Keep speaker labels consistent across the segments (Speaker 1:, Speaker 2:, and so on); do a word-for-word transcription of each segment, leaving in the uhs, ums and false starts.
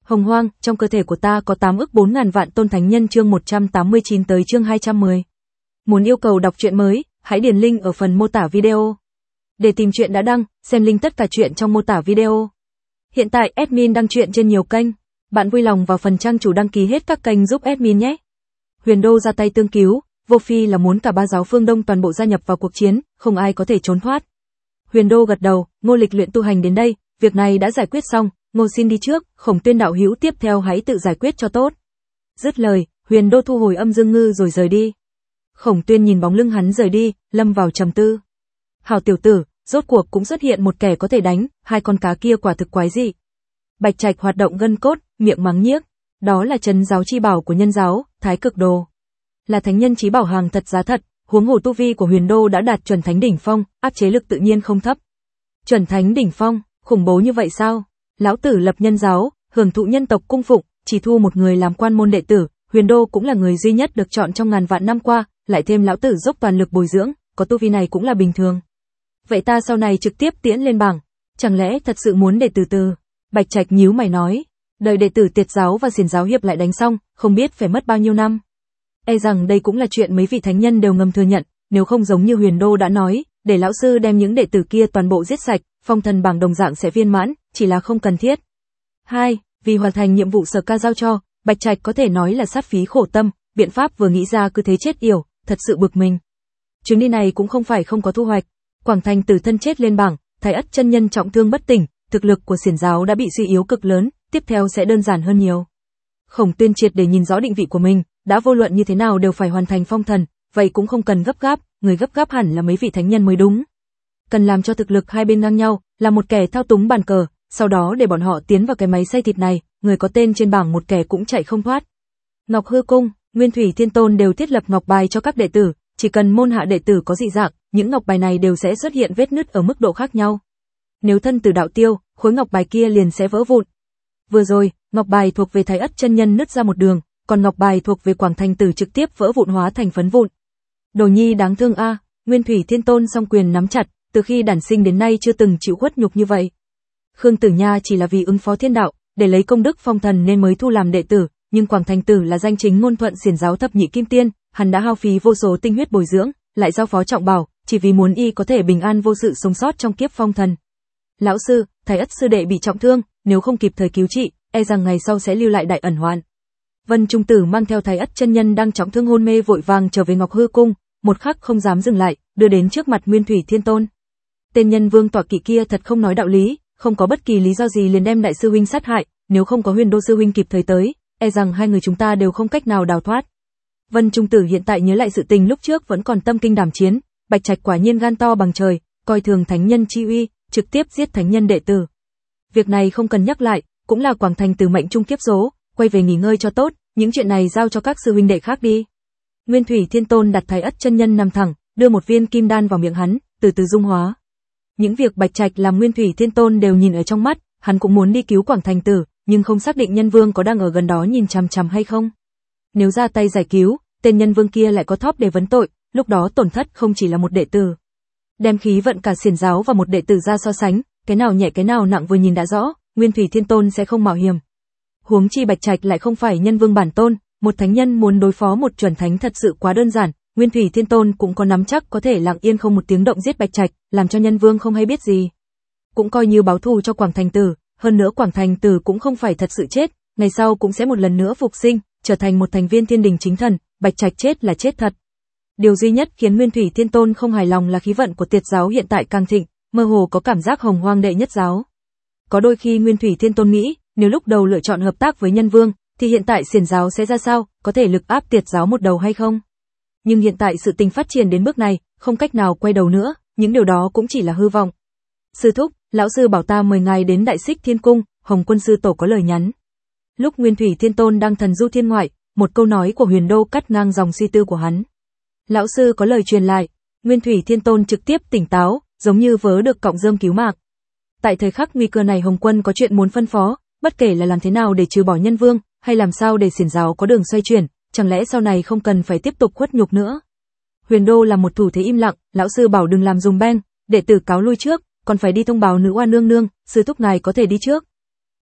Speaker 1: Hồng hoang, trong cơ thể của ta có tám ức bốn ngàn vạn tôn thánh nhân chương một trăm tám mươi chín tới chương hai trăm mười. Muốn yêu cầu đọc truyện mới, hãy điền link ở phần mô tả video. Để tìm truyện đã đăng, xem link tất cả truyện trong mô tả video. Hiện tại admin đăng truyện trên nhiều kênh, bạn vui lòng vào phần trang chủ đăng ký hết các kênh giúp admin nhé. Huyền Đô ra tay tương cứu, vô phi là muốn cả ba giáo phương Đông toàn bộ gia nhập vào cuộc chiến, không ai có thể trốn thoát. Huyền Đô gật đầu, Ngô Lịch luyện tu hành đến đây, việc này đã giải quyết xong, Ngô xin đi trước, Khổng Tuyên đạo hữu tiếp theo hãy tự giải quyết cho tốt. Dứt lời, Huyền Đô thu hồi âm dương ngư rồi rời đi. Khổng Tuyên nhìn bóng lưng hắn rời đi, lâm vào trầm tư. Hảo tiểu tử, rốt cuộc cũng xuất hiện một kẻ có thể đánh, hai con cá kia quả thực quái dị. Bạch Trạch hoạt động gân cốt, miệng mắng nhiếc, đó là trấn giáo chi bảo của nhân giáo, Thái Cực Đồ. Là thánh nhân chí bảo hàng thật giá thật, huống hồ tu vi của Huyền Đô đã đạt chuẩn thánh đỉnh phong, áp chế lực tự nhiên không thấp. Chuẩn thánh đỉnh phong, khủng bố như vậy sao? Lão tử lập nhân giáo, hưởng thụ nhân tộc cung phụng, chỉ thu một người làm quan môn đệ tử, Huyền Đô cũng là người duy nhất được chọn trong ngàn vạn năm qua, lại thêm lão tử dốc toàn lực bồi dưỡng, có tu vi này cũng là bình thường. Vậy ta sau này trực tiếp tiễn lên bảng, chẳng lẽ thật sự muốn để từ từ? Bạch Trạch nhíu mày nói, đợi đệ tử Tiệt giáo và Xiển giáo hiệp lại đánh xong, không biết phải mất bao nhiêu năm. E rằng đây cũng là chuyện mấy vị thánh nhân đều ngầm thừa nhận, nếu không giống như Huyền Đô đã nói, để lão sư đem những đệ tử kia toàn bộ giết sạch, phong thần bảng đồng dạng sẽ viên mãn, chỉ là không cần thiết. Hai, vì hoàn thành nhiệm vụ Sở Ca giao cho, Bạch Trạch có thể nói là sát phí khổ tâm, biện pháp vừa nghĩ ra cứ thế chết yểu, thật sự bực mình. Chuyến đi này cũng không phải không có thu hoạch, Quảng Thành Tử thân chết lên bảng, Thái Ất chân nhân trọng thương bất tỉnh, thực lực của Xiển giáo đã bị suy yếu cực lớn, tiếp theo sẽ đơn giản hơn nhiều. Khổng Tuyên triệt để nhìn rõ định vị của mình, đã vô luận như thế nào đều phải hoàn thành phong thần, vậy cũng không cần gấp gáp, người gấp gáp hẳn là mấy vị thánh nhân mới đúng. Cần làm cho thực lực hai bên ngang nhau, là một kẻ thao túng bàn cờ, sau đó để bọn họ tiến vào cái máy xay thịt này, người có tên trên bảng một kẻ cũng chạy không thoát. Ngọc Hư Cung, Nguyên Thủy Thiên Tôn đều thiết lập ngọc bài cho các đệ tử, chỉ cần môn hạ đệ tử có dị dạng, những ngọc bài này đều sẽ xuất hiện vết nứt ở mức độ khác nhau. Nếu thân tử đạo tiêu, khối ngọc bài kia liền sẽ vỡ vụn. Vừa rồi, ngọc bài thuộc về Thái Ất chân nhân nứt ra một đường, còn ngọc bài thuộc về Quảng Thành Tử trực tiếp vỡ vụn hóa thành phấn vụn. Đồ nhi đáng thương a, à, Nguyên Thủy Thiên Tôn song quyền nắm chặt, từ khi đản sinh đến nay chưa từng chịu khuất nhục như vậy. Khương Tử Nha chỉ là vì ứng phó thiên đạo, để lấy công đức phong thần nên mới thu làm đệ tử, nhưng Quảng Thành Tử là danh chính ngôn thuận Xiển giáo thập nhị kim tiên, hắn đã hao phí vô số tinh huyết bồi dưỡng, lại giao phó trọng bảo, chỉ vì muốn y có thể bình an vô sự sống sót trong kiếp phong thần. Lão sư, Thái Ất sư đệ bị trọng thương, nếu không kịp thời cứu trị, e rằng ngày sau sẽ lưu lại đại ẩn hoạn. Vân Trung Tử mang theo Thái Ất chân nhân đang trọng thương hôn mê vội vàng trở về Ngọc Hư Cung, một khắc không dám dừng lại, đưa đến trước mặt Nguyên Thủy Thiên Tôn. Tên nhân vương tọa kỵ kia thật không nói đạo lý, không có bất kỳ lý do gì liền đem đại sư huynh sát hại, nếu không có Huyền Đô sư huynh kịp thời tới, e rằng hai người chúng ta đều không cách nào đào thoát. Vân Trung Tử hiện tại nhớ lại sự tình lúc trước vẫn còn tâm kinh đảm chiến, Bạch Trạch quả nhiên gan to bằng trời, coi thường thánh nhân chi uy, trực tiếp giết thánh nhân đệ tử. Việc này không cần nhắc lại, cũng là Quảng Thành Tử mệnh trung kiếp số, quay về nghỉ ngơi cho tốt, những chuyện này giao cho các sư huynh đệ khác đi. Nguyên Thủy Thiên Tôn đặt Thái Ất chân nhân nằm thẳng, đưa một viên kim đan vào miệng hắn, từ từ dung hóa. Những việc Bạch Trạch làm Nguyên Thủy Thiên Tôn đều nhìn ở trong mắt, hắn cũng muốn đi cứu Quảng Thành Tử, nhưng không xác định nhân vương có đang ở gần đó nhìn chằm chằm hay không. Nếu ra tay giải cứu, tên nhân vương kia lại có thóp để vấn tội, lúc đó tổn thất không chỉ là một đệ tử. Đem khí vận cả Xiển giáo và một đệ tử ra so sánh, cái nào nhẹ cái nào nặng vừa nhìn đã rõ, Nguyên Thủy Thiên Tôn sẽ không mạo hiểm. Huống chi Bạch Trạch lại không phải nhân vương bản tôn, một thánh nhân muốn đối phó một chuẩn thánh thật sự quá đơn giản, Nguyên Thủy Thiên Tôn cũng có nắm chắc có thể lặng yên không một tiếng động giết Bạch Trạch, làm cho nhân vương không hay biết gì. Cũng coi như báo thù cho Quảng Thành Tử, hơn nữa Quảng Thành Tử cũng không phải thật sự chết, ngày sau cũng sẽ một lần nữa phục sinh, trở thành một thành viên Thiên Đình chính thần, Bạch Trạch chết là chết thật. Điều duy nhất khiến Nguyên Thủy Thiên Tôn không hài lòng là khí vận của Tiệt giáo hiện tại càng thịnh, mơ hồ có cảm giác hồng hoang đệ nhất giáo. Có đôi khi Nguyên Thủy Thiên Tôn nghĩ, nếu lúc đầu lựa chọn hợp tác với nhân vương, thì hiện tại Xiển giáo sẽ ra sao, có thể lực áp Tiệt giáo một đầu hay không? Nhưng hiện tại sự tình phát triển đến bước này, không cách nào quay đầu nữa, những điều đó cũng chỉ là hư vọng. Sư thúc, lão sư bảo ta mời ngài đến Đại Xích Thiên Cung, Hồng Quân sư tổ có lời nhắn. Lúc Nguyên Thủy Thiên Tôn đang thần du thiên ngoại, một câu nói của Huyền Đô cắt ngang dòng suy tư của hắn. Lão sư có lời truyền lại, Nguyên Thủy Thiên Tôn trực tiếp tỉnh táo, giống như vớ được cọng rơm cứu mạng. Tại thời khắc nguy cơ này Hồng Quân có chuyện muốn phân phó, bất kể là làm thế nào để trừ bỏ nhân vương, hay làm sao để Xiển giáo có đường xoay chuyển, chẳng lẽ sau này không cần phải tiếp tục khuất nhục nữa. Huyền Đô là một thủ thế im lặng, lão sư bảo đừng làm dùm beng, đệ tử cáo lui trước, còn phải đi thông báo nữ oa nương nương, sư thúc ngài có thể đi trước.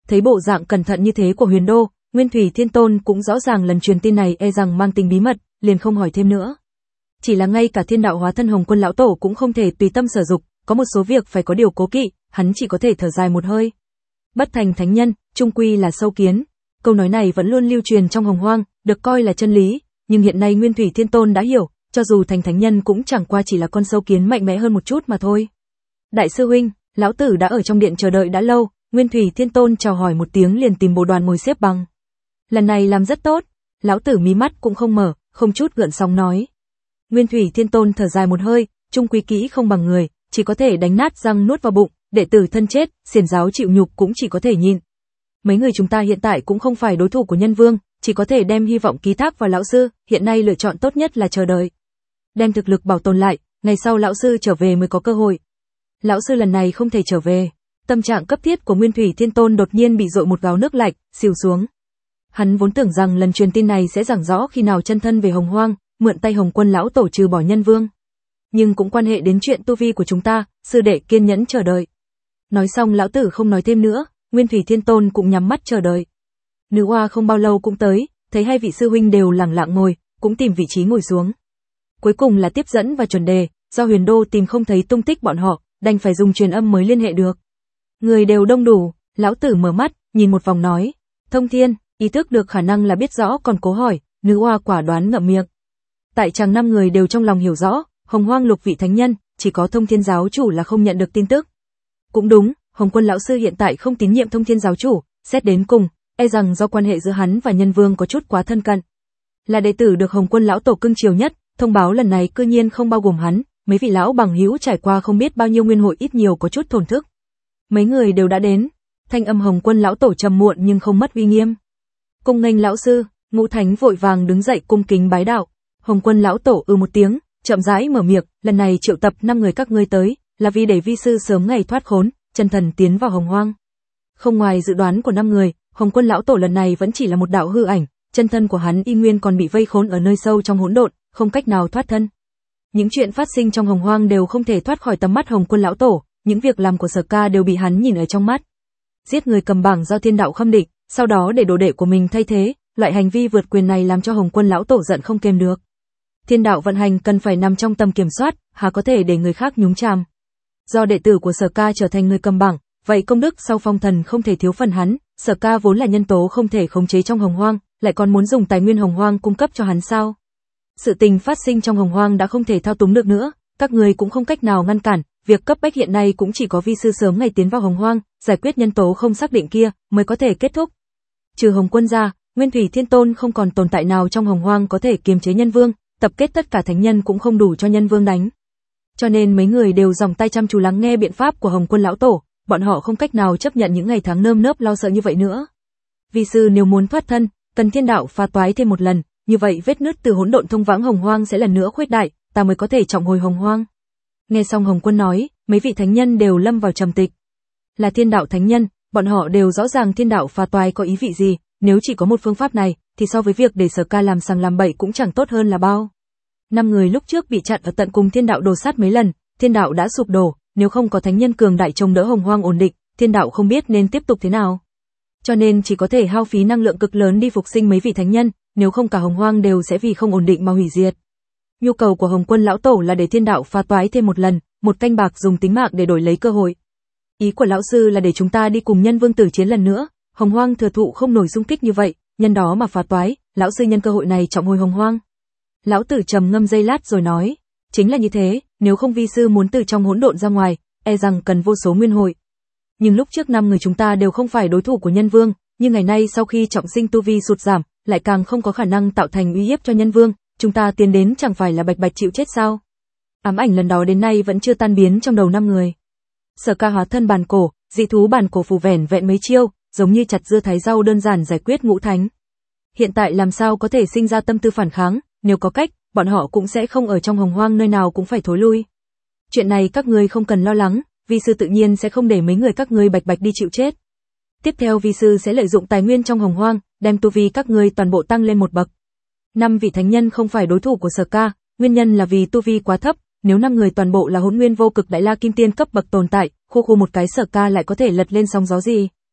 Speaker 1: Thấy bộ dạng cẩn thận như thế của Huyền Đô, Nguyên Thủy Thiên Tôn cũng rõ ràng lần truyền tin này e rằng mang tính bí mật, liền không hỏi thêm nữa. Chỉ là ngay cả Thiên Đạo hóa thân Hồng Quân lão tổ cũng không thể tùy tâm sở dục, có một số việc phải có điều cố kỵ, hắn chỉ có thể thở dài một hơi. Bất thành thánh nhân, chung quy là sâu kiến. Câu nói này vẫn luôn lưu truyền trong Hồng Hoang, được coi là chân lý, nhưng hiện nay Nguyên Thủy Thiên Tôn đã hiểu, cho dù thành thánh nhân cũng chẳng qua chỉ là con sâu kiến mạnh mẽ hơn một chút mà thôi. Đại sư huynh, lão tử đã ở trong điện chờ đợi đã lâu. Nguyên Thủy Thiên Tôn chào hỏi một tiếng liền tìm bộ đoàn ngồi xếp bằng. Lần này làm rất tốt. Lão tử mí mắt cũng không mở, không chút gợn sóng nói. Nguyên Thủy Thiên Tôn thở dài một hơi, chung quý kỹ không bằng người, chỉ có thể đánh nát răng nuốt vào bụng, đệ tử thân chết, xiển giáo chịu nhục cũng chỉ có thể nhịn. Mấy người chúng ta hiện tại cũng không phải đối thủ của Nhân Vương, chỉ có thể đem hy vọng ký thác vào lão sư, hiện nay lựa chọn tốt nhất là chờ đợi. Đem thực lực bảo tồn lại, ngày sau lão sư trở về mới có cơ hội. Lão sư lần này không thể trở về. Tâm trạng cấp thiết của Nguyên Thủy Thiên Tôn đột nhiên bị dội một gáo nước lạnh, xỉu xuống. Hắn vốn tưởng rằng lần truyền tin này sẽ giảng rõ khi nào chân thân về Hồng Hoang, mượn tay Hồng Quân lão tổ trừ bỏ Nhân Vương. Nhưng cũng quan hệ đến chuyện tu vi của chúng ta, sư đệ kiên nhẫn chờ đợi. Nói xong lão tử không nói thêm nữa, Nguyên Thủy Thiên Tôn cũng nhắm mắt chờ đợi. Nữ oa không bao lâu cũng tới, thấy hai vị sư huynh đều lẳng lặng ngồi, cũng tìm vị trí ngồi xuống. Cuối cùng là tiếp dẫn và chuẩn đề, do Huyền Đô tìm không thấy tung tích bọn họ, đành phải dùng truyền âm mới liên hệ được. Người đều đông đủ, lão tử mở mắt, nhìn một vòng nói, Thông Thiên, ý thức được khả năng là biết rõ còn cố hỏi, nữ oa quả đoán ngậm miệng. Tại chàng năm người đều trong lòng hiểu rõ, Hồng Hoang lục vị thánh nhân, chỉ có Thông Thiên giáo chủ là không nhận được tin tức. Cũng đúng, Hồng Quân lão sư hiện tại không tín nhiệm Thông Thiên giáo chủ, xét đến cùng, e rằng do quan hệ giữa hắn và Nhân Vương có chút quá thân cận. Là đệ tử được Hồng Quân lão tổ cưng chiều nhất, thông báo lần này cư nhiên không bao gồm hắn, mấy vị lão bằng hữu trải qua không biết bao nhiêu nguyên hội ít nhiều có chút thổn thức. Mấy người đều đã đến, thanh âm Hồng Quân lão tổ trầm muộn nhưng không mất uy nghiêm. Cung nghênh lão sư, Ngũ Thánh vội vàng đứng dậy cung kính bái đạo. Hồng Quân lão tổ ư một tiếng, chậm rãi mở miệng, lần này triệu tập năm người các ngươi tới, là vì để vi sư sớm ngày thoát khốn, chân thần tiến vào Hồng Hoang. Không ngoài dự đoán của năm người, Hồng Quân lão tổ lần này vẫn chỉ là một đạo hư ảnh, chân thân của hắn y nguyên còn bị vây khốn ở nơi sâu trong hỗn độn, không cách nào thoát thân. Những chuyện phát sinh trong Hồng Hoang đều không thể thoát khỏi tầm mắt Hồng Quân lão tổ, những việc làm của Sở Ca đều bị hắn nhìn ở trong mắt. Giết người cầm bảng do thiên đạo khâm định, sau đó để đồ đệ của mình thay thế, loại hành vi vượt quyền này làm cho Hồng Quân lão tổ giận không kềm được. Thiên đạo vận hành cần phải nằm trong tầm kiểm soát, há có thể để người khác nhúng chàm. Do đệ tử của Sở Ca trở thành người cầm bảng, vậy công đức sau phong thần không thể thiếu phần hắn, Sở Ca vốn là nhân tố không thể khống chế trong Hồng Hoang, lại còn muốn dùng tài nguyên Hồng Hoang cung cấp cho hắn sao? Sự tình phát sinh trong Hồng Hoang đã không thể thao túng được nữa, các người cũng không cách nào ngăn cản, việc cấp bách hiện nay cũng chỉ có vi sư sớm ngày tiến vào Hồng Hoang, giải quyết nhân tố không xác định kia mới có thể kết thúc. Trừ Hồng Quân ra, Nguyên Thủy Thiên Tôn không còn tồn tại nào trong Hồng Hoang có thể kiềm chế Nhân Vương, tập kết tất cả thánh nhân cũng không đủ cho Nhân Vương đánh. Cho nên mấy người đều dòng tay chăm chú lắng nghe biện pháp của Hồng Quân lão tổ, bọn họ không cách nào chấp nhận những ngày tháng nơm nớp lo sợ như vậy nữa. Vi sư nếu muốn thoát thân, cần thiên đạo phá toái thêm một lần, như vậy vết nứt từ hỗn độn thông vãng Hồng Hoang sẽ lần nữa khuếch đại, ta mới có thể trọng hồi Hồng Hoang. Nghe xong Hồng Quân nói, mấy vị thánh nhân đều lâm vào trầm tịch. Là thiên đạo thánh nhân, bọn họ đều rõ ràng thiên đạo phá toái có ý vị gì, nếu chỉ có một phương pháp này, thì so với việc để Sở Ca làm sằng làm bậy cũng chẳng tốt hơn là bao. Năm người lúc trước bị chặn ở tận cùng thiên đạo đồ sát mấy lần, thiên đạo đã sụp đổ, nếu không có thánh nhân cường đại chống đỡ Hồng Hoang ổn định, thiên đạo không biết nên tiếp tục thế nào. Cho nên chỉ có thể hao phí năng lượng cực lớn đi phục sinh mấy vị thánh nhân, nếu không cả Hồng Hoang đều sẽ vì không ổn định mà hủy diệt. Nhu cầu của Hồng Quân lão tổ là để thiên đạo phá toái thêm một lần, một canh bạc dùng tính mạng để đổi lấy cơ hội. Ý của lão sư là để chúng ta đi cùng Nhân Vương tử chiến lần nữa, Hồng Hoang thừa thụ không nổi xung kích như vậy, nhân đó mà phá toái, lão sư nhân cơ hội này trọng hồi Hồng Hoang. Lão tử trầm ngâm giây lát rồi nói, chính là như thế, nếu không vi sư muốn từ trong hỗn độn ra ngoài, e rằng cần vô số nguyên hội. Nhưng lúc trước năm người chúng ta đều không phải đối thủ của Nhân Vương, nhưng ngày nay sau khi trọng sinh tu vi sụt giảm, lại càng không có khả năng tạo thành uy hiếp cho Nhân Vương, chúng ta tiến đến chẳng phải là bạch bạch chịu chết sao? Ám ảnh lần đó đến nay vẫn chưa tan biến trong đầu năm người. Sở Ca hóa thân bàn cổ, dị thú bàn cổ phù vẻn vẹn mấy chiêu, giống như chặt dưa thái rau đơn giản giải quyết ngũ thánh. Hiện tại làm sao có thể sinh ra tâm tư phản kháng, nếu có cách, bọn họ cũng sẽ không ở trong Hồng Hoang nơi nào cũng phải thối lui. Chuyện này các ngươi không cần lo lắng, vi sư tự nhiên sẽ không để mấy người các ngươi bạch bạch đi chịu chết. Tiếp theo vi sư sẽ lợi dụng tài nguyên trong Hồng Hoang, đem tu vi các ngươi toàn bộ tăng lên một bậc. Năm vị thánh nhân không phải đối thủ của Sở Ca, nguyên nhân là vì tu vi quá thấp, nếu năm người toàn bộ là Hỗn Nguyên Vô Cực Đại La Kim Tiên cấp bậc tồn tại, khu khu một cái Sở Ca lại có thể lật lên sóng gió gì.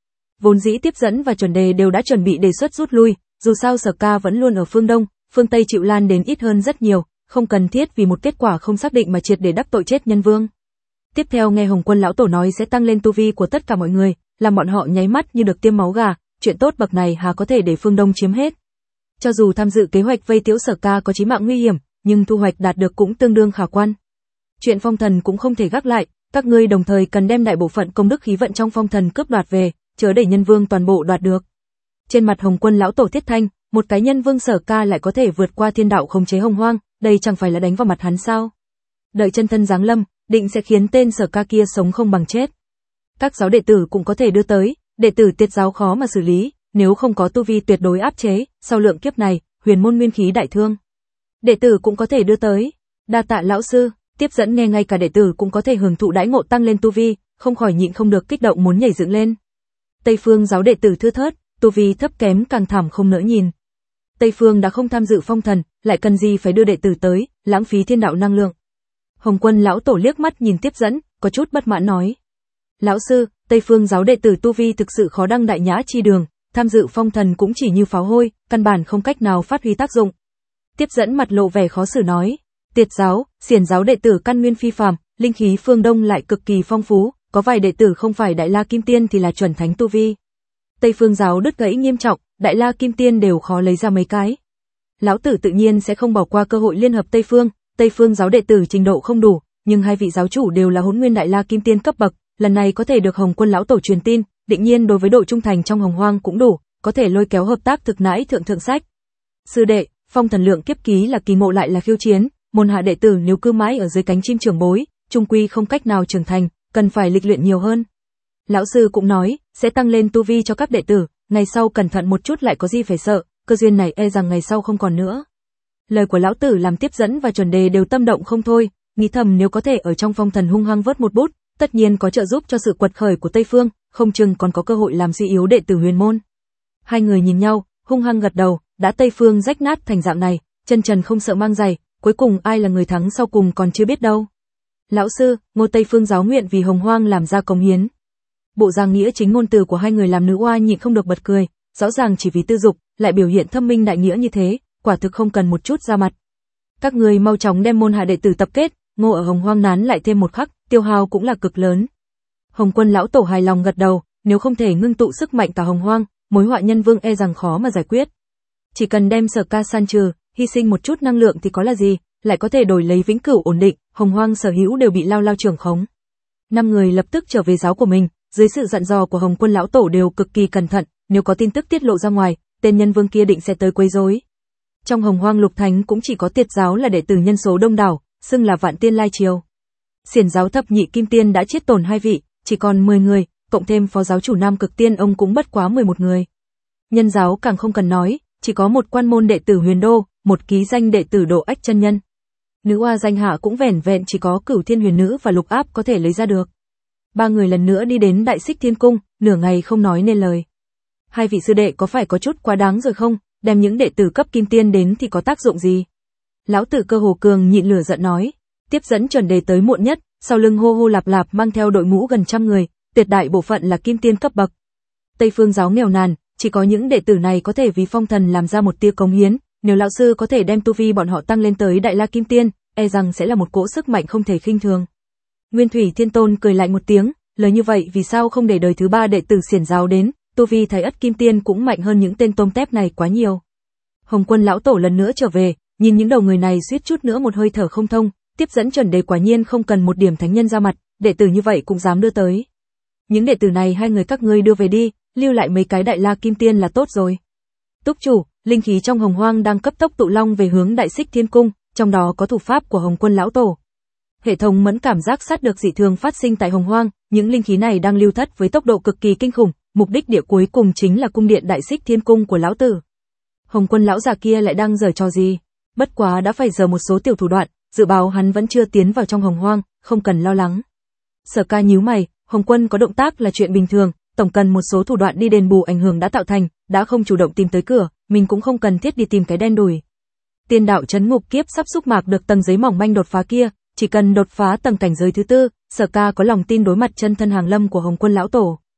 Speaker 1: Vốn dĩ Tiếp Dẫn và Chuẩn Đề đều đã chuẩn bị đề xuất rút lui, dù sao Sở Ca vẫn luôn ở phương Đông, phương Tây chịu lan đến ít hơn rất nhiều, không cần thiết vì một kết quả không xác định mà triệt để đắc tội chết nhân vương. Tiếp theo nghe Hồng Quân lão tổ nói sẽ tăng lên tu vi của tất cả mọi người, làm bọn họ nháy mắt như được tiêm máu gà, chuyện tốt bậc này hà có thể để phương Đông chiếm hết. Cho dù tham dự kế hoạch vây tiễu Sở Ca có chí mạng nguy hiểm, nhưng thu hoạch đạt được cũng tương đương khả quan. Chuyện phong thần cũng không thể gác lại, các ngươi đồng thời cần đem đại bộ phận công đức khí vận trong phong thần cướp đoạt về, chớ để nhân vương toàn bộ đoạt được. Trên mặt Hồng Quân lão tổ thiết thanh, một cái nhân vương Sở Ca lại có thể vượt qua thiên đạo khống chế hồng hoang, đây chẳng phải là đánh vào mặt hắn sao? Đợi chân thân giáng lâm, định sẽ khiến tên Sở Ca kia sống không bằng chết. Các giáo đệ tử cũng có thể đưa tới, đệ tử Tiệt giáo khó mà xử lý, nếu không có tu vi tuyệt đối áp chế, sau lượng kiếp này, huyền môn nguyên khí đại thương. Đệ tử cũng có thể đưa tới. Đa tạ lão sư. Tiếp Dẫn nghe ngay cả đệ tử cũng có thể hưởng thụ đãi ngộ tăng lên tu vi, không khỏi nhịn không được kích động muốn nhảy dựng lên. Tây Phương giáo đệ tử thưa thớt, tu vi thấp kém càng thảm không nỡ nhìn. Tây Phương đã không tham dự phong thần, lại cần gì phải đưa đệ tử tới, lãng phí thiên đạo năng lượng. Hồng Quân lão tổ liếc mắt nhìn Tiếp Dẫn, có chút bất mãn nói: "Lão sư, Tây Phương giáo đệ tử tu vi thực sự khó đăng đại nhã chi đường, tham dự phong thần cũng chỉ như pháo hôi, căn bản không cách nào phát huy tác dụng." Tiếp Dẫn mặt lộ vẻ khó xử nói: "Tiệt giáo, Xiển giáo đệ tử căn nguyên phi phàm, linh khí phương Đông lại cực kỳ phong phú, có vài đệ tử không phải Đại La Kim Tiên thì là chuẩn thánh tu vi. Tây Phương giáo đứt gãy nghiêm trọng, Đại La Kim Tiên đều khó lấy ra mấy cái. Lão tử tự nhiên sẽ không bỏ qua cơ hội liên hợp Tây Phương, Tây Phương giáo đệ tử trình độ không đủ, nhưng hai vị giáo chủ đều là Hỗn Nguyên Đại La Kim Tiên cấp bậc, lần này có thể được Hồng Quân lão tổ truyền tin, định nhiên đối với độ trung thành trong Hồng Hoang cũng đủ, có thể lôi kéo hợp tác thực nãi thượng thượng sách. Sư đệ, phong thần lượng kiếp ký là kỳ ngộ lại là khiêu chiến, môn hạ đệ tử nếu cứ mãi ở dưới cánh chim trưởng bối, trung quy không cách nào trưởng thành, cần phải lịch luyện nhiều hơn. Lão sư cũng nói, sẽ tăng lên tu vi cho các đệ tử, ngày sau cẩn thận một chút lại có gì phải sợ, cơ duyên này e rằng ngày sau không còn nữa." Lời của lão tử làm Tiếp Dẫn và Chuẩn Đề đều tâm động không thôi, nghĩ thầm nếu có thể ở trong phong thần hung hăng vớt một bút, tất nhiên có trợ giúp cho sự quật khởi của Tây Phương, không chừng còn có cơ hội làm suy yếu đệ tử huyền môn. Hai người nhìn nhau, hung hăng gật đầu, đã Tây Phương rách nát thành dạng này, chân trần không sợ mang giày, cuối cùng ai là người thắng sau cùng còn chưa biết đâu. Lão sư, Ngô Tây Phương giáo nguyện vì Hồng Hoang làm ra cống hiến. Bộ giang nghĩa chính ngôn từ của hai người làm nữ oa nhịn không được bật cười, rõ ràng chỉ vì tư dục, lại biểu hiện thâm minh đại nghĩa như thế, quả thực không cần một chút ra mặt. Các người mau chóng đem môn hạ đệ tử tập kết, Ngô ở Hồng Hoang nán lại thêm một khắc, tiêu hao cũng là cực lớn. Hồng Quân lão tổ hài lòng gật đầu, nếu không thể ngưng tụ sức mạnh cả Hồng Hoang, mối họa nhân vương e rằng khó mà giải quyết. Chỉ cần đem Sở Ca san trừ, hy sinh một chút năng lượng thì có là gì, lại có thể đổi lấy vĩnh cửu ổn định, Hồng Hoang sở hữu đều bị lao lao trưởng khống. Năm người lập tức trở về giáo của mình, dưới sự dặn dò của Hồng Quân lão tổ đều cực kỳ cẩn thận, nếu có tin tức tiết lộ ra ngoài, tên nhân vương kia định sẽ tới quấy rối. Trong Hồng Hoang lục thánh cũng chỉ có Tiệt giáo là đệ tử nhân số đông đảo, xưng là Vạn Tiên Lai Triều. Xiển giáo thập nhị kim tiên đã chết tổn hai vị, chỉ còn mười người, cộng thêm phó giáo chủ Nam Cực Tiên ông cũng bất quá mười một người. Nhân giáo càng không cần nói, chỉ có một quan môn đệ tử Huyền Đô, một ký danh đệ tử Độ Ách chân nhân. Nữ oa danh hạ cũng vẻn vẹn chỉ có Cửu Thiên Huyền Nữ và Lục Áp có thể lấy ra được. Ba người lần nữa đi đến Đại Xích Thiên Cung, nửa ngày không nói nên lời. Hai vị sư đệ có phải có chút quá đáng rồi không, đem những đệ tử cấp kim tiên đến thì có tác dụng gì? Lão tử Cơ Hồ Cường nhịn lửa giận nói. Tiếp Dẫn Chuẩn Đề tới muộn nhất, sau lưng hô hô lạp lạp mang theo đội ngũ gần trăm người, tuyệt đại bộ phận là kim tiên cấp bậc. Tây Phương giáo nghèo nàn, chỉ có những đệ tử này có thể vì phong thần làm ra một tia cống hiến, nếu lão sư có thể đem tu vi bọn họ tăng lên tới Đại La Kim Tiên, e rằng sẽ là một cỗ sức mạnh không thể khinh thường. Nguyên Thủy Thiên Tôn cười lạnh một tiếng, lời như vậy vì sao không để đời thứ ba đệ tử Xiển giáo đến, tu vi Thái Ất Kim Tiên cũng mạnh hơn những tên tôm tép này quá nhiều. Hồng Quân lão tổ lần nữa trở về, nhìn những đầu người này suýt chút nữa một hơi thở không thông, Tiếp Dẫn Chuẩn Đề quả nhiên không cần một điểm thánh nhân ra mặt, đệ tử như vậy cũng dám đưa tới. Những đệ tử này hai người các ngươi đưa về đi, lưu lại mấy cái Đại La Kim Tiên là tốt rồi. Túc chủ, linh khí trong Hồng Hoang đang cấp tốc tụ long về hướng Đại Xích Thiên Cung, trong đó có thủ pháp của Hồng Quân lão tổ. Hệ thống mẫn cảm giác sát được dị thường phát sinh tại Hồng Hoang, những linh khí này đang lưu thất với tốc độ cực kỳ kinh khủng, mục đích địa cuối cùng chính là cung điện Đại Xích Thiên Cung của lão tử. Hồng Quân lão già kia lại đang giở trò gì? Bất quá đã phải giờ một số tiểu thủ đoạn, dự báo hắn vẫn chưa tiến vào trong Hồng Hoang, không cần lo lắng. Sở Ca nhíu mày, Hồng Quân có động tác là chuyện bình thường, tổng cần một số thủ đoạn đi đền bù ảnh hưởng đã tạo thành, đã không chủ động tìm tới cửa, mình cũng không cần thiết đi tìm cái đen đủi. Tiên đạo trấn ngục kiếp sắp xúc mạc được tầng giấy mỏng manh đột phá kia, chỉ cần đột phá tầng cảnh giới thứ tư, Sở Ca có lòng tin đối mặt chân thân hàng lâm của Hồng Quân lão tổ.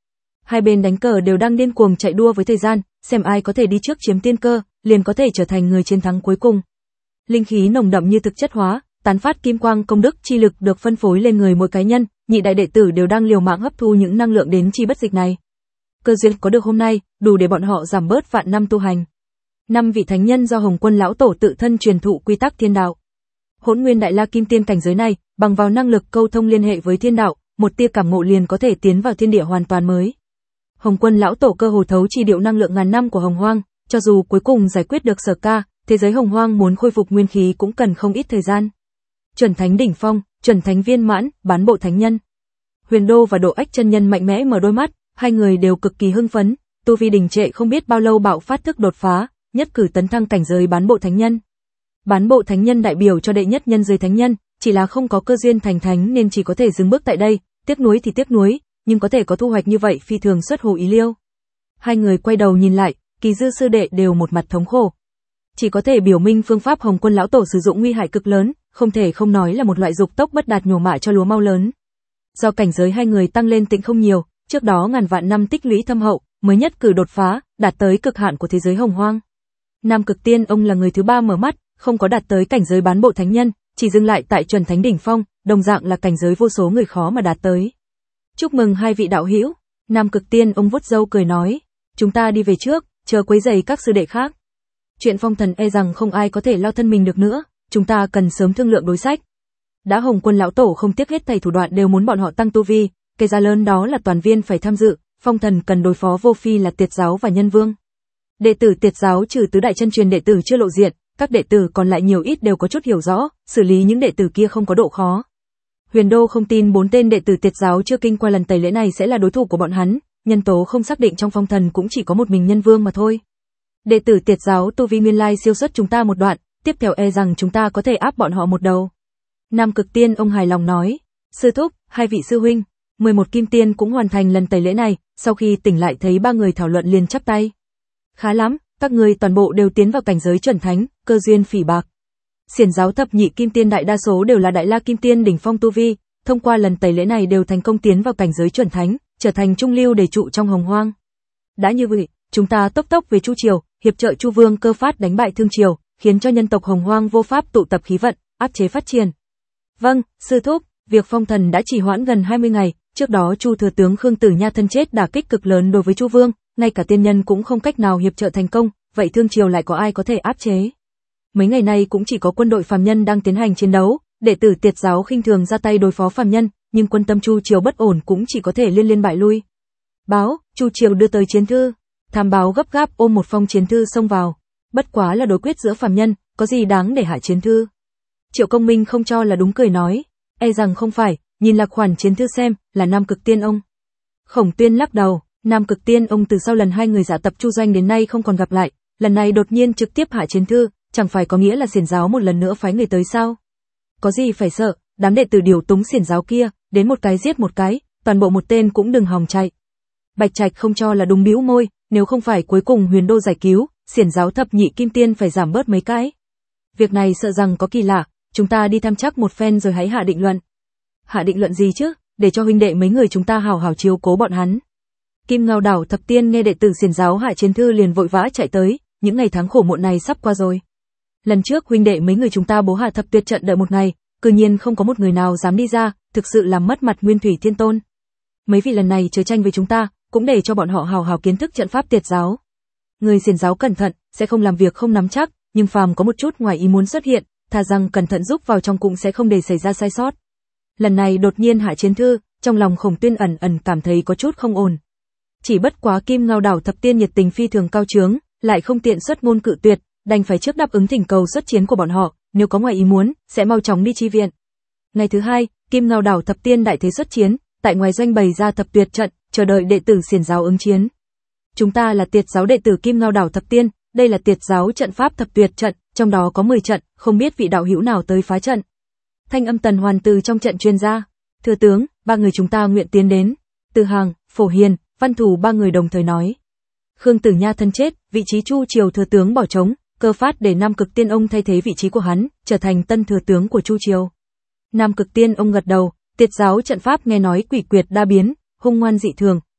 Speaker 1: hai bên đánh cờ đều đang điên cuồng chạy đua với thời gian, xem ai có thể đi trước chiếm tiên cơ, liền có thể trở thành người chiến thắng cuối cùng. Linh khí nồng đậm như thực chất hóa, tán phát kim quang công đức chi lực được phân phối lên người mỗi cá nhân, nhị đại đệ tử đều đang liều mạng hấp thu những năng lượng đến chi bất dịch này. Cơ duyên có được hôm nay, đủ để bọn họ giảm bớt vạn năm tu hành. Năm vị thánh nhân do Hồng Quân lão tổ tự thân truyền thụ quy tắc thiên đạo. Hỗn Nguyên Đại La Kim Tiên cảnh giới này, bằng vào năng lực câu thông liên hệ với thiên đạo, một tia cảm ngộ liền có thể tiến vào thiên địa hoàn toàn mới. Hồng Quân lão tổ cơ hồ thấu chi điệu năng lượng ngàn năm của Hồng Hoang, cho dù cuối cùng giải quyết được Sở Ca, thế giới Hồng Hoang muốn khôi phục nguyên khí cũng cần không ít thời gian. Chuẩn thánh đỉnh phong, chuẩn thánh viên mãn, bán bộ thánh nhân. Huyền Đô và Độ Ách chân nhân mạnh mẽ mở đôi mắt, hai người đều cực kỳ hưng phấn, tu vi đình trệ không biết bao lâu bạo phát thức đột phá, nhất cử tấn thăng cảnh giới bán bộ thánh nhân. Bán bộ thánh nhân đại biểu cho đệ nhất nhân giới thánh nhân, chỉ là không có cơ duyên thành thánh nên chỉ có thể dừng bước tại đây, tiếc nuối thì tiếc nuối, nhưng có thể có thu hoạch như vậy phi thường xuất hồ ý liêu. Hai người quay đầu nhìn lại, Kỳ Dư sư đệ đều một mặt thống khổ. Chỉ có thể biểu minh phương pháp Hồng Quân lão tổ sử dụng nguy hại cực lớn, không thể không nói là một loại dục tốc bất đạt nhổ mạ cho lúa mau lớn. Do cảnh giới hai người tăng lên tịnh không nhiều, trước đó ngàn vạn năm tích lũy thâm hậu, mới nhất cử đột phá, đạt tới cực hạn của thế giới Hồng Hoang. Nam Cực Tiên ông là người thứ ba mở mắt, không có đạt tới cảnh giới bán bộ thánh nhân, chỉ dừng lại tại chuẩn thánh đỉnh phong, đồng dạng là cảnh giới vô số người khó mà đạt tới. Chúc mừng hai vị đạo hữu. Nam Cực Tiên ông vuốt râu cười nói, chúng ta đi về trước, chờ quấy rầy các sư đệ khác. Chuyện phong thần e rằng không ai có thể lo thân mình được nữa, chúng ta cần sớm thương lượng đối sách. Đã Hồng Quân lão tổ không tiếc hết thảy thủ đoạn đều muốn bọn họ tăng tu vi, cái giá lớn đó là toàn viên phải tham dự, phong thần cần đối phó vô phi là Tiệt giáo và Nhân Vương. Đệ tử Tiệt giáo trừ tứ đại chân truyền đệ tử chưa lộ diện, các đệ tử còn lại nhiều ít đều có chút hiểu rõ, xử lý những đệ tử kia không có độ khó. Huyền Đô không tin bốn tên đệ tử Tiệt giáo chưa kinh qua lần tẩy lễ này sẽ là đối thủ của bọn hắn, nhân tố không xác định trong phong thần cũng chỉ có một mình Nhân Vương mà thôi. Đệ tử Tiệt giáo tu vi nguyên lai siêu xuất chúng ta một đoạn, tiếp theo e rằng chúng ta có thể áp bọn họ một đầu. Nam Cực Tiên ông hài lòng nói, sư thúc, hai vị sư huynh, mười một kim tiên cũng hoàn thành lần tẩy lễ này, sau khi tỉnh lại thấy ba người thảo luận liền chắp tay. Khá lắm, các người toàn bộ đều tiến vào cảnh giới chuẩn thánh, cơ duyên phỉ bạc. Xiển giáo thập nhị kim tiên đại đa số đều là Đại La Kim Tiên đỉnh phong tu vi, thông qua lần tẩy lễ này đều thành công tiến vào cảnh giới chuẩn thánh, trở thành trung lưu để trụ trong Hồng Hoang. Đã như vậy, chúng ta tốc tốc về Chu Triều, hiệp trợ Chu Vương Cơ Phát đánh bại Thương Triều, khiến cho nhân tộc Hồng Hoang vô pháp tụ tập khí vận, áp chế phát triển. Vâng, sư thúc, việc phong thần đã trì hoãn gần hai mươi ngày, trước đó Chu thừa tướng Khương Tử Nha thân chết đả kích cực lớn đối với Chu Vương, ngay cả tiên nhân cũng không cách nào hiệp trợ thành công, vậy Thương Triều lại có ai có thể áp chế? Mấy ngày nay cũng chỉ có quân đội phàm nhân đang tiến hành chiến đấu, đệ tử Tiệt giáo khinh thường ra tay đối phó phàm nhân, nhưng quân tâm Chu Triều bất ổn cũng chỉ có thể liên liên bại lui. Báo, Chu Triều đưa tới chiến thư. Tham báo gấp gáp ôm một phong chiến thư xông vào. Bất quá là đối quyết giữa phàm nhân, có gì đáng để hạ chiến thư? Triệu Công Minh không cho là đúng cười nói, e rằng không phải, nhìn lạc khoản chiến thư xem, là Nam Cực Tiên ông. Khổng Tuyên lắc đầu, Nam Cực Tiên ông từ sau lần hai người giả tập Chu Doanh đến nay không còn gặp lại, lần này đột nhiên trực tiếp hạ chiến thư, chẳng phải có nghĩa là Xiển giáo một lần nữa phái người tới sao? Có gì phải sợ, đám đệ tử điều túng Xiển giáo kia, đến một cái giết một cái, toàn bộ một tên cũng đừng hòng chạy. Bạch Trạch không cho là đúng bĩu môi, nếu không phải cuối cùng Huyền Đô giải cứu, Xiển giáo thập nhị kim tiên phải giảm bớt mấy cái. Việc này sợ rằng có kỳ lạ, chúng ta đi tham chắc một phen rồi hãy hạ định luận. Hạ định luận gì chứ, để cho huynh đệ mấy người chúng ta hào hào chiếu cố bọn hắn. Kim Ngao Đảo thập tiên nghe đệ tử Xiển giáo hạ chiến thư liền vội vã chạy tới, những ngày tháng khổ muộn này sắp qua rồi. Lần trước huynh đệ mấy người chúng ta bố hạ thập tuyệt trận đợi một ngày, cư nhiên không có một người nào dám đi ra, thực sự làm mất mặt Nguyên Thủy Thiên Tôn. Mấy vị lần này chớ tranh với chúng ta, cũng để cho bọn họ hào hào kiến thức trận pháp Tiệt giáo. Người Xiển giáo cẩn thận, sẽ không làm việc không nắm chắc, nhưng phàm có một chút ngoài ý muốn xuất hiện, thà rằng cẩn thận giúp vào trong cũng sẽ không để xảy ra sai sót. Lần này đột nhiên hạ chiến thư, trong lòng Khổng Tuyên ẩn ẩn cảm thấy có chút không ổn. Chỉ bất quá Kim Ngao Đảo thập tiên nhiệt tình phi thường cao trướng, lại không tiện xuất ngôn cự tuyệt, đành phải trước đáp ứng thỉnh cầu xuất chiến của bọn họ, nếu có ngoài ý muốn, sẽ mau chóng đi chi viện. Ngày thứ hai, Kim Ngao Đảo thập tiên đại thế xuất chiến, tại ngoài doanh bày ra thập tuyệt trận, chờ đợi đệ tử Xiển giáo ứng chiến. Chúng ta là Tiệt giáo đệ tử Kim Ngao Đảo thập tiên, đây là Tiệt giáo trận pháp thập tuyệt trận, trong đó có mười trận, không biết vị đạo hữu nào tới phá trận. Thanh âm Tần Hoàn từ trong trận truyền ra, thừa tướng, ba người chúng ta nguyện tiến đến. Từ Hàng, Phổ Hiền, Văn Thù ba người đồng thời nói. Khương Tử Nha thân chết, vị trí Chu Triều thừa tướng bỏ trống, Cơ Phát để Nam Cực Tiên ông thay thế vị trí của hắn, trở thành tân thừa tướng của Chu Triều. Nam Cực Tiên ông gật đầu, Tiệt giáo trận pháp nghe nói quỷ quyệt đa biến, hung ngoan dị thường,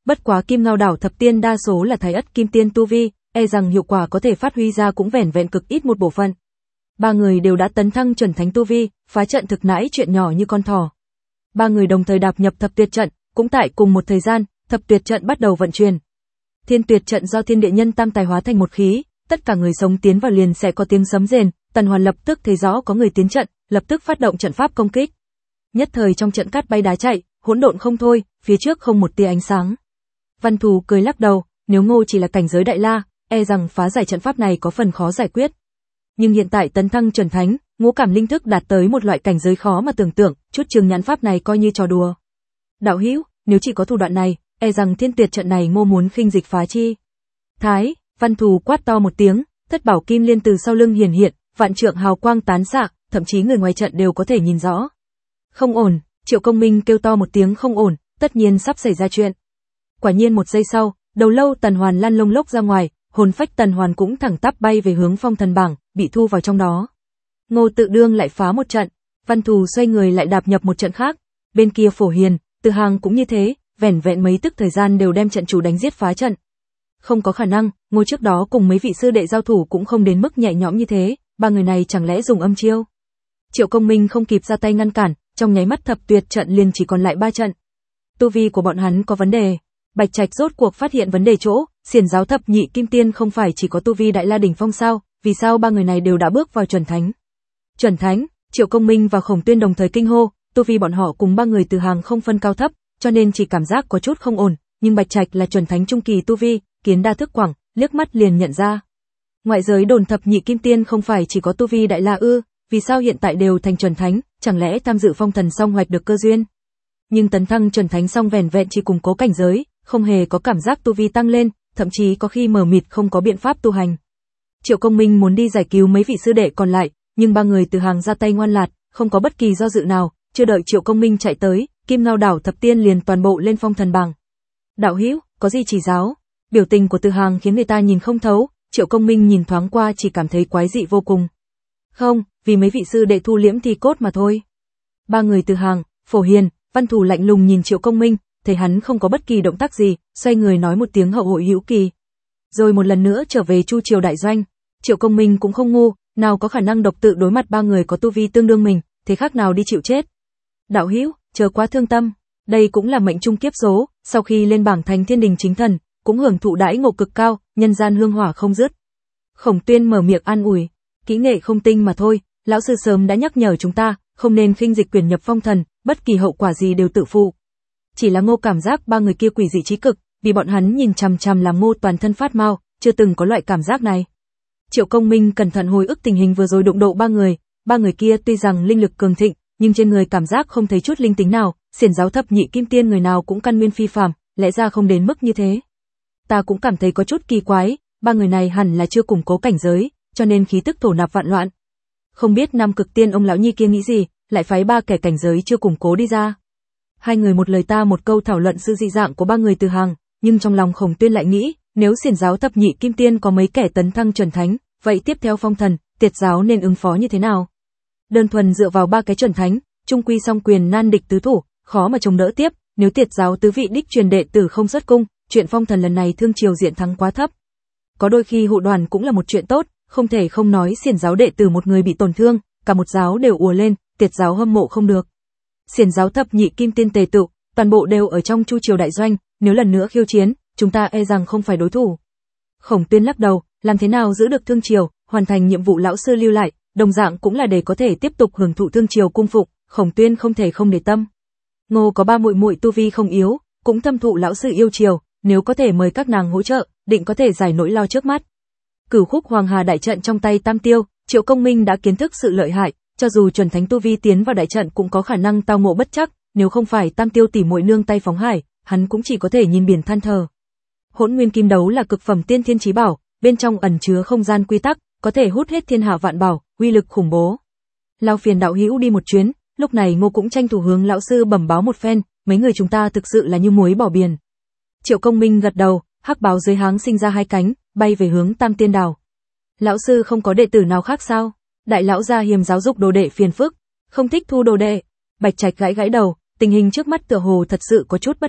Speaker 1: bất quá Kim Ngao đảo thập tiên đa số là thái ất kim tiên tu vi, e rằng hiệu quả có thể phát huy ra cũng vẻn vẹn cực ít một bộ phận. Ba người đều đã tấn thăng chuẩn thánh tu vi, phá trận thực nãi chuyện nhỏ như con thỏ. Ba người đồng thời đạp nhập thập tuyệt trận, cũng tại cùng một thời gian, thập tuyệt trận bắt đầu vận chuyển. Thiên tuyệt trận do thiên địa nhân tam tài hóa thành một khí, tất cả người sống tiến vào liền sẽ có tiếng sấm rền, Tần Hoàn lập tức thấy rõ có người tiến trận, lập tức phát động trận pháp công kích. Nhất thời trong trận cát bay đá chạy, hỗn độn không thôi, phía trước không một tia ánh sáng. Văn Thù cười lắc đầu, nếu Ngô chỉ là cảnh giới đại la, e rằng phá giải trận pháp này có phần khó giải quyết. Nhưng hiện tại tấn thăng chuẩn thánh, ngũ cảm linh thức đạt tới một loại cảnh giới khó mà tưởng tượng, chút trường nhãn pháp này coi như trò đùa. Đạo hữu, nếu chỉ có thủ đoạn này, e rằng thiên tuyệt trận này Ngô muốn khinh dịch phá chi. Thái, Văn Thù quát to một tiếng, thất bảo kim liên từ sau lưng hiển hiện, vạn trượng hào quang tán xạ, thậm chí người ngoài trận đều có thể nhìn rõ. Không ổn, Triệu Công Minh kêu to một tiếng không ổn, tất nhiên sắp xảy ra chuyện. Quả nhiên một giây sau, đầu lâu Tần Hoàn lăn lông lốc ra ngoài, hồn phách Tần Hoàn cũng thẳng tắp bay về hướng phong thần bảng, bị thu vào trong đó. Ngô tự đương lại phá một trận, Văn Thù xoay người lại đạp nhập một trận khác, bên kia Phổ Hiền, Từ Hàng cũng như thế, vẻn vẹn mấy tức thời gian đều đem trận chủ đánh giết phá trận. Không có khả năng, Ngô trước đó cùng mấy vị sư đệ giao thủ cũng không đến mức nhẹ nhõm như thế, ba người này chẳng lẽ dùng âm chiêu. Triệu Công Minh không kịp ra tay ngăn cản, trong nháy mắt thập tuyệt trận liền chỉ còn lại ba trận. Tu vi của bọn hắn có vấn đề. Bạch Trạch rốt cuộc phát hiện vấn đề chỗ, Xiển giáo thập nhị kim tiên không phải chỉ có tu vi đại la đỉnh phong sao, vì sao ba người này đều đã bước vào chuẩn thánh? Chuẩn thánh, Triệu Công Minh và Khổng Tuyên đồng thời kinh hô, tu vi bọn họ cùng ba người Từ Hàng không phân cao thấp, cho nên chỉ cảm giác có chút không ổn, nhưng Bạch Trạch là chuẩn thánh trung kỳ tu vi, kiến đa thức quảng, liếc mắt liền nhận ra. Ngoại giới đồn thập nhị kim tiên không phải chỉ có tu vi đại la ư, vì sao hiện tại đều thành chuẩn thánh, chẳng lẽ tham dự phong thần xong hoạch được cơ duyên? Nhưng tấn thăng chuẩn thánh xong vẻn vẹn chỉ củng cố cảnh giới, không hề có cảm giác tu vi tăng lên, thậm chí có khi mờ mịt không có biện pháp tu hành. Triệu Công Minh muốn đi giải cứu mấy vị sư đệ còn lại, nhưng ba người Từ Hàng ra tay ngoan lạt, không có bất kỳ do dự nào, chưa đợi Triệu Công Minh chạy tới, Kim Ngao đảo thập tiên liền toàn bộ lên phong thần bảng. Đạo hữu, có gì chỉ giáo? Biểu tình của Từ Hàng khiến người ta nhìn không thấu, Triệu Công Minh nhìn thoáng qua chỉ cảm thấy quái dị vô cùng. Không, vì mấy vị sư đệ thu liễm thì cốt mà thôi. Ba người Từ Hàng, Phổ Hiền, Văn Thù lạnh lùng nhìn Triệu Công Minh, thấy hắn không có bất kỳ động tác gì, xoay người nói một tiếng hậu hội hữu kỳ. Rồi một lần nữa trở về Chu Triều đại doanh. Triệu Công Minh cũng không ngu, nào có khả năng độc tự đối mặt ba người có tu vi tương đương mình, thế khác nào đi chịu chết. Đạo hữu, chờ quá thương tâm, đây cũng là mệnh trung kiếp số, sau khi lên bảng thành thiên đình chính thần, cũng hưởng thụ đãi ngộ cực cao, nhân gian hương hỏa không dứt. Khổng Tuyên mở miệng an ủi, kỹ nghệ không tinh mà thôi, lão sư sớm đã nhắc nhở chúng ta, không nên khinh dịch quyền nhập phong thần, bất kỳ hậu quả gì đều tự phụ. Chỉ là Ngô cảm giác ba người kia quỷ dị trí cực, vì bọn hắn nhìn chằm chằm làm Ngô toàn thân phát mau, chưa từng có loại cảm giác này. Triệu Công Minh cẩn thận hồi ức tình hình vừa rồi đụng độ ba người, ba người kia tuy rằng linh lực cường thịnh, nhưng trên người cảm giác không thấy chút linh tính nào, Xiển giáo thập nhị kim tiên người nào cũng căn nguyên phi phàm, lẽ ra không đến mức như thế. Ta cũng cảm thấy có chút kỳ quái, ba người này hẳn là chưa củng cố cảnh giới, cho nên khí tức thổ nạp vạn loạn. Không biết Nam Cực Tiên ông lão nhi kia nghĩ gì, lại phái ba kẻ cảnh giới chưa củng cố đi ra. Hai người một lời ta một câu thảo luận sự dị dạng của ba người Từ Hàng, nhưng trong lòng Khổng Tuyên lại nghĩ, nếu Xiển giáo thập nhị kim tiên có mấy kẻ tấn thăng chuẩn thánh, vậy tiếp theo phong thần, Tiệt giáo nên ứng phó như thế nào? Đơn thuần dựa vào ba cái chuẩn thánh, trung quy song quyền nan địch tứ thủ, khó mà chống đỡ tiếp, nếu Tiệt giáo tứ vị đích truyền đệ tử không xuất cung, chuyện phong thần lần này thương triều diện thắng quá thấp. Có đôi khi hộ đoàn cũng là một chuyện tốt, không thể không nói Xiển giáo đệ tử một người bị tổn thương, cả một giáo đều ùa lên, Tiệt giáo hâm mộ không được. Xiển giáo thập nhị kim tiên tề tựu, toàn bộ đều ở trong Chu Triều đại doanh, nếu lần nữa khiêu chiến, chúng ta e rằng không phải đối thủ. Khổng Tuyên lắc đầu, làm thế nào giữ được thương triều, hoàn thành nhiệm vụ lão sư lưu lại, đồng dạng cũng là để có thể tiếp tục hưởng thụ thương triều cung phục, Khổng Tuyên không thể không để tâm. Ngô có ba muội muội tu vi không yếu, cũng thâm thụ lão sư yêu triều, nếu có thể mời các nàng hỗ trợ, định có thể giải nỗi lo trước mắt. Cửu khúc Hoàng Hà đại trận trong tay Tam Tiêu, Triệu Công Minh đã kiến thức sự lợi hại, cho dù chuẩn thánh tu vi tiến vào đại trận cũng có khả năng tao ngộ bất trắc, nếu không phải Tam Tiêu tỉ muội nương tay phóng hải, hắn cũng chỉ có thể nhìn biển than thở. Hỗn Nguyên Kim Đấu là cực phẩm tiên thiên chí bảo, bên trong ẩn chứa không gian quy tắc, có thể hút hết thiên hạ vạn bảo, uy lực khủng bố. Lao phiền đạo hữu đi một chuyến, lúc này Ngô cũng tranh thủ hướng lão sư bẩm báo một phen, mấy người chúng ta thực sự là như muối bỏ biển. Triệu Công Minh gật đầu, hắc báo dưới háng sinh ra hai cánh, bay về hướng Tam Tiên Đảo. Lão sư không có đệ tử nào khác sao? Đại lão gia hiềm giáo dục đồ đệ phiền phức, không thích thu đồ đệ. Bạch Trạch gãi gãi đầu, tình hình trước mắt tựa hồ thật sự có chút bất lợi,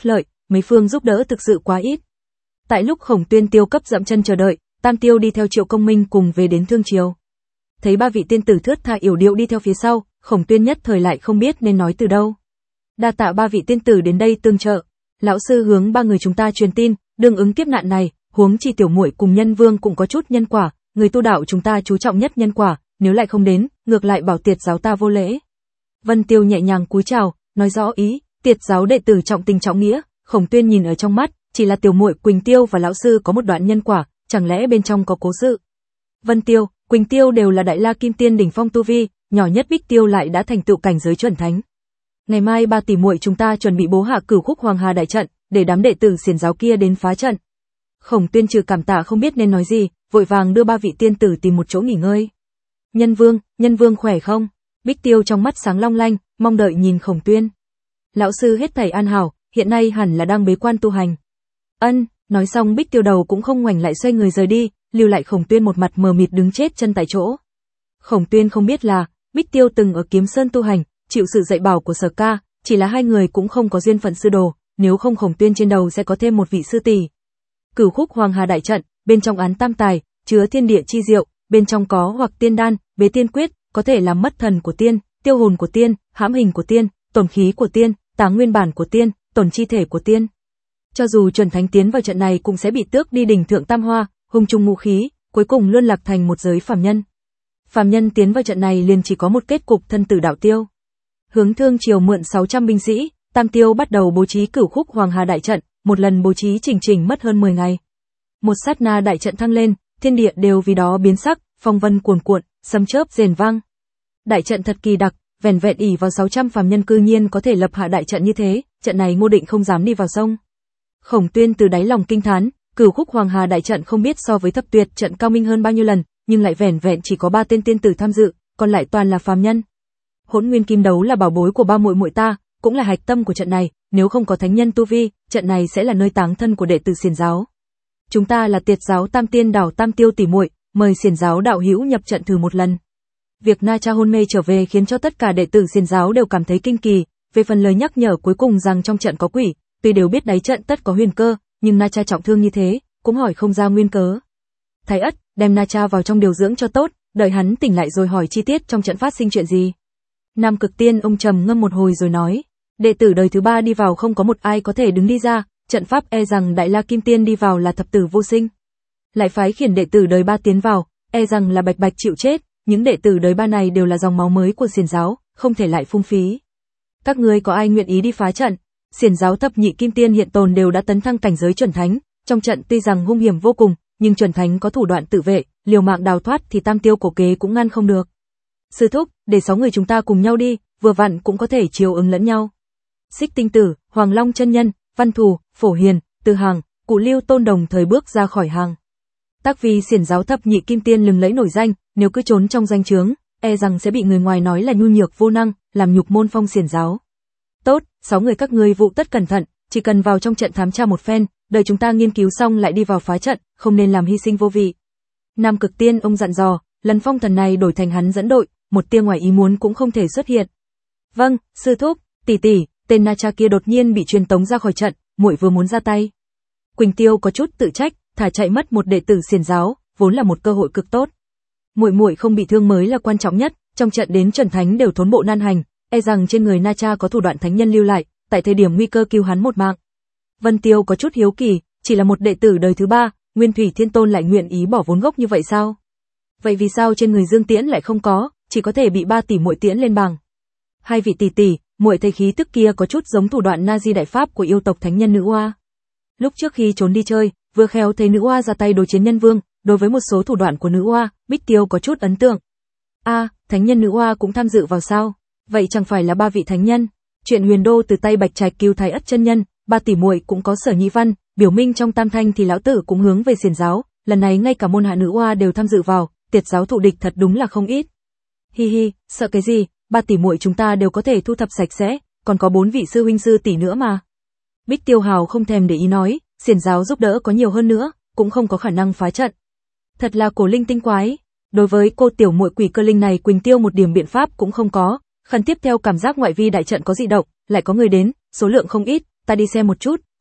Speaker 1: mấy phương giúp đỡ thực sự quá ít. Tại lúc Khổng Tuyên tiêu cấp dậm chân chờ đợi, Tam Tiêu đi theo Triệu Công Minh cùng về đến Thương Triều. Thấy ba vị tiên tử thướt tha yểu điệu đi theo phía sau, Khổng Tuyên nhất thời lại không biết nên nói từ đâu. Đa tạ ba vị tiên tử đến đây tương trợ. Lão sư hướng ba người chúng ta truyền tin, đương ứng kiếp nạn này, huống chi tiểu muội cùng Nhân Vương cũng có chút nhân quả, người tu đạo chúng ta chú trọng nhất nhân quả, nếu lại không đến, ngược lại bảo Tiệt giáo ta vô lễ. Vân Tiêu nhẹ nhàng cúi chào, nói rõ ý, Tiệt giáo đệ tử trọng tình trọng nghĩa. Khổng Tuyên nhìn ở trong mắt, chỉ là tiểu muội Quỳnh Tiêu và lão sư có một đoạn nhân quả, chẳng lẽ bên trong có cố sự? Vân Tiêu, Quỳnh Tiêu đều là đại la kim tiên đỉnh phong tu vi, nhỏ nhất Bích Tiêu lại đã thành tựu cảnh giới chuẩn thánh. Ngày mai ba tỷ muội chúng ta chuẩn bị bố hạ Cửu Khúc Hoàng Hà đại trận, để đám đệ tử xiển giáo kia đến phá trận. Khổng Tuyên trừ cảm tạ không biết nên nói gì, vội vàng đưa ba vị tiên tử tìm một chỗ nghỉ ngơi. Nhân Vương, Nhân Vương khỏe không? Bích Tiêu trong mắt sáng long lanh, mong đợi nhìn Khổng Tuyên. Lão sư hết thảy an hảo, hiện nay hẳn là đang bế quan tu hành. Ân, nói xong Bích Tiêu đầu cũng không ngoảnh lại xoay người rời đi, lưu lại Khổng Tuyên một mặt mờ mịt đứng chết chân tại chỗ. Khổng Tuyên không biết là, Bích Tiêu từng ở Kiếm Sơn tu hành, chịu sự dạy bảo của Sở Ca, chỉ là hai người cũng không có duyên phận sư đồ, nếu không Khổng Tuyên trên đầu sẽ có thêm một vị sư tỷ. Cửu Khúc Hoàng Hà đại trận, bên trong án tam tài, chứa thiên địa chi diệu, bên trong có hoặc tiên đan, bế tiên quyết, có thể làm mất thần của tiên, tiêu hồn của tiên, hãm hình của tiên, tổn khí của tiên, táng nguyên bản của tiên, tổn chi thể của tiên. Cho dù chuẩn thánh tiến vào trận này cũng sẽ bị tước đi đỉnh thượng tam hoa, hung trùng ngũ khí, cuối cùng luôn lạc thành một giới phàm nhân. Phàm nhân tiến vào trận này liền chỉ có một kết cục thân tử đạo tiêu. Hướng Thương Triều mượn sáu trăm binh sĩ, Tam Tiêu bắt đầu bố trí Cửu Khúc Hoàng Hà đại trận, một lần bố trí chỉnh chỉnh mất hơn mười ngày. Một sát na đại trận thăng lên, thiên địa đều vì đó biến sắc, phong vân cuồn cuộn, sấm chớp rền vang. Đại trận thật kỳ đặc, vẻn vẹn ỷ vào sáu trăm phàm nhân cư nhiên có thể lập hạ đại trận như thế, trận này Ngô Định không dám đi vào sông. Khổng Tuyên từ đáy lòng kinh thán, Cửu Khúc Hoàng Hà đại trận không biết so với Thập Tuyệt trận cao minh hơn bao nhiêu lần, nhưng lại vẻn vẹn chỉ có ba tên tiên tử tham dự, còn lại toàn là phàm nhân. Hỗn Nguyên Kim Đấu là bảo bối của ba muội muội ta, cũng là hạch tâm của trận này, nếu không có thánh nhân tu vi, trận này sẽ là nơi táng thân của đệ tử xiển giáo. Chúng ta là Tiệt giáo Tam Tiên Đảo Tam Tiêu tỷ muội, mời xiển giáo đạo hữu nhập trận thử một lần. Việc Na Cha hôn mê trở về khiến cho tất cả đệ tử xiển giáo đều cảm thấy kinh kỳ, về phần lời nhắc nhở cuối cùng rằng trong trận có quỷ, tuy đều biết đáy trận tất có huyền cơ, nhưng Na Cha trọng thương như thế, cũng hỏi không ra nguyên cớ. Thái Ất, đem Na Cha vào trong điều dưỡng cho tốt, đợi hắn tỉnh lại rồi hỏi chi tiết trong trận phát sinh chuyện gì. Nam Cực Tiên ông trầm ngâm một hồi rồi nói, đệ tử đời thứ ba đi vào không có một ai có thể đứng đi ra, trận pháp e rằng Đại La Kim Tiên đi vào là thập tử vô sinh. Lại phái khiển đệ tử đời ba tiến vào, e rằng là bạch bạch chịu chết, những đệ tử đời ba này đều là dòng máu mới của xiển giáo, không thể lại phung phí. Các ngươi có ai nguyện ý đi phá trận? Xiển giáo thập nhị kim tiên hiện tồn đều đã tấn thăng cảnh giới chuẩn thánh, trong trận tuy rằng hung hiểm vô cùng, nhưng chuẩn thánh có thủ đoạn tự vệ, liều mạng đào thoát thì Tam Tiêu cổ kế cũng ngăn không được. Sư thúc, để sáu người chúng ta cùng nhau đi, vừa vặn cũng có thể chiều ứng lẫn nhau. Xích Tinh Tử, Hoàng Long chân nhân, Văn Thù, Phổ Hiền, Từ Hàng, Cụ Lưu Tôn đồng thời bước ra khỏi hàng. Tác vì xiển giáo thập nhị kim tiên lừng lẫy nổi danh, nếu cứ trốn trong danh chướng, e rằng sẽ bị người ngoài nói là nhu nhược vô năng, làm nhục môn phong xiển giáo. Tốt, sáu người các ngươi vụ tất cẩn thận, chỉ cần vào trong trận thám tra một phen, đợi chúng ta nghiên cứu xong lại đi vào phá trận, không nên làm hy sinh vô vị. Nam Cực Tiên ông dặn dò, lần phong thần này đổi thành hắn dẫn đội, một tia ngoài ý muốn cũng không thể xuất hiện. Vâng, sư thúc, tỷ tỷ, tên Na Cha kia đột nhiên bị truyền tống ra khỏi trận, muội vừa muốn ra tay. Quỳnh Tiêu có chút tự trách, thả chạy mất một đệ tử xiển giáo, vốn là một cơ hội cực tốt. Muội muội không bị thương mới là quan trọng nhất, trong trận đến chuẩn thánh đều thốn bộ nan hành, e rằng trên người Na Cha có thủ đoạn thánh nhân lưu lại, tại thời điểm nguy cơ cứu hắn một mạng. Vân Tiêu có chút hiếu kỳ, chỉ là một đệ tử đời thứ ba, Nguyên Thủy Thiên Tôn lại nguyện ý bỏ vốn gốc như vậy sao? Vậy vì sao trên người Dương Tiễn lại không có, chỉ có thể bị ba tỷ muội tiễn lên bằng? Hai vị tỷ tỷ, muội thấy khí tức kia có chút giống thủ đoạn Na Di đại pháp của yêu tộc thánh nhân nữ oa. Lúc trước khi trốn đi chơi, vừa khéo thấy nữ oa ra tay đối chiến nhân vương, đối với một số thủ đoạn của nữ oa, Bích Tiêu có chút ấn tượng. A, à, thánh nhân nữ oa cũng tham dự vào sao? Vậy chẳng phải là ba vị thánh nhân? Chuyện huyền đô từ tay Bạch Trạch cứu Thái Ất chân nhân, ba tỷ muội cũng có Sở Nhị Văn, biểu minh trong tam thanh thì lão tử cũng hướng về xiển giáo, lần này ngay cả môn hạ nữ oa đều tham dự vào, Tiệt giáo thụ địch thật đúng là không ít. Hi hi, sợ cái gì, ba tỷ muội chúng ta đều có thể thu thập sạch sẽ, còn có bốn vị sư huynh sư tỷ nữa mà. Bích Tiêu Hào không thèm để ý nói, xiển giáo giúp đỡ có nhiều hơn nữa, cũng không có khả năng phá trận. Thật là cổ linh tinh quái. Đối với cô tiểu muội quỷ cơ linh này Quỳnh Tiêu một điểm biện pháp cũng không có, khẩn tiếp theo cảm giác ngoại vi đại trận có dị động, lại có người đến, số lượng không ít, ta đi xem một chút,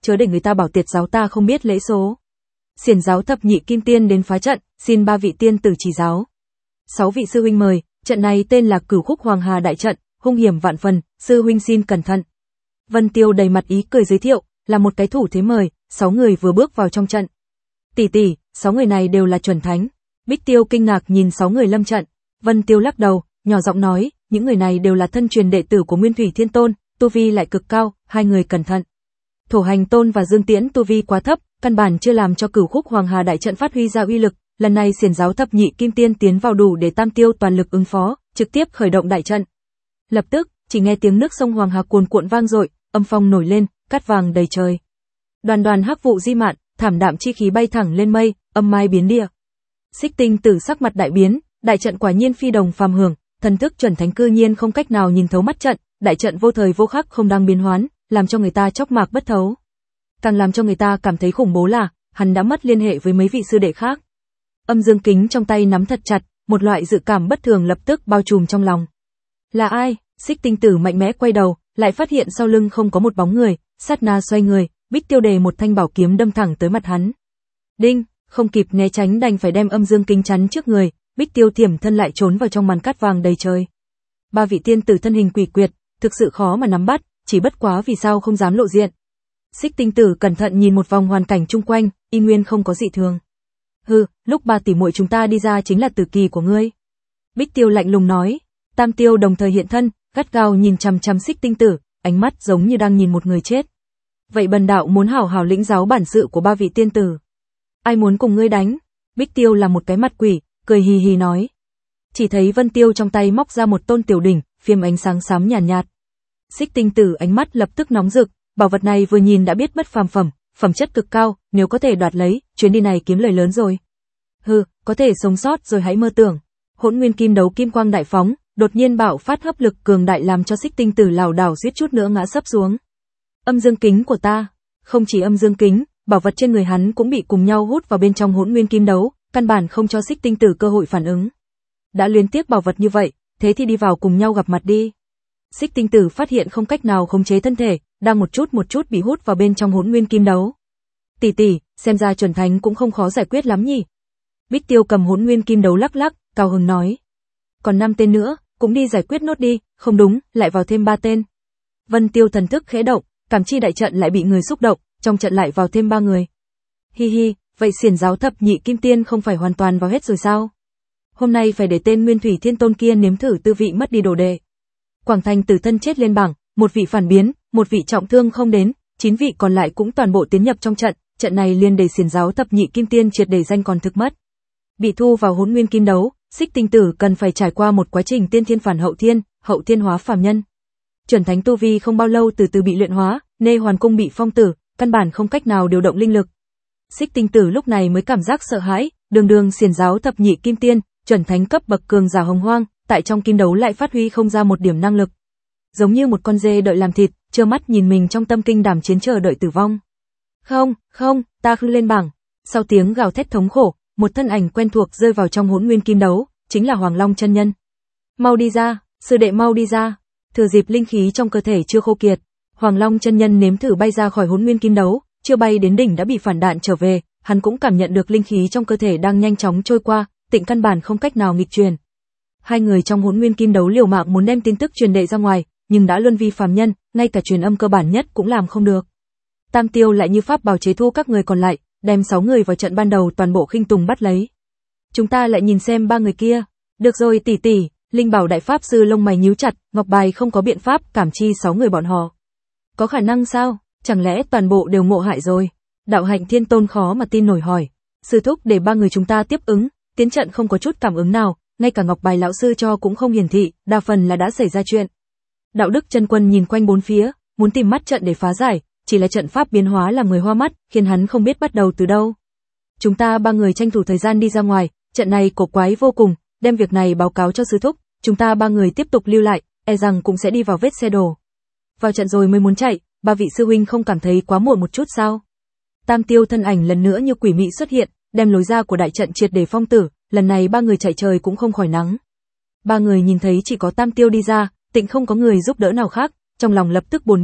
Speaker 1: chớ để người ta bảo tiệt giáo ta không biết lễ số. Xiển giáo thập nhị kim tiên đến phá trận, xin ba vị tiên tử chỉ giáo. Sáu vị sư huynh mời, trận này tên là Cửu Khúc Hoàng Hà đại trận, hung hiểm vạn phần, sư huynh xin cẩn thận. Vân Tiêu đầy mặt ý cười giới thiệu, là một cái thủ thế mời, sáu người vừa bước vào trong trận. Tỷ tỷ, sáu người này đều là chuẩn thánh. Bích Tiêu kinh ngạc nhìn sáu người lâm trận. Vân Tiêu lắc đầu, nhỏ giọng nói, những người này đều là thân truyền đệ tử của Nguyên Thủy Thiên Tôn, tu vi lại cực cao, hai người cẩn thận. Thổ Hành Tôn và Dương Tiễn tu vi quá thấp, căn bản chưa làm cho Cửu Khúc Hoàng Hà đại trận phát huy ra uy lực, lần này xiển giáo thập nhị kim tiên tiến vào đủ để Tam Tiêu toàn lực ứng phó, trực tiếp khởi động đại trận. Lập tức, chỉ nghe tiếng nước sông Hoàng Hà cuồn cuộn vang dội, âm phong nổi lên, cát vàng đầy trời. Đoàn đoàn hắc vụ di mạn, thảm đạm chi khí bay thẳng lên mây, âm mai biến địa. Xích Tinh Tử sắc mặt đại biến, đại trận quả nhiên phi đồng phàm hưởng, thần thức chuẩn thánh cư nhiên không cách nào nhìn thấu mắt trận, đại trận vô thời vô khắc không đang biến hoán, làm cho người ta chóc mạc bất thấu. Càng làm cho người ta cảm thấy khủng bố là, hắn đã mất liên hệ với mấy vị sư đệ khác. Âm Dương Kính trong tay nắm thật chặt, một loại dự cảm bất thường lập tức bao trùm trong lòng. Là ai? Xích Tinh Tử mạnh mẽ quay đầu, lại phát hiện sau lưng không có một bóng người, sát na xoay người, Bích Tiêu đề một thanh bảo kiếm đâm thẳng tới mặt hắn. Đinh, không kịp né tránh đành phải đem Âm Dương Kính chắn trước người, Bích Tiêu thiểm thân lại trốn vào trong màn cát vàng đầy trời. Ba vị tiên tử thân hình quỷ quyệt, thực sự khó mà nắm bắt, chỉ bất quá vì sao không dám lộ diện. Xích Tinh Tử cẩn thận nhìn một vòng hoàn cảnh chung quanh, y nguyên không có dị thường. Hừ, lúc ba tỷ muội chúng ta đi ra chính là tử kỳ của ngươi. Bích Tiêu lạnh lùng nói. Tam Tiêu đồng thời hiện thân, gắt gao nhìn chằm chằm Xích Tinh Tử, ánh mắt giống như đang nhìn một người chết. Vậy bần đạo muốn hảo hảo lĩnh giáo bản sự của ba vị tiên tử. Ai muốn cùng ngươi đánh? Bích Tiêu là một cái mặt quỷ, cười hì hì nói. Chỉ thấy Vân Tiêu trong tay móc ra một tôn tiểu đỉnh, phiêm ánh sáng xám nhàn nhạt, nhạt. Xích Tinh Tử ánh mắt lập tức nóng rực, bảo vật này vừa nhìn đã biết bất phàm phẩm, phẩm chất cực cao, nếu có thể đoạt lấy, chuyến đi này kiếm lời lớn rồi. Hừ, có thể sống sót rồi hãy mơ tưởng. Hỗn Nguyên Kim Đấu kim quang đại phóng, đột nhiên bạo phát hấp lực cường đại làm cho Xích Tinh Tử lảo đảo suýt chút nữa ngã sấp xuống. Âm Dương Kính của ta, không chỉ Âm Dương Kính, bảo vật trên người hắn cũng bị cùng nhau hút vào bên trong Hỗn Nguyên Kim Đấu, căn bản không cho Xích Tinh Tử cơ hội phản ứng. Đã liên tiếp bảo vật như vậy, thế thì đi vào cùng nhau gặp mặt đi. Xích Tinh Tử phát hiện không cách nào khống chế thân thể, đang một chút một chút bị hút vào bên trong Hỗn Nguyên Kim Đấu. Tỷ tỷ, xem ra chuẩn thánh cũng không khó giải quyết lắm nhỉ. Bích Tiêu cầm Hỗn Nguyên Kim Đấu lắc lắc, cao hứng nói. Còn năm tên nữa, cũng đi giải quyết nốt đi, không đúng, lại vào thêm ba tên. Vân Tiêu thần thức khẽ động, cảm chi đại trận lại bị người xúc động, trong trận lại vào thêm ba người. Hi hi, vậy xiển giáo thập nhị kim tiên không phải hoàn toàn vào hết rồi sao? Hôm nay phải để tên Nguyên Thủy Thiên Tôn kia nếm thử tư vị mất đi đồ đệ. Quảng Thành Tử thân chết lên bảng, một vị phản biến, một vị trọng thương không đến, chín vị còn lại cũng toàn bộ tiến nhập trong trận, trận này liên để xiển giáo thập nhị kim tiên triệt để danh còn thực mất. Bị thu vào Hỗn Nguyên Kim Đấu, Xích Tinh Tử cần phải trải qua một quá trình tiên thiên phản hậu thiên, hậu thiên hóa phàm nhân. Chuẩn thánh tu vi không bao lâu từ từ bị luyện hóa, Nê Hoàn Cung bị phong tử, căn bản không cách nào điều động linh lực. Xích Tinh Tử lúc này mới cảm giác sợ hãi, đường đường xiển giáo thập nhị kim tiên, chuẩn thánh cấp bậc cường giả hồng hoang, tại trong kim đấu lại phát huy không ra một điểm năng lực. Giống như một con dê đợi làm thịt, trơ mắt nhìn mình trong tâm kinh đảm chiến chờ đợi tử vong. Không, không, ta không lên bảng. Sau tiếng gào thét thống khổ, một thân ảnh quen thuộc rơi vào trong Hỗn Nguyên Kim Đấu, chính là Hoàng Long chân nhân. Mau đi ra, sư đệ mau đi ra. Thừa dịp linh khí trong cơ thể chưa khô kiệt, Hoàng Long chân nhân nếm thử bay ra khỏi Hỗn Nguyên Kim Đấu, chưa bay đến đỉnh đã bị phản đạn trở về, hắn cũng cảm nhận được linh khí trong cơ thể đang nhanh chóng trôi qua, tịnh căn bản không cách nào nghịch truyền. Hai người trong Hỗn Nguyên Kim Đấu liều mạng muốn đem tin tức truyền đệ ra ngoài, nhưng đã luân vi phàm nhân, ngay cả truyền âm cơ bản nhất cũng làm không được. Tam Tiêu lại như pháp bảo chế thu các người còn lại, đem sáu người vào trận ban đầu toàn bộ khinh tùng bắt lấy. Chúng ta lại nhìn xem ba người kia. Được rồi tỷ tỷ, Linh Bảo đại pháp sư lông mày nhíu chặt, Ngọc Bài không có biện pháp cảm chi sáu người bọn họ. Có khả năng sao? Chẳng lẽ toàn bộ đều ngộ hại rồi? Đạo Hạnh Thiên Tôn khó mà tin nổi hỏi. Sư thúc để ba người chúng ta tiếp ứng, tiến trận không có chút cảm ứng nào, ngay cả Ngọc Bài lão sư cho cũng không hiển thị, đa phần là đã xảy ra chuyện. Đạo Đức Chân Quân nhìn quanh bốn phía, muốn tìm mắt trận để phá giải, chỉ là trận pháp biến hóa làm người hoa mắt, khiến hắn không biết bắt đầu từ đâu. Chúng ta ba người tranh thủ thời gian đi ra ngoài, trận này cổ quái vô cùng, đem việc này báo cáo cho sư thúc, chúng ta ba người tiếp tục lưu lại, e rằng cũng sẽ đi vào vết xe đổ. Vào trận rồi mới muốn chạy, ba vị sư huynh không cảm thấy quá muộn một chút sao? Tam Tiêu thân ảnh lần nữa như quỷ mị xuất hiện, đem lối ra của đại trận triệt để phong tử, lần này ba người chạy trời cũng không khỏi nắng. Ba người nhìn thấy chỉ có Tam Tiêu đi ra, tịnh không có người giúp đỡ nào khác, trong lòng lập tức buồn bực,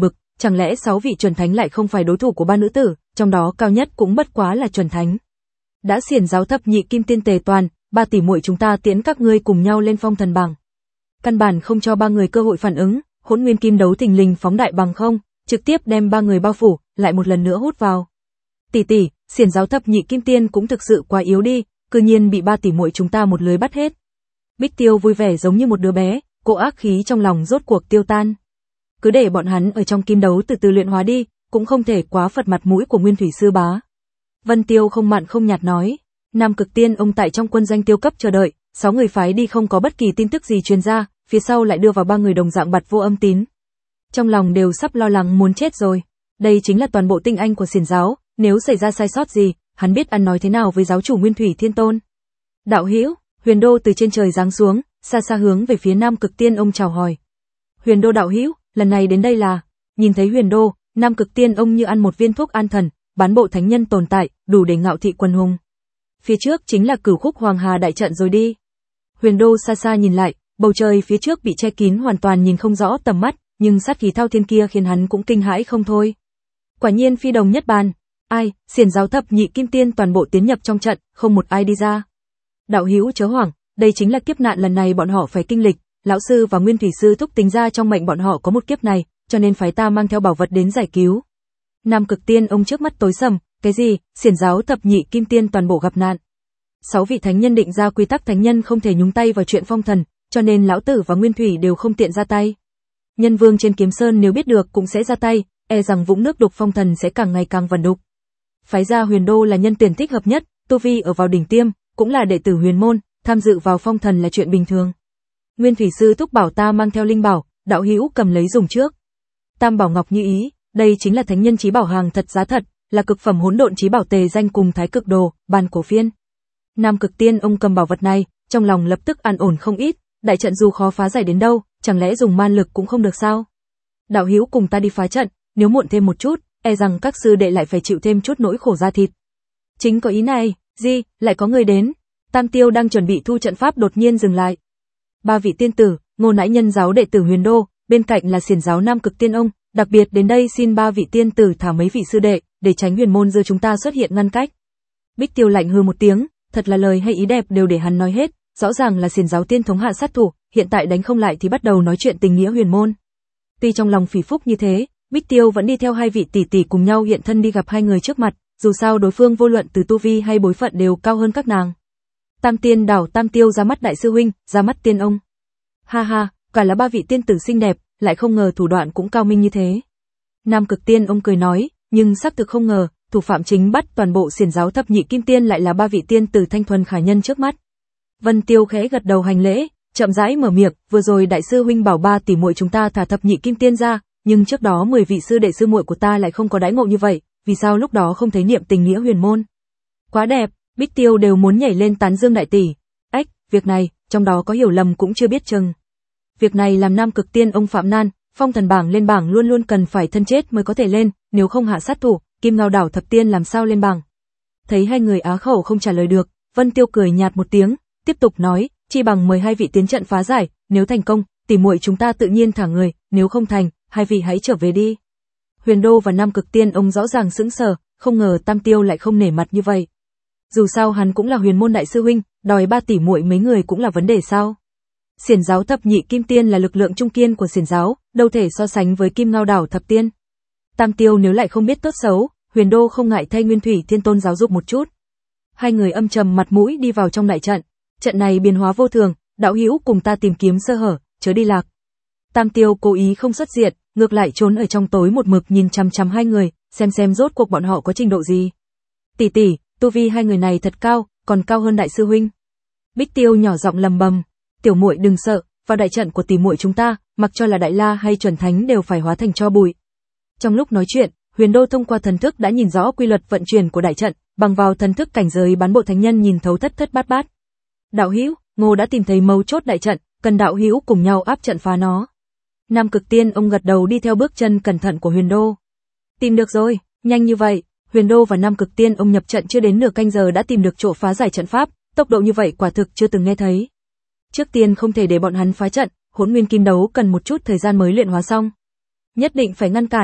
Speaker 1: chẳng lẽ sáu vị chuẩn thánh lại không phải đối thủ của ba nữ tử, trong đó cao nhất cũng bất quá là chuẩn thánh. Đã xiển giáo thập nhị kim tiên tề toàn, ba tỷ muội chúng ta tiễn các ngươi cùng nhau lên phong thần bảng. Căn bản không cho ba người cơ hội phản ứng, Hỗn Nguyên Kim Đấu thình lình phóng đại bằng không, trực tiếp đem ba người bao phủ, lại một lần nữa hút vào. Tỷ tỷ, xiển giáo thập nhị kim tiên cũng thực sự quá yếu đi, cư nhiên bị ba tỷ muội chúng ta một lưới bắt hết. Bích Tiêu vui vẻ giống như một đứa bé, cô ác khí trong lòng rốt cuộc tiêu tan. Cứ để bọn hắn ở trong kim đấu từ từ luyện hóa đi, cũng không thể quá phật mặt mũi của Nguyên Thủy sư bá. Vân Tiêu không mặn không nhạt nói, Nam Cực Tiên ông tại trong quân danh tiêu cấp chờ đợi, sáu người phái đi không có bất kỳ tin tức gì truyền ra, phía sau lại đưa vào ba người đồng dạng bạt vô âm tín. Trong lòng đều sắp lo lắng muốn chết rồi. Đây chính là toàn bộ tinh anh của xiển giáo, nếu xảy ra sai sót gì, hắn biết ăn nói thế nào với giáo chủ Nguyên Thủy Thiên Tôn. Đạo hữu, Huyền Đô từ trên trời giáng xuống, xa xa hướng về phía Nam Cực Tiên ông chào hỏi. Huyền Đô đạo hữu, lần này đến đây là, nhìn thấy Huyền Đô, Nam Cực Tiên ông như ăn một viên thuốc an thần, bán bộ thánh nhân tồn tại, đủ để ngạo thị quần hùng. Phía trước chính là Cửu Khúc Hoàng Hà đại trận rồi đi. Huyền Đô xa xa nhìn lại, bầu trời phía trước bị che kín hoàn toàn nhìn không rõ tầm mắt, nhưng sát khí thao thiên kia khiến hắn cũng kinh hãi không thôi. Quả nhiên phi đồng nhất bàn, ai, xiển giáo thập nhị kim tiên toàn bộ tiến nhập trong trận, không một ai đi ra. Đạo hữu chớ hoảng, đây chính là kiếp nạn lần này bọn họ phải kinh lịch, lão sư và Nguyên Thủy sư thúc tính ra trong mệnh bọn họ có một kiếp này, cho nên phái ta mang theo bảo vật đến giải cứu. Nam Cực Tiên ông trước mắt tối sầm, cái gì, xiển giáo thập nhị kim tiên toàn bộ gặp nạn. Sáu vị thánh nhân định ra quy tắc thánh nhân không thể nhúng tay vào chuyện phong thần, cho nên lão tử và Nguyên Thủy đều không tiện ra tay. Nhân vương trên Kiếm Sơn nếu biết được cũng sẽ ra tay, e rằng vũng nước đục phong thần sẽ càng ngày càng vẩn đục. Phái gia Huyền Đô là nhân tuyển thích hợp nhất, tu vi ở vào đỉnh tiêm, cũng là đệ tử huyền môn, tham dự vào phong thần là chuyện bình thường. Nguyên Thủy sư thúc bảo ta mang theo linh bảo, đạo hữu cầm lấy dùng trước. Tam bảo ngọc như ý, đây chính là thánh nhân chí bảo hàng thật giá thật, là cực phẩm hỗn độn chí bảo tề danh cùng thái cực đồ, bàn cổ phiên. Nam Cực Tiên ông cầm bảo vật này, trong lòng lập tức an ổn không ít, đại trận dù khó phá giải đến đâu, chẳng lẽ dùng man lực cũng không được sao? Đạo hữu cùng ta đi phá trận, nếu muộn thêm một chút, e rằng các sư đệ lại phải chịu thêm chút nỗi khổ da thịt. Chính có ý này, gì, lại có người đến. Tam Tiêu đang chuẩn bị thu trận pháp đột nhiên dừng lại. Ba vị tiên tử, Ngô Nãi Nhân giáo đệ tử Huyền Đô, bên cạnh là xiển giáo Nam Cực Tiên ông, đặc biệt đến đây xin ba vị tiên tử thả mấy vị sư đệ, để tránh huyền môn giữa chúng ta xuất hiện ngăn cách. Bích Tiêu lạnh hừ một tiếng, thật là lời hay ý đẹp đều để hắn nói hết, rõ ràng là xiển giáo tiên thống hạ sát thủ, hiện tại đánh không lại thì bắt đầu nói chuyện tình nghĩa huyền môn. Tuy trong lòng phỉ phúc như thế, Bích Tiêu vẫn đi theo hai vị tỷ tỷ cùng nhau hiện thân đi gặp hai người trước mặt, dù sao đối phương vô luận từ tu vi hay bối phận đều cao hơn các nàng. Tam Tiên đảo Tam Tiêu ra mắt đại sư huynh, ra mắt tiên ông. Ha ha, cả là ba vị tiên tử xinh đẹp, lại không ngờ thủ đoạn cũng cao minh như thế. Nam Cực Tiên ông cười nói, nhưng xác thực không ngờ, thủ phạm chính bắt toàn bộ xiển giáo thập nhị kim tiên lại là ba vị tiên tử thanh thuần khả nhân trước mắt. Vân Tiêu khẽ gật đầu hành lễ, chậm rãi mở miệng, vừa rồi đại sư huynh bảo ba tỷ muội chúng ta thả thập nhị kim tiên ra, nhưng trước đó mười vị sư đệ sư muội của ta lại không có đãi ngộ như vậy, vì sao lúc đó không thấy niệm tình nghĩa huyền môn? Quá đẹp, Bích Tiêu đều muốn nhảy lên tán dương đại tỷ. Ách, việc này, trong đó có hiểu lầm cũng chưa biết chừng. Việc này làm Nam Cực Tiên ông phạm nan, phong thần bảng lên bảng luôn luôn cần phải thân chết mới có thể lên, nếu không hạ sát thủ, Kim Ngao đảo thập tiên làm sao lên bảng? Thấy hai người á khẩu không trả lời được, Vân Tiêu cười nhạt một tiếng, tiếp tục nói, chi bằng mời hai vị tiến trận phá giải, nếu thành công, tỷ muội chúng ta tự nhiên thả người, nếu không thành, hai vị hãy trở về đi. Huyền Đô và Nam Cực Tiên ông rõ ràng sững sờ, không ngờ Tam Tiêu lại không nể mặt như vậy. Dù sao hắn cũng là huyền môn đại sư huynh, đòi ba tỷ muội mấy người cũng là vấn đề sao? Xiển giáo thập nhị kim tiên là lực lượng trung kiên của xiển giáo, đâu thể so sánh với Kim Ngao đảo thập tiên. Tam Tiêu nếu lại không biết tốt xấu, Huyền Đô không ngại thay Nguyên Thủy Thiên Tôn giáo dục một chút. Hai người âm trầm mặt mũi đi vào trong đại trận, trận này biến hóa vô thường, đạo hữu cùng ta tìm kiếm sơ hở, chớ đi lạc. Tam Tiêu cố ý không xuất diện, ngược lại trốn ở trong tối một mực nhìn chằm chằm hai người, xem xem rốt cuộc bọn họ có trình độ gì. Tỷ tỷ, tu vi hai người này thật cao, còn cao hơn đại sư huynh. Bích Tiêu nhỏ giọng lầm bầm, tiểu muội đừng sợ, vào đại trận của tỷ muội chúng ta, mặc cho là đại la hay chuẩn thánh đều phải hóa thành tro bụi. Trong lúc nói chuyện, Huyền Đô thông qua thần thức đã nhìn rõ quy luật vận chuyển của đại trận, bằng vào thần thức cảnh giới bán bộ thánh nhân nhìn thấu thất thất bát bát. Đạo hữu, Ngô đã tìm thấy mấu chốt đại trận, cần đạo hữu cùng nhau áp trận phá nó. Nam Cực Tiên ông gật đầu đi theo bước chân cẩn thận của Huyền Đô. Tìm được rồi, nhanh như vậy. Huyền Đô và Nam Cực Tiên ông nhập trận chưa đến nửa canh giờ đã tìm được chỗ phá giải trận pháp, tốc độ như vậy quả thực chưa từng nghe thấy. Trước tiên không thể để bọn hắn phá trận, Hỗn Nguyên Kim Đấu cần một chút thời gian mới luyện hóa xong. Nhất định phải ngăn cản.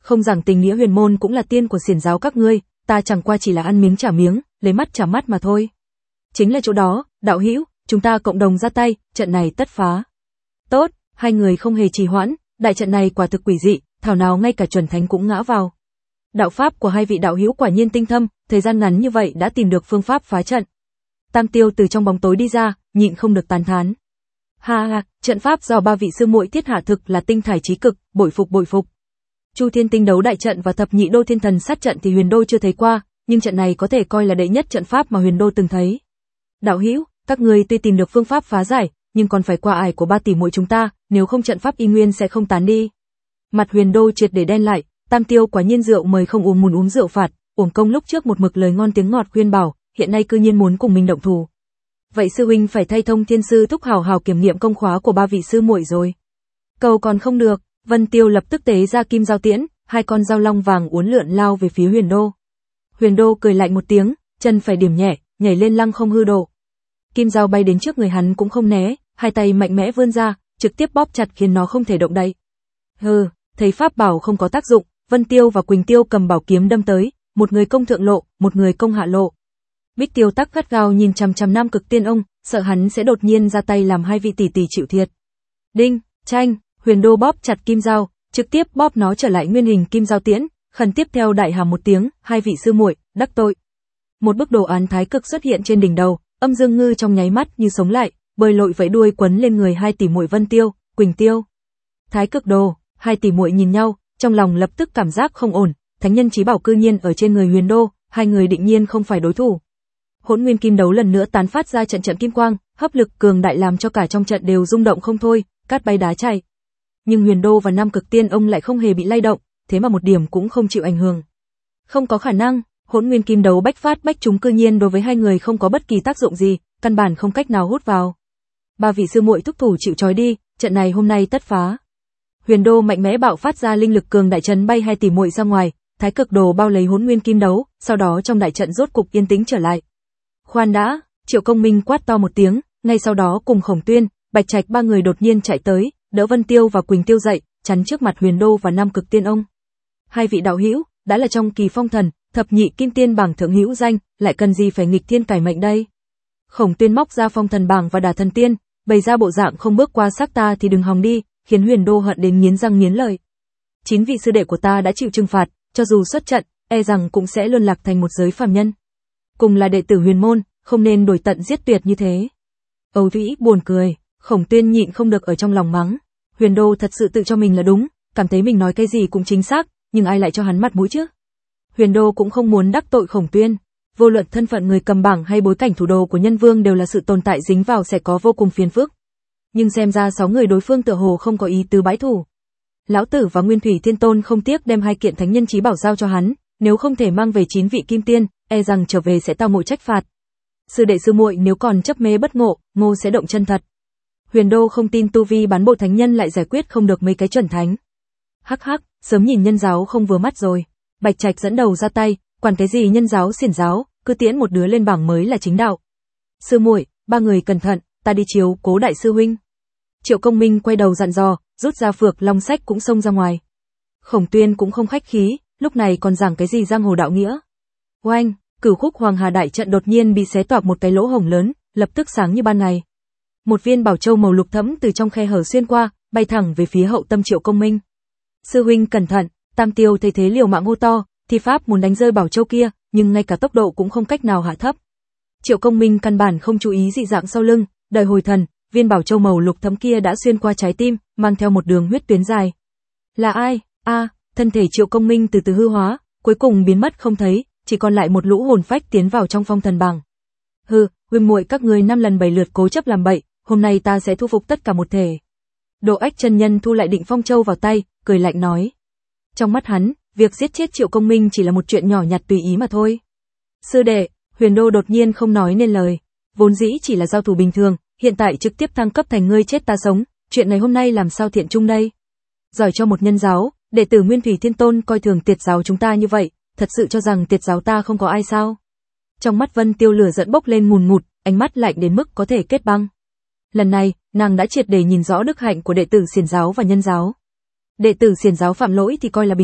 Speaker 1: không giảng tình nghĩa huyền môn cũng là tiên của xiển giáo các ngươi, ta chẳng qua chỉ là ăn miếng trả miếng, lấy mắt trả mắt mà thôi. Chính là chỗ đó, đạo hữu, chúng ta cộng đồng ra tay, trận này tất phá. Tốt, hai người không hề trì hoãn, đại trận này quả thực quỷ dị, thảo nào ngay cả chuẩn thánh cũng ngã vào. Đạo pháp của hai vị đạo hữu quả nhiên tinh thâm, thời gian ngắn như vậy đã tìm được phương pháp phá trận. Tam Tiêu từ trong bóng tối đi ra, nhịn không được tán thán. Ha ha, trận pháp do ba vị sư muội thiết hạ thực là tinh thải chí cực, bội phục bội phục. Chu Thiên Tinh đấu đại trận và thập nhị đô thiên thần sát trận thì Huyền Đô chưa thấy qua, nhưng trận này có thể coi là đệ nhất trận pháp mà Huyền Đô từng thấy. Đạo hữu, các ngươi tuy tìm được phương pháp phá giải, nhưng còn phải qua ải của ba tỷ muội chúng ta, nếu không trận pháp y nguyên sẽ không tán đi. Mặt Huyền Đô triệt để đen lại, Tam Tiêu quả nhiên rượu mời không uống muốn uống rượu phạt, uổng công lúc trước một mực lời ngon tiếng ngọt khuyên bảo, hiện nay cư nhiên muốn cùng mình động thủ. Vậy sư huynh phải thay Thông Thiên sư thúc hào hào kiểm nghiệm công khóa của ba vị sư muội rồi. Cầu còn không được, Vân Tiêu lập tức tế ra kim giao tiễn, hai con dao long vàng uốn lượn lao về phía Huyền Đô. Huyền Đô cười lạnh một tiếng, chân phải điểm nhẹ, nhảy lên lăng không hư độ. Kim dao bay đến trước người hắn cũng không né, hai tay mạnh mẽ vươn ra, trực tiếp bóp chặt khiến nó không thể động đậy. Hừ, thấy pháp bảo không có tác dụng, Vân Tiêu và Quỳnh Tiêu cầm bảo kiếm đâm tới, một người công thượng lộ, một người công hạ lộ. Bích Tiêu tắc gắt gao nhìn chằm chằm Nam Cực Tiên Ông, sợ hắn sẽ đột nhiên ra tay làm hai vị tỷ tỷ chịu thiệt. Đinh, tranh, Huyền Đô bóp chặt kim dao, trực tiếp bóp nó trở lại nguyên hình kim dao tiễn, khẩn tiếp theo đại hàm một tiếng, hai vị sư muội, đắc tội. Một bức đồ án thái cực xuất hiện trên đỉnh đầu, Âm Dương Ngư trong nháy mắt như sống lại, bơi lội vẫy đuôi quấn lên người hai tỷ muội Vân Tiêu, Quỳnh Tiêu. Thái cực đồ, hai tỷ muội nhìn nhau, trong lòng lập tức cảm giác không ổn, thánh nhân chí bảo cư nhiên ở trên người Huyền Đô, hai người định nhiên không phải đối thủ. Hỗn Nguyên Kim đấu lần nữa tán phát ra trận trận kim quang, hấp lực cường đại làm cho cả trong trận đều rung động không thôi, cát bay đá chạy. Nhưng Huyền Đô và Nam Cực Tiên Ông lại không hề bị lay động, thế mà một điểm cũng không chịu ảnh hưởng. Không có khả năng, Hỗn Nguyên Kim đấu bách phát bách chúng cư nhiên đối với hai người không có bất kỳ tác dụng gì, căn bản không cách nào hút vào. Ba vị sư muội thúc thủ chịu trói đi, trận này hôm nay tất phá. Huyền Đô mạnh mẽ bạo phát ra linh lực cường đại chấn bay hai tỷ muội ra ngoài, thái cực đồ bao lấy Hỗn Nguyên Kim đấu, sau đó trong đại trận rốt cục yên tĩnh trở lại. Khoan đã, Triệu Công Minh quát to một tiếng, ngay sau đó cùng Khổng Tuyên, Bạch Trạch ba người đột nhiên chạy tới, đỡ Vân Tiêu và Quỳnh Tiêu dậy, chắn trước mặt Huyền Đô và Nam Cực Tiên Ông. Hai vị đạo hữu, đã là trong kỳ phong thần, thập nhị kim tiên bảng thượng hữu danh, lại cần gì phải nghịch thiên cải mệnh đây? Khổng Tuyên móc ra phong thần bảng và đả thần tiên, bày ra bộ dạng không bước qua xác ta thì đừng hòng đi, khiến Huyền Đô hận đến nghiến răng nghiến lợi. Chín vị sư đệ của ta đã chịu trừng phạt, cho dù xuất trận, e rằng cũng sẽ luân lạc thành một giới phàm nhân. Cùng là đệ tử Huyền môn, không nên đổi tận giết tuyệt như thế. Âu Thủy buồn cười, Khổng Tuyên nhịn không được ở trong lòng mắng. Huyền Đô thật sự tự cho mình là đúng, cảm thấy mình nói cái gì cũng chính xác, nhưng ai lại cho hắn mặt mũi chứ? Huyền Đô cũng không muốn đắc tội Khổng Tuyên. Vô luận thân phận người cầm bảng hay bối cảnh thủ đồ của nhân vương đều là sự tồn tại dính vào sẽ có vô cùng phiền phức. Nhưng xem ra sáu người đối phương tựa hồ không có ý tứ bãi thủ. Lão Tử và Nguyên Thủy Thiên Tôn không tiếc đem hai kiện thánh nhân chí bảo giao cho hắn, nếu không thể mang về chín vị kim tiên, e rằng trở về sẽ tao ngộ trách phạt. Sư đệ sư muội nếu còn chấp mê bất ngộ, ngô sẽ động chân thật. Huyền Đô không tin tu vi bán bộ thánh nhân lại giải quyết không được mấy cái chuẩn thánh. Hắc hắc, sớm nhìn nhân giáo không vừa mắt rồi. Bạch Trạch dẫn đầu ra tay, quản cái gì nhân giáo xiển giáo, cứ tiễn một đứa lên bảng mới là chính đạo. Sư muội, ba người cẩn thận, ta đi chiếu cố đại sư huynh. Triệu Công Minh quay đầu dặn dò, rút ra Phược Long sách cũng xông ra ngoài. Khổng Tuyên cũng không khách khí, lúc này còn giảng cái gì giang hồ đạo nghĩa. Oanh, Cửu Khúc Hoàng Hà đại trận đột nhiên bị xé toạc một cái lỗ hổng lớn, lập tức sáng như ban ngày. Một viên bảo châu màu lục thẫm từ trong khe hở xuyên qua, bay thẳng về phía hậu tâm Triệu Công Minh. Sư huynh cẩn thận, Tam Tiêu thấy thế liều mạng hô to, thi pháp muốn đánh rơi bảo châu kia, nhưng ngay cả tốc độ cũng không cách nào hạ thấp. Triệu Công Minh căn bản không chú ý dị dạng sau lưng, đợi hồi thần, viên bảo châu màu lục thẫm kia đã xuyên qua trái tim, mang theo một đường huyết tuyến dài. Là ai? A, à, thân thể Triệu Công Minh từ từ hư hóa, cuối cùng biến mất không thấy, chỉ còn lại một lũ hồn phách tiến vào trong phong thần bảng. Hừ, huynh muội các ngươi năm lần bảy lượt cố chấp làm bậy, hôm nay ta sẽ thu phục tất cả một thể. Độ Ách chân nhân thu lại Định Phong Châu vào tay, cười lạnh nói. Trong mắt hắn, việc giết chết Triệu Công Minh chỉ là một chuyện nhỏ nhặt tùy ý mà thôi. Sư đệ, Huyền Đô đột nhiên không nói nên lời, vốn dĩ chỉ là giao thủ bình thường, hiện tại trực tiếp thăng cấp thành ngươi chết ta sống, chuyện này hôm nay làm sao thiện chung đây? Giỏi cho một nhân giáo, đệ tử Nguyên Thủy Thiên Tôn coi thường Tiệt giáo chúng ta như vậy, thật sự cho rằng Tiệt giáo ta không có ai sao? Trong mắt Vân Tiêu lửa giận bốc lên ngùn ngụt, ánh mắt lạnh đến mức có thể kết băng. Lần này, nàng đã triệt để nhìn rõ đức hạnh của đệ tử xiển giáo và nhân giáo. Đệ tử xiển giáo phạm lỗi thì coi là bình thường,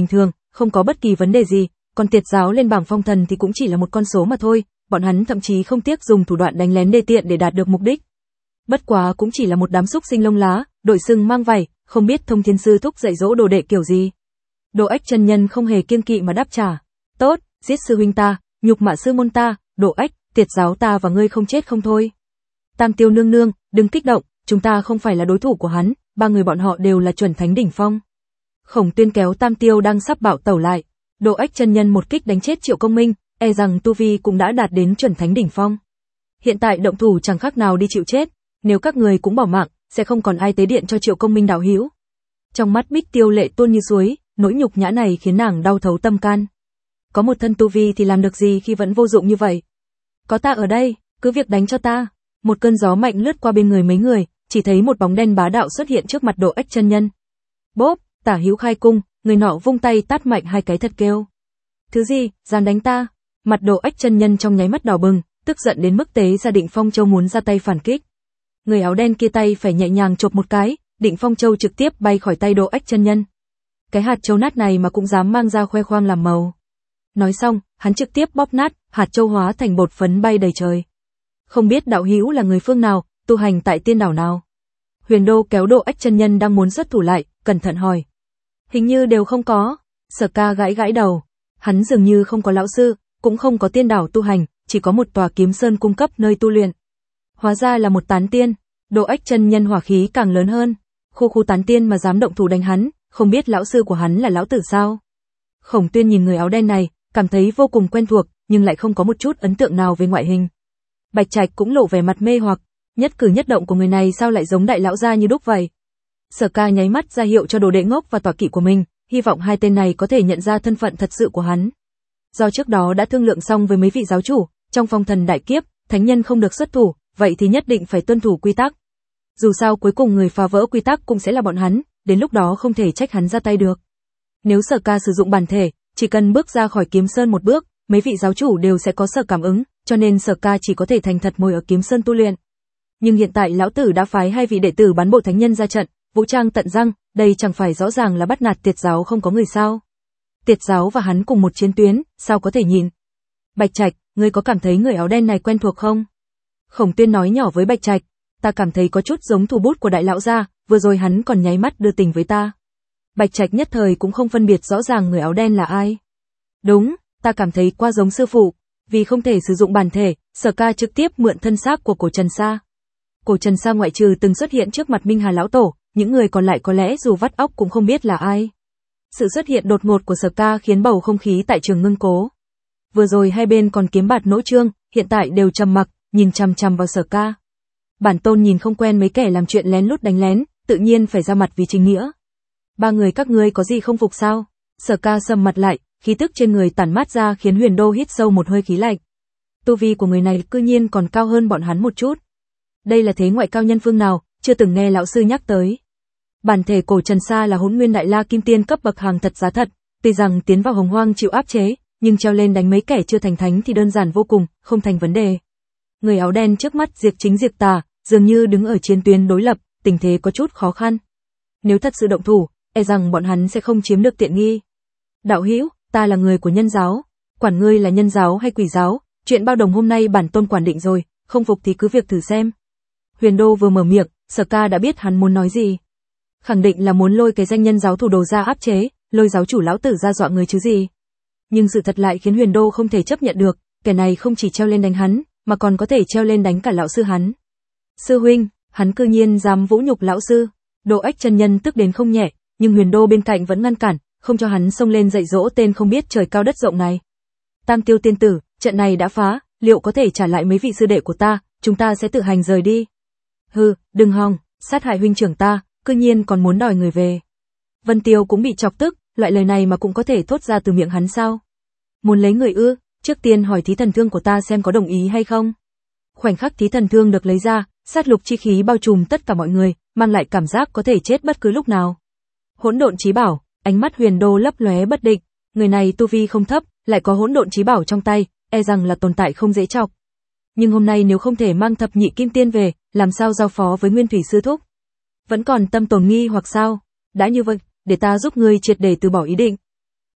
Speaker 1: không có bất kỳ vấn đề gì, còn tiệt giáo lên bảng phong thần thì cũng chỉ là một con số mà thôi, bọn hắn thậm chí không tiếc dùng thủ đoạn đánh lén đê tiện để đạt được mục đích. Bất quá cũng chỉ là một đám xúc sinh lông lá, đội sừng mang vảy, không biết Thông Thiên sư thúc dạy dỗ đồ đệ kiểu gì. Độ Ách chân nhân không hề kiêng kỵ mà đáp trả, tốt, giết sư huynh ta, nhục mạ sư môn ta, Độ Ách, tiệt giáo ta và ngươi không chết không thôi. Tam Tiêu nương nương, đừng kích động, chúng ta không phải là đối thủ của hắn, ba người bọn họ đều là chuẩn thánh đỉnh phong. Khổng Tuyên kéo Tam Tiêu đang sắp bạo tẩu lại, Độ Ách chân nhân một kích đánh chết Triệu Công Minh, e rằng tu vi cũng đã đạt đến chuẩn thánh đỉnh phong. Hiện tại động thủ chẳng khác nào đi chịu chết, nếu các người cũng bỏ mạng, sẽ không còn ai tế điện cho Triệu Công Minh đạo hữu. Trong mắt Bích Tiêu lệ tuôn như suối, nỗi nhục nhã này khiến nàng đau thấu tâm can. Có một thân tu vi thì làm được gì khi vẫn vô dụng như vậy? Có ta ở đây, cứ việc đánh cho ta. Một cơn gió mạnh lướt qua bên người mấy người, chỉ thấy một bóng đen bá đạo xuất hiện trước mặt Độ Ách chân nhân. Bốp, Tả Hữu khai cung, người nọ vung tay tát mạnh hai cái thật kêu. Thứ gì, dám đánh ta? Mặt Độ Ách chân nhân trong nháy mắt đỏ bừng, tức giận đến mức tế ra Định Phong Châu muốn ra tay phản kích. Người áo đen kia tay phải nhẹ nhàng chộp một cái, Định Phong Châu trực tiếp bay khỏi tay Độ Ách chân nhân. Cái hạt châu nát này mà cũng dám mang ra khoe khoang làm màu. Nói xong, hắn trực tiếp bóp nát, hạt châu hóa thành bột phấn bay đầy trời. Không biết đạo hữu là người phương nào, tu hành tại tiên đảo nào? Huyền Đô kéo Độ Ách chân nhân đang muốn xuất thủ lại, cẩn thận hỏi. Hình như đều không có. Sở Ca gãi gãi đầu. Hắn dường như không có lão sư, cũng không có tiên đảo tu hành, chỉ có một tòa kiếm sơn cung cấp nơi tu luyện. Hóa ra là một tán tiên. Độ Ách chân nhân hỏa khí càng lớn hơn. Khu khu tán tiên mà dám động thủ đánh hắn, không biết lão sư của hắn là lão tử sao? Khổng Tuyên nhìn người áo đen này, cảm thấy vô cùng quen thuộc, nhưng lại không có một chút ấn tượng nào về ngoại hình. Bạch Trạch cũng lộ vẻ mặt mê hoặc, nhất cử nhất động của người này sao lại giống đại lão gia như đúc vậy? Sở Ca nháy mắt ra hiệu cho đồ đệ ngốc và tọa kỵ của mình, hy vọng hai tên này có thể nhận ra thân phận thật sự của hắn. Do trước đó đã thương lượng xong với mấy vị giáo chủ, trong phong thần đại kiếp, thánh nhân không được xuất thủ, vậy thì nhất định phải tuân thủ quy tắc. Dù sao cuối cùng người phá vỡ quy tắc cũng sẽ là bọn hắn, đến lúc đó không thể trách hắn ra tay được. Nếu Sở Ca sử dụng bản thể, chỉ cần bước ra khỏi kiếm sơn một bước, mấy vị giáo chủ đều sẽ có sở cảm ứng, cho nên Sở Ca chỉ có thể thành thật ngồi ở kiếm sơn tu luyện. Nhưng hiện tại lão tử đã phái hai vị đệ tử bán bộ thánh nhân ra trận, vũ trang tận răng, đây chẳng phải rõ ràng là bắt nạt tiệt giáo không có người sao? Tiệt giáo và hắn cùng một chiến tuyến, sao có thể nhìn? Bạch Trạch, ngươi có cảm thấy người áo đen này quen thuộc không? Khổng Tuyên nói nhỏ với Bạch Trạch, ta cảm thấy có chút giống thủ bút của đại lão gia, vừa rồi hắn còn nháy mắt đưa tình với ta. Bạch Trạch nhất thời cũng không phân biệt rõ ràng người áo đen là ai. Đúng, ta cảm thấy qua giống sư phụ, vì không thể sử dụng bản thể, Sở Ca trực tiếp mượn thân xác của Cổ Trần Sa. Cổ Trần Sa ngoại trừ từng xuất hiện trước mặt Minh Hà lão tổ, những người còn lại có lẽ dù vắt óc cũng không biết là ai. Sự xuất hiện đột ngột của Sở Ca khiến bầu không khí tại trường ngưng cố. Vừa rồi hai bên còn kiếm bạt nỗ trương, hiện tại đều trầm mặc, nhìn chằm chằm vào Sở Ca. Bản tôn nhìn không quen mấy kẻ làm chuyện lén lút đánh lén, tự nhiên phải ra mặt vì chính nghĩa. Ba người các ngươi có gì không phục sao? Sở Ca sầm mặt lại, khí tức trên người tản mát ra khiến Huyền Đô hít sâu một hơi khí lạnh. Tu vi của người này cư nhiên còn cao hơn bọn hắn một chút. Đây là thế ngoại cao nhân phương nào, chưa từng nghe lão sư nhắc tới. Bản thể Cổ Trần Sa là Hỗn Nguyên Đại La Kim Tiên cấp bậc hàng thật giá thật, tuy rằng tiến vào Hồng Hoang chịu áp chế, nhưng treo lên đánh mấy kẻ chưa thành thánh thì đơn giản vô cùng, không thành vấn đề. Người áo đen trước mắt diệt chính diệt tà, dường như đứng ở chiến tuyến đối lập, tình thế có chút khó khăn. Nếu thật sự động thủ, e rằng bọn hắn sẽ không chiếm được tiện nghi. Đạo hữu, ta là người của nhân giáo, quản ngươi là nhân giáo hay quỷ giáo, chuyện bao đồng hôm nay bản tôn quản định rồi, không phục thì cứ việc thử xem. Huyền Đô vừa mở miệng, Sở Ca đã biết hắn muốn nói gì. Khẳng định là muốn lôi cái danh nhân giáo thủ đồ ra áp chế, lôi giáo chủ lão tử ra dọa người chứ gì. Nhưng sự thật lại khiến Huyền Đô không thể chấp nhận được, kẻ này không chỉ treo lên đánh hắn, mà còn có thể treo lên đánh cả lão sư hắn. Sư huynh, hắn cư nhiên dám vũ nhục lão sư. Độ Ách chân nhân tức đến không nhẹ, nhưng Huyền Đô bên cạnh vẫn ngăn cản, không cho hắn xông lên dạy dỗ tên không biết trời cao đất rộng này. Tam Tiêu tiên tử, trận này đã phá, liệu có thể trả lại mấy vị sư đệ của ta, chúng ta sẽ tự hành rời đi. Hừ, đừng hòng, sát hại huynh trưởng ta, cư nhiên còn muốn đòi người về. Vân Tiêu cũng bị chọc tức, loại lời này mà cũng có thể thốt ra từ miệng hắn sao? Muốn lấy người ư? Trước tiên hỏi thí thần thương của ta xem có đồng ý hay không. Khoảnh khắc thí thần thương được lấy ra, sát lục chi khí bao trùm tất cả mọi người, mang lại cảm giác có thể chết bất cứ lúc nào. Hỗn độn chí bảo, ánh mắt Huyền Đô lấp lóe bất định, người này tu vi không thấp, lại có hỗn độn chí bảo trong tay, e rằng là tồn tại không dễ chọc. Nhưng hôm nay nếu không thể mang thập nhị kim tiên về, làm sao giao phó với Nguyên Thủy sư thúc? Vẫn còn tâm tồn nghi hoặc sao? Đã như vậy, để ta giúp ngươi triệt để từ bỏ ý định.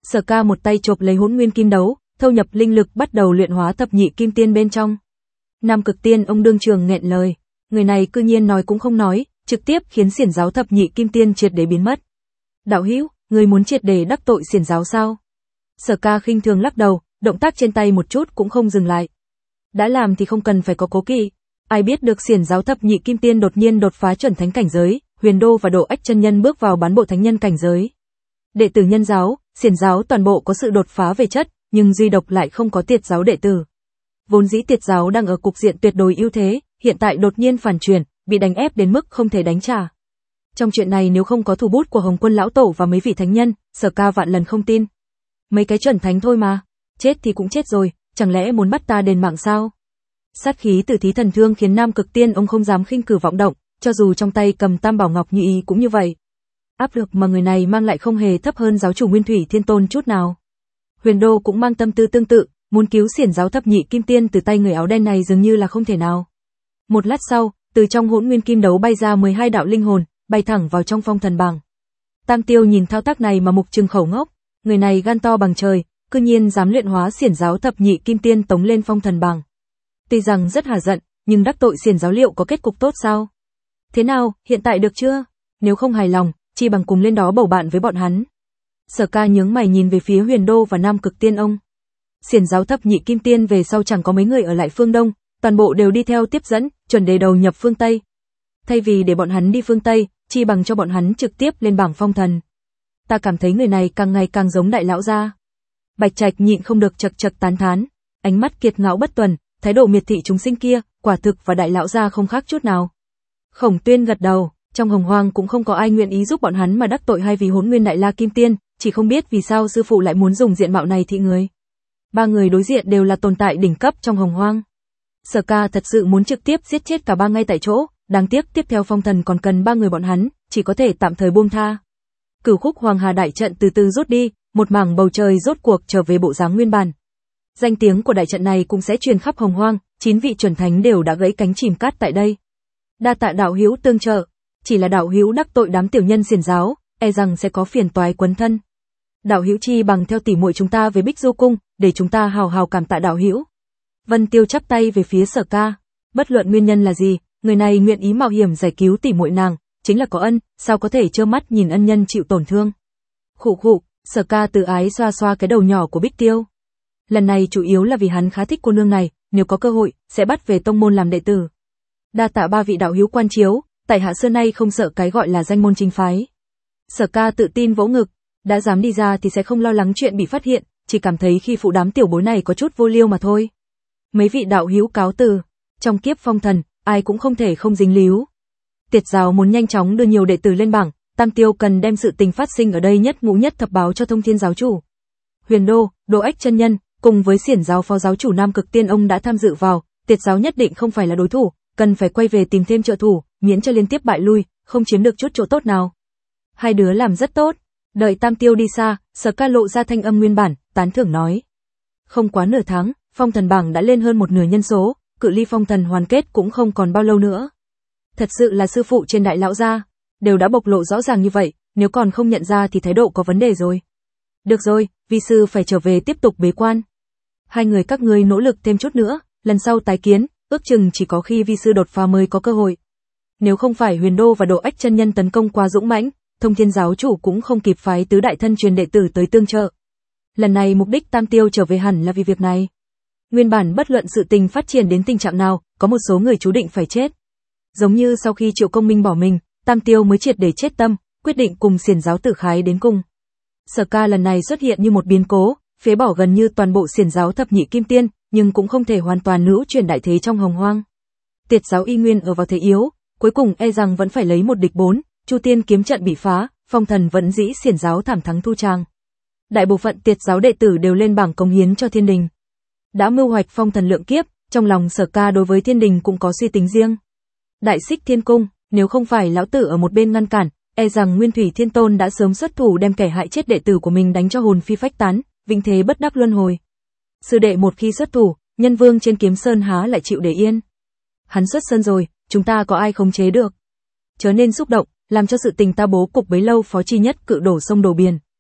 Speaker 1: Sở Ca một tay chộp lấy Hỗn Nguyên Kim Đấu, thâu nhập linh lực bắt đầu luyện hóa thập nhị kim tiên bên trong. Nam Cực Tiên ông đương trường nghẹn lời, người này cư nhiên nói cũng không nói, trực tiếp khiến xiển giáo thập nhị kim tiên triệt để biến mất. Đạo hữu, người muốn triệt để đắc tội xiển giáo sao? Sở Ca khinh thường lắc đầu, động tác trên tay một chút cũng không dừng lại. Đã làm thì không cần phải có cố kỵ. Ai biết được xiển giáo thập nhị kim tiên đột nhiên đột phá chuẩn thánh cảnh giới, Huyền Đô và Độ Ách chân nhân bước vào bán bộ thánh nhân cảnh giới. Đệ tử nhân giáo, xiển giáo toàn bộ có sự đột phá về chất, nhưng duy độc lại không có Tiệt giáo đệ tử. Vốn dĩ Tiệt giáo đang ở cục diện tuyệt đối ưu thế, hiện tại đột nhiên phản chuyển, bị đánh ép đến mức không thể đánh trả. Trong chuyện này nếu không có thủ bút của Hồng Quân lão tổ và mấy vị thánh nhân, Sở Ca vạn lần không tin. Mấy cái chuẩn thánh thôi mà, chết thì cũng chết rồi, chẳng lẽ muốn bắt ta đền mạng sao? Sát khí từ Thí Thần Thương khiến Nam Cực Tiên ông không dám khinh cử vọng động, cho dù trong tay cầm Tam Bảo Ngọc Như Ý cũng như vậy. Áp lực mà người này mang lại không hề thấp hơn giáo chủ Nguyên Thủy Thiên Tôn chút nào. Huyền Đô cũng mang tâm tư tương tự, muốn cứu xiển giáo thập nhị kim tiên từ tay người áo đen này dường như là không thể nào. Một lát sau, từ trong Hỗn Nguyên Kim Đấu bay ra mười hai đạo linh hồn, bay thẳng vào trong phong thần bảng. Tam Tiêu nhìn thao tác này mà mục trừng khẩu ngốc, người này gan to bằng trời, cư nhiên dám luyện hóa xiển giáo thập nhị kim tiên tống lên phong thần bảng. Tuy rằng rất hả giận, nhưng đắc tội xiển giáo liệu có kết cục tốt sao? Thế nào, hiện tại được chưa? Nếu không hài lòng, chi bằng cùng lên đó bầu bạn với bọn hắn. Sở Ca nhướng mày nhìn về phía Huyền Đô và Nam Cực Tiên ông. Xiển giáo thập nhị kim tiên về sau chẳng có mấy người ở lại phương Đông, toàn bộ đều đi theo tiếp dẫn, chuẩn đề đầu nhập phương Tây. Thay vì để bọn hắn đi phương Tây, chi bằng cho bọn hắn trực tiếp lên bảng phong thần. Ta cảm thấy người này càng ngày càng giống đại lão gia. Bạch Trạch nhịn không được chật chật tán thán, ánh mắt kiệt ngạo bất tuần, thái độ miệt thị chúng sinh kia, quả thực và đại lão gia không khác chút nào. Khổng Tuyên gật đầu, trong Hồng Hoang cũng không có ai nguyện ý giúp bọn hắn mà đắc tội hay vì Hỗn Nguyên Đại La Kim Tiên, chỉ không biết vì sao sư phụ lại muốn dùng diện mạo này thị người. Ba người đối diện đều là tồn tại đỉnh cấp trong Hồng Hoang. Sở Ca thật sự muốn trực tiếp giết chết cả ba ngay tại chỗ, đáng tiếc tiếp theo phong thần còn cần ba người bọn hắn, chỉ có thể tạm thời buông tha. Cửu khúc Hoàng Hà đại trận từ từ rút đi, một mảng bầu trời rốt cuộc trở về bộ dáng nguyên bản. Danh tiếng của đại trận này cũng sẽ truyền khắp Hồng Hoang, chín vị chuẩn thánh đều đã gãy cánh chìm cát tại đây. Đa tạ đạo hữu tương trợ, chỉ là đạo hữu đắc tội đám tiểu nhân xiển giáo, e rằng sẽ có phiền toái quấn thân. Đạo hữu chi bằng theo tỉ muội chúng ta về Bích Du cung, để chúng ta hào hào cảm tạ đạo hữu. Vân Tiêu chắp tay về phía Sở Ca, bất luận nguyên nhân là gì, người này nguyện ý mạo hiểm giải cứu tỉ muội nàng, chính là có ân, sao có thể trơ mắt nhìn ân nhân chịu tổn thương. Khụ khụ, Sở Ca tự ái xoa xoa cái đầu nhỏ của Bích Tiêu. Lần này chủ yếu là vì hắn khá thích cô nương này, nếu có cơ hội, sẽ bắt về tông môn làm đệ tử. Đa tạ ba vị đạo hữu quan chiếu, tại hạ xưa nay không sợ cái gọi là danh môn chính phái. Sở Ca tự tin vỗ ngực, đã dám đi ra thì sẽ không lo lắng chuyện bị phát hiện, chỉ cảm thấy khi phụ đám tiểu bối này có chút vô liêu mà thôi. Mấy vị đạo hữu cáo từ, trong kiếp phong thần, ai cũng không thể không dính líu. Tiệt giáo muốn nhanh chóng đưa nhiều đệ tử lên bảng, Tam Tiêu cần đem sự tình phát sinh ở đây nhất ngũ nhất thập báo cho Thông Thiên giáo chủ. Huyền Đô, Độ Ách chân nhân, cùng với xiển giáo phó giáo chủ Nam Cực Tiên ông đã tham dự vào, Tiệt giáo nhất định không phải là đối thủ, cần phải quay về tìm thêm trợ thủ, miễn cho liên tiếp bại lui, không chiếm được chút chỗ tốt nào. Hai đứa làm rất tốt. Đợi Tam Tiêu đi xa, Sở Ca lộ ra thanh âm nguyên bản, tán thưởng nói. Không quá nửa tháng, phong thần bảng đã lên hơn một nửa nhân số, cự ly phong thần hoàn kết cũng không còn bao lâu nữa. Thật sự là sư phụ trên đại lão gia, đều đã bộc lộ rõ ràng như vậy, nếu còn không nhận ra thì thái độ có vấn đề rồi. Được rồi, vi sư phải trở về tiếp tục bế quan. Hai người các ngươi nỗ lực thêm chút nữa, lần sau tái kiến, ước chừng chỉ có khi vi sư đột phá mới có cơ hội. Nếu không phải Huyền Đô và Độ Ách chân nhân tấn công quá dũng mãnh, Thông Thiên giáo chủ cũng không kịp phái tứ đại thân truyền đệ tử tới tương trợ. Lần này mục đích Tam Tiêu trở về hẳn là vì việc này. Nguyên bản bất luận sự tình phát triển đến tình trạng nào, có một số người chú định phải chết. Giống như sau khi Triệu Công Minh bỏ mình, Tam Tiêu mới triệt để chết tâm, quyết định cùng xiển giáo tử khái đến cùng. Sở Ca lần này xuất hiện như một biến cố, phế bỏ gần như toàn bộ xiển giáo thập nhị kim tiên, nhưng cũng không thể hoàn toàn hữu chuyển đại thế trong Hồng Hoang. Tiệt giáo y nguyên ở vào thế yếu, cuối cùng e rằng vẫn phải lấy một địch bốn, Chu Tiên kiếm trận bị phá, phong thần vẫn dĩ xiển giáo thảm thắng thu tràng. Đại bộ phận Tiệt giáo đệ tử đều lên bảng cống hiến cho thiên đình. Đã mưu hoạch phong thần lượng kiếp, trong lòng Sở Ca đối với thiên đình cũng có suy tính riêng. Đại Xích Thiên Cung, nếu không phải lão tử ở một bên ngăn cản, e rằng Nguyên Thủy Thiên Tôn đã sớm xuất thủ đem kẻ hại chết đệ tử của mình đánh cho hồn phi phách tán, vĩnh thế bất đắc luân hồi. Sư đệ một khi xuất thủ, nhân vương trên Kiếm Sơn há lại chịu để yên. Hắn xuất sân rồi, chúng ta có ai khống chế được. Chớ nên xúc động, làm cho sự tình ta bố cục bấy lâu phó chi nhất cự đổ sông đổ biển.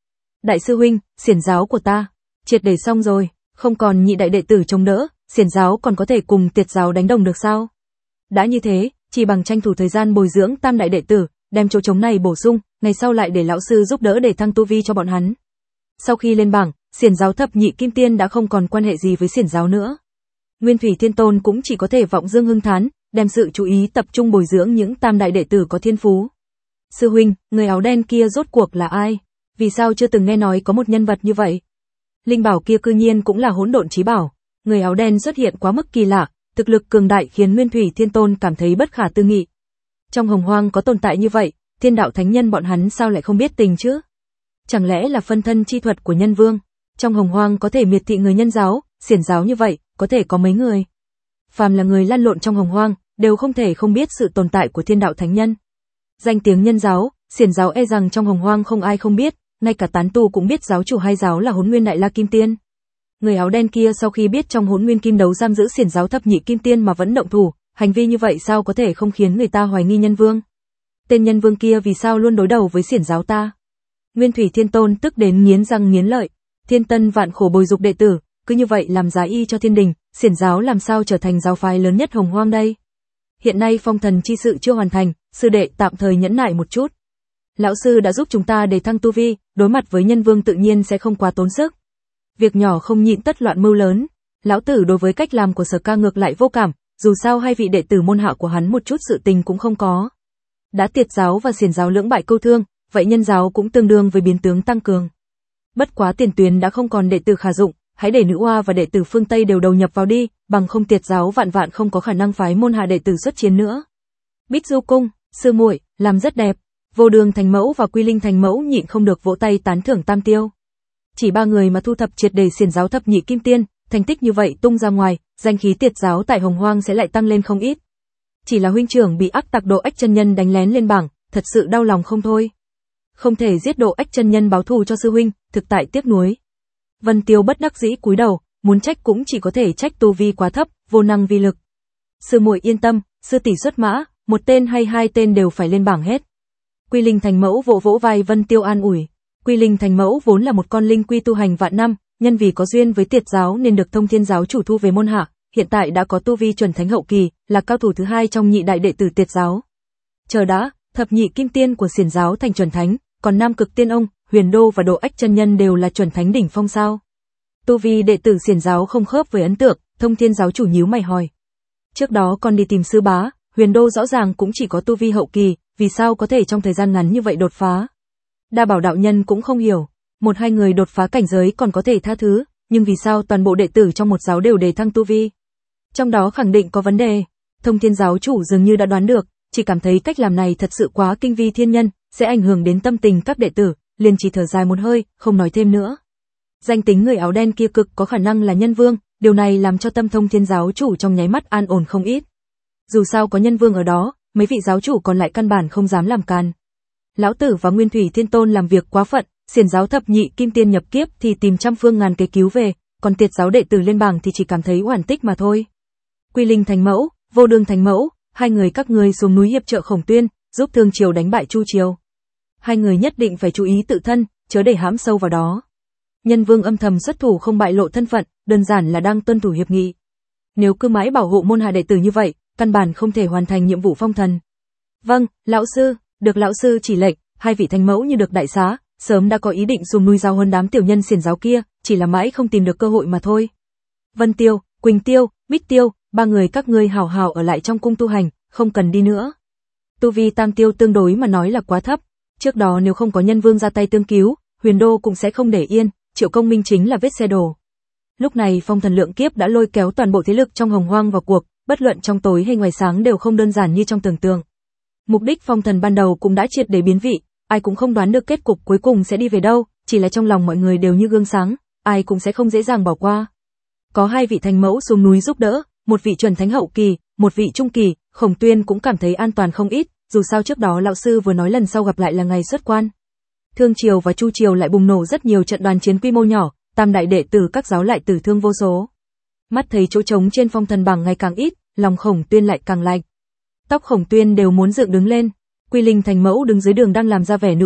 Speaker 1: Đại sư huynh, xiển giáo của ta, triệt để xong rồi, không còn nhị đại đệ tử chống đỡ, xiển giáo còn có thể cùng Tiệt giáo đánh đồng được sao? Đã như thế, chỉ bằng tranh thủ thời gian bồi dưỡng tam đại đệ tử, đem chỗ trống này bổ sung, ngày sau lại để lão sư giúp đỡ để thăng tu vi cho bọn hắn. Sau khi lên bảng, xiển giáo thập nhị kim tiên đã không còn quan hệ gì với xiển giáo nữa. Nguyên Thủy Thiên Tôn cũng chỉ có thể vọng dương hưng thán, đem sự chú ý tập trung bồi dưỡng những tam đại đệ tử có thiên phú. Sư huynh, người áo đen kia rốt cuộc là ai? Vì sao chưa từng nghe nói có một nhân vật như vậy? Linh bảo kia cư nhiên cũng là hỗn độn chí bảo. Người áo đen xuất hiện quá mức kỳ lạ, thực lực cường đại khiến Nguyên Thủy Thiên Tôn cảm thấy bất khả tư nghị. Trong hồng hoang có tồn tại như vậy, thiên đạo thánh nhân bọn hắn sao lại không biết tình chứ? Chẳng lẽ là phân thân chi thuật của nhân vương? Trong hồng hoang có thể miệt thị người nhân giáo, xiển giáo như vậy, có thể có mấy người? Phàm là người lăn lộn trong hồng hoang, đều không thể không biết sự tồn tại của thiên đạo thánh nhân. Danh tiếng nhân giáo, xiển giáo e rằng trong hồng hoang không ai không biết, ngay cả tán tu cũng biết giáo chủ hai giáo là Hỗn Nguyên Đại La Kim Tiên. Người áo đen kia sau khi biết trong Hỗn Nguyên Kim Đấu giam giữ xiển giáo thập nhị kim tiên mà vẫn động thủ, hành vi như vậy sao có thể không khiến người ta hoài nghi nhân vương? Tên nhân vương kia vì sao luôn đối đầu với xiển giáo ta? Nguyên Thủy Thiên Tôn tức đến nghiến răng nghiến lợi, thiên tân vạn khổ bồi dục đệ tử, cứ như vậy làm giá y cho thiên đình, xiển giáo làm sao trở thành giáo phái lớn nhất hồng hoang đây? Hiện nay phong thần chi sự chưa hoàn thành, sư đệ tạm thời nhẫn nại một chút. Lão sư đã giúp chúng ta để thăng tu vi, đối mặt với nhân vương tự nhiên sẽ không quá tốn sức. Việc nhỏ không nhịn tất loạn mưu lớn. Lão tử đối với cách làm của Sở Ca ngược lại vô cảm, dù sao hai vị đệ tử môn hạ của hắn một chút sự tình cũng không có. Đã Tiệt giáo và xiển giáo lưỡng bại câu thương, vậy nhân giáo cũng tương đương với biến tướng tăng cường. Bất quá tiền tuyến đã không còn đệ tử khả dụng, hãy để nữ hoa và đệ tử phương Tây đều đầu nhập vào đi, bằng không Tiệt giáo vạn vạn không có khả năng phái môn hạ đệ tử xuất chiến nữa. Bích Du Cung, sư muội, làm rất đẹp. Vô Đường Thành Mẫu và Quy Linh Thành Mẫu nhịn không được vỗ tay tán thưởng Tam Tiêu. Chỉ ba người mà thu thập triệt đề xiển giáo thập nhị kim tiên, thành tích như vậy tung ra ngoài, danh khí Tiệt giáo tại Hồng Hoang sẽ lại tăng lên không ít. Chỉ là huynh trưởng bị Ác Tặc Độ Ách chân nhân đánh lén lên bảng, thật sự đau lòng không thôi. Không thể giết Độ Ách chân nhân báo thù cho sư huynh, thực tại tiếc nuối. Vân Tiêu bất đắc dĩ cúi đầu, muốn trách cũng chỉ có thể trách tu vi quá thấp, vô năng vi lực. Sư muội yên tâm, sư tỷ xuất mã, một tên hay hai tên đều phải lên bảng hết. Quy Linh Thành Mẫu vỗ vỗ vai Vân Tiêu an ủi. Quy Linh Thành Mẫu vốn là một con linh quy tu hành vạn năm, nhân vì có duyên với Tiệt giáo nên được Thông Thiên giáo chủ thu về môn hạ, hiện tại đã có tu vi chuẩn thánh hậu kỳ, là cao thủ thứ hai trong nhị đại đệ tử Tiệt giáo. Chờ đã, thập nhị kim tiên của xiển giáo thành chuẩn thánh, còn Nam Cực Tiên Ông, Huyền Đô và Độ Ách chân nhân đều là chuẩn thánh đỉnh phong sao? Tu vi đệ tử xiển giáo không khớp với ấn tượng, Thông Thiên giáo chủ nhíu mày hỏi. Trước đó còn đi tìm sư bá, Huyền Đô rõ ràng cũng chỉ có tu vi hậu kỳ, vì sao có thể trong thời gian ngắn như vậy đột phá? Đa Bảo đạo nhân cũng không hiểu, một hai người đột phá cảnh giới còn có thể tha thứ, nhưng vì sao toàn bộ đệ tử trong một giáo đều đề thăng tu vi? Trong đó khẳng định có vấn đề. Thông Thiên giáo chủ dường như đã đoán được, chỉ cảm thấy cách làm này thật sự quá kinh vi thiên nhân, sẽ ảnh hưởng đến tâm tình các đệ tử, liền chỉ thở dài một hơi, không nói thêm nữa. Danh tính người áo đen kia cực có khả năng là nhân vương, điều này làm cho tâm Thông Thiên giáo chủ trong nháy mắt an ổn không ít. Dù sao có nhân vương ở đó, mấy vị giáo chủ còn lại căn bản không dám làm can. Lão tử và Nguyên Thủy Thiên Tôn làm việc quá phận, xiển giáo thập nhị kim tiên nhập kiếp thì tìm trăm phương ngàn kế cứu về, còn Tiệt giáo đệ tử lên bảng thì chỉ cảm thấy oản tích mà thôi. Quy Linh Thành Mẫu, Vô Đường Thành Mẫu, hai người các ngươi xuống núi hiệp trợ Khổng Tuyên, giúp Thương Triều đánh bại Chu Triều. Hai người nhất định phải chú ý tự thân, chớ để hãm sâu vào đó. Nhân vương âm thầm xuất thủ không bại lộ thân phận, đơn giản là đang tuân thủ hiệp nghị. Nếu cứ mãi bảo hộ môn hạ đệ tử như vậy, căn bản không thể hoàn thành nhiệm vụ phong thần. Vâng, lão sư, được lão sư chỉ lệnh, hai vị thánh mẫu như được đại xá, sớm đã có ý định xuống núi giao huấn đám tiểu nhân xiển giáo kia, chỉ là mãi không tìm được cơ hội mà thôi. Vân Tiêu, Quỳnh Tiêu, Bích Tiêu, ba người các ngươi hào hào ở lại trong cung tu hành, không cần đi nữa. Tu vi Tam Tiêu tương đối mà nói là quá thấp, trước đó nếu không có nhân vương ra tay tương cứu, Huyền Đô cũng sẽ không để yên, Triệu Công Minh chính là vết xe đổ. Lúc này phong thần lượng kiếp đã lôi kéo toàn bộ thế lực trong hồng hoang vào cuộc, bất luận trong tối hay ngoài sáng đều không đơn giản như trong tưởng tượng. Mục đích phong thần ban đầu cũng đã triệt để biến vị, ai cũng không đoán được kết cục cuối cùng sẽ đi về đâu, chỉ là trong lòng mọi người đều như gương sáng, ai cũng sẽ không dễ dàng bỏ qua. Có hai vị thành mẫu xuống núi giúp đỡ, một vị chuẩn thánh hậu kỳ, một vị trung kỳ, Khổng Tuyên cũng cảm thấy an toàn không ít, dù sao trước đó lão sư vừa nói lần sau gặp lại là ngày xuất quan. Thương Triều và Chu Triều lại bùng nổ rất nhiều trận đoàn chiến quy mô nhỏ, tam đại đệ tử các giáo lại tử thương vô số. Mắt thấy chỗ trống trên phong thần bảng ngày càng ít, lòng Khổng Tuyên lại càng lạnh. Tóc Khổng Tuyên đều muốn dựng đứng lên. Quy Linh Thành Mẫu đứng dưới đường đang làm ra vẻ nữu niết,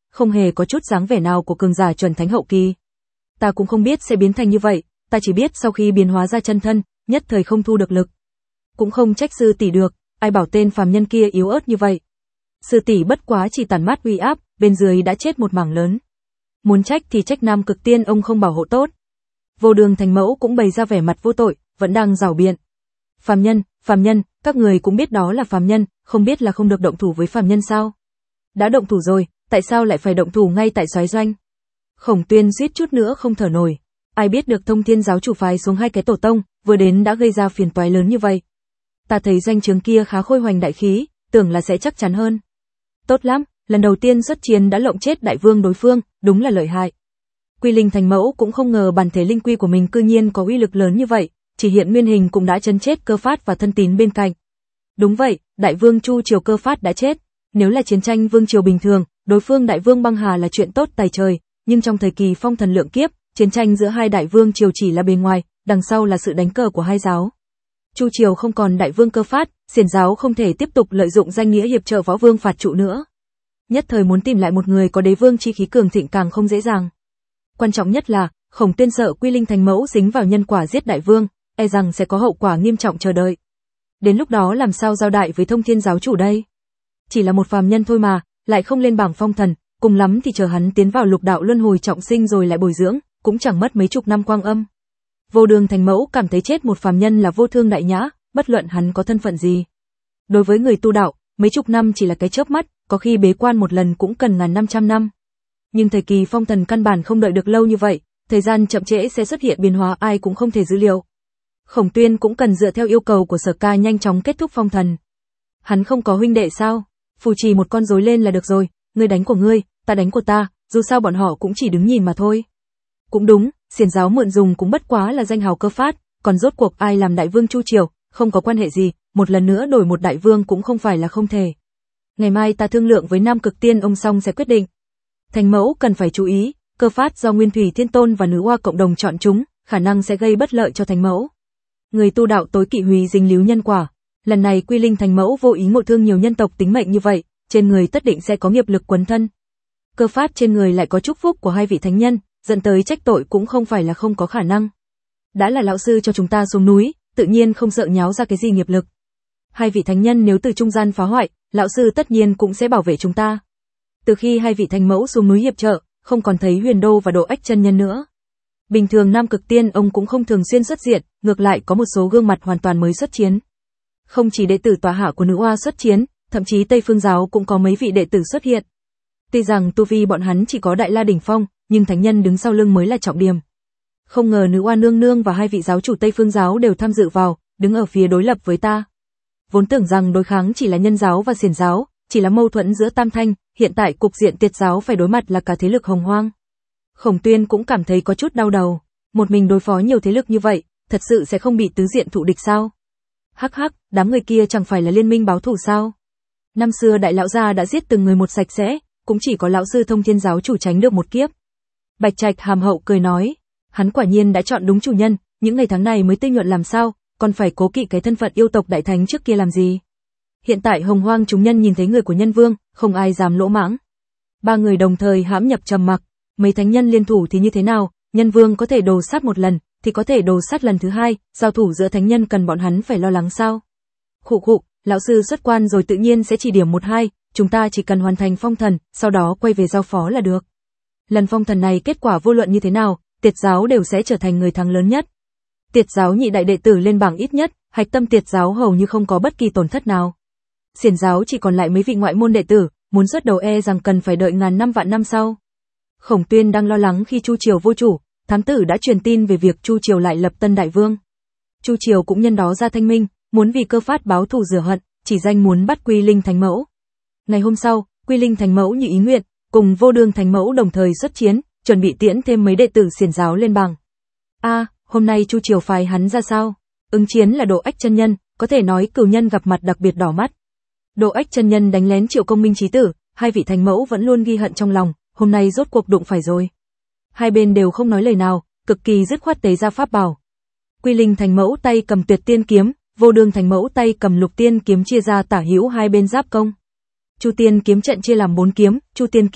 Speaker 1: không hề có chút dáng vẻ nào của cường giả chuẩn thánh hậu kỳ. Ta cũng không biết sẽ biến thành như vậy, ta chỉ biết sau khi biến hóa ra chân thân, nhất thời không thu được lực. Cũng không trách sư tỷ được, ai bảo tên phàm nhân kia yếu ớt như vậy. Sư tỷ bất quá chỉ tản mát uy áp, bên dưới đã chết một mảng lớn. Muốn trách thì trách Nam Cực Tiên ông không bảo hộ tốt. Vô Đường Thành Mẫu cũng bày ra vẻ mặt vô tội, vẫn đang giảo biện. Phàm nhân, phàm nhân, các người cũng biết đó là phàm nhân, không biết là không được động thủ với phàm nhân sao? Đã động thủ rồi, tại sao lại phải động thủ ngay tại soái doanh? Khổng Tuyên suýt chút nữa không thở nổi. Ai biết được Thông Thiên giáo chủ phái xuống hai cái tổ tông, vừa đến đã gây ra phiền toái lớn như vậy. Ta thấy doanh trướng kia khá khôi hoành đại khí, tưởng là sẽ chắc chắn hơn. Tốt lắm, lần đầu tiên xuất chiến đã lộng chết đại vương đối phương, đúng là lợi hại. Quy Linh Thành Mẫu cũng không ngờ bản thể linh quy của mình cư nhiên có uy lực lớn như vậy, chỉ hiện nguyên hình cũng đã chấn chết Cơ Phát và thân tín bên cạnh. Đúng vậy, đại vương Chu Triều Cơ Phát đã chết. Nếu là chiến tranh vương triều bình thường, đối phương đại vương Băng Hà là chuyện tốt tài trời, nhưng trong thời kỳ phong thần lượng kiếp, chiến tranh giữa hai đại vương triều chỉ là bề ngoài, đằng sau là sự đánh cờ của hai giáo. Chu Triều không còn đại vương Cơ Phát, xiển giáo không thể tiếp tục lợi dụng danh nghĩa hiệp trợ võ vương phạt trụ nữa. Nhất thời muốn tìm lại một người có đế vương chi khí cường thịnh càng không dễ dàng. Quan trọng nhất là, Khổng Tuyên sợ Quy Linh Thành Mẫu dính vào nhân quả giết đại vương, e rằng sẽ có hậu quả nghiêm trọng chờ đợi. Đến lúc đó làm sao giao đại với Thông Thiên giáo chủ đây? Chỉ là một phàm nhân thôi mà, lại không lên bảng phong thần, cùng lắm thì chờ hắn tiến vào lục đạo luân hồi trọng sinh rồi lại bồi dưỡng, cũng chẳng mất mấy chục năm quang âm. Vô Đường Thành Mẫu cảm thấy chết một phàm nhân là vô thương đại nhã, bất luận hắn có thân phận gì. Đối với người tu đạo, mấy chục năm chỉ là cái chớp mắt, có khi bế quan một lần cũng cần ngàn năm trăm năm. Nhưng thời kỳ phong thần căn bản không đợi được lâu như vậy, thời gian chậm trễ sẽ xuất hiện biến hóa ai cũng không thể dữ liệu. Khổng Tuyên cũng cần dựa theo yêu cầu của Sở Ca nhanh chóng kết thúc phong thần. Hắn không có huynh đệ sao? Phù trì một con rối lên là được rồi, ngươi đánh của ngươi, ta đánh của ta, dù sao bọn họ cũng chỉ đứng nhìn mà thôi. Cũng đúng, xiển giáo mượn dùng cũng bất quá là danh hào Cơ Phát, còn rốt cuộc ai làm đại vương Chu Triều, không có quan hệ gì, một lần nữa đổi một đại vương cũng không phải là không thể. Ngày mai ta thương lượng với Nam Cực Tiên ông xong sẽ quyết định. Thành Mẫu cần phải chú ý, Cơ Phát do Nguyên Thủy Thiên Tôn và Nữ Hoa cộng đồng chọn chúng, khả năng sẽ gây bất lợi cho Thành Mẫu. Người tu đạo tối kỵ hủy dính líu nhân quả, lần này Quy Linh Thành Mẫu vô ý ngộ thương nhiều nhân tộc tính mệnh như vậy, trên người tất định sẽ có nghiệp lực quấn thân. Cơ Phát trên người lại có chúc phúc của hai vị thánh nhân, dẫn tới trách tội cũng không phải là không có khả năng. Đã là lão sư cho chúng ta xuống núi, tự nhiên không sợ nháo ra cái gì nghiệp lực. Hai vị thánh nhân nếu từ trung gian phá hoại, lão sư tất nhiên cũng sẽ bảo vệ chúng ta. Từ khi hai vị Thành Mẫu xuống núi hiệp trợ, không còn thấy Huyền Đô và Độ Ách chân nhân nữa. Bình thường Nam Cực Tiên ông cũng không thường xuyên xuất diện, ngược lại có một số gương mặt hoàn toàn mới xuất chiến. Không chỉ đệ tử tọa hạ của Nữ Hoa xuất chiến, thậm chí Tây Phương giáo cũng có mấy vị đệ tử xuất hiện. Tuy rằng tu vi bọn hắn chỉ có Đại La đỉnh phong, nhưng thánh nhân đứng sau lưng mới là trọng điểm. Không ngờ Nữ Hoa nương nương và hai vị giáo chủ Tây Phương giáo đều tham dự vào, đứng ở phía đối lập với ta. Vốn tưởng rằng đối kháng chỉ là nhân giáo và xiển giáo, chỉ là mâu thuẫn giữa tam thanh, hiện tại cục diện Tiệt giáo phải đối mặt là cả thế lực hồng hoang. Khổng Tuyên cũng cảm thấy có chút đau đầu, một mình đối phó nhiều thế lực như vậy, thật sự sẽ không bị tứ diện thụ địch sao? Hắc hắc, đám người kia chẳng phải là liên minh báo thù sao? Năm xưa đại lão gia đã giết từng người một sạch sẽ, cũng chỉ có lão sư Thông Thiên giáo chủ tránh được một kiếp. Bạch Trạch hàm hậu cười nói, hắn quả nhiên đã chọn đúng chủ nhân, những ngày tháng này mới tinh nhuận làm sao, còn phải cố kỵ cái thân phận yêu tộc đại thánh trước kia làm gì? Hiện tại hồng hoang chúng nhân nhìn thấy người của nhân vương, không ai dám lỗ mãng. Ba người đồng thời hãm nhập trầm mặc, mấy thánh nhân liên thủ thì như thế nào, nhân vương có thể đồ sát một lần, thì có thể đồ sát lần thứ hai, giao thủ giữa thánh nhân cần bọn hắn phải lo lắng sao? Khụ khụ, lão sư xuất quan rồi tự nhiên sẽ chỉ điểm một hai, chúng ta chỉ cần hoàn thành phong thần, sau đó quay về giao phó là được. Lần phong thần này kết quả vô luận như thế nào, Tiệt giáo đều sẽ trở thành người thắng lớn nhất. Tiệt giáo nhị đại đệ tử lên bảng ít nhất, hạch tâm Tiệt giáo hầu như không có bất kỳ tổn thất nào. Xiển giáo chỉ còn lại mấy vị ngoại môn đệ tử, muốn xuất đầu e rằng cần phải đợi ngàn năm vạn năm sau. Khổng Tuyên đang lo lắng khi Chu Triều vô chủ, thám tử đã truyền tin về việc Chu Triều lại lập tân đại vương. Chu Triều cũng nhân đó ra thanh minh, muốn vì Cơ Phát báo thù rửa hận, chỉ danh muốn bắt Quy Linh Thành Mẫu. Ngày hôm sau, Quy Linh Thành Mẫu như ý nguyện, cùng Vô Đường Thành Mẫu đồng thời xuất chiến, chuẩn bị tiễn thêm mấy đệ tử xiển giáo lên bảng. A, à, hôm nay Chu Triều phái hắn ra sao? Ứng chiến là Độ Ách chân nhân, có thể nói cửu nhân gặp mặt đặc biệt đỏ mắt. Độ Ách chân nhân đánh lén Triệu Công Minh chí tử, hai vị Thành Mẫu vẫn luôn ghi hận trong lòng, hôm nay rốt cuộc đụng phải rồi. Hai bên đều không nói lời nào, cực kỳ dứt khoát tế ra pháp bảo. Quy Linh Thành Mẫu tay cầm Tuyệt Tiên kiếm, Vô Đường Thành Mẫu tay cầm Lục Tiên kiếm chia ra tả hữu hai bên giáp công. Chu Tiên kiếm trận chia làm bốn kiếm, Chu Tiên kiếm,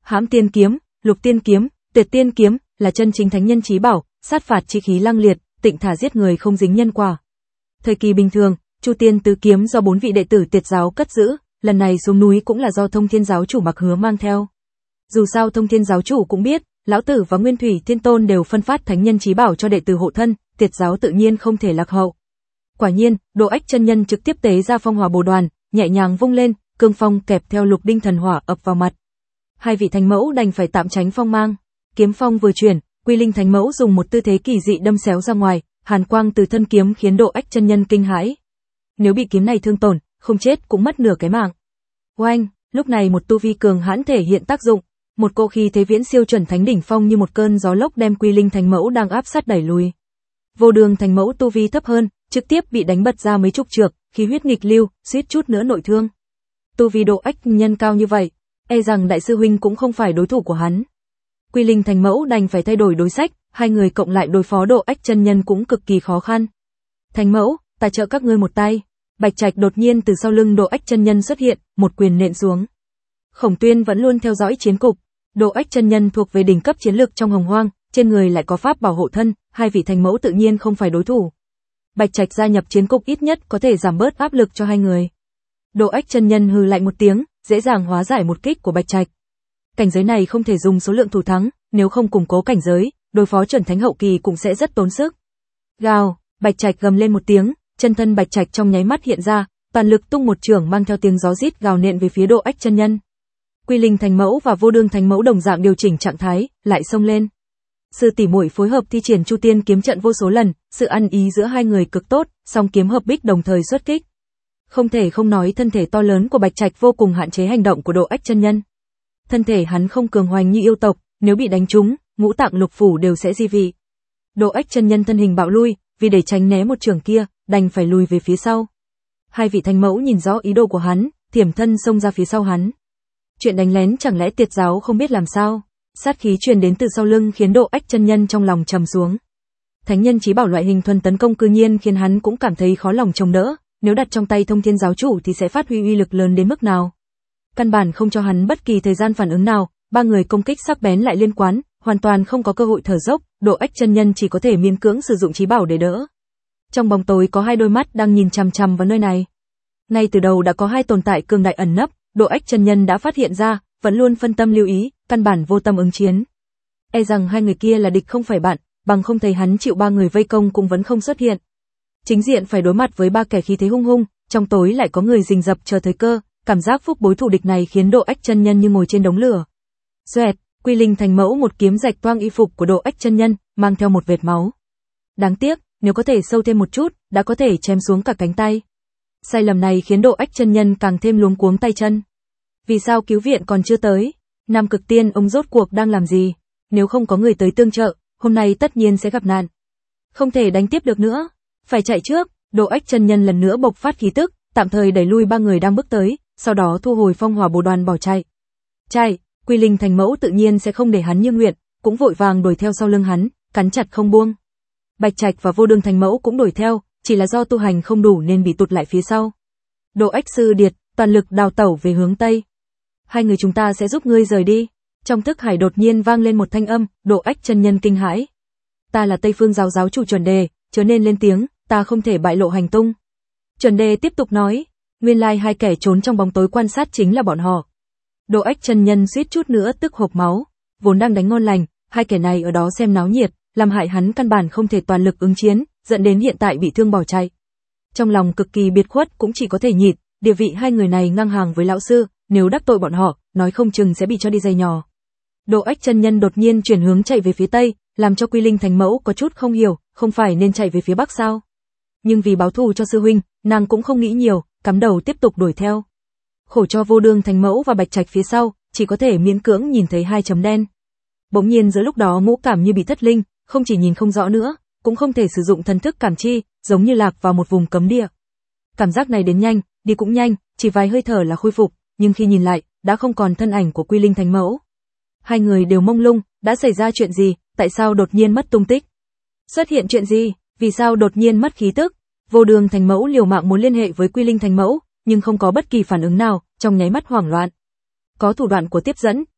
Speaker 1: Hãm tiên kiếm, Lục tiên kiếm, Tuyệt tiên kiếm là chân chính thánh nhân chí bảo, sát phạt chi khí lăng liệt, tịnh thả giết người không dính nhân quả. Thời kỳ bình thường, Chu Tiên tứ kiếm do bốn vị đệ tử Tiệt giáo cất giữ, lần này xuống núi cũng là do Thông Thiên giáo chủ Mặc Hứa mang theo. Dù sao Thông Thiên giáo chủ cũng biết, lão tử và Nguyên Thủy Thiên Tôn đều phân phát thánh nhân chí bảo cho đệ tử hộ thân, Tiệt giáo tự nhiên không thể lạc hậu. Quả nhiên, Độ Ách chân nhân trực tiếp tế ra phong hỏa bồ đoàn, nhẹ nhàng vung lên, cương phong kẹp theo lục đinh thần hỏa ập vào mặt. Hai vị thánh mẫu đành phải tạm tránh phong mang. Kiếm phong vừa chuyển, Quy Linh thánh mẫu dùng một tư thế kỳ dị đâm xéo ra ngoài, hàn quang từ thân kiếm khiến Độ Ách chân nhân kinh hãi. Nếu bị kiếm này thương tổn, không chết cũng mất nửa cái mạng. Oanh, lúc này một tu vi cường hãn thể hiện tác dụng, một cỗ khí thế viễn siêu chuẩn thánh đỉnh phong như một cơn gió lốc đem Quy Linh thánh mẫu đang áp sát đẩy lùi. Vô Đường thánh mẫu tu vi thấp hơn, trực tiếp bị đánh bật ra mấy chục trượng, khí huyết nghịch lưu, suýt chút nữa nội thương. Tu vi Độ Ách nhân cao như vậy, e rằng đại sư huynh cũng không phải đối thủ của hắn. Quy Linh thánh mẫu đành phải thay đổi đối sách, hai người cộng lại đối phó Độ Ách chân nhân cũng cực kỳ khó khăn. Thánh mẫu, ta trợ các ngươi một tay. Bạch Trạch đột nhiên từ sau lưng Độ Ách chân nhân xuất hiện, một quyền nện xuống. Khổng Tuyên vẫn luôn theo dõi chiến cục, Độ Ách chân nhân thuộc về đỉnh cấp chiến lược trong Hồng Hoang, trên người lại có pháp bảo hộ thân, hai vị thánh mẫu tự nhiên không phải đối thủ. Bạch Trạch gia nhập chiến cục ít nhất có thể giảm bớt áp lực cho hai người. Độ Ách chân nhân hừ lạnh một tiếng, dễ dàng hóa giải một kích của Bạch Trạch. Cảnh giới này không thể dùng số lượng thủ thắng, nếu không củng cố cảnh giới, đối phó chuẩn thánh hậu kỳ cũng sẽ rất tốn sức. Gào, Bạch Trạch gầm lên một tiếng, chân thân Bạch Trạch trong nháy mắt hiện ra, toàn lực tung một chưởng mang theo tiếng gió rít gào nện về phía Độ Ách chân nhân. Quy Linh thánh mẫu và Vô Đường thánh mẫu đồng dạng điều chỉnh trạng thái, lại xông lên. Sư tỷ muội phối hợp thi triển Chu Tiên kiếm trận vô số lần, sự ăn ý giữa hai người cực tốt, song kiếm hợp bích đồng thời xuất kích. Không thể không nói thân thể to lớn của Bạch Trạch vô cùng hạn chế hành động của Độ Ách chân nhân. Thân thể hắn không cường hoành như yêu tộc, nếu bị đánh trúng, ngũ tạng lục phủ đều sẽ di vị. Độ Ách chân nhân thân hình bạo lui, vì để tránh né một chưởng kia, đành phải lùi về phía sau. Hai vị thánh mẫu nhìn rõ ý đồ của hắn, thiểm thân xông ra phía sau hắn. Chuyện đánh lén chẳng lẽ Tiệt giáo không biết làm sao? Sát khí truyền đến từ sau lưng khiến Độ Ách chân nhân trong lòng trầm xuống. Thánh nhân chí bảo loại hình thuần tấn công cư nhiên khiến hắn cũng cảm thấy khó lòng chống đỡ, nếu đặt trong tay Thông Thiên giáo chủ thì sẽ phát huy uy lực lớn đến mức nào. Căn bản không cho hắn bất kỳ thời gian phản ứng nào, ba người công kích sắc bén lại liên quán, hoàn toàn không có cơ hội thở dốc, Độ Ách chân nhân chỉ có thể miễn cưỡng sử dụng chí bảo để đỡ. Trong bóng tối có hai đôi mắt đang nhìn chằm chằm vào nơi này. Ngay từ đầu đã có hai tồn tại cường đại ẩn nấp, Độ Ách chân nhân đã phát hiện ra, vẫn luôn phân tâm lưu ý, căn bản vô tâm ứng chiến. E rằng hai người kia là địch không phải bạn, bằng không thấy hắn chịu ba người vây công cũng vẫn không xuất hiện. Chính diện phải đối mặt với ba kẻ khí thế hung hung, trong tối lại có người rình rập chờ thời cơ, cảm giác phúc bối thù địch này khiến Độ Ách chân nhân như ngồi trên đống lửa. Xoẹt, Quy Linh thánh mẫu một kiếm rạch toang y phục của Độ Ách chân nhân, mang theo một vệt máu. Đáng tiếc, nếu có thể sâu thêm một chút, đã có thể chém xuống cả cánh tay. Sai lầm này khiến Độ Ách chân nhân càng thêm luống cuống tay chân. Vì sao cứu viện còn chưa tới? Nam Cực Tiên ông rốt cuộc đang làm gì? Nếu không có người tới tương trợ, hôm nay tất nhiên sẽ gặp nạn. Không thể đánh tiếp được nữa, phải chạy trước. Độ Ách chân nhân lần nữa bộc phát khí tức, tạm thời đẩy lui ba người đang bước tới, sau đó thu hồi phong hỏa bồ đoàn bỏ chạy. Chạy, Quy Linh thánh mẫu tự nhiên sẽ không để hắn như nguyện, cũng vội vàng đuổi theo sau lưng hắn, cắn chặt không buông. Bạch Trạch và Vô Đường thánh mẫu cũng đuổi theo, chỉ là do tu hành không đủ nên bị tụt lại phía sau. Độ Ách sư điệt, toàn lực đào tẩu về hướng tây. Hai người chúng ta sẽ giúp ngươi rời đi. Trong thức hải đột nhiên vang lên một thanh âm, Độ Ách chân nhân kinh hãi. Ta là Tây Phương giáo giáo chủ Chuẩn Đề, chớ nên lên tiếng, ta không thể bại lộ hành tung. Chuẩn Đề tiếp tục nói, nguyên lai hai kẻ trốn trong bóng tối quan sát chính là bọn họ. Độ Ách chân nhân suýt chút nữa tức hộc máu, vốn đang đánh ngon lành, hai kẻ này ở đó xem náo nhiệt, làm hại hắn căn bản không thể toàn lực ứng chiến, dẫn đến hiện tại bị thương bỏ chạy. Trong lòng cực kỳ biệt khuất cũng chỉ có thể nhịn, địa vị hai người này ngang hàng với lão sư, nếu đắc tội bọn họ, nói không chừng sẽ bị cho đi giày nhỏ. Độ Ách chân nhân đột nhiên chuyển hướng chạy về phía tây, làm cho Quy Linh thánh mẫu có chút không hiểu, không phải nên chạy về phía bắc sao? Nhưng vì báo thù cho sư huynh, nàng cũng không nghĩ nhiều, cắm đầu tiếp tục đuổi theo. Khổ cho Vô Đường thánh mẫu và Bạch Trạch phía sau, chỉ có thể miễn cưỡng nhìn thấy hai chấm đen. Bỗng nhiên giữa lúc đó ngũ cảm như bị thất linh, không chỉ nhìn không rõ nữa, cũng không thể sử dụng thần thức cảm chi, giống như lạc vào một vùng cấm địa. Cảm giác này đến nhanh, đi cũng nhanh, chỉ vài hơi thở là khôi phục, nhưng khi nhìn lại, đã không còn thân ảnh của Quy Linh thánh mẫu. Hai người đều mông lung, đã xảy ra chuyện gì, tại sao đột nhiên mất tung tích? Xuất hiện chuyện gì, vì sao đột nhiên mất khí tức? Vô Đường thánh mẫu liều mạng muốn liên hệ với Quy Linh thánh mẫu, nhưng không có bất kỳ phản ứng nào, trong nháy mắt hoảng loạn. Có thủ đoạn của tiếp dẫn,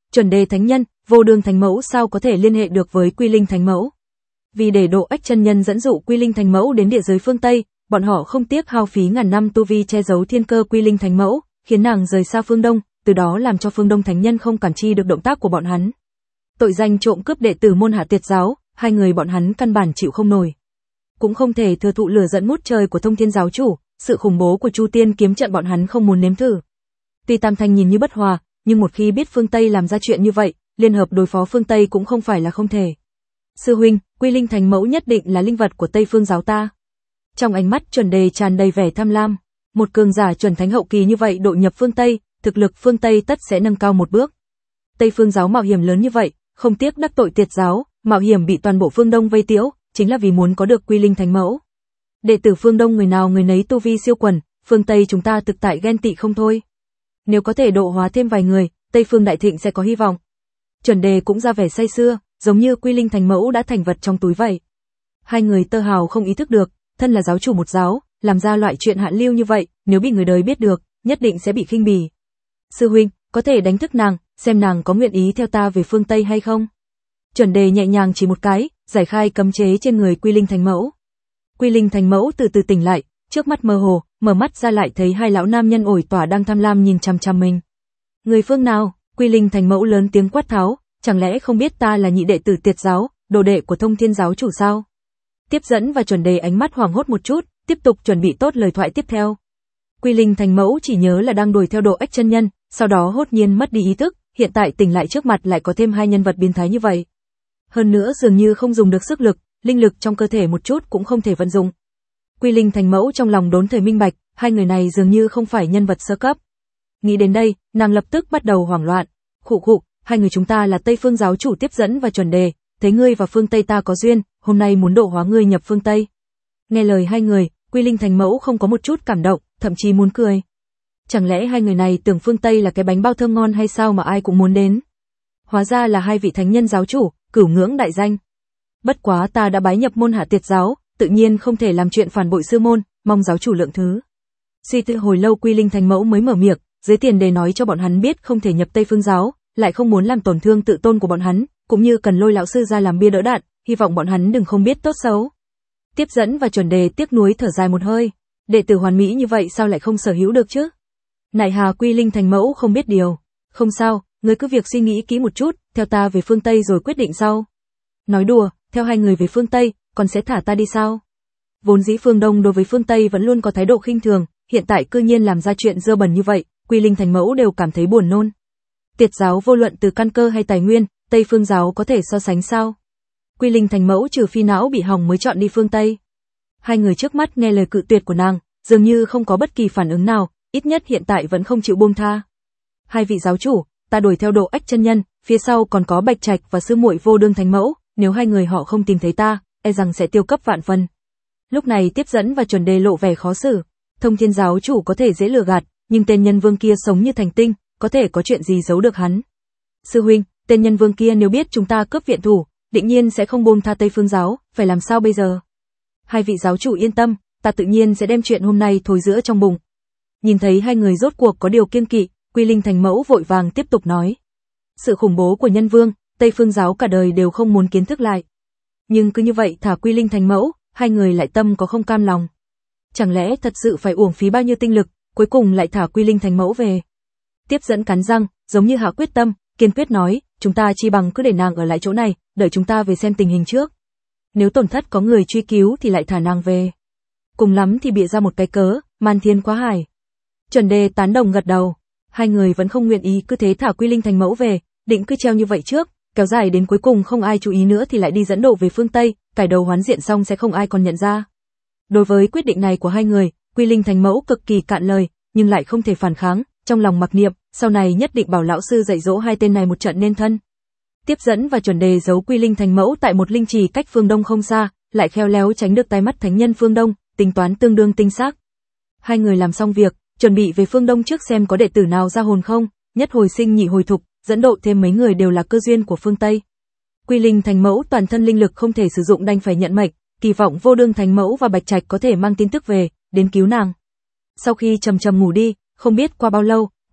Speaker 1: Chuẩn đề thánh nhân, vô đương thánh mẫu sao có thể liên hệ được với Quy Linh thánh mẫu? Vì để độ ách chân nhân dẫn dụ Quy Linh thánh mẫu đến địa giới phương Tây, bọn họ không tiếc hao phí ngàn năm tu vi che giấu thiên cơ Quy Linh thánh mẫu, khiến nàng rời xa phương Đông, từ đó làm cho phương Đông thánh nhân không cản chi được động tác của bọn hắn. Tội danh trộm cướp đệ tử môn Hạ Tiệt giáo, hai người bọn hắn căn bản chịu không nổi. Cũng không thể thừa thụ lửa giận ngút trời của Thông Thiên giáo chủ, sự khủng bố của Chu Tiên kiếm trận bọn hắn không muốn nếm thử. Tuy Tam Thanh nhìn như bất hòa, nhưng một khi biết phương Tây làm ra chuyện như vậy, liên hợp đối phó phương Tây cũng không phải là không thể. Sư huynh, Quy Linh thánh mẫu nhất định là linh vật của Tây Phương giáo ta. Trong ánh mắt Chuẩn Đề tràn đầy vẻ tham lam, một cường giả chuẩn thánh hậu kỳ như vậy độ nhập phương Tây, thực lực phương Tây tất sẽ nâng cao một bước. Tây Phương giáo mạo hiểm lớn như vậy, không tiếc đắc tội Tiệt giáo, mạo hiểm bị toàn bộ phương Đông vây tiễu, chính là vì muốn có được Quy Linh thánh mẫu. Đệ tử phương Đông người nào người nấy tu vi siêu quần, phương Tây chúng ta thực tại ghen tị không thôi. Nếu có thể độ hóa thêm vài người, Tây Phương đại thịnh sẽ có hy vọng. Chuẩn Đề cũng ra vẻ say sưa, giống như Quy Linh thánh mẫu đã thành vật trong túi vậy. Hai người tơ hào không ý thức được, thân là giáo chủ một giáo, làm ra loại chuyện hạ lưu như vậy, nếu bị người đời biết được, nhất định sẽ bị khinh bỉ. Sư huynh, có thể đánh thức nàng, xem nàng có nguyện ý theo ta về phương Tây hay không? Chuẩn Đề nhẹ nhàng chỉ một cái, giải khai cấm chế trên người Quy Linh thánh mẫu. Quy Linh thánh mẫu từ từ tỉnh lại, trước mắt mơ hồ, mở mắt ra lại thấy hai lão nam nhân ổi tỏa đang tham lam nhìn chằm chằm mình. Người phương nào? Quy Linh thánh mẫu lớn tiếng quát tháo, chẳng lẽ không biết ta là nhị đệ tử Tiệt giáo, đồ đệ của Thông Thiên giáo chủ sao? Tiếp dẫn và Chuẩn Đề ánh mắt hoảng hốt một chút, tiếp tục chuẩn bị tốt lời thoại tiếp theo. Quy Linh thánh mẫu chỉ nhớ là đang đuổi theo độ ách chân nhân, sau đó hốt nhiên mất đi ý thức, hiện tại tỉnh lại trước mặt lại có thêm hai nhân vật biến thái như vậy. Hơn nữa dường như không dùng được sức lực, linh lực trong cơ thể một chút cũng không thể vận dụng. Quy Linh thánh mẫu trong lòng đốn thời minh bạch, hai người này dường như không phải nhân vật sơ cấp. Nghĩ đến đây, nàng lập tức bắt đầu hoảng loạn. Khụ khụ, hai người chúng ta là Tây Phương giáo chủ Tiếp dẫn và Chuẩn Đề, thấy ngươi và phương Tây ta có duyên, hôm nay muốn độ hóa ngươi nhập phương Tây. Nghe lời hai người, Quy Linh thánh mẫu không có một chút cảm động, thậm chí muốn cười. Chẳng lẽ hai người này tưởng phương Tây là cái bánh bao thơm ngon hay sao mà ai cũng muốn đến? Hóa ra là hai vị thánh nhân giáo chủ, cửu ngưỡng đại danh. Bất quá ta đã bái nhập môn Hạ Tiệt giáo, tự nhiên không thể làm chuyện phản bội sư môn, mong giáo chủ lượng thứ. Suy tư hồi lâu Quy Linh thánh mẫu mới mở miệng, dưới tiền đề nói cho bọn hắn biết không thể nhập Tây Phương giáo, lại không muốn làm tổn thương tự tôn của bọn hắn, cũng như cần lôi lão sư ra làm bia đỡ đạn, hy vọng bọn hắn đừng không biết tốt xấu. Tiếp dẫn và Chuẩn Đề tiếc nuối thở dài một hơi, đệ tử hoàn mỹ như vậy sao lại không sở hữu được chứ? Nại hà Quy Linh thánh mẫu không biết điều, không sao, ngươi cứ việc suy nghĩ kỹ một chút, theo ta về phương Tây rồi quyết định sau. Nói đùa, theo hai người về phương Tây, còn sẽ thả ta đi sao? Vốn dĩ phương Đông đối với phương Tây vẫn luôn có thái độ khinh thường, hiện tại cư nhiên làm ra chuyện dơ bẩn như vậy, Quy Linh thánh mẫu đều cảm thấy buồn nôn. Tiệt giáo vô luận từ căn cơ hay tài nguyên, Tây Phương giáo có thể so sánh sao? Quy Linh thánh mẫu trừ phi não bị hỏng mới chọn đi phương Tây. Hai người trước mắt nghe lời cự tuyệt của nàng, dường như không có bất kỳ phản ứng nào, ít nhất hiện tại vẫn không chịu buông tha. Hai vị giáo chủ, ta đuổi theo độ ách chân nhân, phía sau còn có Bạch Trạch và sư muội Vô Đương thánh mẫu, nếu hai người họ không tìm thấy ta, e rằng sẽ tiêu cấp vạn phần. Lúc này Tiếp dẫn và Chuẩn Đề lộ vẻ khó xử. Thông Thiên giáo chủ có thể dễ lừa gạt, nhưng tên nhân vương kia sống như thành tinh, có thể có chuyện gì giấu được hắn? Sư huynh, tên nhân vương kia nếu biết chúng ta cướp viện thủ, định nhiên sẽ không buông tha Tây Phương giáo, phải làm sao bây giờ? Hai vị giáo chủ yên tâm, ta tự nhiên sẽ đem chuyện hôm nay thối rữa trong bụng. Nhìn thấy hai người rốt cuộc có điều kiêng kỵ, Quy Linh thánh mẫu vội vàng tiếp tục nói. Sự khủng bố của nhân vương, Tây Phương giáo cả đời đều không muốn kiến thức lại. Nhưng cứ như vậy thả Quy Linh thánh mẫu, hai người lại tâm có không cam lòng. Chẳng lẽ thật sự phải uổng phí bao nhiêu tinh lực, cuối cùng lại thả Quy Linh thánh mẫu về? Tiếp dẫn cắn răng, giống như hạ quyết tâm, kiên quyết nói, chúng ta chi bằng cứ để nàng ở lại chỗ này, đợi chúng ta về xem tình hình trước. Nếu tổn thất có người truy cứu thì lại thả nàng về. Cùng lắm thì bịa ra một cái cớ, man thiên quá hải. Chuẩn Đề tán đồng gật đầu, hai người vẫn không nguyện ý cứ thế thả Quy Linh thánh mẫu về, định cứ treo như vậy trước, kéo dài đến cuối cùng không ai chú ý nữa thì lại đi dẫn độ về phương Tây, cải đầu hoán diện xong sẽ không ai còn nhận ra. Đối với quyết định này của hai người, Quy Linh thánh mẫu cực kỳ cạn lời, nhưng lại không thể phản kháng, trong lòng mặc niệm, sau này nhất định bảo lão sư dạy dỗ hai tên này một trận nên thân. Tiếp dẫn và Chuẩn Đề giấu Quy Linh thánh mẫu tại một linh trì cách phương Đông không xa, lại khéo léo tránh được tai mắt thánh nhân phương Đông, tính toán tương đương tinh xác. Hai người làm xong việc, chuẩn bị về phương Đông trước xem có đệ tử nào ra hồn không, nhất hồi sinh nhị hồi thục, dẫn độ thêm mấy người đều là cơ duyên của phương Tây. Quy Linh thánh mẫu toàn thân linh lực không thể sử dụng đành phải nhận mệnh, kỳ vọng Vô Đương thánh mẫu và Bạch Trạch có thể mang tin tức về, đến cứu nàng. Sau khi trầm trầm ngủ đi, không biết qua bao lâu, Quy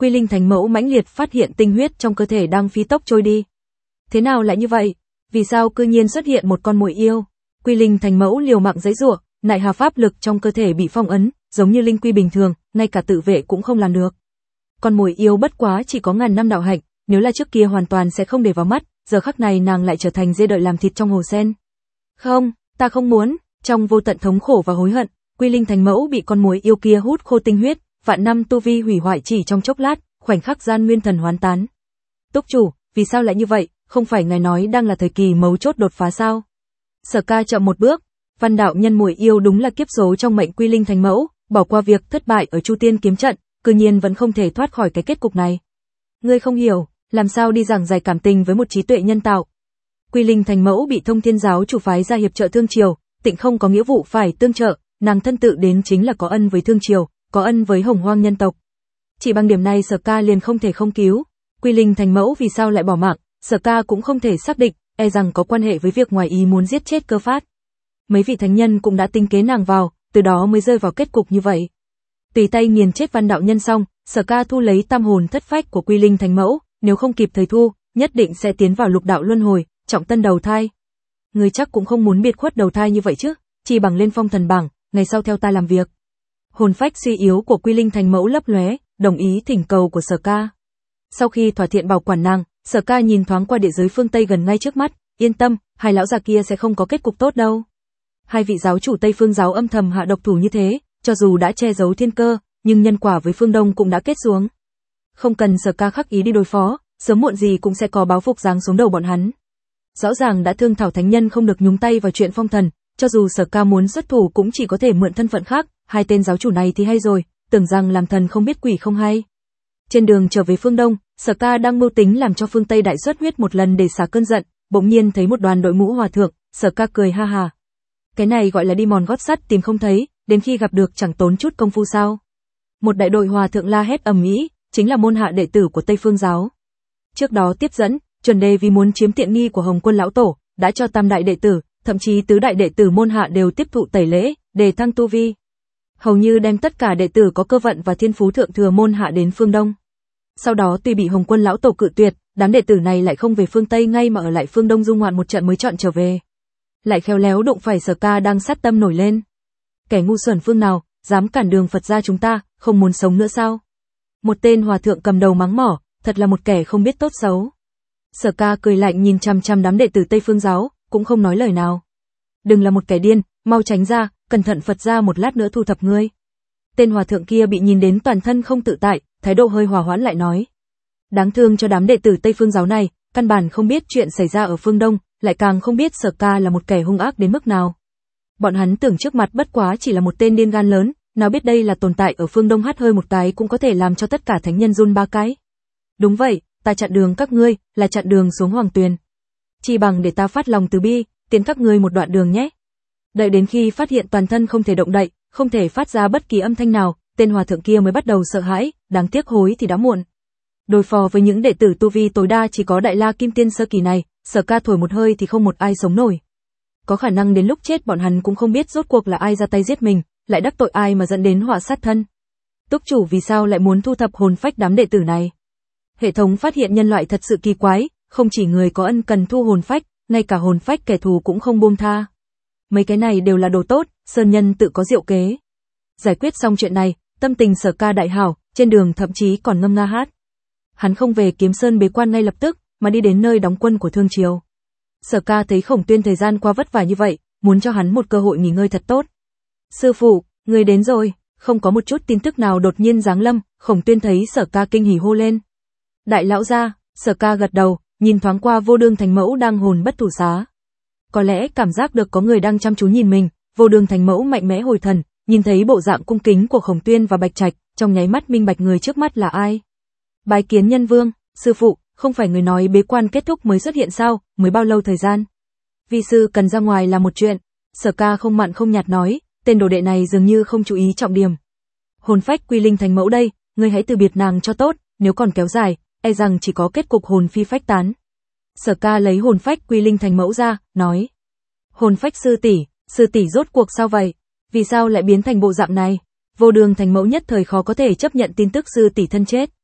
Speaker 1: Quy Linh Thánh Mẫu mãnh liệt phát hiện tinh huyết trong cơ thể đang phi tốc trôi đi. Thế nào lại như vậy? Vì sao cư nhiên xuất hiện một con muội yêu? Quy Linh Thánh Mẫu liều mạng giãy giụa, nại hà pháp lực trong cơ thể bị phong ấn, giống như linh quy bình thường, ngay cả tự vệ cũng không làm được. Con muội yêu bất quá chỉ có ngàn năm đạo hạnh, nếu là trước kia hoàn toàn sẽ không để vào mắt, giờ khắc này nàng lại trở thành dê đợi làm thịt trong hồ sen. Không, ta không muốn. Trong vô tận thống khổ và hối hận, Quy Linh Thánh Mẫu bị con muỗi yêu kia hút khô tinh huyết, vạn năm tu vi hủy hoại chỉ trong chốc lát, khoảnh khắc gian nguyên thần hoán tán. Túc chủ, vì sao lại như vậy? Không phải ngài nói đang là thời kỳ mấu chốt đột phá sao? Sở Ca chậm một bước, Văn đạo nhân muội yêu đúng là kiếp số trong mệnh Quy Linh Thánh Mẫu, bỏ qua việc thất bại ở Chu Tiên kiếm trận, cư nhiên vẫn không thể thoát khỏi cái kết cục này. Ngươi không hiểu, làm sao đi giảng giải cảm tình với một trí tuệ nhân tạo? Quy Linh Thánh Mẫu bị Thông Thiên giáo chủ phái ra hiệp trợ Thương Triều, Tịnh không có nghĩa vụ phải tương trợ, nàng thân tự đến chính là có ân với Thương Triều, có ân với Hồng Hoang nhân tộc. Chỉ bằng điểm này Sở Ca liền không thể không cứu. Quy Linh Thánh Mẫu vì sao lại bỏ mạng, Sở Ca cũng không thể xác định, e rằng có quan hệ với việc ngoài ý muốn giết chết Cơ Phát. Mấy vị thánh nhân cũng đã tính kế nàng vào, từ đó mới rơi vào kết cục như vậy. Tùy tay nghiền chết Văn đạo nhân xong, Sở Ca thu lấy tam hồn thất phách của Quy Linh Thánh Mẫu, nếu không kịp thời thu, nhất định sẽ tiến vào lục đạo luân hồi, trọng tân đầu thai. Người chắc cũng không muốn biệt khuất đầu thai như vậy chứ, chỉ bằng lên phong thần bảng, ngày sau theo ta làm việc. Hồn phách suy yếu của Quy Linh Thánh Mẫu lấp lóe, đồng ý thỉnh cầu của Sở Ca. Sau khi thỏa thiện bảo quản nàng, Sở Ca nhìn thoáng qua địa giới phương Tây gần ngay trước mắt, yên tâm, hai lão già kia sẽ không có kết cục tốt đâu. Hai vị giáo chủ Tây Phương giáo âm thầm hạ độc thủ như thế, cho dù đã che giấu thiên cơ, nhưng nhân quả với phương Đông cũng đã kết xuống. Không cần Sở Ca khắc ý đi đối phó, sớm muộn gì cũng sẽ có báo phục giáng xuống đầu bọn hắn. Rõ ràng đã thương thảo thánh nhân không được nhúng tay vào chuyện phong thần, cho dù Sở Ca muốn xuất thủ cũng chỉ có thể mượn thân phận khác, hai tên giáo chủ này thì hay rồi, tưởng rằng làm thần không biết quỷ không hay. Trên đường trở về phương Đông, Sở Ca đang mưu tính làm cho phương Tây đại xuất huyết một lần để xả cơn giận, bỗng nhiên thấy một đoàn đội ngũ hòa thượng, Sở Ca cười ha ha. Cái này gọi là đi mòn gót sắt tìm không thấy, đến khi gặp được chẳng tốn chút công phu sao? Một đại đội hòa thượng la hét ầm ĩ, chính là môn hạ đệ tử của Tây Phương giáo. Trước đó tiếp dẫn, chuẩn đề vì muốn chiếm tiện nghi của Hồng Quân lão tổ, đã cho tam đại đệ tử, thậm chí tứ đại đệ tử môn hạ đều tiếp thụ tẩy lễ, để thăng tu vi. Hầu như đem tất cả đệ tử có cơ vận và thiên phú thượng thừa môn hạ đến phương Đông. Sau đó tuy bị Hồng Quân lão tổ cự tuyệt, đám đệ tử này lại không về phương Tây ngay mà ở lại phương Đông du ngoạn một trận mới chọn trở về. Lại khéo léo đụng phải Sở Ca đang sát tâm nổi lên. Kẻ ngu xuẩn phương nào, dám cản đường Phật gia chúng ta, không muốn sống nữa sao? Một tên hòa thượng cầm đầu mắng mỏ, thật là một kẻ không biết tốt xấu. Sở Ca cười lạnh nhìn chằm chằm đám đệ tử Tây Phương giáo, cũng không nói lời nào. Đừng là một kẻ điên, mau tránh ra, cẩn thận Phật gia một lát nữa thu thập ngươi. Tên hòa thượng kia bị nhìn đến toàn thân không tự tại, thái độ hơi hòa hoãn lại nói. Đáng thương cho đám đệ tử Tây Phương giáo này, căn bản không biết chuyện xảy ra ở phương Đông, lại càng không biết Sở Ca là một kẻ hung ác đến mức nào. Bọn hắn tưởng trước mặt bất quá chỉ là một tên điên gan lớn, nào biết đây là tồn tại ở phương Đông hát hơi một cái cũng có thể làm cho tất cả thánh nhân run ba cái. Đúng vậy, ta chặn đường các ngươi, là chặn đường xuống Hoàng Tuyền. Chỉ bằng để ta phát lòng từ bi, tiến các ngươi một đoạn đường nhé. Đợi đến khi phát hiện toàn thân không thể động đậy, không thể phát ra bất kỳ âm thanh nào, tên hòa thượng kia mới bắt đầu sợ hãi, đáng tiếc hối thì đã muộn. Đối phó với những đệ tử tu vi tối đa chỉ có Đại La Kim Tiên sơ kỳ này, Sở Ca thổi một hơi thì không một ai sống nổi. Có khả năng đến lúc chết bọn hắn cũng không biết rốt cuộc là ai ra tay giết mình, lại đắc tội ai mà dẫn đến họa sát thân. Túc chủ vì sao lại muốn thu thập hồn phách đám đệ tử này? Hệ thống phát hiện nhân loại thật sự kỳ quái, không chỉ người có ân cần thu hồn phách, ngay cả hồn phách kẻ thù cũng không buông tha. Mấy cái này đều là đồ tốt, sơn nhân tự có diệu kế. Giải quyết xong chuyện này, tâm tình Sở Ca đại hảo, trên đường thậm chí còn ngâm nga hát. Hắn không về Kiếm Sơn bế quan ngay lập tức, mà đi đến nơi đóng quân của Thương Triều. Sở Ca thấy Khổng Tuyên thời gian qua vất vả như vậy, muốn cho hắn một cơ hội nghỉ ngơi thật tốt. Sư phụ, người đến rồi, không có một chút tin tức nào đột nhiên giáng lâm, Khổng Tuyên thấy Sở Ca kinh hỉ hô lên. Đại lão gia, Sở Ca gật đầu, nhìn thoáng qua Vô Đương Thánh Mẫu đang hồn bất thủ xá. Có lẽ cảm giác được có người đang chăm chú nhìn mình, Vô Đương Thánh Mẫu mạnh mẽ hồi thần, nhìn thấy bộ dạng cung kính của Khổng Tuyên và Bạch Trạch, trong nháy mắt minh bạch người trước mắt là ai. Bái kiến nhân vương, sư phụ, không phải người nói bế quan kết thúc mới xuất hiện sao, mới bao lâu thời gian? Vi sư cần ra ngoài làm một chuyện. Sở Ca không mặn không nhạt nói, tên đồ đệ này dường như không chú ý trọng điểm. Hồn phách Quy Linh Thánh Mẫu đây, ngươi hãy từ biệt nàng cho tốt, nếu còn kéo dài, e rằng chỉ có kết cục hồn phi phách tán. Sở Ca lấy hồn phách Quy Linh Thánh Mẫu ra, nói. Hồn phách sư tỷ, sư tỷ rốt cuộc sao vậy? Vì sao lại biến thành bộ dạng này? Vô Đường Thánh Mẫu nhất thời khó có thể chấp nhận tin tức sư tỷ thân chết.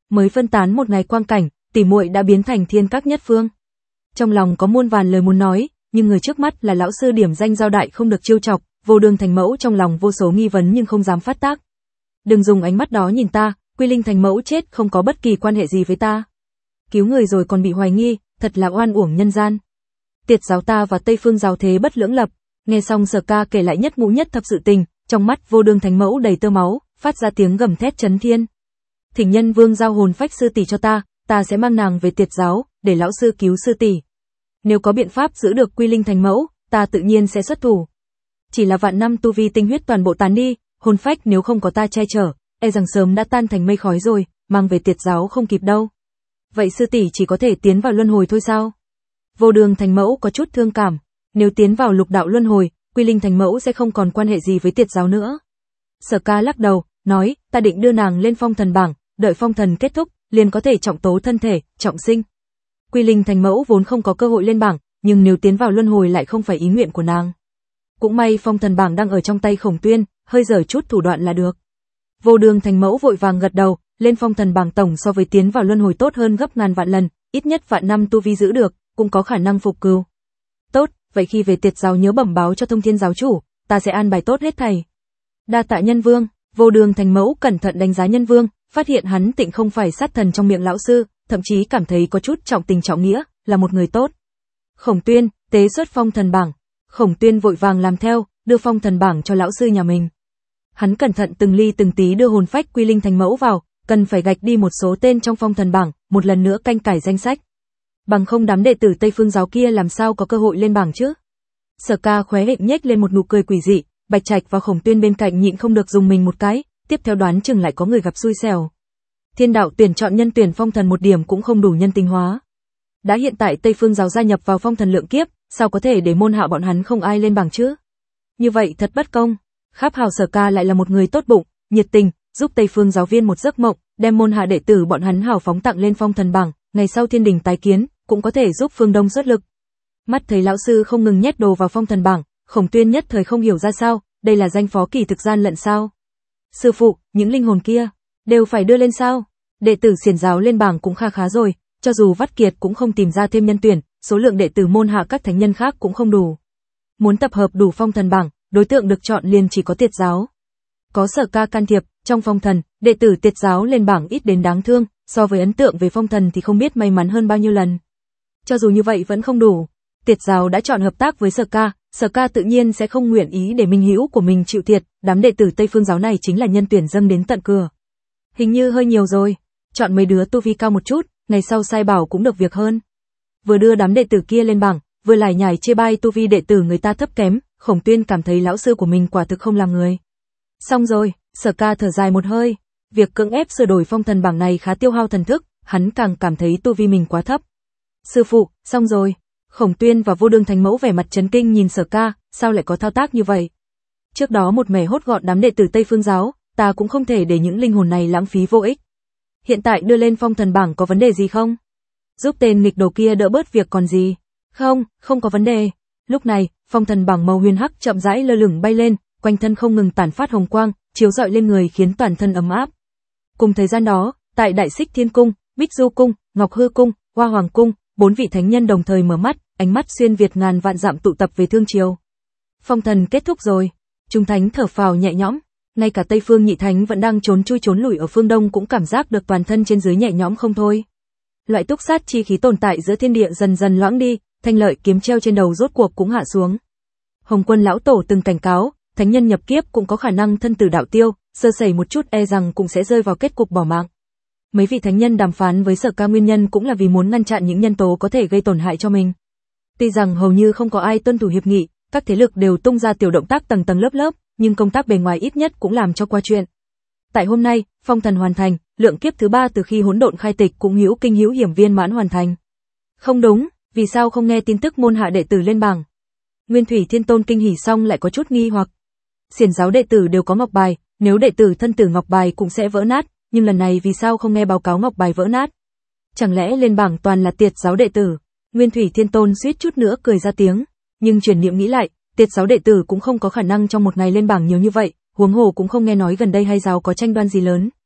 Speaker 1: Mới phân tán một ngày quang cảnh, tỷ muội đã biến thành thiên các nhất phương. Trong lòng có muôn vàn lời muốn nói, nhưng người trước mắt là lão sư điểm danh giao đại không được trêu chọc, Vô Đường Thành Mẫu trong lòng vô số nghi vấn nhưng không dám phát tác. Đừng dùng ánh mắt đó nhìn ta, Quy Linh Thành Mẫu chết không có bất kỳ quan hệ gì với ta. Cứu người rồi còn bị hoài nghi, thật là oan uổng nhân gian. Tiệt giáo ta và Tây Phương giáo thế bất lưỡng lập. Nghe xong Sở Ca kể lại nhất ngũ nhất thập sự tình, trong mắt Vô Đường Thành Mẫu đầy tơ máu, phát ra tiếng gầm thét chấn thiên. Thỉnh Nhân Vương giao hồn phách sư tỷ cho ta, ta sẽ mang nàng về Tiệt giáo, để lão sư cứu sư tỷ. Nếu có biện pháp giữ được Quy Linh Thành Mẫu, ta tự nhiên sẽ xuất thủ. Chỉ là vạn năm tu vi tinh huyết toàn bộ tán đi, hồn phách nếu không có ta che chở, e rằng sớm đã tan thành mây khói rồi, mang về Tiệt giáo không kịp đâu. Vậy sư tỷ chỉ có thể tiến vào luân hồi thôi sao? Vô Đường Thành Mẫu có chút thương cảm, nếu tiến vào lục đạo luân hồi, Quy Linh Thành Mẫu sẽ không còn quan hệ gì với Tiệt giáo nữa. Sở Ca lắc đầu, nói, ta định đưa nàng lên phong thần bảng, đợi phong thần kết thúc, liền có thể trọng tố thân thể, trọng sinh. Quy Linh Thành Mẫu vốn không có cơ hội lên bảng, nhưng nếu tiến vào luân hồi lại không phải ý nguyện của nàng. Cũng may phong thần bảng đang ở trong tay Khổng Tuyên, hơi giở chút thủ đoạn là được. Vô Đường Thành Mẫu vội vàng gật đầu, lên phong thần bảng tổng so với tiến vào luân hồi tốt hơn gấp ngàn vạn lần, ít nhất vạn năm tu vi giữ được, cũng có khả năng phục cừu. Tốt, vậy khi về Tiệt giáo nhớ bẩm báo cho Thông Thiên giáo chủ, ta sẽ an bài tốt hết thảy. Đa tạ Nhân Vương. Vô Đường Thành Mẫu cẩn thận đánh giá Nhân Vương, phát hiện hắn tịnh không phải sát thần trong miệng lão sư, thậm chí cảm thấy có chút trọng tình trọng nghĩa, là một người tốt. Khổng Tuyên, tế xuất phong thần bảng. Khổng Tuyên vội vàng làm theo, đưa phong thần bảng cho lão sư nhà mình. Hắn cẩn thận từng ly từng tí đưa hồn phách Quy Linh Thành Mẫu vào, cần phải gạch đi một số tên trong phong thần bảng, một lần nữa canh cải danh sách. Bằng không đám đệ tử Tây Phương giáo kia làm sao có cơ hội lên bảng chứ? Sở Ca khóe miệng nhếch lên một nụ cười quỷ dị, Bạch Trạch và Khổng Tuyên bên cạnh nhịn không được dùng mình một cái, tiếp theo đoán chừng lại có người gặp xui xẻo. Thiên đạo tuyển chọn nhân tuyển phong thần một điểm cũng không đủ nhân tính hóa. Đã hiện tại Tây Phương giáo gia nhập vào phong thần lượng kiếp, sao có thể để môn hạ bọn hắn không ai lên bảng chứ? Như vậy thật bất công. Kháp Hào Sở Ca lại là một người tốt bụng, nhiệt tình, giúp Tây Phương giáo viên một giấc mộng, đem môn hạ đệ tử bọn hắn hào phóng tặng lên phong thần bảng, ngày sau thiên đình tái kiến, cũng có thể giúp Phương Đông xuất lực. Mắt thấy lão sư không ngừng nhét đồ vào phong thần bảng, Khổng Tuyên nhất thời không hiểu ra sao, đây là danh phó kỳ thực gian lận sao? Sư phụ, những linh hồn kia đều phải đưa lên sao? Đệ tử Xiển giáo lên bảng cũng kha khá rồi, cho dù Vắt Kiệt cũng không tìm ra thêm nhân tuyển, số lượng đệ tử môn hạ các thánh nhân khác cũng không đủ. Muốn tập hợp đủ phong thần bảng, đối tượng được chọn liền chỉ có Tiệt giáo. Có Sở Ca can thiệp, trong phong thần, đệ tử Tiệt giáo lên bảng ít đến đáng thương, so với ấn tượng về phong thần thì không biết may mắn hơn bao nhiêu lần. Cho dù như vậy vẫn không đủ. Tiệt giáo đã chọn hợp tác với Sở Ca, Sở Ca tự nhiên sẽ không nguyện ý để minh hữu của mình chịu thiệt, đám đệ tử Tây Phương giáo này chính là nhân tuyển dâng đến tận cửa. Hình như hơi nhiều rồi, chọn mấy đứa tu vi cao một chút, ngày sau sai bảo cũng được việc hơn. Vừa đưa đám đệ tử kia lên bảng, vừa lải nhải chê bai tu vi đệ tử người ta thấp kém, Khổng Tuyên cảm thấy lão sư của mình quả thực không làm người. Xong rồi, Sở Ca thở dài một hơi, việc cưỡng ép sửa đổi phong thần bảng này khá tiêu hao thần thức, hắn càng cảm thấy tu vi mình quá thấp. Sư phụ, xong rồi. Khổng Tuyên và Vô Đường Thành Mẫu vẻ mặt chấn kinh nhìn Sở Ca, sao lại có thao tác như vậy? Trước đó một mẻ hốt gọn đám đệ tử Tây Phương giáo, ta cũng không thể để những linh hồn này lãng phí vô ích. Hiện tại đưa lên phong thần bảng có vấn đề gì không? Giúp tên nghịch đồ kia đỡ bớt việc còn gì? Không, không có vấn đề. Lúc này, phong thần bảng màu huyền hắc chậm rãi lơ lửng bay lên, quanh thân không ngừng tản phát hồng quang, chiếu rọi lên người khiến toàn thân ấm áp. Cùng thời gian đó, tại Đại Xích Thiên Cung, Bích Du Cung, Ngọc Hư Cung, Hoa Hoàng Cung, bốn vị thánh nhân đồng thời mở mắt, ánh mắt xuyên việt ngàn vạn dặm tụ tập về Thương Triều. Phong thần kết thúc rồi, chúng thánh thở phào nhẹ nhõm, ngay cả Tây Phương Nhị Thánh vẫn đang trốn chui trốn lủi ở phương Đông cũng cảm giác được toàn thân trên dưới nhẹ nhõm không thôi. Loại túc sát chi khí tồn tại giữa thiên địa dần dần loãng đi, thanh lợi kiếm treo trên đầu rốt cuộc cũng hạ xuống. Hồng Quân lão tổ từng cảnh cáo, thánh nhân nhập kiếp cũng có khả năng thân tử đạo tiêu, sơ sẩy một chút e rằng cũng sẽ rơi vào kết cục bỏ mạng. Mấy vị thánh nhân đàm phán với Sở Ca nguyên nhân cũng là vì muốn ngăn chặn những nhân tố có thể gây tổn hại cho mình. Tuy rằng hầu như không có ai tuân thủ hiệp nghị, các thế lực đều tung ra tiểu động tác tầng tầng lớp lớp, nhưng công tác bề ngoài ít nhất cũng làm cho qua chuyện. Tại hôm nay, phong thần hoàn thành, lượng kiếp thứ ba từ khi hỗn độn khai tịch cũng hữu kinh hữu hiểm viên mãn hoàn thành. Không đúng, vì sao không nghe tin tức môn hạ đệ tử lên bảng? Nguyên Thủy Thiên Tôn kinh hỉ xong lại có chút nghi hoặc. Xiển giáo đệ tử đều có ngọc bài, nếu đệ tử thân tử ngọc bài cũng sẽ vỡ nát, nhưng lần này vì sao không nghe báo cáo ngọc bài vỡ nát? Chẳng lẽ lên bảng toàn là Tiệt giáo đệ tử? Nguyên Thủy Thiên Tôn suýt chút nữa cười ra tiếng, nhưng chuyển niệm nghĩ lại, Tiệt giáo đệ tử cũng không có khả năng trong một ngày lên bảng nhiều như vậy, huống hồ cũng không nghe nói gần đây hai giáo có tranh đoan gì lớn.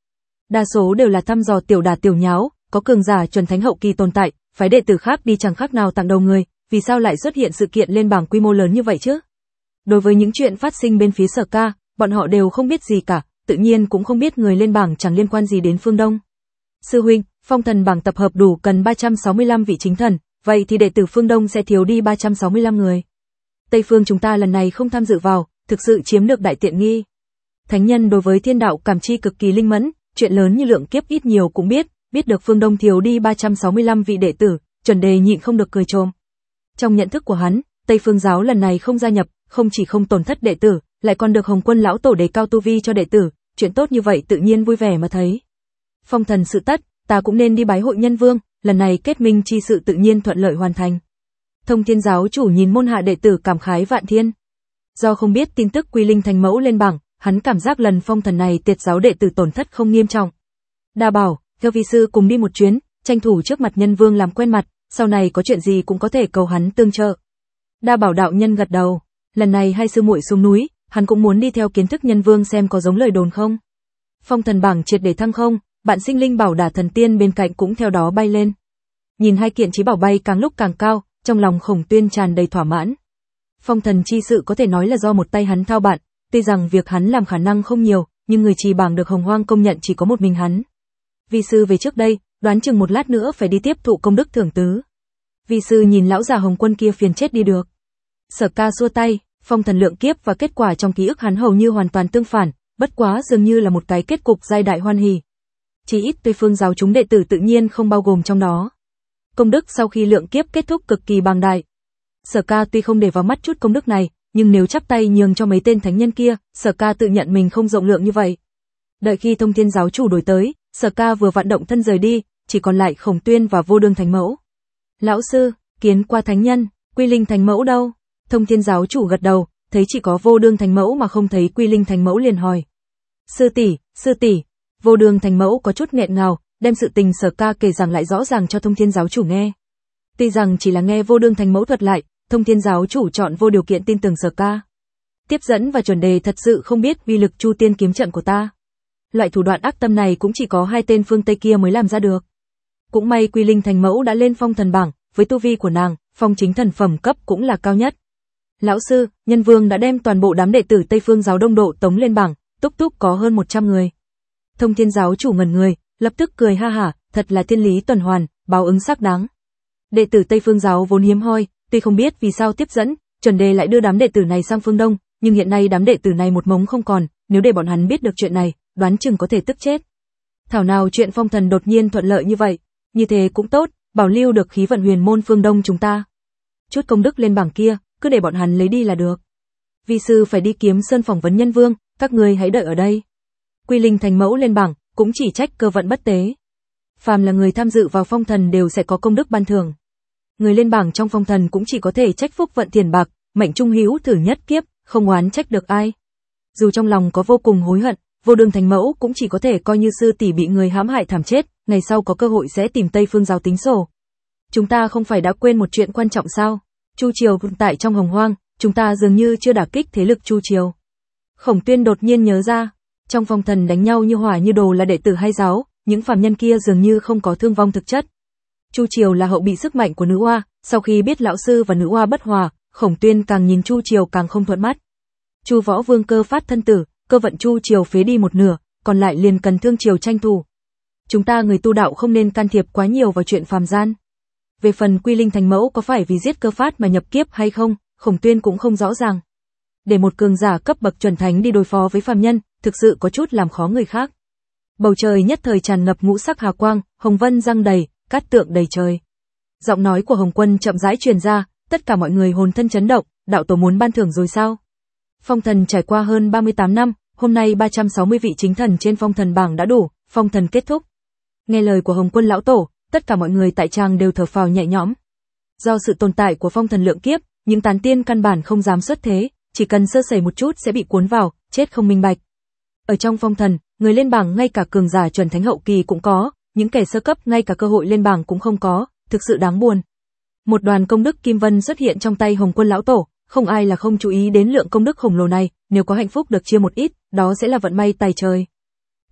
Speaker 1: Đa số đều là thăm dò tiểu đà tiểu nháo, có cường giả chuẩn thánh hậu kỳ tồn tại, phái đệ tử khác đi chẳng khác nào tặng đầu người, vì sao lại xuất hiện sự kiện lên bảng quy mô lớn như vậy chứ? Đối với những chuyện phát sinh bên phía Sở Ca, bọn họ đều không biết gì cả, tự nhiên cũng không biết người lên bảng chẳng liên quan gì đến Phương Đông. Sư huynh, phong thần bảng tập hợp đủ cần ba trăm sáu mươi lăm vị chính thần, vậy thì đệ tử Phương Đông sẽ thiếu đi ba trăm sáu mươi lăm người. Tây Phương chúng ta lần này không tham dự vào, thực sự chiếm được đại tiện nghi. Thánh nhân đối với thiên đạo cảm chi cực kỳ linh mẫn, chuyện lớn như lượng kiếp ít nhiều cũng biết, biết được Phương Đông thiếu đi ba trăm sáu mươi lăm vị đệ tử, chuẩn đề nhịn không được cười trộm. Trong nhận thức của hắn, Tây Phương giáo lần này không gia nhập, không chỉ không tổn thất đệ tử, lại còn được Hồng Quân lão tổ đề cao tu vi cho đệ tử, chuyện tốt như vậy tự nhiên vui vẻ mà thấy. Phong thần sự tất, ta cũng nên đi bái hội nhân vương, lần này kết minh chi sự tự nhiên thuận lợi hoàn thành. Thông Thiên giáo chủ nhìn môn hạ đệ tử cảm khái vạn thiên. Do không biết tin tức Quy Linh thành mẫu lên bảng, hắn cảm giác lần phong thần này tiệt giáo đệ tử tổn thất không nghiêm trọng. Đa bảo, theo vi sư cùng đi một chuyến, tranh thủ trước mặt nhân vương làm quen mặt, sau này có chuyện gì cũng có thể cầu hắn tương trợ. Đa bảo đạo nhân gật đầu, lần này hai sư muội xuống núi, hắn cũng muốn đi theo kiến thức nhân vương xem có giống lời đồn không. Phong thần bảng triệt để thăng không, bạn sinh linh bảo đả thần tiên bên cạnh cũng theo đó bay lên. Nhìn hai kiện chí bảo bay càng lúc càng cao, trong lòng Khổng Tuyên tràn đầy thỏa mãn. Phong thần chi sự có thể nói là do một tay hắn thao bạn, tuy rằng việc hắn làm khả năng không nhiều, nhưng người trì bảng được Hồng Hoang công nhận chỉ có một mình hắn. Vi sư về trước đây, đoán chừng một lát nữa phải đi tiếp thụ công đức thưởng tứ. Vi sư nhìn lão già Hồng Quân kia phiền chết đi được. Sở Ca xua tay, phong thần lượng kiếp và kết quả trong ký ức hắn hầu như hoàn toàn tương phản, bất quá dường như là một cái kết cục giai đại hoan hỉ. Chỉ ít Tây Phương giáo chúng đệ tử tự nhiên không bao gồm trong đó. Công đức sau khi lượng kiếp kết thúc cực kỳ bằng đại. Sở Ca tuy không để vào mắt chút công đức này, nhưng nếu chắp tay nhường cho mấy tên thánh nhân kia, Sở Ca tự nhận mình không rộng lượng như vậy. Đợi khi Thông Thiên giáo chủ đổi tới, Sở Ca vừa vận động thân rời đi, chỉ còn lại Khổng Tuyên và Vô Đương Thánh Mẫu. Lão sư, kiến qua thánh nhân, Quy Linh Thánh Mẫu đâu? Thông Thiên giáo chủ gật đầu, thấy chỉ có Vô Đương Thánh Mẫu mà không thấy Quy Linh Thánh Mẫu liền hỏi. Sư tỷ, sư tỷ. Vô Đương Thánh Mẫu có chút nghẹn ngào, đem sự tình Sở Ca kể rằng lại rõ ràng cho Thông Thiên giáo chủ nghe. Tuy rằng chỉ là nghe Vô Đương Thánh Mẫu thuật lại, Thông Thiên giáo chủ chọn vô điều kiện tin tưởng Sở Ca. Tiếp dẫn và chuẩn đề thật sự không biết uy lực Chu Tiên kiếm trận của ta. Loại thủ đoạn ác tâm này cũng chỉ có hai tên phương Tây kia mới làm ra được. Cũng may Quy Linh Thánh Mẫu đã lên phong thần bảng, với tu vi của nàng, phong chính thần phẩm cấp cũng là cao nhất. Lão sư, nhân vương đã đem toàn bộ đám đệ tử Tây Phương giáo đông độ tống lên bảng, túc túc có hơn một trăm người. Thông Thiên giáo chủ ngẩn người, lập tức cười ha hả, thật là thiên lý tuần hoàn, báo ứng xác đáng. Đệ tử Tây Phương giáo vốn hiếm hoi, tuy không biết vì sao tiếp dẫn, chuẩn đề lại đưa đám đệ tử này sang phương Đông, nhưng hiện nay đám đệ tử này một mống không còn, nếu để bọn hắn biết được chuyện này, đoán chừng có thể tức chết. Thảo nào chuyện phong thần đột nhiên thuận lợi như vậy, như thế cũng tốt, bảo lưu được khí vận huyền môn phương Đông chúng ta. Chút công đức lên bảng kia, cứ để bọn hắn lấy đi là được. Vi sư phải đi kiếm sơn phỏng vấn nhân vương, các ngươi hãy đợi ở đây. Quy Linh Thánh Mẫu lên bảng, cũng chỉ trách cơ vận bất tế. Phàm là người tham dự vào phong thần đều sẽ có công đức ban thưởng. Người lên bảng trong phong thần cũng chỉ có thể trách phúc vận tiền bạc, mệnh trung hữu thử nhất kiếp, không oán trách được ai. Dù trong lòng có vô cùng hối hận, Vô Đương Thánh Mẫu cũng chỉ có thể coi như sư tỷ bị người hãm hại thảm chết, ngày sau có cơ hội sẽ tìm Tây Phương giáo tính sổ. Chúng ta không phải đã quên một chuyện quan trọng sao? Chu triều tại trong Hồng Hoang, chúng ta dường như chưa đả kích thế lực Chu triều. Khổng Tuyên đột nhiên nhớ ra, trong phong thần đánh nhau như hỏa như đồ là đệ tử hai giáo, những phàm nhân kia dường như không có thương vong thực chất. Chu triều là hậu bị sức mạnh của nữ oa, sau khi biết lão sư và nữ oa bất hòa, Khổng Tuyên càng nhìn Chu triều càng không thuận mắt. Chu Võ Vương cơ phát thân tử, cơ vận Chu triều phế đi một nửa, còn lại liền cần thương triều tranh thủ. Chúng ta người tu đạo không nên can thiệp quá nhiều vào chuyện phàm gian. Về phần Quy Linh Thánh Mẫu có phải vì giết cơ phát mà nhập kiếp hay không, Khổng Tuyên cũng không rõ ràng. Để một cường giả cấp bậc chuẩn thánh đi đối phó với phàm nhân, thực sự có chút làm khó người khác. Bầu trời nhất thời tràn ngập ngũ sắc hào quang, hồng vân răng đầy, cát tượng đầy trời. Giọng nói của Hồng Quân chậm rãi truyền ra, tất cả mọi người hồn thân chấn động, đạo tổ muốn ban thưởng rồi sao? Phong thần trải qua hơn ba mươi tám năm, hôm nay ba trăm sáu mươi vị chính thần trên phong thần bảng đã đủ, phong thần kết thúc. Nghe lời của Hồng Quân lão tổ, tất cả mọi người tại tràng đều thở phào nhẹ nhõm. Do sự tồn tại của phong thần lượng kiếp, những tán tiên căn bản không dám xuất thế, chỉ cần sơ sẩy một chút sẽ bị cuốn vào, chết không minh bạch. Ở trong phong thần, người lên bảng ngay cả cường giả chuẩn thánh hậu kỳ cũng có, những kẻ sơ cấp ngay cả cơ hội lên bảng cũng không có, thực sự đáng buồn. Một đoàn công đức kim vân xuất hiện trong tay Hồng Quân lão tổ, không ai là không chú ý đến lượng công đức khổng lồ này, nếu có hạnh phúc được chia một ít, đó sẽ là vận may tài trời.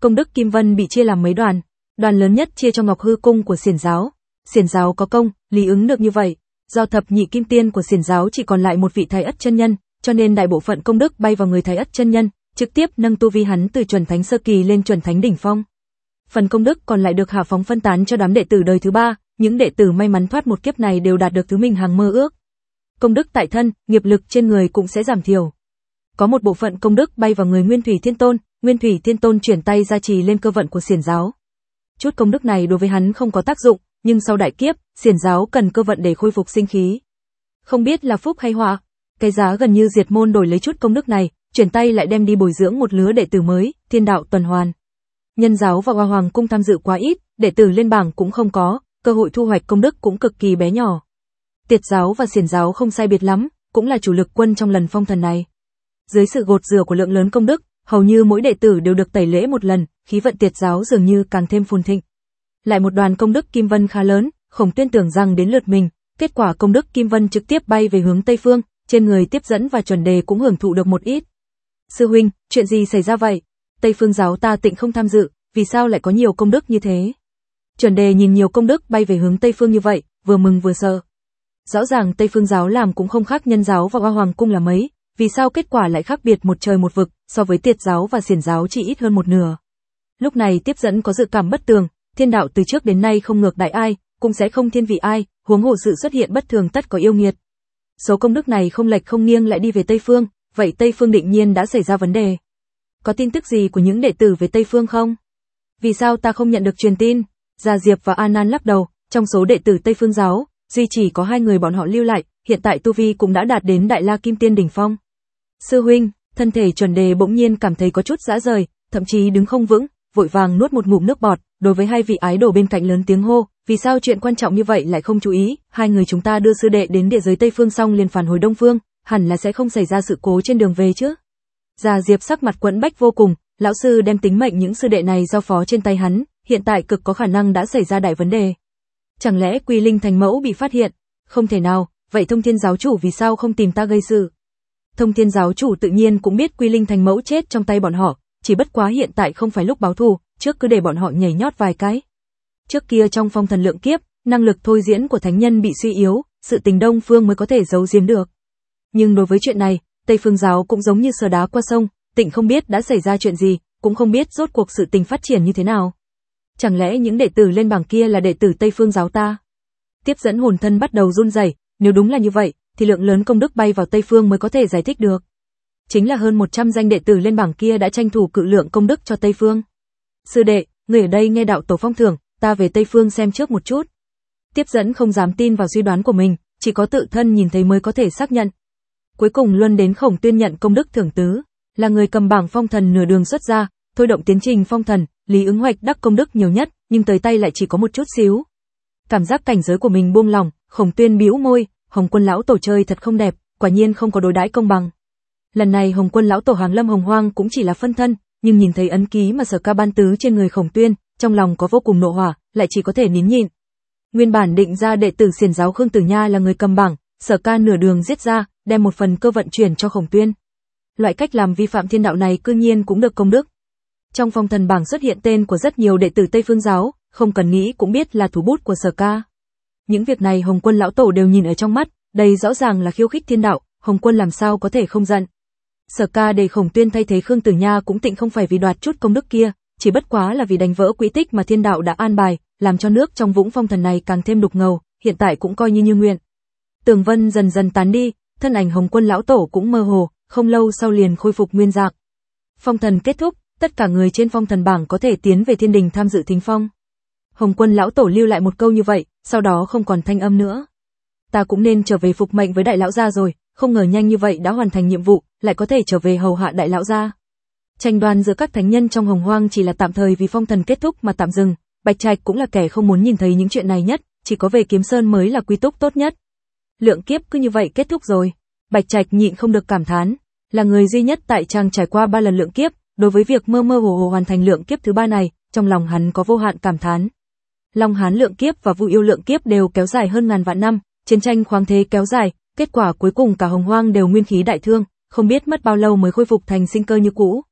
Speaker 1: Công đức Kim Vân bị chia làm mấy đoàn, đoàn lớn nhất chia cho Ngọc Hư cung của Xiển giáo. Xiển giáo có công, lý ứng được như vậy, do thập nhị kim tiên của Xiển giáo chỉ còn lại một vị Thái Ất chân nhân, cho nên đại bộ phận công đức bay vào người Thái Ất chân nhân, trực tiếp nâng tu vi hắn từ chuẩn thánh sơ kỳ lên chuẩn thánh đỉnh phong. Phần công đức còn lại được hạ phóng phân tán cho đám đệ tử đời thứ ba, những đệ tử may mắn thoát một kiếp này đều đạt được thứ mình hằng mơ ước. Công đức tại thân, nghiệp lực trên người cũng sẽ giảm thiểu. Có một bộ phận công đức bay vào người Nguyên Thủy Thiên Tôn, Nguyên Thủy Thiên Tôn chuyển tay gia trì lên cơ vận của Xiển giáo. Chút công đức này đối với hắn không có tác dụng, nhưng sau đại kiếp, Xiển giáo cần cơ vận để khôi phục sinh khí. Không biết là phúc hay họa, cái giá gần như diệt môn đổi lấy chút công đức này, chuyển tay lại đem đi bồi dưỡng một lứa đệ tử mới, thiên đạo tuần hoàn. Nhân giáo và Hoa Hoàng cung tham dự quá ít, đệ tử lên bảng cũng không có, cơ hội thu hoạch công đức cũng cực kỳ bé nhỏ. Tiệt giáo và Xiển giáo không sai biệt lắm, cũng là chủ lực quân trong lần phong thần này. Dưới sự gột rửa của lượng lớn công đức, hầu như mỗi đệ tử đều được tẩy lễ một lần, khí vận Tiệt giáo dường như càng thêm phồn thịnh. Lại một đoàn công đức Kim Vân khá lớn, Khổng Tuyên tưởng rằng đến lượt mình, kết quả công đức Kim Vân trực tiếp bay về hướng Tây phương, trên người tiếp dẫn và chuẩn đề cũng hưởng thụ được một ít. Sư huynh, chuyện gì xảy ra vậy? Tây phương giáo ta tịnh không tham dự, vì sao lại có nhiều công đức như thế? Chuẩn đề nhìn nhiều công đức bay về hướng Tây phương như vậy, vừa mừng vừa sợ. Rõ ràng Tây phương giáo làm cũng không khác Nhân giáo và Hoa Hoàng cung là mấy, vì sao kết quả lại khác biệt một trời một vực, so với Tiệt giáo và Xiển giáo chỉ ít hơn một nửa. Lúc này tiếp dẫn có dự cảm bất tường, thiên đạo từ trước đến nay không ngược đại ai, cũng sẽ không thiên vị ai, huống hồ sự xuất hiện bất thường tất có yêu nghiệt. Số công đức này không lệch không nghiêng lại đi về Tây phương, vậy Tây phương định nhiên đã xảy ra vấn đề. Có tin tức gì của những đệ tử về Tây phương không? Vì sao ta không nhận được truyền tin? Gia Diệp và A Nan lắc đầu, trong số đệ tử Tây phương giáo, duy chỉ có hai người bọn họ lưu lại, hiện tại tu vi cũng đã đạt đến Đại La Kim Tiên đỉnh phong. Sư huynh, thân thể chuẩn đề bỗng nhiên cảm thấy có chút rã rời, thậm chí đứng không vững, vội vàng nuốt một ngụm nước bọt, đối với hai vị ái đồ bên cạnh lớn tiếng hô, vì sao chuyện quan trọng như vậy lại không chú ý, hai người chúng ta đưa sư đệ đến địa giới Tây phương xong liền phản hồi Đông phương, hẳn là sẽ không xảy ra sự cố trên đường về chứ. Gia Diệp sắc mặt quẫn bách vô cùng, lão sư đem tính mệnh những sư đệ này giao phó trên tay hắn, hiện tại cực có khả năng đã xảy ra đại vấn đề. Chẳng lẽ Quy Linh Thành Mẫu bị phát hiện? Không thể nào, vậy Thông Thiên giáo chủ vì sao không tìm ta gây sự? Thông Thiên giáo chủ tự nhiên cũng biết Quy Linh Thành Mẫu chết trong tay bọn họ, chỉ bất quá hiện tại không phải lúc báo thù, trước cứ để bọn họ nhảy nhót vài cái. Trước kia trong phong thần lượng kiếp, năng lực thôi diễn của thánh nhân bị suy yếu, sự tình Đông phương mới có thể giấu giếm được. Nhưng đối với chuyện này, Tây phương giáo cũng giống như sờ đá qua sông, tịnh không biết đã xảy ra chuyện gì, cũng không biết rốt cuộc sự tình phát triển như thế nào. Chẳng lẽ những đệ tử lên bảng kia là đệ tử Tây phương giáo ta? Tiếp dẫn hồn thân bắt đầu run rẩy, nếu đúng là như vậy, thì lượng lớn công đức bay vào Tây phương mới có thể giải thích được. Chính là hơn một trăm danh đệ tử lên bảng kia đã tranh thủ cự lượng công đức cho Tây phương. Sư đệ, người ở đây nghe đạo tổ phong thưởng, ta về Tây phương xem trước một chút. Tiếp dẫn không dám tin vào suy đoán của mình, chỉ có tự thân nhìn thấy mới có thể xác nhận. Cuối cùng luân đến Khổng Tuyên nhận công đức thưởng tứ, là người cầm bảng phong thần nửa đường xuất ra, thôi động tiến trình phong thần, Lý Ứng Hoạch đắc công đức nhiều nhất, nhưng tới tay lại chỉ có một chút xíu. Cảm giác cảnh giới của mình buông lỏng, Khổng Tuyên bĩu môi, Hồng Quân lão tổ chơi thật không đẹp, quả nhiên không có đối đãi công bằng. Lần này Hồng Quân lão tổ Hàng Lâm Hồng Hoang cũng chỉ là phân thân, nhưng nhìn thấy ấn ký mà Sở Ca ban tứ trên người Khổng Tuyên, trong lòng có vô cùng nộ hỏa, lại chỉ có thể nín nhịn. Nguyên bản định ra đệ tử Xiển giáo Khương Tử Nha là người cầm bảng, Sở Ca nửa đường giết ra, đem một phần cơ vận chuyển cho Khổng Tuyên. Loại cách làm vi phạm thiên đạo này cư nhiên cũng được công đức. Trong phong thần bảng xuất hiện tên của rất nhiều đệ tử Tây phương giáo, không cần nghĩ cũng biết là thủ bút của Sở Ca. Những việc này Hồng Quân lão tổ đều nhìn ở trong mắt, đây rõ ràng là khiêu khích thiên đạo, Hồng Quân làm sao có thể không giận. Sở Ca để Khổng Tuyên thay thế Khương Tử Nha cũng tịnh không phải vì đoạt chút công đức kia, chỉ bất quá là vì đánh vỡ quỹ tích mà thiên đạo đã an bài, làm cho nước trong vũng phong thần này càng thêm đục ngầu, hiện tại cũng coi như như nguyện. Tường vân dần dần tán đi, thân ảnh Hồng Quân lão tổ cũng mơ hồ, không lâu sau liền khôi phục nguyên dạng. Phong thần kết thúc, tất cả người trên phong thần bảng có thể tiến về thiên đình tham dự thính phong. Hồng Quân lão tổ lưu lại một câu như vậy, sau đó không còn thanh âm nữa. Ta cũng nên trở về phục mệnh với đại lão gia rồi, không ngờ nhanh như vậy đã hoàn thành nhiệm vụ, lại có thể trở về hầu hạ đại lão gia. Tranh đoan giữa các thánh nhân trong Hồng Hoang chỉ là tạm thời vì phong thần kết thúc mà tạm dừng, Bạch Trạch cũng là kẻ không muốn nhìn thấy những chuyện này nhất, chỉ có về Kiếm Sơn mới là quy túc tốt nhất. Lượng kiếp cứ như vậy kết thúc rồi. Bạch Trạch nhịn không được cảm thán, là người duy nhất tại trang trải qua ba lần lượng kiếp, đối với việc mơ mơ hồ hồ hoàn thành lượng kiếp thứ ba này, trong lòng hắn có vô hạn cảm thán. Long Hán lượng kiếp và Vu Yêu lượng kiếp đều kéo dài hơn ngàn vạn năm, chiến tranh khoáng thế kéo dài, kết quả cuối cùng cả Hồng Hoang đều nguyên khí đại thương, không biết mất bao lâu mới khôi phục thành sinh cơ như cũ.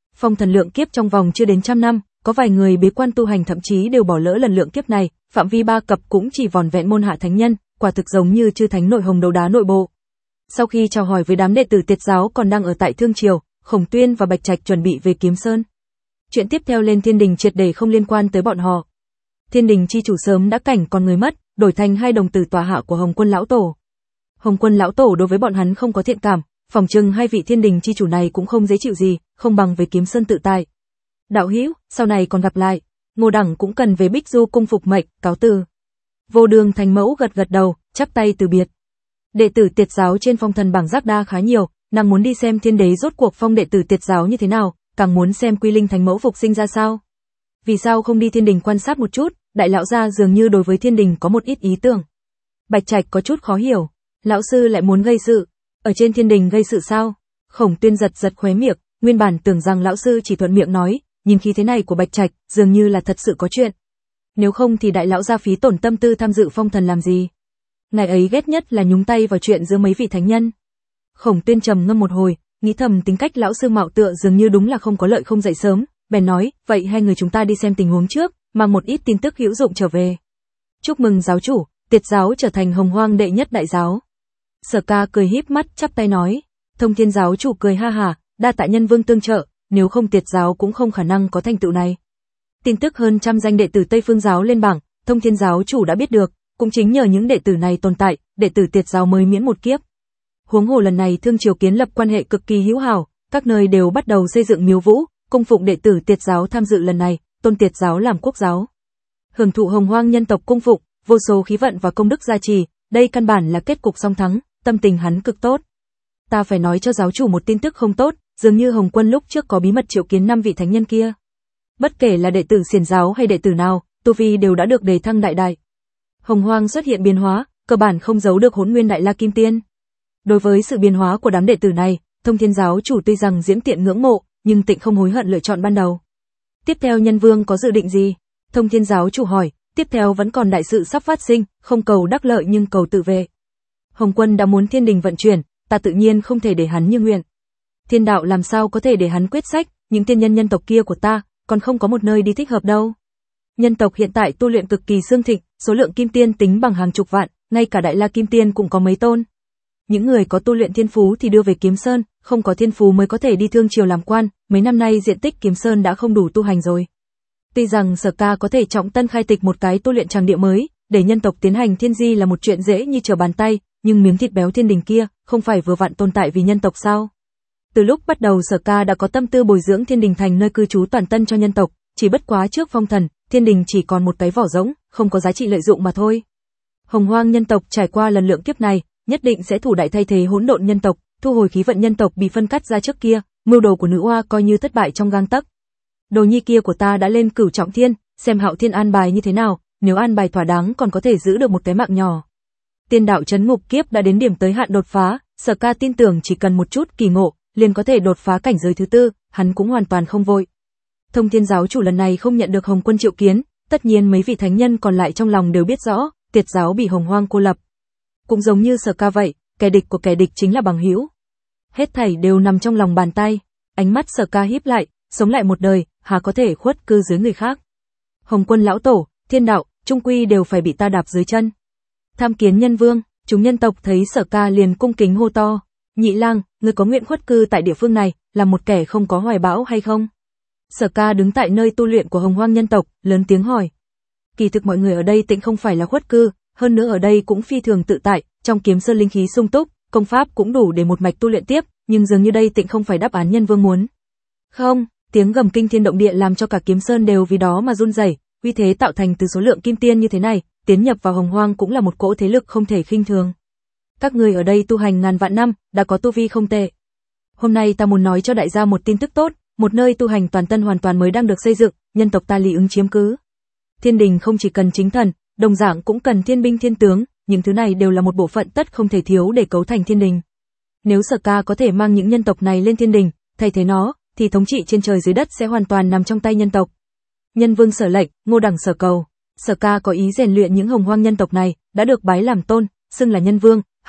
Speaker 1: Phong thần lượng kiếp trong vòng chưa đến trăm năm, có vài người bế quan tu hành thậm chí đều bỏ lỡ lần lượng kiếp này, phạm vi ba cập cũng chỉ vòn vẹn môn hạ thánh nhân, quả thực giống như chư thánh nội hồng đấu đá nội bộ. Sau khi chào hỏi với đám đệ tử Tiệt giáo còn đang ở tại Thương Triều, Khổng Tuyên và Bạch Trạch chuẩn bị về Kiếm Sơn. Chuyện tiếp theo lên Thiên Đình triệt để không liên quan tới bọn họ. Thiên Đình chi chủ sớm đã cảnh còn người mất, đổi thành hai đồng tử tòa hạ của Hồng Quân lão tổ. Hồng Quân lão tổ đối với bọn hắn không có thiện cảm, phỏng chừng hai vị Thiên Đình chi chủ này cũng không dễ chịu gì, không bằng về Kiếm Sơn tự tại. Đạo hữu, sau này còn gặp lại. Ngô Đẳng cũng cần về Bích Du cung phục mệnh, cáo từ. Vô Đường Thành Mẫu gật gật đầu, chắp tay từ biệt. Đệ tử Tiệt giáo trên phong thần bảng giác đa khá nhiều, nàng muốn đi xem Thiên Đế rốt cuộc phong đệ tử Tiệt giáo như thế nào, càng muốn xem Quy Linh Thành Mẫu phục sinh ra sao. Vì sao không đi Thiên Đình quan sát một chút? Đại lão gia dường như đối với Thiên Đình có một ít ý tưởng. Bạch Trạch có chút khó hiểu, lão sư lại muốn gây sự, ở trên Thiên Đình gây sự sao? Khổng Tuyên giật giật khóe miệng, nguyên bản tưởng rằng lão sư chỉ thuận miệng nói, nhìn khí thế này của Bạch Trạch, dường như là thật sự có chuyện. Nếu không thì đại lão gia phí tổn tâm tư tham dự phong thần làm gì? Ngài ấy ghét nhất là nhúng tay vào chuyện giữa mấy vị thánh nhân. Khổng Tuyên trầm ngâm một hồi, nghĩ thầm tính cách lão sư mạo tựa dường như đúng là không có lợi không dậy sớm, bèn nói, vậy hai người chúng ta đi xem tình huống trước, mang một ít tin tức hữu dụng trở về. Chúc mừng giáo chủ, Tiệt giáo trở thành Hồng Hoang đệ nhất đại giáo. Sở Ca cười híp mắt chắp tay nói. Thông Thiên giáo chủ cười ha hả, đa tạ nhân vương tương trợ, nếu không Tiệt giáo cũng không khả năng có thành tựu này. Tin tức hơn trăm danh đệ tử Tây Phương giáo lên bảng, Thông Thiên giáo chủ đã biết được, cũng chính nhờ những đệ tử này tồn tại, đệ tử Tiệt giáo mới miễn một kiếp. Huống hồ lần này Thương Triều kiến lập quan hệ cực kỳ hữu hảo, các nơi đều bắt đầu xây dựng miếu vũ, cung phụng đệ tử Tiệt giáo tham dự lần này, tôn Tiệt giáo làm quốc giáo. Hưởng thụ Hồng Hoang nhân tộc cung phụng, vô số khí vận và công đức gia trì, đây căn bản là kết cục song thắng, tâm tình hắn cực tốt. Ta phải nói cho giáo chủ một tin tức không tốt, dường như Hồng Quân lúc trước có bí mật triệu kiến năm vị thánh nhân kia. Bất kể là đệ tử Xiển giáo hay đệ tử nào, tu vi đều đã được đề thăng đại đại. Hồng Hoang xuất hiện biến hóa, cơ bản không giấu được Hỗn Nguyên Đại La Kim Tiên. Đối với sự biến hóa của đám đệ tử này, Thông Thiên giáo chủ tuy rằng Diễm Tiện ngưỡng mộ, nhưng tịnh không hối hận lựa chọn ban đầu. Tiếp theo nhân vương có dự định gì? Thông Thiên giáo chủ hỏi. Tiếp theo vẫn còn đại sự sắp phát sinh, không cầu đắc lợi nhưng cầu tự vệ. Hồng Quân đã muốn Thiên Đình vận chuyển, ta tự nhiên không thể để hắn như nguyện. Thiên đạo làm sao có thể để hắn quyết sách, những tiên nhân nhân tộc kia của ta, còn không có một nơi đi thích hợp đâu. Nhân tộc hiện tại tu luyện cực kỳ xương thịnh, số lượng kim tiên tính bằng hàng chục vạn, ngay cả Đại La Kim Tiên cũng có mấy tôn. Những người có tu luyện thiên phú thì đưa về Kiếm Sơn, không có thiên phú mới có thể đi Thương Triều làm quan, mấy năm nay diện tích Kiếm Sơn đã không đủ tu hành rồi. Tuy rằng Sở Ca có thể trọng tân khai tịch một cái tu luyện tràng địa mới, để nhân tộc tiến hành thiên di là một chuyện dễ như trở bàn tay, nhưng miếng thịt béo Thiên Đình kia, không phải vừa vặn tồn tại vì nhân tộc sao? Từ lúc bắt đầu Sở Ca đã có tâm tư bồi dưỡng Thiên Đình thành nơi cư trú toàn tân cho nhân tộc, chỉ bất quá trước phong thần, Thiên Đình chỉ còn một cái vỏ rỗng, không có giá trị lợi dụng mà thôi. Hồng Hoang nhân tộc trải qua lần lượng kiếp này, nhất định sẽ thủ đại thay thế hỗn độn nhân tộc, thu hồi khí vận nhân tộc bị phân cắt ra trước kia, mưu đồ của nữ oa coi như thất bại trong gang tấc. Đồ nhi kia của ta đã lên Cửu Trọng Thiên, xem Hạo Thiên an bài như thế nào, nếu an bài thỏa đáng còn có thể giữ được một cái mạng nhỏ. Tiên đạo trấn ngục kiếp đã đến điểm tới hạn đột phá, Sở Ca tin tưởng chỉ cần một chút kỳ ngộ, liền có thể đột phá cảnh giới thứ tư, hắn cũng hoàn toàn không vội. Thông Thiên giáo chủ lần này không nhận được Hồng Quân triệu kiến, tất nhiên mấy vị thánh nhân còn lại trong lòng đều biết rõ, Tiệt giáo bị Hồng Hoang cô lập. Cũng giống như Sở Ca vậy, kẻ địch của kẻ địch chính là bằng hữu. Hết thảy đều nằm trong lòng bàn tay. Ánh mắt Sở Ca híp lại, sống lại một đời, hà có thể khuất cư dưới người khác. Hồng Quân lão tổ, thiên đạo, trung quy đều phải bị ta đạp dưới chân. Tham kiến nhân vương, chúng nhân tộc thấy Sở Ca liền cung kính hô to. Nhị lang, ngươi có nguyện khuất cư tại địa phương này, là một kẻ không có hoài bão hay không? Sở Ca đứng tại nơi tu luyện của Hồng Hoang nhân tộc, lớn tiếng hỏi. Kỳ thực mọi người ở đây tịnh không phải là khuất cư, hơn nữa ở đây cũng phi thường tự tại, trong Kiếm Sơn linh khí sung túc, công pháp cũng đủ để một mạch tu luyện tiếp, nhưng dường như đây tịnh không phải đáp án nhân vương muốn. Không, tiếng gầm kinh thiên động địa làm cho cả Kiếm Sơn đều vì đó mà run rẩy, uy thế tạo thành từ số lượng kim tiên như thế này, tiến nhập vào Hồng Hoang cũng là một cỗ thế lực không thể khinh thường. Các người ở đây tu hành ngàn vạn năm, đã có tu vi không tệ. Hôm nay ta muốn nói cho đại gia một tin tức tốt, một nơi tu hành toàn tân hoàn toàn mới đang được xây dựng, nhân tộc ta lý ứng chiếm cứ. Thiên Đình không chỉ cần chính thần, đồng dạng cũng cần thiên binh thiên tướng, những thứ này đều là một bộ phận tất không thể thiếu để cấu thành Thiên Đình. Nếu Sở Ca có thể mang những nhân tộc này lên Thiên Đình, thay thế nó, thì thống trị trên trời dưới đất sẽ hoàn toàn nằm trong tay nhân tộc. Nhân vương sở lệnh, Ngô Đẳng sở cầu. Sở Ca có ý rèn luyện những Hồng Hoang nhân tộc này, đã được bái làm tôn, xưng là nhân vương,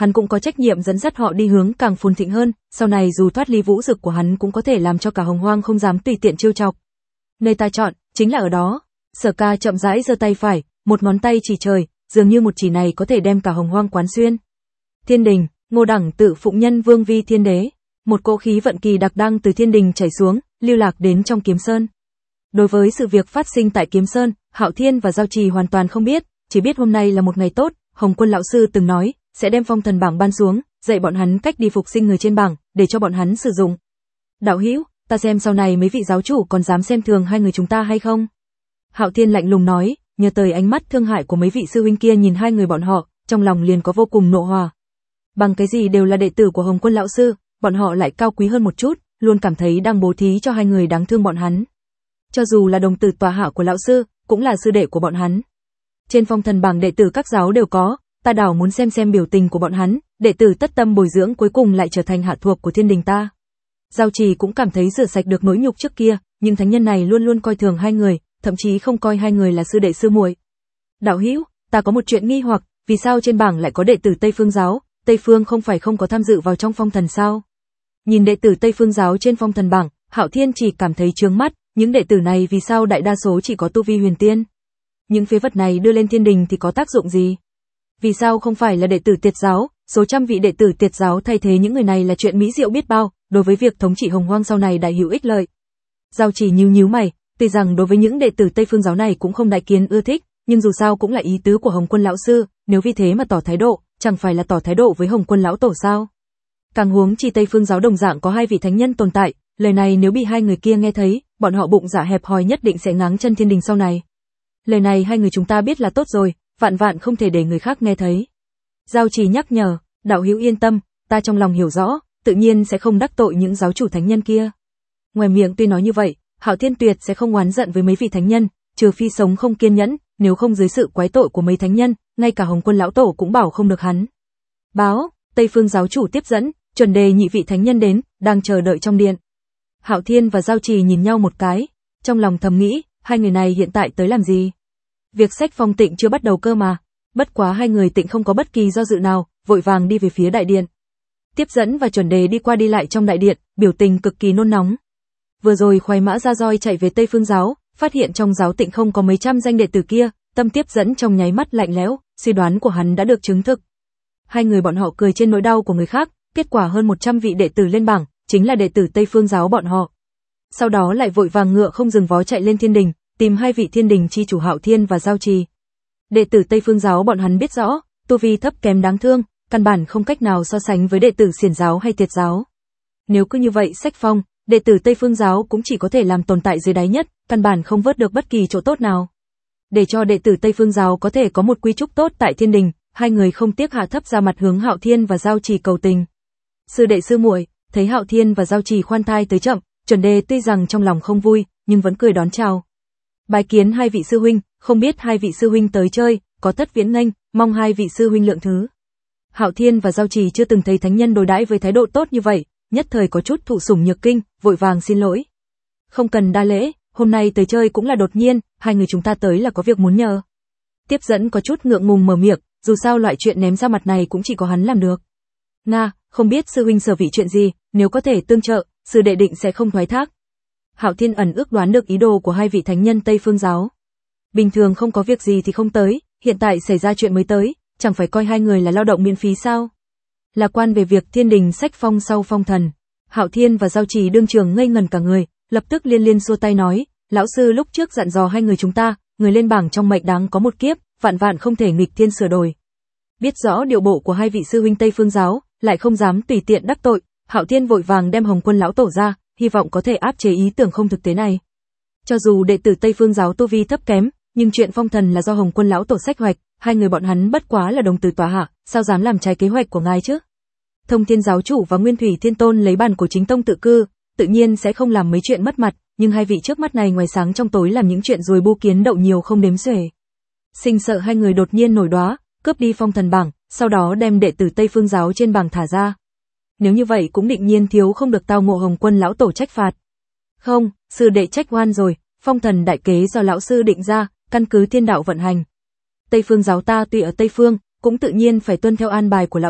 Speaker 1: hắn cũng có trách nhiệm dẫn dắt họ đi hướng càng phồn thịnh hơn, sau này dù thoát ly vũ dực của hắn cũng có thể làm cho cả Hồng Hoang không dám tùy tiện trêu chọc. Nơi ta chọn, chính là ở đó. Sở Ca chậm rãi giơ tay phải, một ngón tay chỉ trời, dường như một chỉ này có thể đem cả Hồng Hoang quán xuyên. Thiên đình, Ngô Đẳng tự phụng nhân vương vi thiên đế. Một cỗ khí vận kỳ đặc đang từ thiên đình chảy xuống, lưu lạc đến trong Kiếm Sơn. Đối với sự việc phát sinh tại Kiếm Sơn, Hạo Thiên và Giao Trì hoàn toàn không biết, chỉ biết hôm nay là một ngày tốt, Hồng Quân lão sư từng nói, sẽ đem phong thần bảng ban xuống, dạy bọn hắn cách đi phục sinh người trên bảng, để cho bọn hắn sử dụng. Đạo hữu, ta xem sau này mấy vị giáo chủ còn dám xem thường hai người chúng ta hay không? Hạo Thiên lạnh lùng nói, nhớ tới ánh mắt thương hại của mấy vị sư huynh kia nhìn hai người bọn họ, trong lòng liền có vô cùng nộ hỏa. Bằng cái gì đều là đệ tử của Hồng Quân lão sư, bọn họ lại cao quý hơn một chút, luôn cảm thấy đang bố thí cho hai người đáng thương bọn hắn. Cho dù là đồng tử tòa hạ của lão sư, cũng là sư đệ của bọn hắn. Trên phong thần bảng đệ tử các giáo đều có, ta đảo muốn xem xem biểu tình của bọn hắn, đệ tử tất tâm bồi dưỡng cuối cùng lại trở thành hạ thuộc của thiên đình ta. Giao Trì cũng cảm thấy rửa sạch được nỗi nhục trước kia, nhưng thánh nhân này luôn luôn coi thường hai người, thậm chí không coi hai người là sư đệ sư muội. Đạo hữu, ta có một chuyện nghi hoặc, vì sao trên bảng lại có đệ tử Tây Phương giáo, Tây Phương không phải không có tham dự vào trong phong thần sao? Nhìn đệ tử Tây Phương giáo trên phong thần bảng, Hạo Thiên chỉ cảm thấy chướng mắt, những đệ tử này vì sao đại đa số chỉ có tu vi huyền tiên? Những phế vật này đưa lên thiên đình thì có tác dụng gì? Vì sao không phải là đệ tử Tiệt giáo, số trăm vị đệ tử Tiệt giáo thay thế những người này là chuyện mỹ diệu biết bao, đối với việc thống trị Hồng Hoang sau này đại hữu ích lợi. Giao Chỉ nhíu nhíu mày, tuy rằng đối với những đệ tử Tây Phương giáo này cũng không đại kiến ưa thích, nhưng dù sao cũng là ý tứ của Hồng Quân lão sư, nếu vì thế mà tỏ thái độ, chẳng phải là tỏ thái độ với Hồng Quân lão tổ sao? Càng huống chi Tây Phương giáo đồng dạng có hai vị thánh nhân tồn tại, lời này nếu bị hai người kia nghe thấy, bọn họ bụng dạ hẹp hòi nhất định sẽ ngáng chân thiên đình sau này. Lời này hai người chúng ta biết là tốt rồi, vạn vạn không thể để người khác nghe thấy. Giao Trì nhắc nhở, đạo hữu yên tâm, ta trong lòng hiểu rõ, tự nhiên sẽ không đắc tội những giáo chủ thánh nhân kia. Ngoài miệng tuy nói như vậy, Hạo Thiên tuyệt sẽ không oán giận với mấy vị thánh nhân, trừ phi sống không kiên nhẫn, nếu không dưới sự quái tội của mấy thánh nhân, ngay cả Hồng Quân lão tổ cũng bảo không được hắn. Báo, Tây Phương giáo chủ tiếp dẫn, chuẩn đề nhị vị thánh nhân đến, đang chờ đợi trong điện. Hạo Thiên và Giao Trì nhìn nhau một cái, trong lòng thầm nghĩ, hai người này hiện tại tới làm gì? Việc sách phong tịnh chưa bắt đầu cơ mà. Bất quá hai người tịnh không có bất kỳ do dự nào, vội vàng đi về phía đại điện. Tiếp dẫn và chuẩn đề đi qua đi lại trong đại điện, biểu tình cực kỳ nôn nóng. Vừa rồi khoái mã ra roi chạy về Tây Phương giáo, phát hiện trong giáo tịnh không có mấy trăm danh đệ tử kia, tâm tiếp dẫn trong nháy mắt lạnh lẽo, suy đoán của hắn đã được chứng thực. Hai người bọn họ cười trên nỗi đau của người khác, kết quả hơn một trăm vị đệ tử lên bảng, chính là đệ tử Tây Phương giáo bọn họ. Sau đó lại vội vàng ngựa không dừng vó chạy lên thiên đình, tìm hai vị thiên đình chi chủ Hạo Thiên và Giao Trì. Đệ tử Tây Phương giáo bọn hắn biết rõ, tu vi thấp kém đáng thương, căn bản không cách nào so sánh với đệ tử Xiển giáo hay Tiệt giáo. Nếu cứ như vậy sách phong, đệ tử Tây Phương giáo cũng chỉ có thể làm tồn tại dưới đáy nhất, căn bản không vớt được bất kỳ chỗ tốt nào. Để cho đệ tử Tây Phương giáo có thể có một quy trúc tốt tại thiên đình, hai người không tiếc hạ thấp ra mặt hướng Hạo Thiên và Giao Trì cầu tình. Sư đệ sư muội, thấy Hạo Thiên và Giao Trì khoan thai tới chậm, chuẩn đề tuy rằng trong lòng không vui, nhưng vẫn cười đón chào. Bái kiến hai vị sư huynh, không biết hai vị sư huynh tới chơi, có thất viễn nghênh, mong hai vị sư huynh lượng thứ. Hạo Thiên và Giao Trì chưa từng thấy thánh nhân đối đãi với thái độ tốt như vậy, nhất thời có chút thụ sủng nhược kinh, vội vàng xin lỗi. Không cần đa lễ, hôm nay tới chơi cũng là đột nhiên, hai người chúng ta tới là có việc muốn nhờ. Tiếp dẫn có chút ngượng ngùng mở miệng, dù sao loại chuyện ném ra mặt này cũng chỉ có hắn làm được. Nga, không biết sư huynh sở vị chuyện gì, nếu có thể tương trợ, sư đệ định sẽ không thoái thác. Hạo Thiên ẩn ước đoán được ý đồ của hai vị thánh nhân Tây Phương giáo. Bình thường không có việc gì thì không tới, hiện tại xảy ra chuyện mới tới, chẳng phải coi hai người là lao động miễn phí sao? Là quan về việc thiên đình sách phong sau phong thần. Hạo Thiên và Giao Trì đương trường ngây ngần cả người, lập tức liên liên xua tay nói, lão sư lúc trước dặn dò hai người chúng ta, người lên bảng trong mệnh đáng có một kiếp, vạn vạn không thể nghịch thiên sửa đổi. Biết rõ điệu bộ của hai vị sư huynh Tây Phương giáo, lại không dám tùy tiện đắc tội, Hạo Thiên vội vàng đem Hồng Quân lão tổ ra, hy vọng có thể áp chế ý tưởng không thực tế này. Cho dù đệ tử Tây Phương giáo tu vi thấp kém, nhưng chuyện phong thần là do Hồng Quân lão tổ sách hoạch, hai người bọn hắn bất quá là đồng tử tòa hạ, sao dám làm trái kế hoạch của ngài chứ? Thông Thiên giáo chủ và Nguyên Thủy Thiên Tôn lấy bản của chính tông tự cư, tự nhiên sẽ không làm mấy chuyện mất mặt, nhưng hai vị trước mắt này ngoài sáng trong tối làm những chuyện ruồi bu kiến đậu nhiều không đếm xuể. Sinh sợ hai người đột nhiên nổi đoá, cướp đi phong thần bảng, sau đó đem đệ tử Tây Phương giáo trên bảng thả ra. Nếu như vậy cũng định nhiên thiếu không được tao ngộ Hồng Quân lão tổ trách phạt. Không, sư đệ trách oan rồi, phong thần đại kế do lão sư định ra, căn cứ thiên đạo vận hành. Tây Phương giáo ta tuy ở Tây Phương, cũng tự nhiên phải tuân theo an bài của lão sư,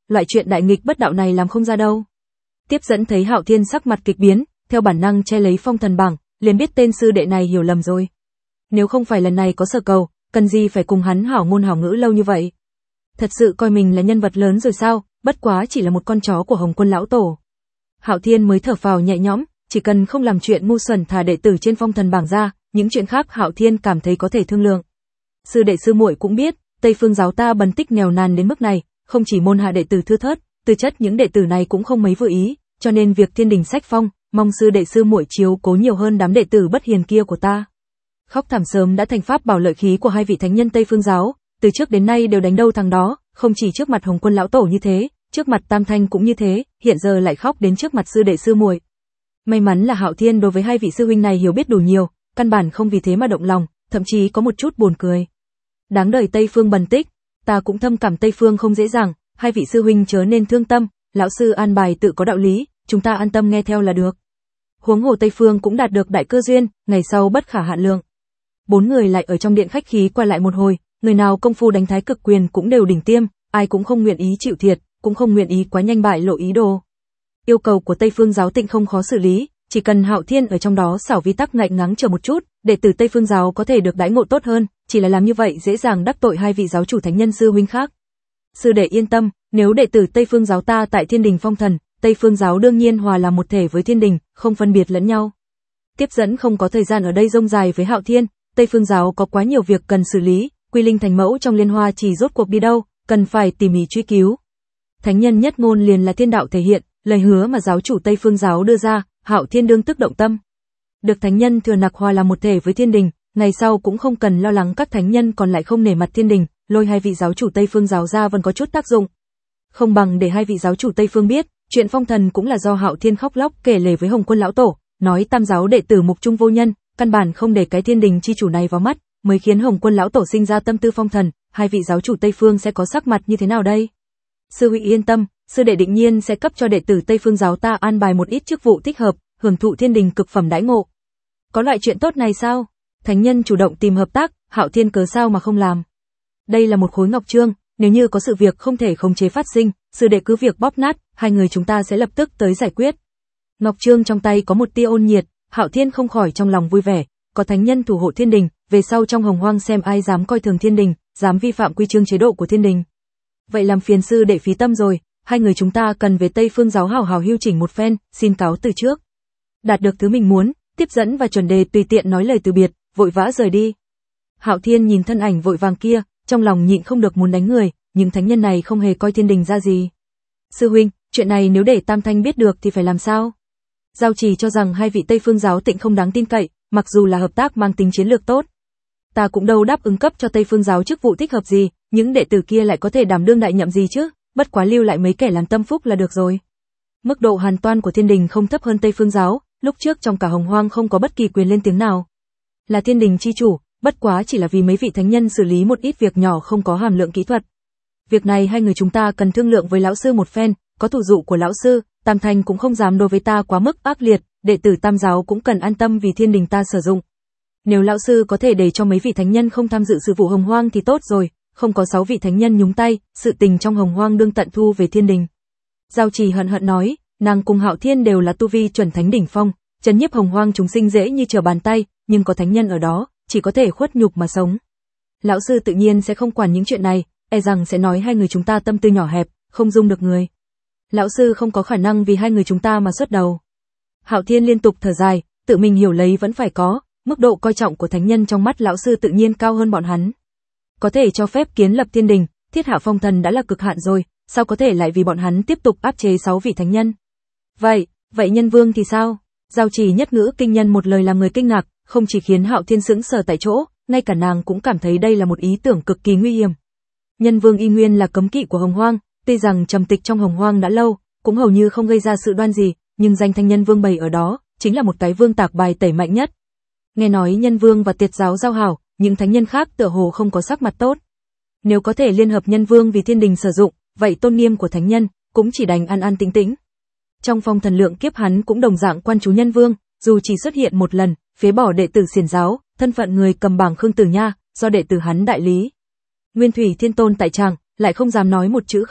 Speaker 1: loại chuyện đại nghịch bất đạo này làm không ra đâu. Tiếp dẫn thấy Hạo Thiên sắc mặt kịch biến, theo bản năng che lấy phong thần bảng, liền biết tên sư đệ này hiểu lầm rồi. Nếu không phải lần này có sở cầu, cần gì phải cùng hắn hảo ngôn hảo ngữ lâu như vậy. Thật sự coi mình là nhân vật lớn rồi sao, bất quá chỉ là một con chó của Hồng Quân lão tổ. Hạo Thiên mới thở phào nhẹ nhõm, chỉ cần không làm chuyện ngu xuẩn thả đệ tử trên phong thần bảng ra, những chuyện khác Hạo Thiên cảm thấy có thể thương lượng. Sư đệ sư muội cũng biết, Tây Phương giáo ta bần tích nghèo nàn đến mức này, không chỉ môn hạ đệ tử thưa thớt, tư chất những đệ tử này cũng không mấy vừa ý, cho nên việc thiên đình sách phong, mong sư đệ sư muội chiếu cố nhiều hơn đám đệ tử bất hiền kia của ta. Khóc thảm sớm đã thành pháp bảo lợi khí của hai vị thánh nhân Tây Phương giáo, từ trước đến nay đều đánh đâu thằng đó, không chỉ trước mặt Hồng Quân lão tổ như thế, trước mặt Tam Thanh cũng như thế, hiện giờ lại khóc đến trước mặt sư đệ sư muội. May mắn là Hạo Thiên đối với hai vị sư huynh này hiểu biết đủ nhiều, căn bản không vì thế mà động lòng, thậm chí có một chút buồn cười. Đáng đời Tây Phương bần tích, ta cũng thâm cảm Tây Phương không dễ dàng, hai vị sư huynh chớ nên thương tâm, lão sư an bài tự có đạo lý, chúng ta an tâm nghe theo là được. Huống hồ Tây Phương cũng đạt được đại cơ duyên, ngày sau bất khả hạn lượng. Bốn người lại ở trong điện khách khí qua lại một hồi, người nào công phu đánh thái cực quyền cũng đều đỉnh tiêm, ai cũng không nguyện ý chịu thiệt, cũng không nguyện ý quá nhanh bại lộ ý đồ. Yêu cầu của Tây Phương giáo tịnh không khó xử lý, chỉ cần Hạo Thiên ở trong đó xảo vi tắc ngạnh ngáng chờ một chút, đệ tử Tây Phương giáo có thể được đãi ngộ tốt hơn, chỉ là làm như vậy dễ dàng đắc tội hai vị giáo chủ thánh nhân sư huynh khác. Sư đệ yên tâm, nếu đệ tử Tây Phương giáo ta tại Thiên Đình phong thần, Tây Phương giáo đương nhiên hòa làm một thể với Thiên Đình, không phân biệt lẫn nhau. Tiếp dẫn không có thời gian ở đây rông dài với Hạo Thiên, Tây Phương giáo có quá nhiều việc cần xử lý, quy linh thành mẫu trong liên hoa chỉ rốt cuộc đi đâu, cần phải tỉ mỉ truy cứu. Thánh nhân nhất ngôn liền là thiên đạo thể hiện, lời hứa mà giáo chủ Tây Phương giáo đưa ra, Hạo Thiên đương tức động tâm. Được thánh nhân thừa nặc hòa làm một thể với Thiên Đình, ngày sau cũng không cần lo lắng các thánh nhân còn lại không nể mặt Thiên Đình, lôi hai vị giáo chủ Tây Phương giáo ra vẫn có chút tác dụng. Không bằng để hai vị giáo chủ Tây Phương biết, chuyện phong thần cũng là do Hạo Thiên khóc lóc kể lể với Hồng Quân lão tổ, nói tam giáo đệ tử mục trung vô nhân, căn bản không để cái Thiên Đình chi chủ này vào mắt, mới khiến Hồng Quân lão tổ sinh ra tâm tư phong thần, hai vị giáo chủ Tây Phương sẽ có sắc mặt như thế nào đây? Sư huynh yên tâm, sư đệ định nhiên sẽ cấp cho đệ tử Tây Phương giáo ta an bài một ít chức vụ thích hợp, hưởng thụ Thiên Đình cực phẩm đãi ngộ. Có loại chuyện tốt này sao? Thánh nhân chủ động tìm hợp tác, Hạo Thiên cớ sao mà không làm? Đây là một khối ngọc chương, nếu như có sự việc không thể khống chế phát sinh, sư đệ cứ việc bóp nát, hai người chúng ta sẽ lập tức tới giải quyết. Ngọc chương trong tay có một tia ôn nhiệt, Hạo Thiên không khỏi trong lòng vui vẻ, có thánh nhân thủ hộ Thiên Đình, về sau trong hồng hoang xem ai dám coi thường Thiên Đình, dám vi phạm quy chương chế độ của Thiên Đình. Vậy làm phiền sư đệ phí tâm rồi, hai người chúng ta cần về Tây Phương giáo hảo hảo hưu chỉnh một phen, xin cáo từ trước. Đạt được thứ mình muốn, Tiếp dẫn và chuẩn đề tùy tiện nói lời từ biệt, vội vã rời đi. Hạo Thiên nhìn thân ảnh vội vàng kia, trong lòng nhịn không được muốn đánh người, nhưng thánh nhân này không hề coi Thiên Đình ra gì. Sư huynh, chuyện này nếu để Tam Thanh biết được thì phải làm sao? Giao Trì cho rằng hai vị Tây Phương giáo tịnh không đáng tin cậy, mặc dù là hợp tác mang tính chiến lược tốt. Ta cũng đâu đáp ứng cấp cho Tây Phương giáo chức vụ thích hợp gì, những đệ tử kia lại có thể đảm đương đại nhậm gì chứ, bất quá lưu lại mấy kẻ làm tâm phúc là được rồi. Mức độ hàn toan của Thiên Đình không thấp hơn Tây Phương giáo, lúc trước trong cả hồng hoang không có bất kỳ quyền lên tiếng nào. Là Thiên Đình chi chủ, bất quá chỉ là vì mấy vị thánh nhân xử lý một ít việc nhỏ không có hàm lượng kỹ thuật. Việc này hai người chúng ta cần thương lượng với lão sư một phen, có thủ dụ của lão sư, Tam Thanh cũng không dám đối với ta quá mức ác liệt, đệ tử Tam giáo cũng cần an tâm vì Thiên Đình ta sử dụng. Nếu lão sư có thể để cho mấy vị thánh nhân không tham dự sự vụ hồng hoang thì tốt rồi, không có sáu vị thánh nhân nhúng tay, sự tình trong hồng hoang đương tận thu về Thiên Đình. Giao Trì hận hận nói, nàng cùng Hạo Thiên đều là tu vi chuẩn thánh đỉnh phong, trấn nhiếp hồng hoang chúng sinh dễ như trở bàn tay, nhưng có thánh nhân ở đó, chỉ có thể khuất nhục mà sống. Lão sư tự nhiên sẽ không quản những chuyện này, e rằng sẽ nói hai người chúng ta tâm tư nhỏ hẹp, không dung được người. Lão sư không có khả năng vì hai người chúng ta mà xuất đầu. Hạo Thiên liên tục thở dài, tự mình hiểu lấy vẫn phải có, mức độ coi trọng của thánh nhân trong mắt lão sư tự nhiên cao hơn bọn hắn. Có thể cho phép kiến lập Thiên Đình, thiết hạ phong thần đã là cực hạn rồi, sao có thể lại vì bọn hắn tiếp tục áp chế sáu vị thánh nhân? Vậy, vậy Nhân Vương thì sao? Giao Trì nhất ngữ kinh nhân một lời làm người kinh ngạc, không chỉ khiến Hạo Thiên sững sờ tại chỗ, ngay cả nàng cũng cảm thấy đây là một ý tưởng cực kỳ nguy hiểm. Nhân Vương y nguyên là cấm kỵ của hồng hoang, tuy rằng trầm tịch trong hồng hoang đã lâu, cũng hầu như không gây ra sự đoan gì, nhưng danh thanh Nhân Vương bày ở đó, chính là một cái vương tạc bài tẩy mạnh nhất. Nghe nói Nhân Vương và Tiệt giáo giao hảo, những thánh nhân khác tựa hồ không có sắc mặt tốt. Nếu có thể liên hợp Nhân Vương vì Thiên Đình sử dụng, vậy tôn nghiêm của thánh nhân cũng chỉ đành an an tĩnh tĩnh. Trong phong thần lượng kiếp hắn cũng đồng dạng quan chú Nhân Vương, dù chỉ xuất hiện một lần, phế bỏ đệ tử Xiển giáo, thân phận người cầm bảng Khương Tử Nha, do đệ tử hắn đại lý. Nguyên Thủy Thiên Tôn tại tràng, lại không dám nói một chữ không,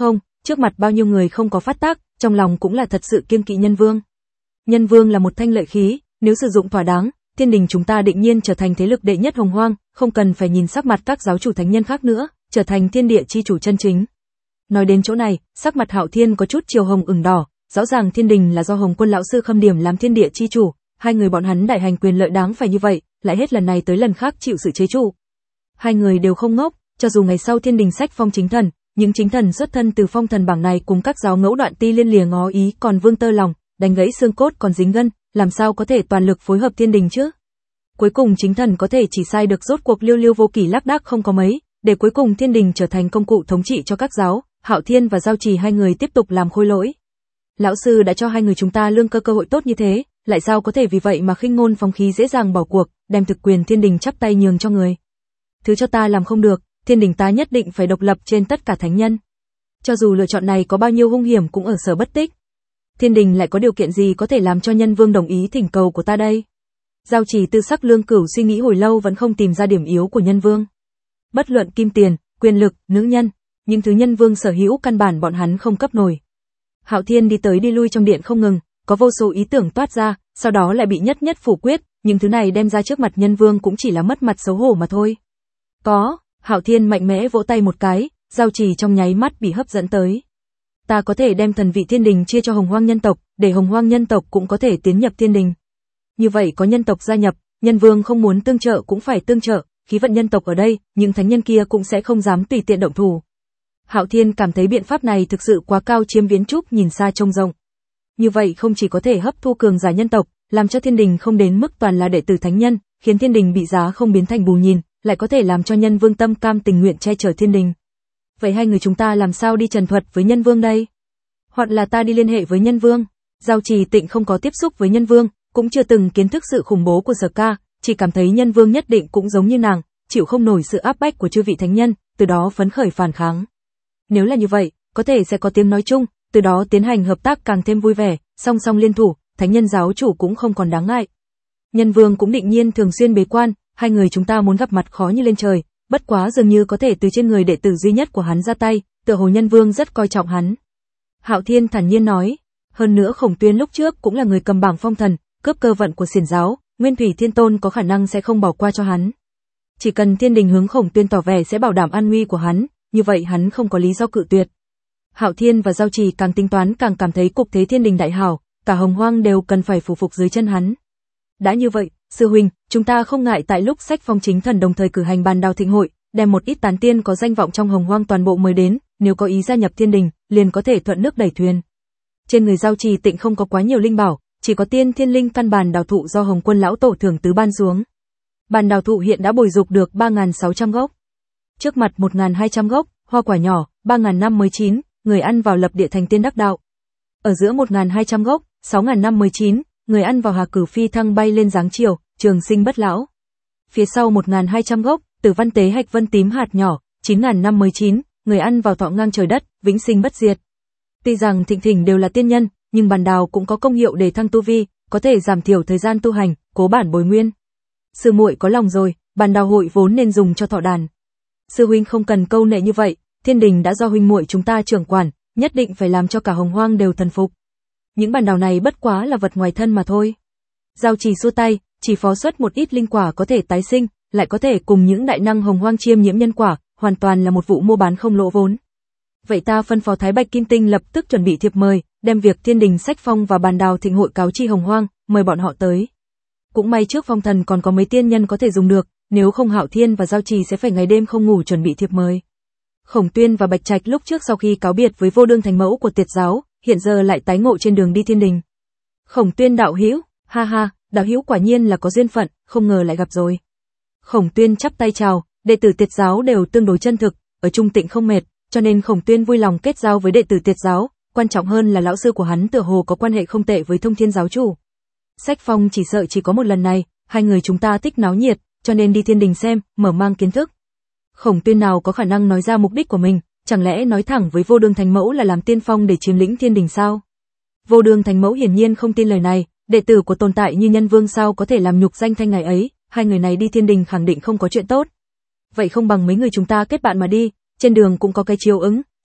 Speaker 1: trước mặt bao nhiêu người không có phát tác, trong lòng cũng là thật sự kiêng kỵ Nhân Vương. Nhân Vương là một thanh lợi khí, nếu sử dụng thỏa đáng, thiên đình chúng ta định nhiên trở thành thế lực đệ nhất hồng hoang, không cần phải nhìn sắc mặt các giáo chủ thánh nhân khác nữa, trở thành thiên địa chi chủ chân chính. Nói đến chỗ này, sắc mặt Hạo Thiên có chút chiều hồng ửng đỏ, rõ ràng thiên đình là do Hồng Quân lão sư khâm điểm làm thiên địa chi chủ, hai người bọn hắn đại hành quyền lợi đáng phải như vậy, lại hết lần này tới lần khác chịu sự chế trụ. Hai người đều không ngốc, cho dù ngày sau thiên đình sách phong chính thần, những chính thần xuất thân từ phong thần bảng này cùng các giáo ngẫu đoạn ti liên lìa ngó ý còn vương tơ lòng, đánh gãy xương cốt còn dính gân, làm sao có thể toàn lực phối hợp thiên đình chứ? Cuối cùng chính thần có thể chỉ sai được rốt cuộc liêu liêu vô kỷ lác đác không có mấy, để cuối cùng thiên đình trở thành công cụ thống trị cho các giáo, Hạo Thiên và Giao Trì hai người tiếp tục làm khôi lỗi. Lão sư đã cho hai người chúng ta lương cơ cơ hội tốt như thế, lại sao có thể vì vậy mà khinh ngôn phóng khí dễ dàng bỏ cuộc, đem thực quyền thiên đình chắp tay nhường cho người. Thứ cho ta làm không được, thiên đình ta nhất định phải độc lập trên tất cả thánh nhân. Cho dù lựa chọn này có bao nhiêu hung hiểm cũng ở sở bất tích. Thiên đình lại có điều kiện gì có thể làm cho Nhân Vương đồng ý thỉnh cầu của ta đây? Giao Trì tư sắc lương cửu suy nghĩ hồi lâu vẫn không tìm ra điểm yếu của Nhân Vương. Bất luận kim tiền, quyền lực, nữ nhân, những thứ Nhân Vương sở hữu căn bản bọn hắn không cấp nổi. Hạo Thiên đi tới đi lui trong điện không ngừng, có vô số ý tưởng toát ra, sau đó lại bị nhất nhất phủ quyết, những thứ này đem ra trước mặt Nhân Vương cũng chỉ là mất mặt xấu hổ mà thôi. Có, Hạo Thiên mạnh mẽ vỗ tay một cái, Giao Trì trong nháy mắt bị hấp dẫn tới. Ta có thể đem thần vị thiên đình chia cho Hồng Hoang nhân tộc, để Hồng Hoang nhân tộc cũng có thể tiến nhập thiên đình. Như vậy có nhân tộc gia nhập, Nhân Vương không muốn tương trợ cũng phải tương trợ, khí vận nhân tộc ở đây, những thánh nhân kia cũng sẽ không dám tùy tiện động thủ. Hạo Thiên cảm thấy biện pháp này thực sự quá cao chiếm viễn trúc nhìn xa trông rộng. Như vậy không chỉ có thể hấp thu cường giả nhân tộc, làm cho thiên đình không đến mức toàn là đệ tử thánh nhân, khiến thiên đình bị giá không biến thành bù nhìn, lại có thể làm cho Nhân Vương tâm cam tình nguyện che chở thiên đình. Vậy hai người chúng ta làm sao đi trần thuật với Nhân Vương đây? Hoặc là ta đi liên hệ với Nhân Vương? Giao Trì Tịnh không có tiếp xúc với Nhân Vương, cũng chưa từng kiến thức sự khủng bố của Sở Ca, chỉ cảm thấy Nhân Vương nhất định cũng giống như nàng, chịu không nổi sự áp bách của chư vị thánh nhân, từ đó phấn khởi phản kháng. Nếu là như vậy, có thể sẽ có tiếng nói chung, từ đó tiến hành hợp tác càng thêm vui vẻ, song song liên thủ, thánh nhân giáo chủ cũng không còn đáng ngại. Nhân Vương cũng định nhiên thường xuyên bế quan, hai người chúng ta muốn gặp mặt khó như lên trời, bất quá dường như có thể từ trên người đệ tử duy nhất của hắn ra tay, tựa hồ Nhân Vương rất coi trọng hắn. Hạo Thiên thản nhiên nói, hơn nữa Khổng Tuyên lúc trước cũng là người cầm bảng phong thần, cướp cơ vận của xiển giáo, Nguyên Thủy Thiên Tôn có khả năng sẽ không bỏ qua cho hắn. Chỉ cần thiên đình hướng Khổng Tuyên tỏ vẻ sẽ bảo đảm an nguy của hắn, như vậy hắn không có lý do cự tuyệt. Hạo Thiên và Giao Trì càng tính toán càng cảm thấy cục thế thiên đình đại hảo, cả Hồng Hoang đều cần phải phủ phục dưới chân hắn. Đã như vậy, sư huynh, chúng ta không ngại tại lúc sách phong chính thần đồng thời cử hành bàn đào thịnh hội, đem một ít tán tiên có danh vọng trong Hồng Hoang toàn bộ mời đến, nếu có ý gia nhập thiên đình, liền có thể thuận nước đẩy thuyền. Trên người Giao Trì Tịnh không có quá nhiều linh bảo, chỉ có tiên thiên linh căn bàn đào thụ do Hồng Quân lão tổ thưởng tứ ban xuống. Bàn đào thụ hiện đã bồi dục được ba nghìn sáu trăm gốc. Trước mặt một nghìn hai trăm gốc, hoa quả nhỏ, ba nghìn năm mới chín, người ăn vào lập địa thành tiên đắc đạo. Ở giữa một nghìn hai trăm gốc, sáu nghìn năm mới chín, người ăn vào hà cử phi thăng bay lên giáng chiều, trường sinh bất lão. Phía sau một nghìn hai trăm gốc, tử văn tế hạch vân tím hạt nhỏ, chín nghìn năm mới chín, người ăn vào thọ ngang trời đất, vĩnh sinh bất diệt. Tuy rằng thịnh thỉnh đều là tiên nhân, nhưng bàn đào cũng có công hiệu để thăng tu vi, có thể giảm thiểu thời gian tu hành, cố bản bồi nguyên. Sư muội có lòng rồi, bàn đào hội vốn nên dùng cho thọ đàn. Sư huynh không cần câu nệ như vậy, thiên đình đã do huynh muội chúng ta trưởng quản, nhất định phải làm cho cả Hồng Hoang đều thần phục. Những bàn đào này bất quá là vật ngoài thân mà thôi. Giao Trì xua tay, chỉ phó xuất một ít linh quả có thể tái sinh, lại có thể cùng những đại năng Hồng Hoang chiêm nhiễm nhân quả, hoàn toàn là một vụ mua bán không lỗ vốn. Vậy ta phân phó Thái Bạch Kim Tinh lập tức chuẩn bị thiệp mời, đem việc thiên đình sách phong và bàn đào thịnh hội cáo chi Hồng Hoang, mời bọn họ tới. Cũng may trước phong thần còn có mấy tiên nhân có thể dùng được, nếu không Hạo Thiên và Giao Trì sẽ phải ngày đêm không ngủ chuẩn bị thiệp mời. Khổng Tuyên và Bạch Trạch lúc trước sau khi cáo biệt với Vô Đương Thánh Mẫu của Tiệt giáo, hiện giờ lại tái ngộ trên đường đi thiên đình. Khổng Tuyên đạo hữu, ha ha, đạo hữu quả nhiên là có duyên phận, không ngờ lại gặp rồi. Khổng Tuyên chắp tay chào, đệ tử Tiệt giáo đều tương đối chân thực, ở trung tịnh không mệt, cho nên Khổng Tuyên vui lòng kết giao với đệ tử Tiệt giáo, quan trọng hơn là lão sư của hắn tựa hồ có quan hệ không tệ với Thông Thiên giáo chủ. Sách phong chỉ sợ chỉ có một lần này, hai người chúng ta thích náo nhiệt, cho nên đi thiên đình xem, mở mang kiến thức. Khổng Tuyên nào có khả năng nói ra mục đích của mình, chẳng lẽ nói thẳng với Vô Đương Thánh Mẫu là làm tiên phong để chiếm lĩnh thiên đình sao? Vô Đương Thánh Mẫu hiển nhiên không tin lời này, đệ tử của tồn tại như Nhân Vương sao có thể làm nhục danh thanh ngày ấy, hai người này đi thiên đình khẳng định không có chuyện tốt. Vậy không bằng mấy người chúng ta kết bạn mà đi, trên đường cũng có cái chiếu ứng,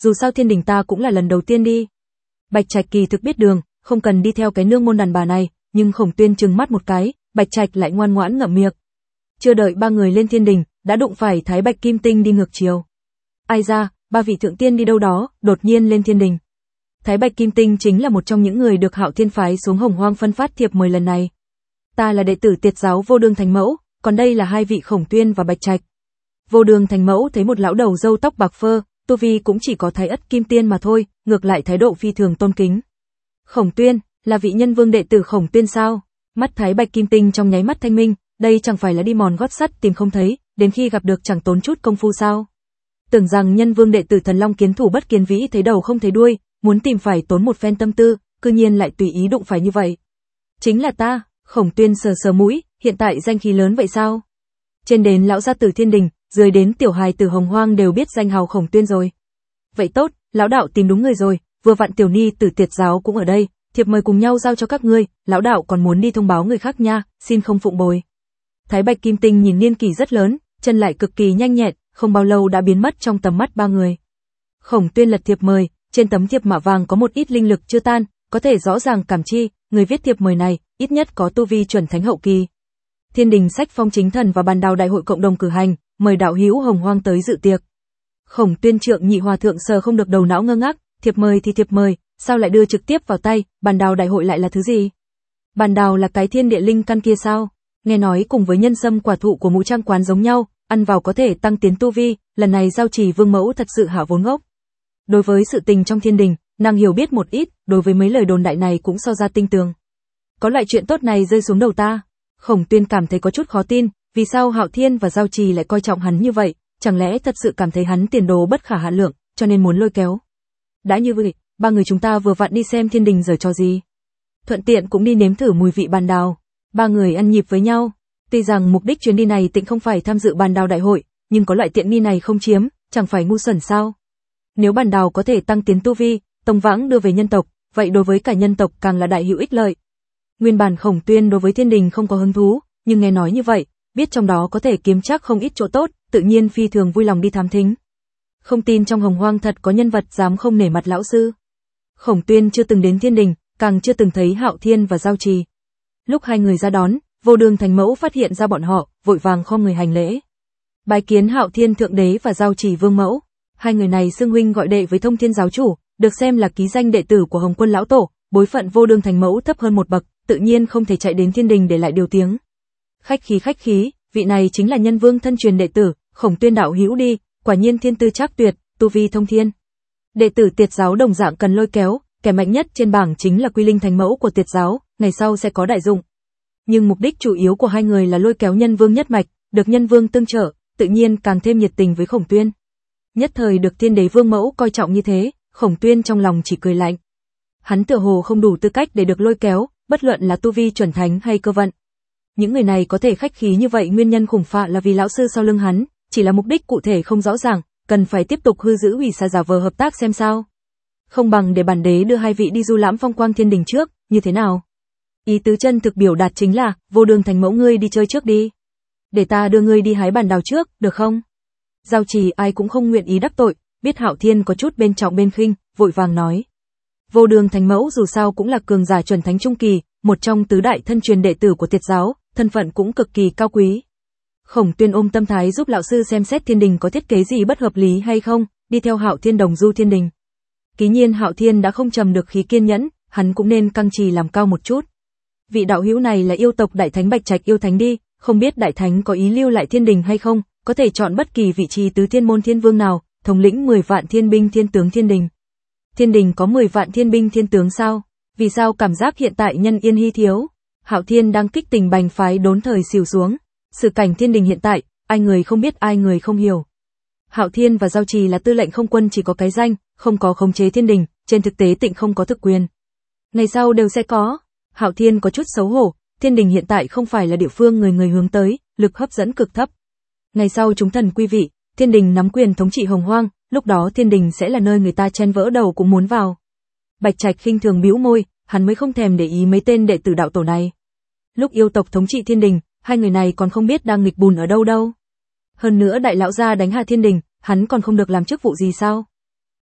Speaker 1: dù sao thiên đình ta cũng là lần đầu tiên đi. Bạch Trạch kỳ thực biết đường, không cần đi theo cái nương môn đàn bà này, nhưng Khổng Tuyên trừng mắt một cái, Bạch Trạch lại ngoan ngoãn ngậm miệng. Chưa đợi ba người lên thiên đình, đã đụng phải Thái Bạch Kim Tinh đi ngược chiều. Ai ra, ba vị thượng tiên đi đâu đó, đột nhiên lên thiên đình. Thái Bạch Kim Tinh chính là một trong những người được Hạo Thiên phái xuống Hồng Hoang phân phát thiệp mời lần này. Ta là đệ tử Tiệt giáo Vô Đường Thành Mẫu, còn đây là hai vị Khổng Tuyên và Bạch Trạch. Vô Đường Thành Mẫu thấy một lão đầu râu tóc bạc phơ, tu vi cũng chỉ có Thái Ất Kim Tiên mà thôi, ngược lại thái độ phi thường tôn kính. Khổng Tuyên, là vị nhân vương đệ tử Khổng Tuyên sao? Mắt Thái Bạch Kim Tinh trong nháy mắt thanh minh, đây chẳng phải là đi mòn gót sắt tìm không thấy, đến khi gặp được chẳng tốn chút công phu sao? Tưởng rằng nhân vương đệ tử Thần Long Kiến Thủ Bất Kiến Vĩ thấy đầu không thấy đuôi, muốn tìm phải tốn một phen tâm tư, cư nhiên lại tùy ý đụng phải như vậy. Chính là ta. Khổng Tuyên sờ sờ mũi, hiện tại danh khí lớn vậy sao? Trên đến lão gia tử thiên đình, dưới đến tiểu hài tử Hồng Hoang đều biết danh hào Khổng Tuyên rồi. Vậy tốt, lão đạo tìm đúng người rồi, vừa vặn tiểu ni tử Tiệt giáo cũng ở đây, thiệp mời cùng nhau giao cho các ngươi, lão đạo còn muốn đi thông báo người khác nha, xin không phụng bồi. Thái Bạch Kim Tinh nhìn niên kỷ rất lớn, chân lại cực kỳ nhanh nhẹn, không bao lâu đã biến mất trong tầm mắt ba người. Khổng Tuyên lật thiệp mời, trên tấm thiệp mạ vàng có một ít linh lực chưa tan, có thể rõ ràng cảm chi, người viết thiệp mời này, ít nhất có tu vi chuẩn thánh hậu kỳ. Thiên đình sách phong chính thần và bàn đào đại hội cộng đồng cử hành, mời đạo hữu Hồng Hoang tới dự tiệc. Khổng Tuyên trượng nhị hòa thượng sờ không được đầu não ngơ ngác, thiệp mời thì thiệp mời, sao lại đưa trực tiếp vào tay, bàn đào đại hội lại là thứ gì? Bàn đào là cái thiên địa linh căn kia sao? Nghe nói cùng với nhân sâm quả thụ của Mũ Trang quán giống nhau, ăn vào có thể tăng tiến tu vi, lần này giao trì vương mẫu thật sự hảo vốn ngốc. Đối với sự tình trong thiên đình, nàng hiểu biết một ít, đối với mấy lời đồn đại này cũng so ra tinh tường. Có loại chuyện tốt này rơi xuống đầu ta. Khổng Tuyên cảm thấy có chút khó tin, vì sao Hạo Thiên và Giao Trì lại coi trọng hắn như vậy, chẳng lẽ thật sự cảm thấy hắn tiền đồ bất khả hạn lượng, cho nên muốn lôi kéo. Đã như vậy, ba người chúng ta vừa vặn đi xem thiên đình giở trò gì. Thuận tiện cũng đi nếm thử mùi vị bàn đào. Ba người ăn nhịp với nhau. Tuy rằng mục đích chuyến đi này tịnh không phải tham dự bàn đào đại hội, nhưng có loại tiện nghi này không chiếm, chẳng phải ngu xuẩn sao? Nếu bàn đào có thể tăng tiến tu vi, tông vãng đưa về nhân tộc, vậy đối với cả nhân tộc càng là đại hữu ích lợi. Nguyên bản Khổng Tuyên đối với thiên đình không có hứng thú, nhưng nghe nói như vậy, biết trong đó có thể kiếm chắc không ít chỗ tốt, tự nhiên phi thường vui lòng đi thám thính. Không tin trong Hồng Hoang thật có nhân vật dám không nể mặt lão sư. Khổng Tuyên chưa từng đến thiên đình, càng chưa từng thấy Hạo Thiên và Giao Trì. Lúc hai người ra đón, Vô Đường Thành Mẫu phát hiện ra bọn họ, vội vàng khom người hành lễ. Bái kiến Hạo Thiên thượng đế và Giao Trì vương mẫu. Hai người này xưng huynh gọi đệ với Thông Thiên giáo chủ, được xem là ký danh đệ tử của Hồng Quân lão tổ, bối phận Vô Đường Thành Mẫu thấp hơn một bậc, tự nhiên không thể chạy đến thiên đình để lại điều tiếng. Khách khí khách khí, vị này chính là nhân vương thân truyền đệ tử, Khổng Tuyên đạo hữu đi, quả nhiên thiên tư trác tuyệt, tu vi thông thiên. Đệ tử Tiệt giáo đồng dạng cần lôi kéo, kẻ mạnh nhất trên bảng chính là Quy Linh Thành Mẫu của Tiệt giáo, ngày sau sẽ có đại dụng. Nhưng mục đích chủ yếu của hai người là lôi kéo nhân vương nhất mạch, được nhân vương tương trợ, tự nhiên càng thêm nhiệt tình với Khổng Tuyên. Nhất thời được thiên đế vương mẫu coi trọng như thế, Khổng Tuyên trong lòng chỉ cười lạnh. Hắn tựa hồ không đủ tư cách để được lôi kéo, bất luận là tu vi chuẩn thánh hay cơ vận. Những người này có thể khách khí như vậy nguyên nhân khủng phạ là vì lão sư sau lưng hắn, chỉ là mục đích cụ thể không rõ ràng, cần phải tiếp tục hư giữ ủy xa giả vờ hợp tác xem sao. Không bằng để bản đế đưa hai vị đi du lãm phong quang thiên đình trước, như thế nào? Ý tứ chân thực biểu đạt chính là, Vô Đường Thành Mẫu ngươi đi chơi trước đi. Để ta đưa ngươi đi hái bàn đào trước, được không? Giao Trì ai cũng không nguyện ý đắc tội, biết Hạo Thiên có chút bên trọng bên khinh, vội vàng nói. Vô Đường Thành Mẫu dù sao cũng là cường giả chuẩn thánh trung kỳ, một trong tứ đại thân truyền đệ tử của Tiệt giáo, thân phận cũng cực kỳ cao quý. Khổng Tuyên ôm tâm thái giúp lão sư xem xét thiên đình có thiết kế gì bất hợp lý hay không, đi theo Hạo Thiên đồng du thiên đình. Ký nhiên Hạo Thiên đã không trầm được khí kiên nhẫn, hắn cũng nên căng trì làm cao một chút. Vị đạo hữu này là yêu tộc Đại Thánh Bạch Trạch yêu thánh đi, không biết Đại Thánh có ý lưu lại thiên đình hay không, có thể chọn bất kỳ vị trí tứ thiên môn thiên vương nào, thống lĩnh mười vạn thiên binh thiên tướng thiên đình. Thiên đình có mười vạn thiên binh thiên tướng sao? Vì sao cảm giác hiện tại nhân yên hy thiếu? Hạo Thiên đang kích tình bành phái đốn thời xỉu xuống. Sự cảnh thiên đình hiện tại, ai người không biết ai người không hiểu. Hạo Thiên và Giao Trì là tư lệnh không quân chỉ có cái danh, không có khống chế thiên đình, trên thực tế tịnh không có thực quyền. Ngày sau đều sẽ có. Hạo Thiên có chút xấu hổ, thiên đình hiện tại không phải là địa phương người người hướng tới, lực hấp dẫn cực thấp. Ngày sau chúng thần quy vị, thiên đình nắm quyền thống trị Hồng Hoang, lúc đó thiên đình sẽ là nơi người ta chen vỡ đầu cũng muốn vào. Bạch Trạch khinh thường bĩu môi, hắn mới không thèm để ý mấy tên đệ tử đạo tổ này. Lúc yêu tộc thống trị thiên đình, hai người này còn không biết đang nghịch bùn ở đâu đâu. Hơn nữa đại lão gia đánh hạ thiên đình, hắn còn không được làm chức vụ gì sao?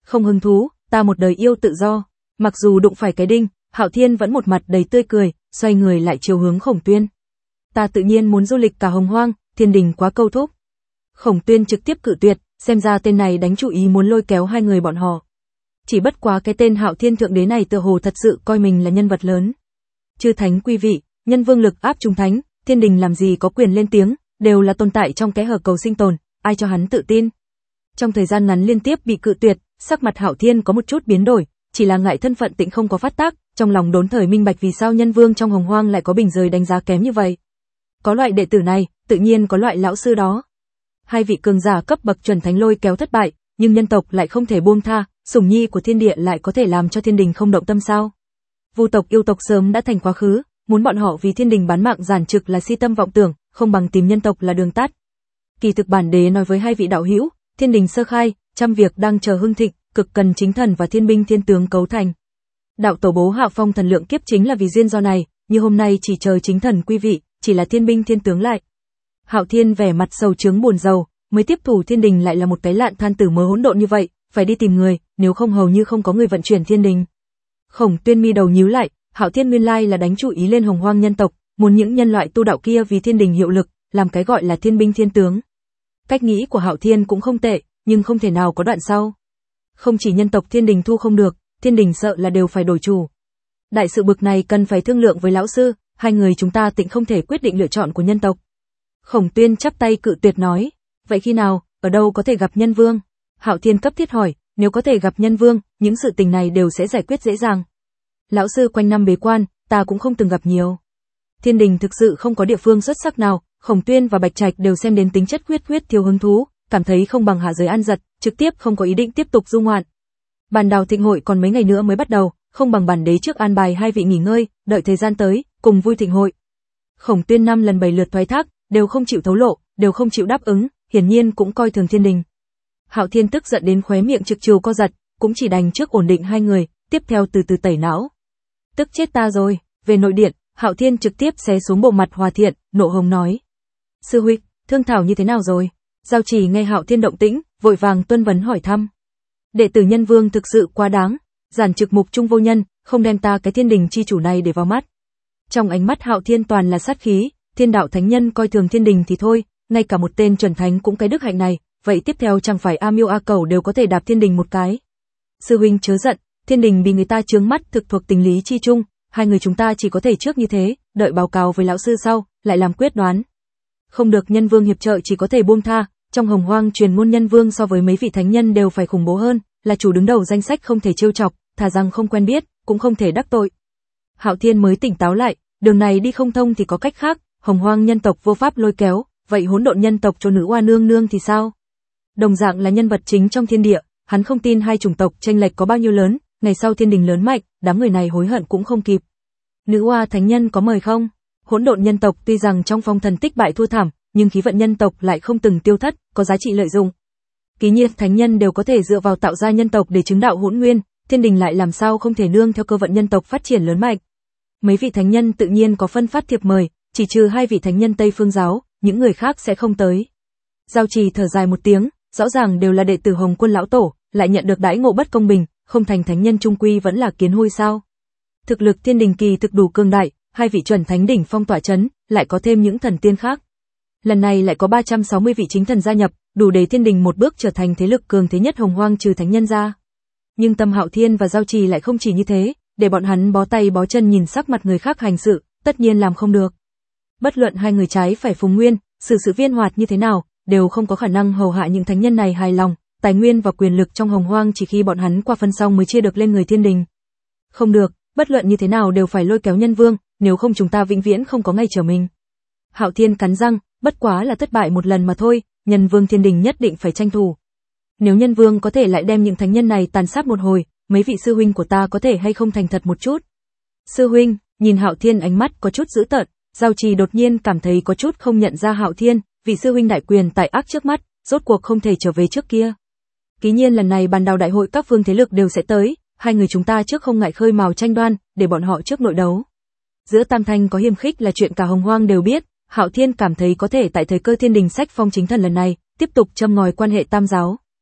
Speaker 1: Không hứng thú, ta một đời yêu tự do. Mặc dù đụng phải cái đinh, Hạo Thiên vẫn một mặt đầy tươi cười, xoay người lại chiều hướng Khổng Tuyên. Ta tự nhiên muốn du lịch cả Hồng Hoang, Thiên Đình quá câu thúc. Khổng Tuyên trực tiếp cự tuyệt, xem ra tên này đánh chủ ý muốn lôi kéo hai người bọn họ. Chỉ bất quá cái tên Hạo Thiên thượng đế này tựa hồ thật sự coi mình là nhân vật lớn. Chư thánh quý vị, nhân vương lực áp trung thánh, Thiên Đình làm gì có quyền lên tiếng, đều là tồn tại trong cái hở cầu sinh tồn, ai cho hắn tự tin. Trong thời gian ngắn liên tiếp bị cự tuyệt, sắc mặt Hạo Thiên có một chút biến đổi, chỉ là ngại thân phận Tịnh không có phát tác, trong lòng đốn thời minh bạch vì sao nhân vương trong Hồng Hoang lại có bình rời đánh giá kém như vậy. Có loại đệ tử này, tự nhiên có loại lão sư đó. Hai vị cường giả cấp bậc chuẩn thánh lôi kéo thất bại, nhưng nhân tộc lại không thể buông tha, sủng nhi của thiên địa lại có thể làm cho Thiên Đình không động tâm sao? Vu tộc yêu tộc sớm đã thành quá khứ, muốn bọn họ vì Thiên Đình bán mạng giản trực là si tâm vọng tưởng, không bằng tìm nhân tộc là đường tắt. Kỳ thực bản đế nói với hai vị đạo hữu, Thiên Đình sơ khai, trăm việc đang chờ hưng thịnh, cực cần chính thần và thiên binh thiên tướng cấu thành. Đạo tổ bố Hạo Phong thần lượng kiếp chính là vì duyên do này, như hôm nay chỉ chờ chính thần quý vị, chỉ là thiên binh thiên tướng lại. Hạo Thiên vẻ mặt sầu trướng buồn rầu, mới tiếp thủ Thiên Đình lại là một cái lạn than tử mớ hỗn độn như vậy, phải đi tìm người, nếu không hầu như không có người vận chuyển Thiên Đình. Khổng Tuyên mi đầu nhíu lại, Hạo Thiên nguyên lai là đánh chủ ý lên Hồng Hoang nhân tộc, muốn những nhân loại tu đạo kia vì Thiên Đình hiệu lực, làm cái gọi là thiên binh thiên tướng. Cách nghĩ của Hạo Thiên cũng không tệ, nhưng không thể nào có đoạn sau. Không chỉ nhân tộc Thiên Đình thu không được, Thiên Đình sợ là đều phải đổi chủ. Đại sự bực này cần phải thương lượng với lão sư, hai người chúng ta Tịnh không thể quyết định lựa chọn của nhân tộc. Khổng Tuyên chắp tay cự tuyệt nói, vậy khi nào, ở đâu có thể gặp nhân vương? Hạo Thiên cấp thiết hỏi, nếu có thể gặp nhân vương, những sự tình này đều sẽ giải quyết dễ dàng. Lão sư quanh năm bế quan, ta cũng không từng gặp nhiều. Thiên Đình thực sự không có địa phương xuất sắc nào, Khổng Tuyên và Bạch Trạch đều xem đến tính chất quyết quyết thiếu hứng thú, cảm thấy không bằng hạ giới ăn giật, trực tiếp không có ý định tiếp tục du ngoạn. Bàn đào thịnh hội còn mấy ngày nữa mới bắt đầu, không bằng bản đế trước an bài hai vị nghỉ ngơi, đợi thời gian tới, cùng vui thịnh hội. Khổng Tuyên năm lần bảy lượt thoái thác, đều không chịu thấu lộ, đều không chịu đáp ứng, hiển nhiên cũng coi thường Thiên Đình. Hạo Thiên tức giận đến khóe miệng trực trừ co giật, cũng chỉ đành trước ổn định hai người, tiếp theo từ từ tẩy não. Tức chết ta rồi, về nội điện, Hạo Thiên trực tiếp xé xuống bộ mặt Hòa Thiện, nộ hống nói: "Sư huynh, thương thảo như thế nào rồi?" Giao Chỉ nghe Hạo Thiên động tĩnh, vội vàng tuân vấn hỏi thăm. Đệ tử Nhân Vương thực sự quá đáng, giản trực mục trung vô nhân, không đem ta cái Thiên Đình chi chủ này để vào mắt. Trong ánh mắt Hạo Thiên toàn là sát khí, Thiên đạo thánh nhân coi thường Thiên Đình thì thôi, ngay cả một tên chuẩn thánh cũng cái đức hạnh này, vậy tiếp theo chẳng phải A Miêu A Cẩu đều có thể đạp Thiên Đình một cái. Sư huynh chớ giận, Thiên Đình bị người ta chướng mắt thực thuộc tình lý chi chung, hai người chúng ta chỉ có thể trước như thế, đợi báo cáo với lão sư sau, lại làm quyết đoán. Không được Nhân Vương hiệp trợ chỉ có thể buông tha, trong Hồng Hoang truyền ngôn Nhân Vương so với mấy vị thánh nhân đều phải khủng bố hơn, là chủ đứng đầu danh sách không thể trêu chọc, thà rằng không quen biết, cũng không thể đắc tội. Hạo Thiên mới tỉnh táo lại, đường này đi không thông thì có cách khác, Hồng Hoang nhân tộc vô pháp lôi kéo, vậy hỗn độn nhân tộc cho nữ oa nương nương thì sao? Đồng dạng là nhân vật chính trong thiên địa, hắn không tin hai chủng tộc chênh lệch có bao nhiêu lớn, ngày sau Thiên Đình lớn mạnh, đám người này hối hận cũng không kịp. Nữ oa thánh nhân có mời không? Hỗn độn nhân tộc tuy rằng trong phong thần tích bại thua thảm, nhưng khí vận nhân tộc lại không từng tiêu thất, có giá trị lợi dụng. Ký nhiên thánh nhân đều có thể dựa vào tạo ra nhân tộc để chứng đạo hỗn nguyên, Thiên Đình lại làm sao không thể nương theo cơ vận nhân tộc phát triển lớn mạnh. Mấy vị thánh nhân tự nhiên có phân phát thiệp mời, chỉ trừ hai vị thánh nhân Tây Phương giáo, những người khác sẽ không tới. Giao Trì thở dài một tiếng, rõ ràng đều là đệ tử Hồng Quân lão tổ, lại nhận được đãi ngộ bất công bình, không thành thánh nhân trung quy vẫn là kiến hôi sao? Thực lực Thiên Đình kỳ thực đủ cường đại, hai vị chuẩn thánh đỉnh phong tỏa chấn, lại có thêm những thần tiên khác. Lần này lại có ba trăm sáu mươi vị chính thần gia nhập, đủ để Thiên Đình một bước trở thành thế lực cường thế nhất Hồng Hoang trừ thánh nhân ra. Nhưng Tâm Hạo Thiên và Giao Trì lại không chỉ như thế, để bọn hắn bó tay bó chân nhìn sắc mặt người khác hành sự, tất nhiên làm không được. Bất luận hai người trái phải phùng nguyên, xử sự viên hoạt như thế nào, đều không có khả năng hầu hạ những thánh nhân này hài lòng, tài nguyên và quyền lực trong Hồng Hoang chỉ khi bọn hắn qua phân xong mới chia được lên người Thiên Đình. Không được, bất luận như thế nào đều phải lôi kéo Nhân Vương, nếu không chúng ta vĩnh viễn không có ngày trở mình. Hạo Thiên cắn răng, bất quá là thất bại một lần mà thôi, Nhân Vương Thiên Đình nhất định phải tranh thủ. Nếu Nhân Vương có thể lại đem những thánh nhân này tàn sát một hồi, mấy vị sư huynh của ta có thể hay không thành thật một chút. Sư huynh, nhìn Hạo Thiên ánh mắt có chút dữ tợn, Giao Trì đột nhiên cảm thấy có chút không nhận ra Hạo Thiên, vị sư huynh đại quyền tại ác trước mắt, rốt cuộc không thể trở về trước kia. Ký nhiên lần này bàn đào đại hội các phương thế lực đều sẽ tới, hai người chúng ta trước không ngại khơi mào tranh đoan, để bọn họ trước nội đấu. Giữa Tam Thanh có hiềm khích là chuyện cả Hồng Hoang đều biết, Hạo Thiên cảm thấy có thể tại thời cơ Thiên Đình sách phong chính thần lần này, tiếp tục châm ngòi quan hệ tam giáo.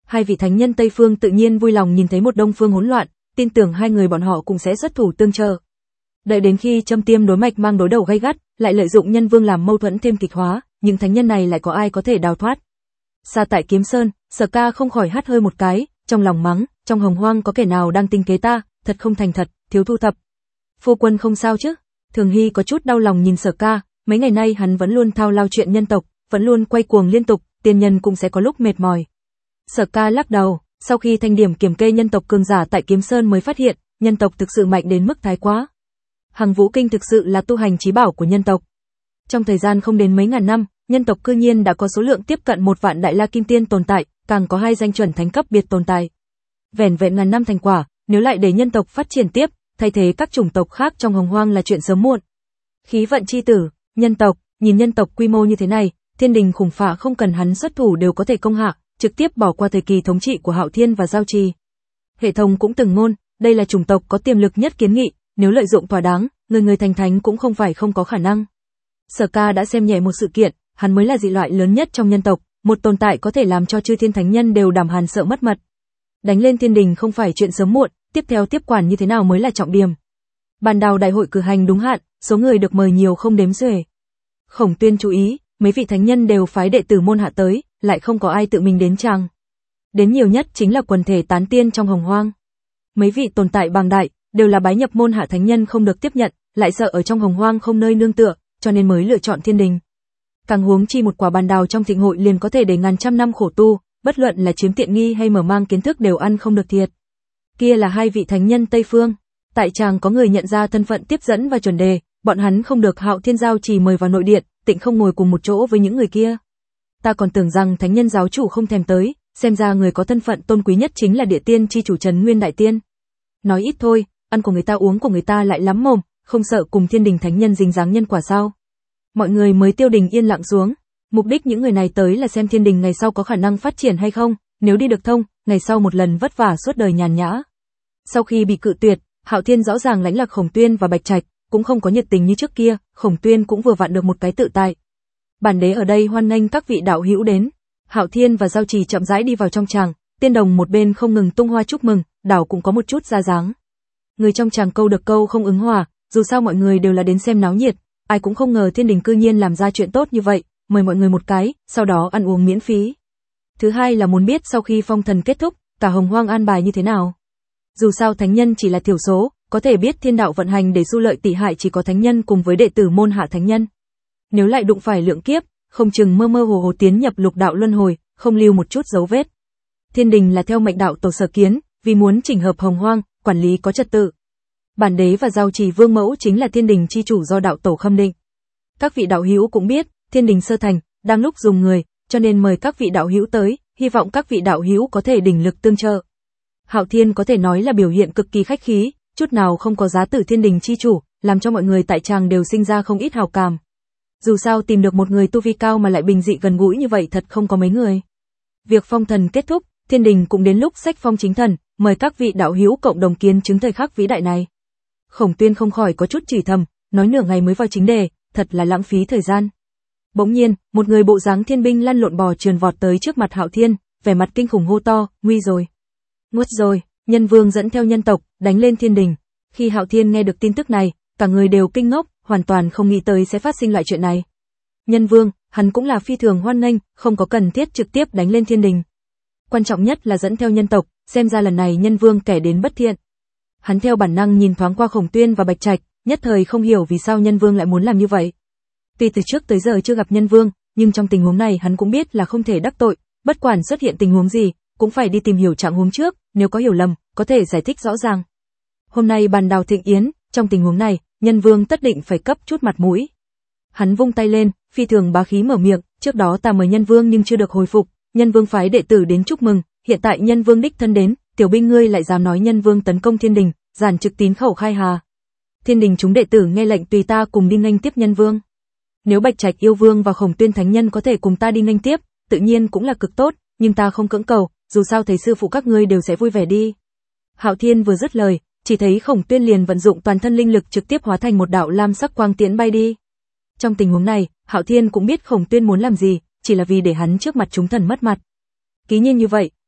Speaker 1: Hai vị thánh nhân Tây Phương tự nhiên vui lòng nhìn thấy một Đông Phương hỗn loạn, tin tưởng hai người bọn họ cũng sẽ xuất thủ tương trợ. Đợi đến khi châm tiêm đối mạch mang đối đầu gay gắt, lại lợi dụng Nhân Vương làm mâu thuẫn thêm kịch hóa, những thánh nhân này lại có ai có thể đào thoát. Xa tại Kiếm Sơn, Sở Ca không khỏi hắt hơi một cái, trong lòng mắng, trong Hồng Hoang có kẻ nào đang tính kế ta, thật không thành thật, thiếu thu thập. Phu quân không sao chứ? Thường Hy có chút đau lòng nhìn Sở Ca, mấy ngày nay hắn vẫn luôn thao lao chuyện nhân tộc, vẫn luôn quay cuồng liên tục, tiên nhân cũng sẽ có lúc mệt mỏi. Sở Ca lắc đầu, sau khi thanh điểm kiểm kê nhân tộc cường giả tại Kiếm Sơn mới phát hiện, nhân tộc thực sự mạnh đến mức thái quá. Hằng Vũ Kinh thực sự là tu hành chí bảo của nhân tộc. Trong thời gian không đến mấy ngàn năm, nhân tộc cư nhiên đã có số lượng tiếp cận một vạn đại la kim tiên tồn tại, càng có hai danh chuẩn thánh cấp biệt tồn tại. Vẻn vẹn ngàn năm thành quả, nếu lại để nhân tộc phát triển tiếp, thay thế các chủng tộc khác trong Hồng Hoang là chuyện sớm muộn. Khí vận chi tử, nhân tộc, nhìn nhân tộc quy mô như thế này, thiên đình khủng phả không cần hắn xuất thủ đều có thể công hạ, trực tiếp bỏ qua thời kỳ thống trị của Hạo Thiên và Giao Trì. Hệ thống cũng từng ngôn, đây là chủng tộc có tiềm lực nhất kiến nghị, nếu lợi dụng thỏa đáng, người người thành thánh cũng không phải không có khả năng. Sở Ca đã xem nhẹ một sự kiện, hắn mới là dị loại lớn nhất trong nhân tộc, một tồn tại có thể làm cho chư thiên thánh nhân đều đảm hàn sợ mất mật. Đánh lên thiên đình không phải chuyện sớm muộn, tiếp theo tiếp quản như thế nào mới là trọng điểm. Bàn đào đại hội cử hành đúng hạn, số người được mời nhiều không đếm xuể. Khổng Tuyên chú ý, mấy vị thánh nhân đều phái đệ tử môn hạ tới, lại không có ai tự mình đến chàng. Đến nhiều nhất chính là quần thể tán tiên trong Hồng Hoang. Mấy vị tồn tại bàng đại, đều là bái nhập môn hạ thánh nhân không được tiếp nhận, lại sợ ở trong Hồng Hoang không nơi nương tựa, cho nên mới lựa chọn thiên đình. Càng huống chi một quả bàn đào trong thịnh hội liền có thể để ngàn trăm năm khổ tu, bất luận là chiếm tiện nghi hay mở mang kiến thức đều ăn không được thiệt. Kia là hai vị thánh nhân Tây Phương. Tại chàng có người nhận ra thân phận tiếp dẫn và chuẩn đề, bọn hắn không được Hạo Thiên Giao Trì mời vào nội điện, tịnh không ngồi cùng một chỗ với những người kia. Ta còn tưởng rằng thánh nhân giáo chủ không thèm tới, xem ra người có thân phận tôn quý nhất chính là địa tiên chi chủ Trấn Nguyên Đại Tiên. Nói ít thôi, ăn của người ta uống của người ta lại lắm mồm, không sợ cùng thiên đình thánh nhân dính dáng nhân quả sao? Mọi người mới tiêu đình yên lặng xuống. Mục đích những người này tới là xem thiên đình ngày sau có khả năng phát triển hay không, nếu đi được thông, ngày sau một lần vất vả suốt đời nhàn nhã. Sau khi bị cự tuyệt, Hạo Thiên rõ ràng lãnh lạc Khổng Tuyên và Bạch Trạch, cũng không có nhiệt tình như trước kia, Khổng Tuyên cũng vừa vặn được một cái tự tại. Bản đế ở đây hoan nghênh các vị đạo hữu đến. Hạo Thiên và Giao Trì chậm rãi đi vào trong tràng, tiên đồng một bên không ngừng tung hoa chúc mừng, đảo cũng có một chút ra dáng. Người trong tràng câu được câu không ứng hòa, dù sao mọi người đều là đến xem náo nhiệt, ai cũng không ngờ thiên đình cư nhiên làm ra chuyện tốt như vậy, mời mọi người một cái, sau đó ăn uống miễn phí. Thứ hai là muốn biết sau khi phong thần kết thúc, cả Hồng Hoang an bài như thế nào. Dù sao thánh nhân chỉ là thiểu số, có thể biết thiên đạo vận hành để du lợi tỷ hại chỉ có thánh nhân cùng với đệ tử môn hạ thánh nhân. Nếu lại đụng phải lượng kiếp, không chừng mơ mơ hồ hồ tiến nhập lục đạo luân hồi, không lưu một chút dấu vết. Thiên đình là theo mệnh đạo tổ Sở Kiến, vì muốn chỉnh hợp Hồng Hoang, quản lý có trật tự. Bản đế và Giao Trì Vương mẫu chính là thiên đình chi chủ do đạo tổ khâm định. Các vị đạo hữu cũng biết, thiên đình sơ thành, đang lúc dùng người, cho nên mời các vị đạo hữu tới, hy vọng các vị đạo hữu có thể đỉnh lực tương trợ. Hạo Thiên có thể nói là biểu hiện cực kỳ khách khí, chút nào không có giá tử thiên đình chi chủ, làm cho mọi người tại tràng đều sinh ra không ít hào cảm. Dù sao tìm được một người tu vi cao mà lại bình dị gần gũi như vậy thật không có mấy người. Việc phong thần kết thúc, thiên đình cũng đến lúc sách phong chính thần, mời các vị đạo hữu cộng đồng kiến chứng thời khắc vĩ đại này. Khổng Tuyên không khỏi có chút chửi thầm, nói nửa ngày mới vào chính đề, thật là lãng phí thời gian. Bỗng nhiên, một người bộ dáng thiên binh lăn lộn bò trườn vọt tới trước mặt Hạo Thiên, vẻ mặt kinh khủng hô to, nguy rồi, nguất rồi, Nhân Vương dẫn theo nhân tộc, đánh lên thiên đình. Khi Hạo Thiên nghe được tin tức này, cả người đều kinh ngốc, hoàn toàn không nghĩ tới sẽ phát sinh loại chuyện này. Nhân Vương, hắn cũng là phi thường hoan nghênh, không có cần thiết trực tiếp đánh lên thiên đình. Quan trọng nhất là dẫn theo nhân tộc, xem ra lần này Nhân Vương kẻ đến bất thiện. Hắn theo bản năng nhìn thoáng qua Khổng Tuyên và Bạch Trạch, nhất thời không hiểu vì sao Nhân Vương lại muốn làm như vậy. Tuy từ trước tới giờ chưa gặp Nhân Vương, nhưng trong tình huống này hắn cũng biết là không thể đắc tội, bất quản xuất hiện tình huống gì, cũng phải đi tìm hiểu trạng huống trước, nếu có hiểu lầm, có thể giải thích rõ ràng. Hôm nay bàn đào thịnh yến, trong tình huống này, Nhân Vương tất định phải cấp chút mặt mũi. Hắn vung tay lên, phi thường bá khí mở miệng, trước đó ta mời Nhân Vương nhưng chưa được hồi phục, Nhân Vương phái đệ tử đến chúc mừng, hiện tại Nhân Vương đích thân đến, tiểu binh ngươi lại dám nói Nhân Vương tấn công thiên đình, giản trực tín khẩu khai hà. Thiên đình chúng đệ tử nghe lệnh tùy ta cùng đi nghênh tiếp Nhân Vương. Nếu Bạch Trạch yêu vương và Khổng Tuyên thánh nhân có thể cùng ta đi nghênh tiếp, tự nhiên cũng là cực tốt, nhưng ta không cưỡng cầu, dù sao thầy sư phụ các ngươi đều sẽ vui vẻ đi. Hạo Thiên vừa dứt lời, chỉ thấy Khổng Tuyên liền vận dụng toàn thân linh lực trực tiếp hóa thành một đạo lam sắc quang tiễn bay đi. Trong tình huống này, Hạo Thiên cũng biết Khổng Tuyên muốn làm gì, chỉ là vì để hắn trước mặt chúng thần mất mặt. Ký nhiên như vậy,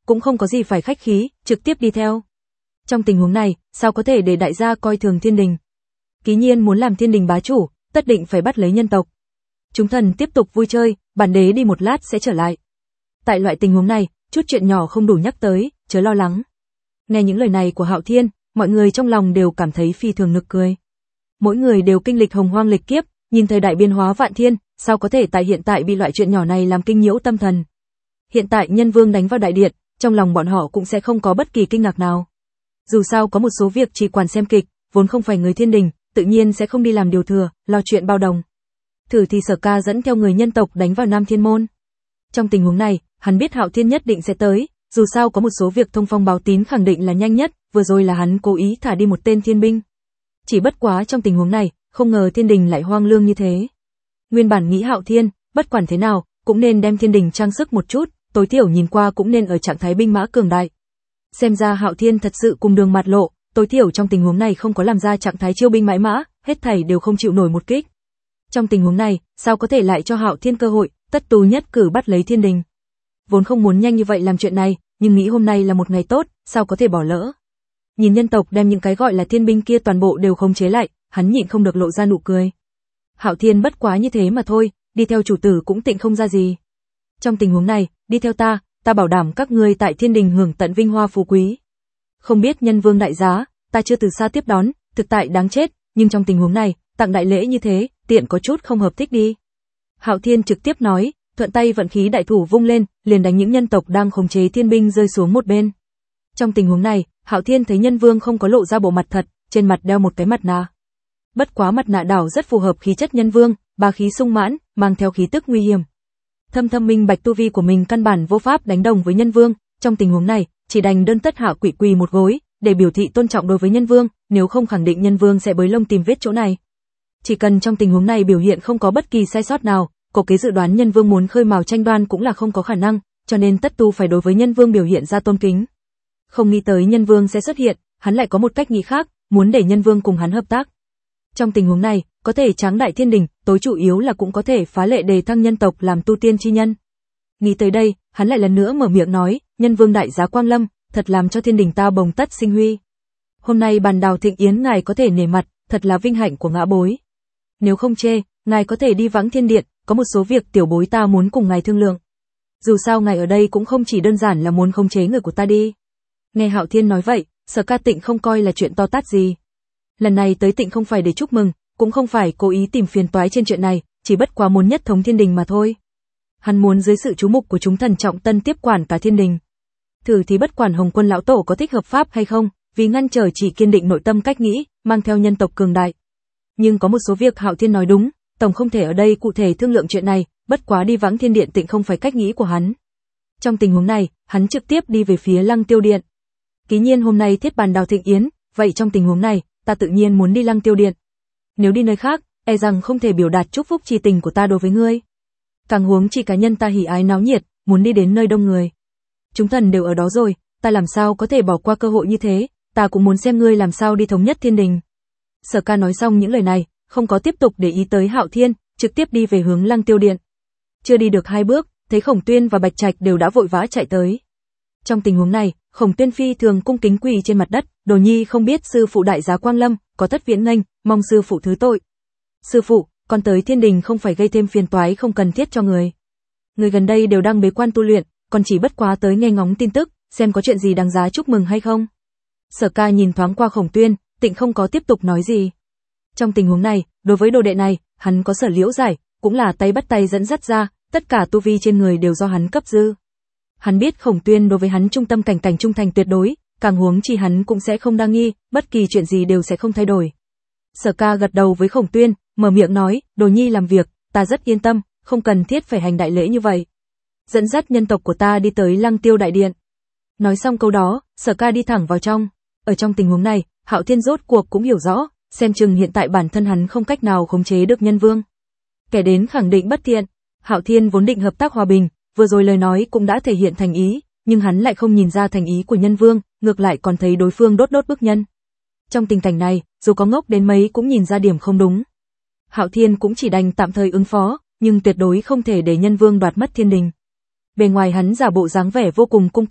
Speaker 1: cũng không có gì phải khách khí, trực tiếp đi theo. Trong tình huống này, sao có thể để đại gia coi thường thiên đình? Ký nhiên muốn làm thiên đình bá chủ, tất định phải bắt lấy nhân tộc. Chúng thần tiếp tục vui chơi, bản đế đi một lát sẽ trở lại. Tại loại tình huống này, chút chuyện nhỏ không đủ nhắc tới, chớ lo lắng. Nghe những lời này của Hạo Thiên, mọi người trong lòng đều cảm thấy phi thường nực cười. Mỗi người đều kinh lịch hồng hoang lịch kiếp, nhìn thời đại biến hóa vạn thiên, sao có thể tại hiện tại bị loại chuyện nhỏ này làm kinh nhiễu tâm thần. Hiện tại Nhân Vương đánh vào đại điện, trong lòng bọn họ cũng sẽ không có bất kỳ kinh ngạc nào. Dù sao có một số việc chỉ quản xem kịch, vốn không phải người thiên đình, tự nhiên sẽ không đi làm điều thừa, lo chuyện bao đồng. Thử thì Sở Ca dẫn theo người nhân tộc đánh vào Nam Thiên Môn. Trong tình huống này, hắn biết Hạo Thiên nhất định sẽ tới, dù sao có một số việc thông phong báo tín khẳng định là nhanh nhất, vừa rồi là hắn cố ý thả đi một tên thiên binh. Chỉ bất quá trong tình huống này, không ngờ thiên đình lại hoang lương như thế. Nguyên bản nghĩ Hạo Thiên, bất quản thế nào, cũng nên đem thiên đình trang sức một chút, tối thiểu nhìn qua cũng nên ở trạng thái binh mã cường đại. Xem ra Hạo Thiên thật sự cùng đường mạt lộ, tối thiểu trong tình huống này không có làm ra trạng thái chiêu binh mãi mã, hết thảy đều không chịu nổi một kích. Trong tình huống này, sao có thể lại cho Hạo Thiên cơ hội, tất tù nhất cử bắt lấy thiên đình. Vốn không muốn nhanh như vậy làm chuyện này, nhưng nghĩ hôm nay là một ngày tốt, sao có thể bỏ lỡ. Nhìn nhân tộc đem những cái gọi là thiên binh kia toàn bộ đều khống chế lại, hắn nhịn không được lộ ra nụ cười. Hạo Thiên bất quá như thế mà thôi, đi theo chủ tử cũng tịnh không ra gì. Trong tình huống này, đi theo ta, ta bảo đảm các ngươi tại thiên đình hưởng tận vinh hoa phú quý. Không biết Nhân Vương đại giá, ta chưa từ xa tiếp đón, thực tại đáng chết, nhưng trong tình huống này, tặng đại lễ như thế, tiện có chút không hợp thích đi. Hạo Thiên trực tiếp nói, thuận tay vận khí đại thủ vung lên, liền đánh những nhân tộc đang khống chế thiên binh rơi xuống một bên. Trong tình huống này, Hạo Thiên thấy Nhân Vương không có lộ ra bộ mặt thật, trên mặt đeo một cái mặt nạ. Bất quá mặt nạ đảo rất phù hợp khí chất Nhân Vương, bá khí sung mãn, mang theo khí tức nguy hiểm. Thâm thâm minh bạch tu vi của mình căn bản vô pháp đánh đồng với Nhân Vương, trong tình huống này, chỉ đành đơn tất hạ quỷ quỳ một gối, để biểu thị tôn trọng đối với Nhân Vương, nếu không khẳng định Nhân Vương sẽ bới lông tìm vết chỗ này. Chỉ cần trong tình huống này biểu hiện không có bất kỳ sai sót nào, cổ kế dự đoán Nhân Vương muốn khơi mào tranh đoan cũng là không có khả năng, cho nên tất tu phải đối với Nhân Vương biểu hiện ra tôn kính. Không nghĩ tới Nhân Vương sẽ xuất hiện, hắn lại có một cách nghĩ khác, muốn để Nhân Vương cùng hắn hợp tác. Trong tình huống này, có thể tráng đại thiên đình, tối chủ yếu là cũng có thể phá lệ đề thăng nhân tộc làm tu tiên chi nhân. Nghĩ tới đây, hắn lại lần nữa mở miệng nói, Nhân Vương đại giá quang lâm, thật làm cho thiên đình ta bồng tất sinh huy. Hôm nay bàn đào thịnh yến ngài có thể nể mặt, thật là vinh hạnh của ngã bối. Nếu không chê, ngài có thể đi vắng thiên điện, có một số việc tiểu bối ta muốn cùng ngài thương lượng. Dù sao ngài ở đây cũng không chỉ đơn giản là muốn khống chế người của ta đi. Nghe Hạo Thiên nói vậy, Sở Ca Tịnh không coi là chuyện to tát gì. Lần này tới Tịnh không phải để chúc mừng, cũng không phải cố ý tìm phiền toái trên chuyện này, chỉ bất quá muốn nhất thống thiên đình mà thôi. Hắn muốn dưới sự chú mục của chúng thần trọng tân tiếp quản cả thiên đình. Thử thì bất quản Hồng Quân lão tổ có thích hợp pháp hay không, vì ngăn trở chỉ kiên định nội tâm cách nghĩ, mang theo nhân tộc cường đại. Nhưng có một số việc Hạo Thiên nói đúng, tổng không thể ở đây cụ thể thương lượng chuyện này, bất quá đi vắng thiên điện Tịnh không phải cách nghĩ của hắn. Trong tình huống này, hắn trực tiếp đi về phía Lăng Tiêu điện. Ký nhiên hôm nay thiết bàn đào thịnh yến, vậy trong tình huống này, ta tự nhiên muốn đi Lăng Tiêu điện. Nếu đi nơi khác, e rằng không thể biểu đạt chúc phúc tri tình của ta đối với ngươi. Càng huống chỉ cá nhân ta hỉ ái náo nhiệt, muốn đi đến nơi đông người. Chúng thần đều ở đó rồi, ta làm sao có thể bỏ qua cơ hội như thế, ta cũng muốn xem ngươi làm sao đi thống nhất thiên đình. Sở Ca nói xong những lời này, không có tiếp tục để ý tới Hạo Thiên, trực tiếp đi về hướng Lăng Tiêu điện. Chưa đi được hai bước, thấy Khổng Tuyên và Bạch Trạch đều đã vội vã chạy tới. Trong tình huống này, Khổng Tuyên phi thường cung kính quỳ trên mặt đất, Đồ Nhi không biết sư phụ đại giá quang lâm, có thất viễn nghênh, mong sư phụ thứ tội. Sư phụ, con tới thiên đình không phải gây thêm phiền toái không cần thiết cho người. Người gần đây đều đang bế quan tu luyện, còn chỉ bất quá tới nghe ngóng tin tức, xem có chuyện gì đáng giá chúc mừng hay không. Sở Ca nhìn thoáng qua Khổng Tuyên, Tịnh không có tiếp tục nói gì. Trong tình huống này, đối với đồ đệ này, hắn có sở liễu giải, cũng là tay bắt tay dẫn dắt ra, tất cả tu vi trên người đều do hắn cấp dư. Hắn biết Khổng Tuyên đối với hắn trung tâm cảnh cảnh trung thành tuyệt đối, càng huống chi hắn cũng sẽ không đa nghi, bất kỳ chuyện gì đều sẽ không thay đổi. Sở Ca gật đầu với Khổng Tuyên, mở miệng nói, Đồ Nhi làm việc, ta rất yên tâm, không cần thiết phải hành đại lễ như vậy. Dẫn dắt nhân tộc của ta đi tới Lăng Tiêu đại điện. Nói xong câu đó, Sở Ca đi thẳng vào trong. Ở trong tình huống này, Hạo Thiên rốt cuộc cũng hiểu rõ, xem chừng hiện tại bản thân hắn không cách nào khống chế được Nhân Vương. Kẻ đến khẳng định bất thiện. Hạo Thiên vốn định hợp tác hòa bình, vừa rồi lời nói cũng đã thể hiện thành ý, nhưng hắn lại không nhìn ra thành ý của Nhân Vương, ngược lại còn thấy đối phương đốt đốt bức nhân. Trong tình cảnh này, dù có ngốc đến mấy cũng nhìn ra điểm không đúng. Hạo Thiên cũng chỉ đành tạm thời ứng phó, nhưng tuyệt đối không thể để Nhân Vương đoạt mất thiên đình. Bề ngoài hắn giả bộ dáng vẻ vô cùng cung kính,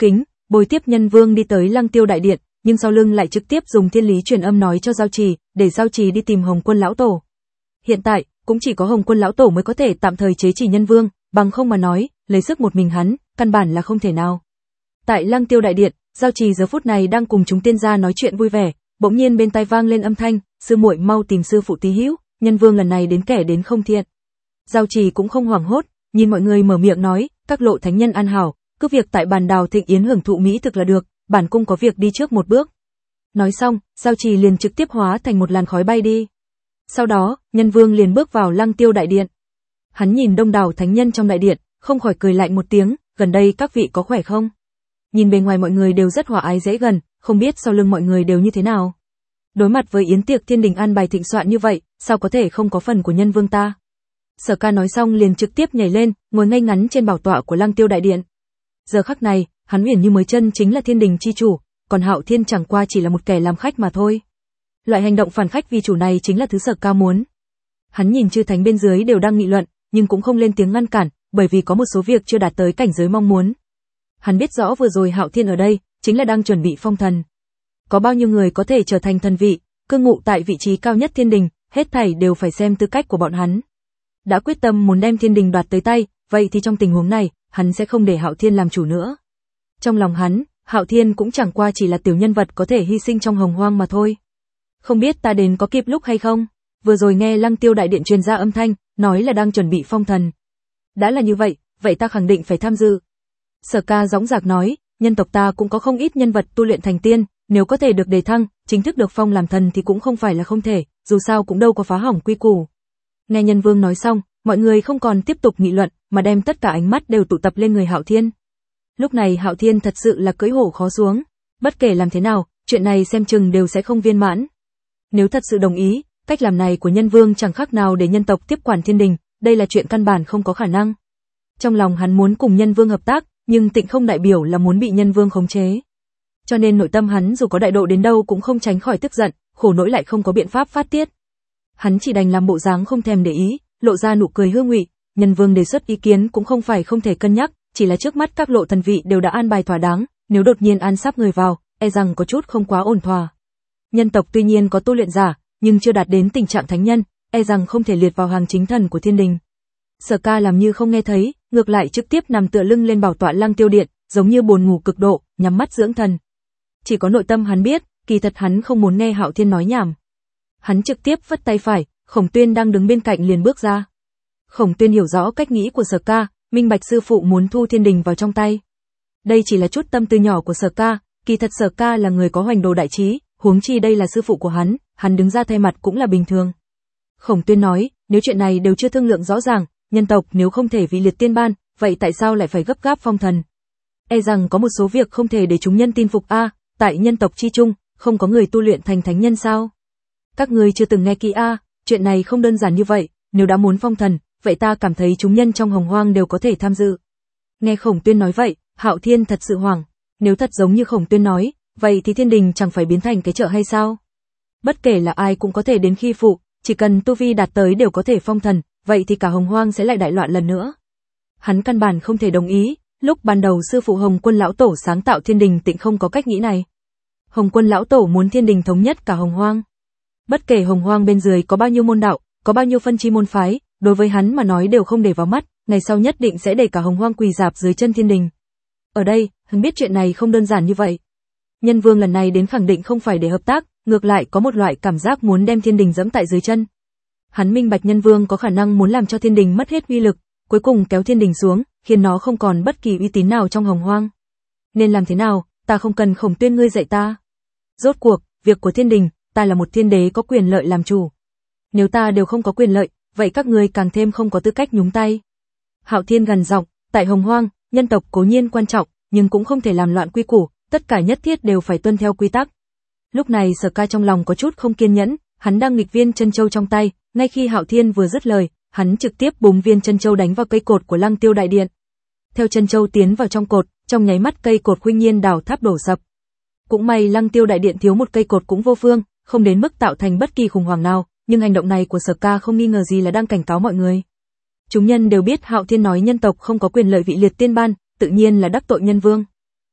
Speaker 1: bồi tiếp Nhân Vương đi tới Lăng Tiêu đại điện, nhưng sau lưng lại trực tiếp dùng thiên lý truyền âm nói cho Giao Trì, để Giao Trì đi tìm Hồng Quân lão tổ. Hiện tại, cũng chỉ có Hồng Quân lão tổ mới có thể tạm thời chế trì Nhân Vương, bằng không mà nói, lấy sức một mình hắn, căn bản là không thể nào. Tại Lăng Tiêu đại điện, Giao Trì giờ phút này đang cùng chúng tiên gia nói chuyện vui vẻ, bỗng nhiên bên tai vang lên âm thanh, sư muội mau tìm sư phụ tí hữu, Nhân Vương lần này đến kẻ đến không thiện. Giao Trì cũng không hoảng hốt, nhìn mọi người mở miệng nói, các lộ thánh nhân an hảo, cứ việc tại bàn đào thịnh yến hưởng thụ mỹ thực là được, bản cung có việc đi trước một bước. Nói xong, Giao Trì liền trực tiếp hóa thành một làn khói bay đi. Sau đó, Nhân Vương liền bước vào Lăng Tiêu đại điện. Hắn nhìn đông đảo thánh nhân trong đại điện, không khỏi cười lạnh một tiếng, gần đây các vị có khỏe không? Nhìn bề ngoài mọi người đều rất hòa ái dễ gần, không biết sau lưng mọi người đều như thế nào. Đối mặt với yến tiệc thiên đình an bài thịnh soạn như vậy, sao có thể không có phần của Nhân Vương ta? Sở Ca nói xong liền trực tiếp nhảy lên, ngồi ngay ngắn trên bảo tọa của Lăng Tiêu đại điện. Giờ khắc này, hắn uyển như mới chân chính là thiên đình chi chủ, còn Hạo Thiên chẳng qua chỉ là một kẻ làm khách mà thôi. Loại hành động phản khách vì chủ này chính là thứ Sở Ca muốn. Hắn nhìn chư thánh bên dưới đều đang nghị luận, nhưng cũng không lên tiếng ngăn cản, bởi vì có một số việc chưa đạt tới cảnh giới mong muốn. Hắn biết rõ vừa rồi Hạo Thiên ở đây, chính là đang chuẩn bị phong thần. Có bao nhiêu người có thể trở thành thần vị, cư ngụ tại vị trí cao nhất thiên đình, hết thảy đều phải xem tư cách của bọn hắn. Đã quyết tâm muốn đem thiên đình đoạt tới tay, vậy thì trong tình huống này, hắn sẽ không để Hạo Thiên làm chủ nữa. Trong lòng hắn, Hạo Thiên cũng chẳng qua chỉ là tiểu nhân vật có thể hy sinh trong hồng hoang mà thôi. Không biết ta đến có kịp lúc hay không? Vừa rồi nghe Lăng Tiêu đại điện truyền ra âm thanh, nói là đang chuẩn bị phong thần. Đã là như vậy, vậy ta khẳng định phải tham dự. Sở Ca dõng dạc nói, nhân tộc ta cũng có không ít nhân vật tu luyện thành tiên, nếu có thể được đề thăng, chính thức được phong làm thần thì cũng không phải là không thể, dù sao cũng đâu có phá hỏng quy củ. Nghe Nhân Vương nói xong, mọi người không còn tiếp tục nghị luận, mà đem tất cả ánh mắt đều tụ tập lên người Hạo Thiên. Lúc này Hạo Thiên thật sự là cưỡi hổ khó xuống, bất kể làm thế nào, chuyện này xem chừng đều sẽ không viên mãn. Nếu thật sự đồng ý, cách làm này của Nhân Vương chẳng khác nào để nhân tộc tiếp quản thiên đình, đây là chuyện căn bản không có khả năng. Trong lòng hắn muốn cùng Nhân Vương hợp tác, nhưng tịnh không đại biểu là muốn bị Nhân Vương khống chế. Cho nên nội tâm hắn dù có đại độ đến đâu cũng không tránh khỏi tức giận, khổ nỗi lại không có biện pháp phát tiết. Hắn chỉ đành làm bộ dáng không thèm để ý, lộ ra nụ cười hương ngụy. Nhân Vương đề xuất ý kiến cũng không phải không thể cân nhắc, chỉ là trước mắt các lộ thần vị đều đã an bài thỏa đáng, nếu đột nhiên an sắp người vào, e rằng có chút không quá ổn thỏa. Nhân tộc tuy nhiên có tu luyện giả, nhưng chưa đạt đến tình trạng thánh nhân, e rằng không thể liệt vào hàng chính thần của thiên đình. Sở Ca làm như không nghe thấy, ngược lại trực tiếp nằm tựa lưng lên bảo tọa Lăng Tiêu điện, giống như buồn ngủ cực độ, nhắm mắt dưỡng thần. Chỉ có nội tâm hắn biết, kỳ thật hắn không muốn nghe Hạo Thiên nói nhảm. Hắn trực tiếp vất tay phải, Khổng Tuyên đang đứng bên cạnh liền bước ra. Khổng Tuyên hiểu rõ cách nghĩ của Sở Ca, minh bạch sư phụ muốn thu thiên đình vào trong tay. Đây chỉ là chút tâm tư nhỏ của Sở Ca, kỳ thật Sở Ca là người có hoành đồ đại trí, huống chi đây là sư phụ của hắn, hắn đứng ra thay mặt cũng là bình thường. Khổng Tuyên nói, nếu chuyện này đều chưa thương lượng rõ ràng, nhân tộc nếu không thể vị liệt tiên ban, vậy tại sao lại phải gấp gáp phong thần? E rằng có một số việc không thể để chúng nhân tin phục a, à, tại nhân tộc chi chung, không có người tu luyện thành thánh nhân sao? Các ngươi chưa từng nghe kỹ a, à, chuyện này không đơn giản như vậy, nếu đã muốn phong thần, vậy ta cảm thấy chúng nhân trong hồng hoang đều có thể tham dự. Nghe Khổng Tuyên nói vậy, Hạo Thiên thật sự hoảng, nếu thật giống như Khổng Tuyên nói, vậy thì thiên đình chẳng phải biến thành cái chợ hay sao? Bất kể là ai cũng có thể đến khi phụ, chỉ cần tu vi đạt tới đều có thể phong thần, vậy thì cả hồng hoang sẽ lại đại loạn lần nữa. Hắn căn bản không thể đồng ý, lúc ban đầu sư phụ Hồng Quân lão tổ sáng tạo thiên đình tịnh không có cách nghĩ này. Hồng Quân lão tổ muốn thiên đình thống nhất cả hồng hoang. Bất kể hồng hoang bên dưới có bao nhiêu môn đạo, có bao nhiêu phân chi môn phái, đối với hắn mà nói đều không để vào mắt, ngày sau nhất định sẽ để cả hồng hoang quỳ rạp dưới chân thiên đình. Ở đây, hắn biết chuyện này không đơn giản như vậy. Nhân Vương lần này đến khẳng định không phải để hợp tác, ngược lại có một loại cảm giác muốn đem thiên đình dẫm tại dưới chân. Hắn minh bạch Nhân Vương có khả năng muốn làm cho thiên đình mất hết uy lực, cuối cùng kéo thiên đình xuống, khiến nó không còn bất kỳ uy tín nào trong hồng hoang. Nên làm thế nào, ta không cần Khổng Tuyên ngươi dạy ta. Rốt cuộc, việc của thiên đình, ta là một thiên đế có quyền lợi làm chủ. Nếu ta đều không có quyền lợi, vậy các ngươi càng thêm không có tư cách nhúng tay. Hạo Thiên gằn giọng, tại hồng hoang, nhân tộc cố nhiên quan trọng, nhưng cũng không thể làm loạn quy củ, tất cả nhất thiết đều phải tuân theo quy tắc. Lúc này Sở Ca trong lòng có chút không kiên nhẫn, hắn đang nghịch viên chân châu trong tay, ngay khi Hạo Thiên vừa dứt lời, hắn trực tiếp búng viên chân châu đánh vào cây cột của Lăng Tiêu đại điện. Theo chân châu tiến vào trong cột, trong nháy mắt cây cột khuynh nhiên đảo tháp đổ sập. Cũng may Lăng Tiêu đại điện thiếu một cây cột cũng vô phương, không đến mức tạo thành bất kỳ khủng hoảng nào, nhưng hành động này của Sở Ca không nghi ngờ gì là đang cảnh cáo mọi người. Chúng nhân đều biết Hạo Thiên nói nhân tộc không có quyền lợi vị liệt tiên ban, tự nhiên là đắc tội Nhân Vương.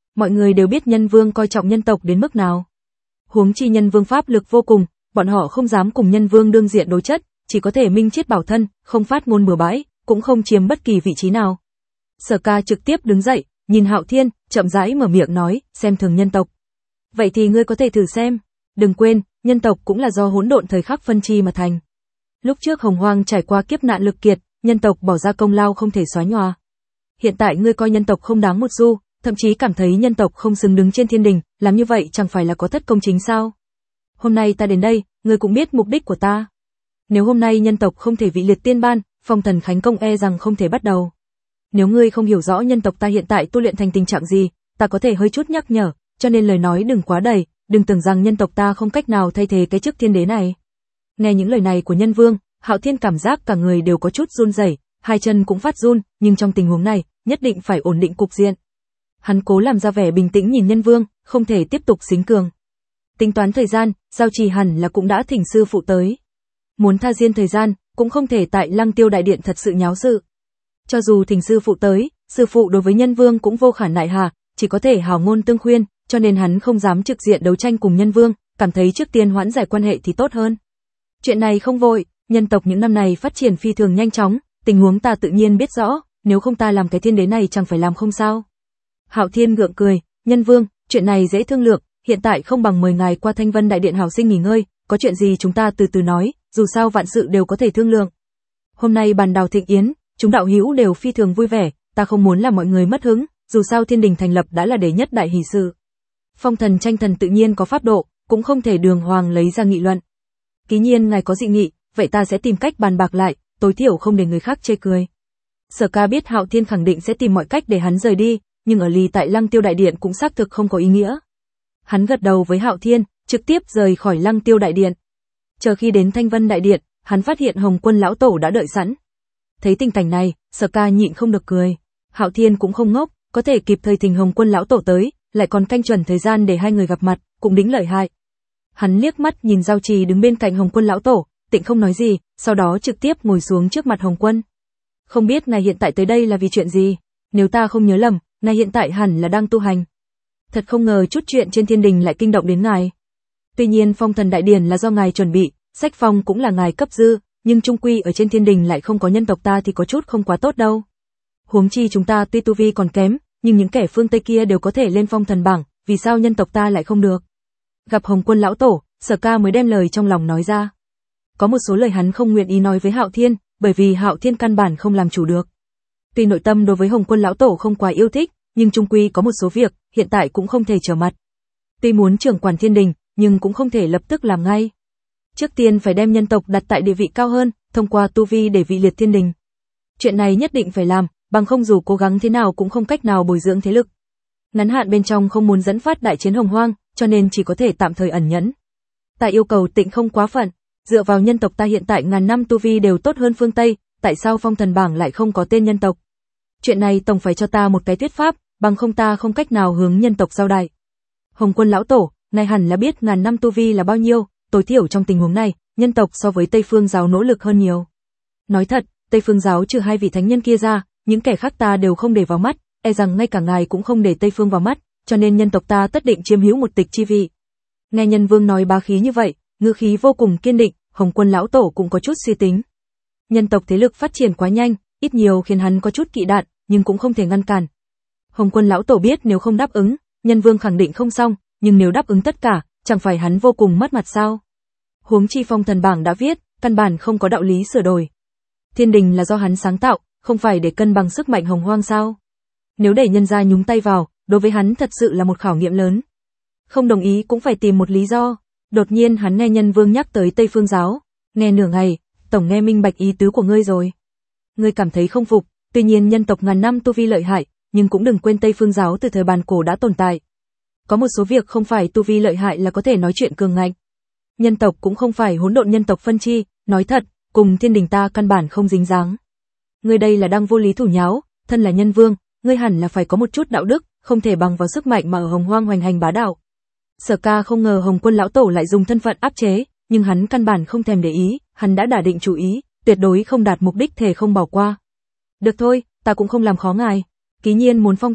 Speaker 1: Mọi người đều biết Nhân Vương coi trọng nhân tộc đến mức nào. Huống chi Nhân Vương pháp lực vô cùng, bọn họ không dám cùng Nhân Vương đương diện đối chất, chỉ có thể minh chiết bảo thân, không phát ngôn bừa bãi, cũng không chiếm bất kỳ vị trí nào. Sở Ca trực tiếp đứng dậy, nhìn Hạo Thiên, chậm rãi mở miệng nói, xem thường nhân tộc. Vậy thì ngươi có thể thử xem, đừng quên, nhân tộc cũng là do hỗn độn thời khắc phân chi mà thành. Lúc trước Hồng Hoang trải qua kiếp nạn lực kiệt, nhân tộc bỏ ra công lao không thể xóa nhòa. Hiện tại ngươi coi nhân tộc không đáng một xu, thậm chí cảm thấy nhân tộc không xứng đứng trên thiên đình, làm như vậy chẳng phải là có thất công chính sao? Hôm nay ta đến đây, ngươi cũng biết mục đích của ta. Nếu hôm nay nhân tộc không thể vị liệt tiên ban, phong thần khánh công e rằng không thể bắt đầu. Nếu ngươi không hiểu rõ nhân tộc ta hiện tại tu luyện thành tình trạng gì, ta có thể hơi chút nhắc nhở, cho nên lời nói đừng quá đầy, đừng tưởng rằng nhân tộc ta không cách nào thay thế cái chức thiên đế này. Nghe những lời này của Nhân Vương, Hạo Thiên cảm giác cả người đều có chút run rẩy, hai chân cũng phát run, nhưng trong tình huống này, nhất định phải ổn định cục diện. Hắn cố làm ra vẻ bình tĩnh nhìn Nhân Vương, không thể tiếp tục xính cường. Tính toán thời gian, Giao Trì hẳn là cũng đã thỉnh sư phụ tới. Muốn tha diên thời gian, cũng không thể tại Lăng Tiêu đại điện thật sự nháo sự. Cho dù thỉnh sư phụ tới, sư phụ đối với Nhân Vương cũng vô khả nại hà, chỉ có thể hào ngôn tương khuyên, cho nên hắn không dám trực diện đấu tranh cùng Nhân Vương, cảm thấy trước tiên hoãn giải quan hệ thì tốt hơn. Chuyện này không vội, nhân tộc những năm này phát triển phi thường nhanh chóng, tình huống ta tự nhiên biết rõ, nếu không ta làm cái thiên đế này chẳng phải làm không sao. Hạo Thiên gượng cười, Nhân Vương, chuyện này dễ thương lượng, hiện tại không bằng mời ngài qua Thanh Vân đại điện hảo sinh nghỉ ngơi, có chuyện gì chúng ta từ từ nói, dù sao vạn sự đều có thể thương lượng. Hôm nay bàn đào thịnh yến, chúng đạo hữu đều phi thường vui vẻ, ta không muốn làm mọi người mất hứng, dù sao thiên đình thành lập đã là đệ nhất đại hỷ sự. Phong thần tranh thần tự nhiên có pháp độ, cũng không thể đường hoàng lấy ra nghị luận. Ký nhiên ngài có dị nghị, vậy ta sẽ tìm cách bàn bạc lại, tối thiểu không để người khác chê cười. Sở Ca biết Hạo Thiên khẳng định sẽ tìm mọi cách để hắn rời đi, nhưng ở lì tại Lăng Tiêu đại điện cũng xác thực không có ý nghĩa. Hắn gật đầu với Hạo Thiên, trực tiếp rời khỏi Lăng Tiêu đại điện. Chờ khi đến Thanh Vân đại điện, hắn phát hiện Hồng Quân lão tổ đã đợi sẵn. Thấy tình cảnh này, Sở Ca nhịn không được cười. Hạo Thiên cũng không ngốc, có thể kịp thời thỉnh Hồng Quân lão tổ tới, lại còn canh chuẩn thời gian để hai người gặp mặt, cũng đính lợi hại. Hắn liếc mắt nhìn Giao Trì đứng bên cạnh Hồng Quân lão tổ, tịnh không nói gì, sau đó trực tiếp ngồi xuống trước mặt Hồng Quân. Không biết ngài hiện tại tới đây là vì chuyện gì? Nếu ta không nhớ lầm, ngài hiện tại hẳn là đang tu hành. Thật không ngờ chút chuyện trên thiên đình lại kinh động đến ngài. Tuy nhiên phong thần đại điển là do ngài chuẩn bị, sách phong cũng là ngài cấp dư, nhưng trung quy ở trên thiên đình lại không có nhân tộc ta thì có chút không quá tốt đâu. Huống chi chúng ta tuy tu vi còn kém, nhưng những kẻ phương Tây kia đều có thể lên phong thần bảng, vì sao nhân tộc ta lại không được? Gặp Hồng Quân lão tổ, Sở Ca mới đem lời trong lòng nói ra. Có một số lời hắn không nguyện ý nói với Hạo Thiên, bởi vì Hạo Thiên căn bản không làm chủ được. Tuy nội tâm đối với Hồng Quân lão tổ không quá yêu thích, nhưng trung quy có một số việc hiện tại cũng không thể trở mặt. Tuy muốn trưởng quản thiên đình, nhưng cũng không thể lập tức làm ngay. Trước tiên phải đem nhân tộc đặt tại địa vị cao hơn, thông qua tu vi để vị liệt thiên đình. Chuyện này nhất định phải làm, bằng không dù cố gắng thế nào cũng không cách nào bồi dưỡng thế lực. Ngắn hạn bên trong không muốn dẫn phát đại chiến Hồng Hoang, cho nên chỉ có thể tạm thời ẩn nhẫn. Ta yêu cầu tịnh không quá phận, dựa vào nhân tộc ta hiện tại ngàn năm tu vi đều tốt hơn phương Tây, tại sao phong thần bảng lại không có tên nhân tộc? Chuyện này tổng phải cho ta một cái thuyết pháp, bằng không ta không cách nào hướng nhân tộc giao代. Hồng Quân lão tổ, ngài hẳn là biết ngàn năm tu vi là bao nhiêu, tối thiểu trong tình huống này, nhân tộc so với Tây Phương giáo nỗ lực hơn nhiều. Nói thật, Tây Phương giáo trừ hai vị thánh nhân kia ra, những kẻ khác ta đều không để vào mắt, e rằng ngay cả ngài cũng không để Tây Phương vào mắt, cho nên nhân tộc ta tất định chiếm hữu một tịch chi vị. Nghe Nhân Vương nói bá khí như vậy, ngữ khí vô cùng kiên định, Hồng Quân lão tổ cũng có chút suy tính. Nhân tộc thế lực phát triển quá nhanh, ít nhiều khiến hắn có chút kỵ đạn, nhưng cũng không thể ngăn cản. Hồng Quân lão tổ biết nếu không đáp ứng, Nhân Vương khẳng định không xong, nhưng nếu đáp ứng tất cả, chẳng phải hắn vô cùng mất mặt sao? Huống chi phong thần bảng đã viết, căn bản không có đạo lý sửa đổi. Thiên đình là do hắn sáng tạo, không phải để cân bằng sức mạnh Hồng Hoang sao? Nếu để nhân gia nhúng tay vào, đối với hắn thật sự là một khảo nghiệm lớn. Không đồng ý cũng phải tìm một lý do. Đột nhiên hắn nghe Nhân Vương nhắc tới Tây Phương giáo, nghe nửa ngày, tổng nghe minh bạch ý tứ của ngươi rồi. Ngươi cảm thấy không phục, tuy nhiên nhân tộc ngàn năm tu vi lợi hại, nhưng cũng đừng quên Tây Phương giáo từ thời bàn cổ đã tồn tại. Có một số việc không phải tu vi lợi hại là có thể nói chuyện cường ngạnh. Nhân tộc cũng không phải hỗn độn nhân tộc phân chi, nói thật, cùng thiên đình ta căn bản không dính dáng. Ngươi đây là đang vô lý thủ nháo, thân là Nhân Vương, ngươi hẳn là phải có một chút đạo đức, không thể bằng vào sức mạnh mà ở Hồng Hoang hoành hành bá đạo. Sở Ca không ngờ Hồng Quân lão tổ lại dùng thân phận áp chế, nhưng hắn căn bản không thèm để ý, hắn đã đả định chủ ý, tuyệt đối không đạt mục đích thể không bỏ qua. Được thôi, ta cũng không làm khó ngài. Ký nhiên muốn phong thần,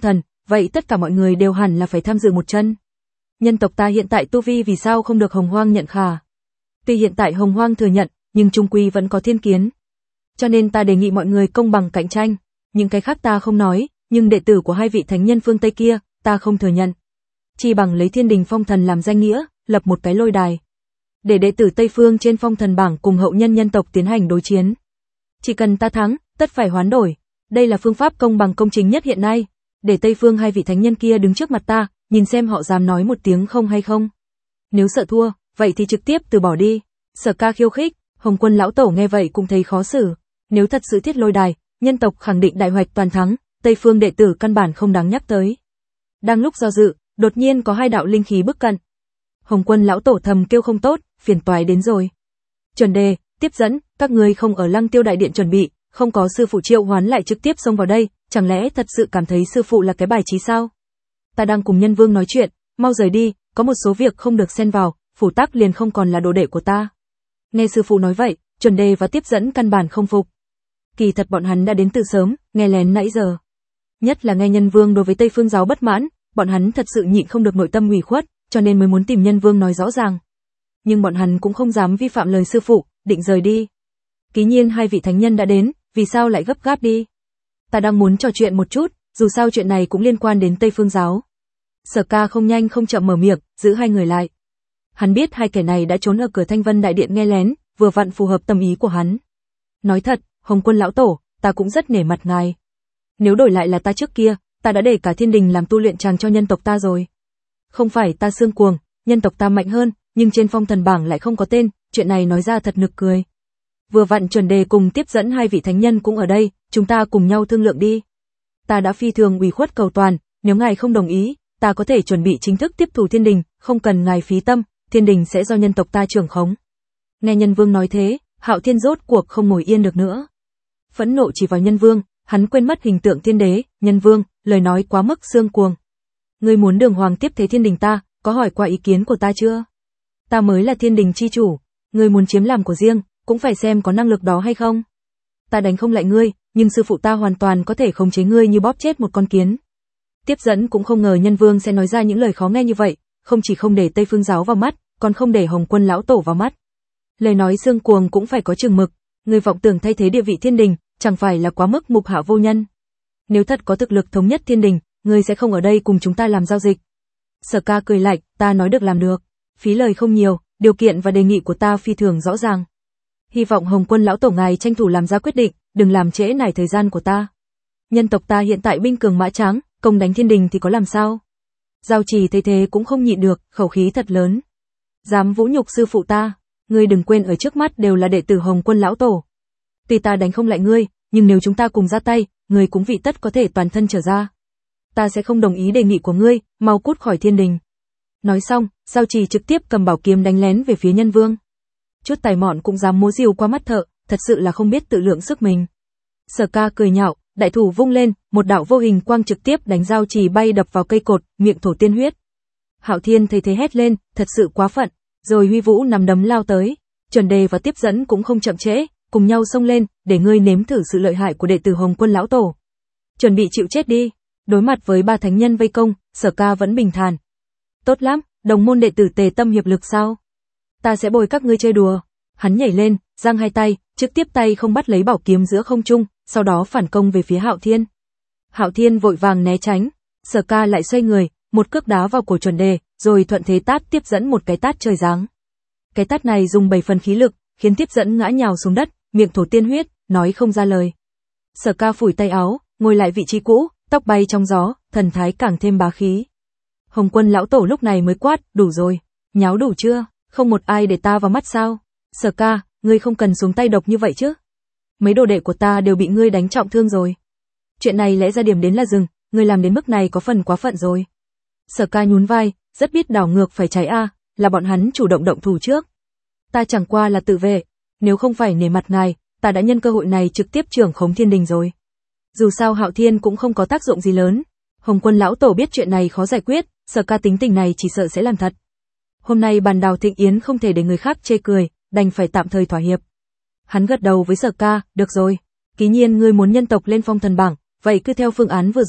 Speaker 1: vậy tất cả mọi người đều hẳn là phải tham dự một chân. Nhân tộc ta hiện tại tu vi vì sao không được Hồng Hoang nhận khả? Tuy hiện tại Hồng Hoang thừa nhận, nhưng chung quy vẫn có thiên kiến. Cho nên ta đề nghị mọi người công bằng cạnh tranh, những cái khác ta không nói, nhưng đệ tử của hai vị thánh nhân phương Tây kia, ta không thừa nhận. Chi bằng lấy Thiên Đình Phong Thần làm danh nghĩa, lập một cái lôi đài. Để đệ tử Tây Phương trên Phong Thần bảng cùng hậu nhân nhân tộc tiến hành đối chiến. Chỉ cần ta thắng, tất phải hoán đổi. Đây là phương pháp công bằng công chính nhất hiện nay. Để Tây Phương hai vị thánh nhân kia đứng trước mặt ta, nhìn xem họ dám nói một tiếng không hay không. Nếu sợ thua, vậy thì trực tiếp từ bỏ đi. Sở Ca khiêu khích, Hồng Quân lão tổ nghe vậy cũng thấy khó xử. Nếu thật sự thiết lôi đài, nhân tộc khẳng định đại hoạch toàn thắng, Tây Phương đệ tử căn bản không đáng nhắc tới. Đang lúc do dự, đột nhiên có hai đạo linh khí bước cận. Hồng Quân lão tổ thầm kêu không tốt, phiền toái đến rồi. Chuẩn đề, tiếp dẫn, các ngươi không ở Lăng Tiêu đại điện chuẩn bị, không có sư phụ triệu hoán lại trực tiếp xông vào đây, chẳng lẽ thật sự cảm thấy sư phụ là cái bài trí sao? Ta đang cùng Nhân Vương nói chuyện, mau rời đi, có một số việc không được xen vào, Phủ Tắc liền không còn là đồ đệ của ta. Nghe sư phụ nói vậy, Chuẩn đề và tiếp dẫn căn bản không phục. Kỳ thật bọn hắn đã đến từ sớm, nghe lén nãy giờ. Nhất là nghe Nhân Vương đối với Tây Phương giáo bất mãn, bọn hắn thật sự nhịn không được nội tâm ủy khuất, cho nên mới muốn tìm Nhân Vương nói rõ ràng. Nhưng bọn hắn cũng không dám vi phạm lời sư phụ, định rời đi. Ký nhiên hai vị thánh nhân đã đến, vì sao lại gấp gáp đi? Ta đang muốn trò chuyện một chút, dù sao chuyện này cũng liên quan đến Tây Phương giáo. Sở Ca không nhanh không chậm mở miệng, giữ hai người lại. Hắn biết hai kẻ này đã trốn ở cửa Thanh Vân đại điện nghe lén, vừa vặn phù hợp tâm ý của hắn. Nói thật, Hồng Quân lão tổ, ta cũng rất nể mặt ngài. Nếu đổi lại là ta trước kia, ta đã để cả Thiên Đình làm tu luyện tràng cho nhân tộc ta rồi. Không phải ta xương cuồng, nhân tộc ta mạnh hơn, nhưng trên Phong Thần bảng lại không có tên, chuyện này nói ra thật nực cười. Vừa vặn Chuẩn đề cùng tiếp dẫn hai vị thánh nhân cũng ở đây, chúng ta cùng nhau thương lượng đi. Ta đã phi thường ủy khuất cầu toàn, nếu ngài không đồng ý, ta có thể chuẩn bị chính thức tiếp thủ Thiên Đình, không cần ngài phí tâm, Thiên Đình sẽ do nhân tộc ta trưởng khống. Nghe Nhân Vương nói thế, Hạo Thiên rốt cuộc không ngồi yên được nữa. Phẫn nộ chỉ vào Nhân Vương, hắn quên mất hình tượng Thiên Đế, Nhân Vương, lời nói quá mức xương cuồng. Ngươi muốn đường hoàng tiếp thế Thiên Đình ta, có hỏi qua ý kiến của ta chưa? Ta mới là Thiên Đình chi chủ, ngươi muốn chiếm làm của riêng, cũng phải xem có năng lực đó hay không. Ta đánh không lại ngươi, nhưng sư phụ ta hoàn toàn có thể khống chế ngươi như bóp chết một con kiến. Tiếp dẫn cũng không ngờ Nhân Vương sẽ nói ra những lời khó nghe như vậy, không chỉ không để Tây Phương giáo vào mắt, còn không để Hồng Quân lão tổ vào mắt. Lời nói xương cuồng cũng phải có chừng mực, ngươi vọng tưởng thay thế địa vị Thiên Đình, chẳng phải là quá mức mục hạ vô nhân. Nếu thật có thực lực thống nhất Thiên Đình, ngươi sẽ không ở đây cùng chúng ta làm giao dịch. Sở Ca cười lạnh, ta nói được làm được, phí lời không nhiều, điều kiện và đề nghị của ta phi thường rõ ràng. Hy vọng Hồng Quân lão tổ ngài tranh thủ làm ra quyết định, đừng làm trễ nải thời gian của ta. Nhân tộc ta hiện tại binh cường mã tráng, công đánh Thiên Đình thì có làm sao? Giao Trì thấy thế cũng không nhịn được, khẩu khí thật lớn. Dám vũ nhục sư phụ ta, ngươi đừng quên ở trước mắt đều là đệ tử Hồng Quân lão tổ. Tuy ta đánh không lại ngươi, nhưng nếu chúng ta cùng ra tay, ngươi cũng vị tất có thể toàn thân trở ra. Ta sẽ không đồng ý đề nghị của ngươi, mau cút khỏi Thiên Đình. Nói xong, Giao Trì trực tiếp cầm bảo kiếm đánh lén về phía Nhân Vương. Chút tài mọn cũng dám múa rìu qua mắt thợ, thật sự là không biết tự lượng sức mình. Sở Ca cười nhạo, đại thủ vung lên, một đạo vô hình quang trực tiếp đánh Giao Trì bay đập vào cây cột, miệng thổ tiên huyết. Hạo Thiên thấy thế hét lên, thật sự quá phận, rồi huy vũ nắm đấm lao tới. Chuẩn đề và tiếp dẫn cũng không chậm trễ, cùng nhau xông lên, để ngươi nếm thử sự lợi hại của đệ tử Hồng Quân lão tổ. Chuẩn bị chịu chết đi. Đối mặt với ba thánh nhân vây công, Sở Ca vẫn bình thản. Tốt lắm, đồng môn đệ tử tề tâm hiệp lực sao? Ta sẽ bồi các ngươi chơi đùa. Hắn nhảy lên, giang hai tay, trực tiếp tay không bắt lấy bảo kiếm giữa không trung, sau đó phản công về phía Hạo Thiên. Hạo Thiên vội vàng né tránh, Sở Ca lại xoay người, một cước đá vào cổ Chuẩn đề, rồi thuận thế tát tiếp dẫn một cái tát trời giáng. Cái tát này dùng bảy phần khí lực, khiến tiếp dẫn ngã nhào xuống đất, miệng thổ tiên huyết, nói không ra lời. Sở Ca phủi tay áo, ngồi lại vị trí cũ, tóc bay trong gió, thần thái càng thêm bá khí. Hồng Quân lão tổ lúc này mới quát, đủ rồi, nháo đủ chưa, không một ai để ta vào mắt sao? Sở Ca, ngươi không cần xuống tay độc như vậy chứ? Mấy đồ đệ của ta đều bị ngươi đánh trọng thương rồi. Chuyện này lẽ ra điểm đến là dừng, ngươi làm đến mức này có phần quá phận rồi. Sở Ca nhún vai, rất biết đảo ngược phải trái a, là bọn hắn chủ động động thủ trước. Ta chẳng qua là tự vệ, nếu không phải nể mặt ngài, ta đã nhân cơ hội này trực tiếp trưởng khống Thiên Đình rồi. Dù sao Hạo Thiên cũng không có tác dụng gì lớn. Hồng Quân lão tổ biết chuyện này khó giải quyết, Sở Ca tính tình này chỉ sợ sẽ làm thật. Hôm nay bàn đào thịnh yến không thể để người khác chê cười, đành phải tạm thời thỏa hiệp. Hắn gật đầu với Sở Ca, được rồi, ký nhiên ngươi muốn nhân tộc lên Phong Thần bảng, vậy cứ theo phương án vừa rồi,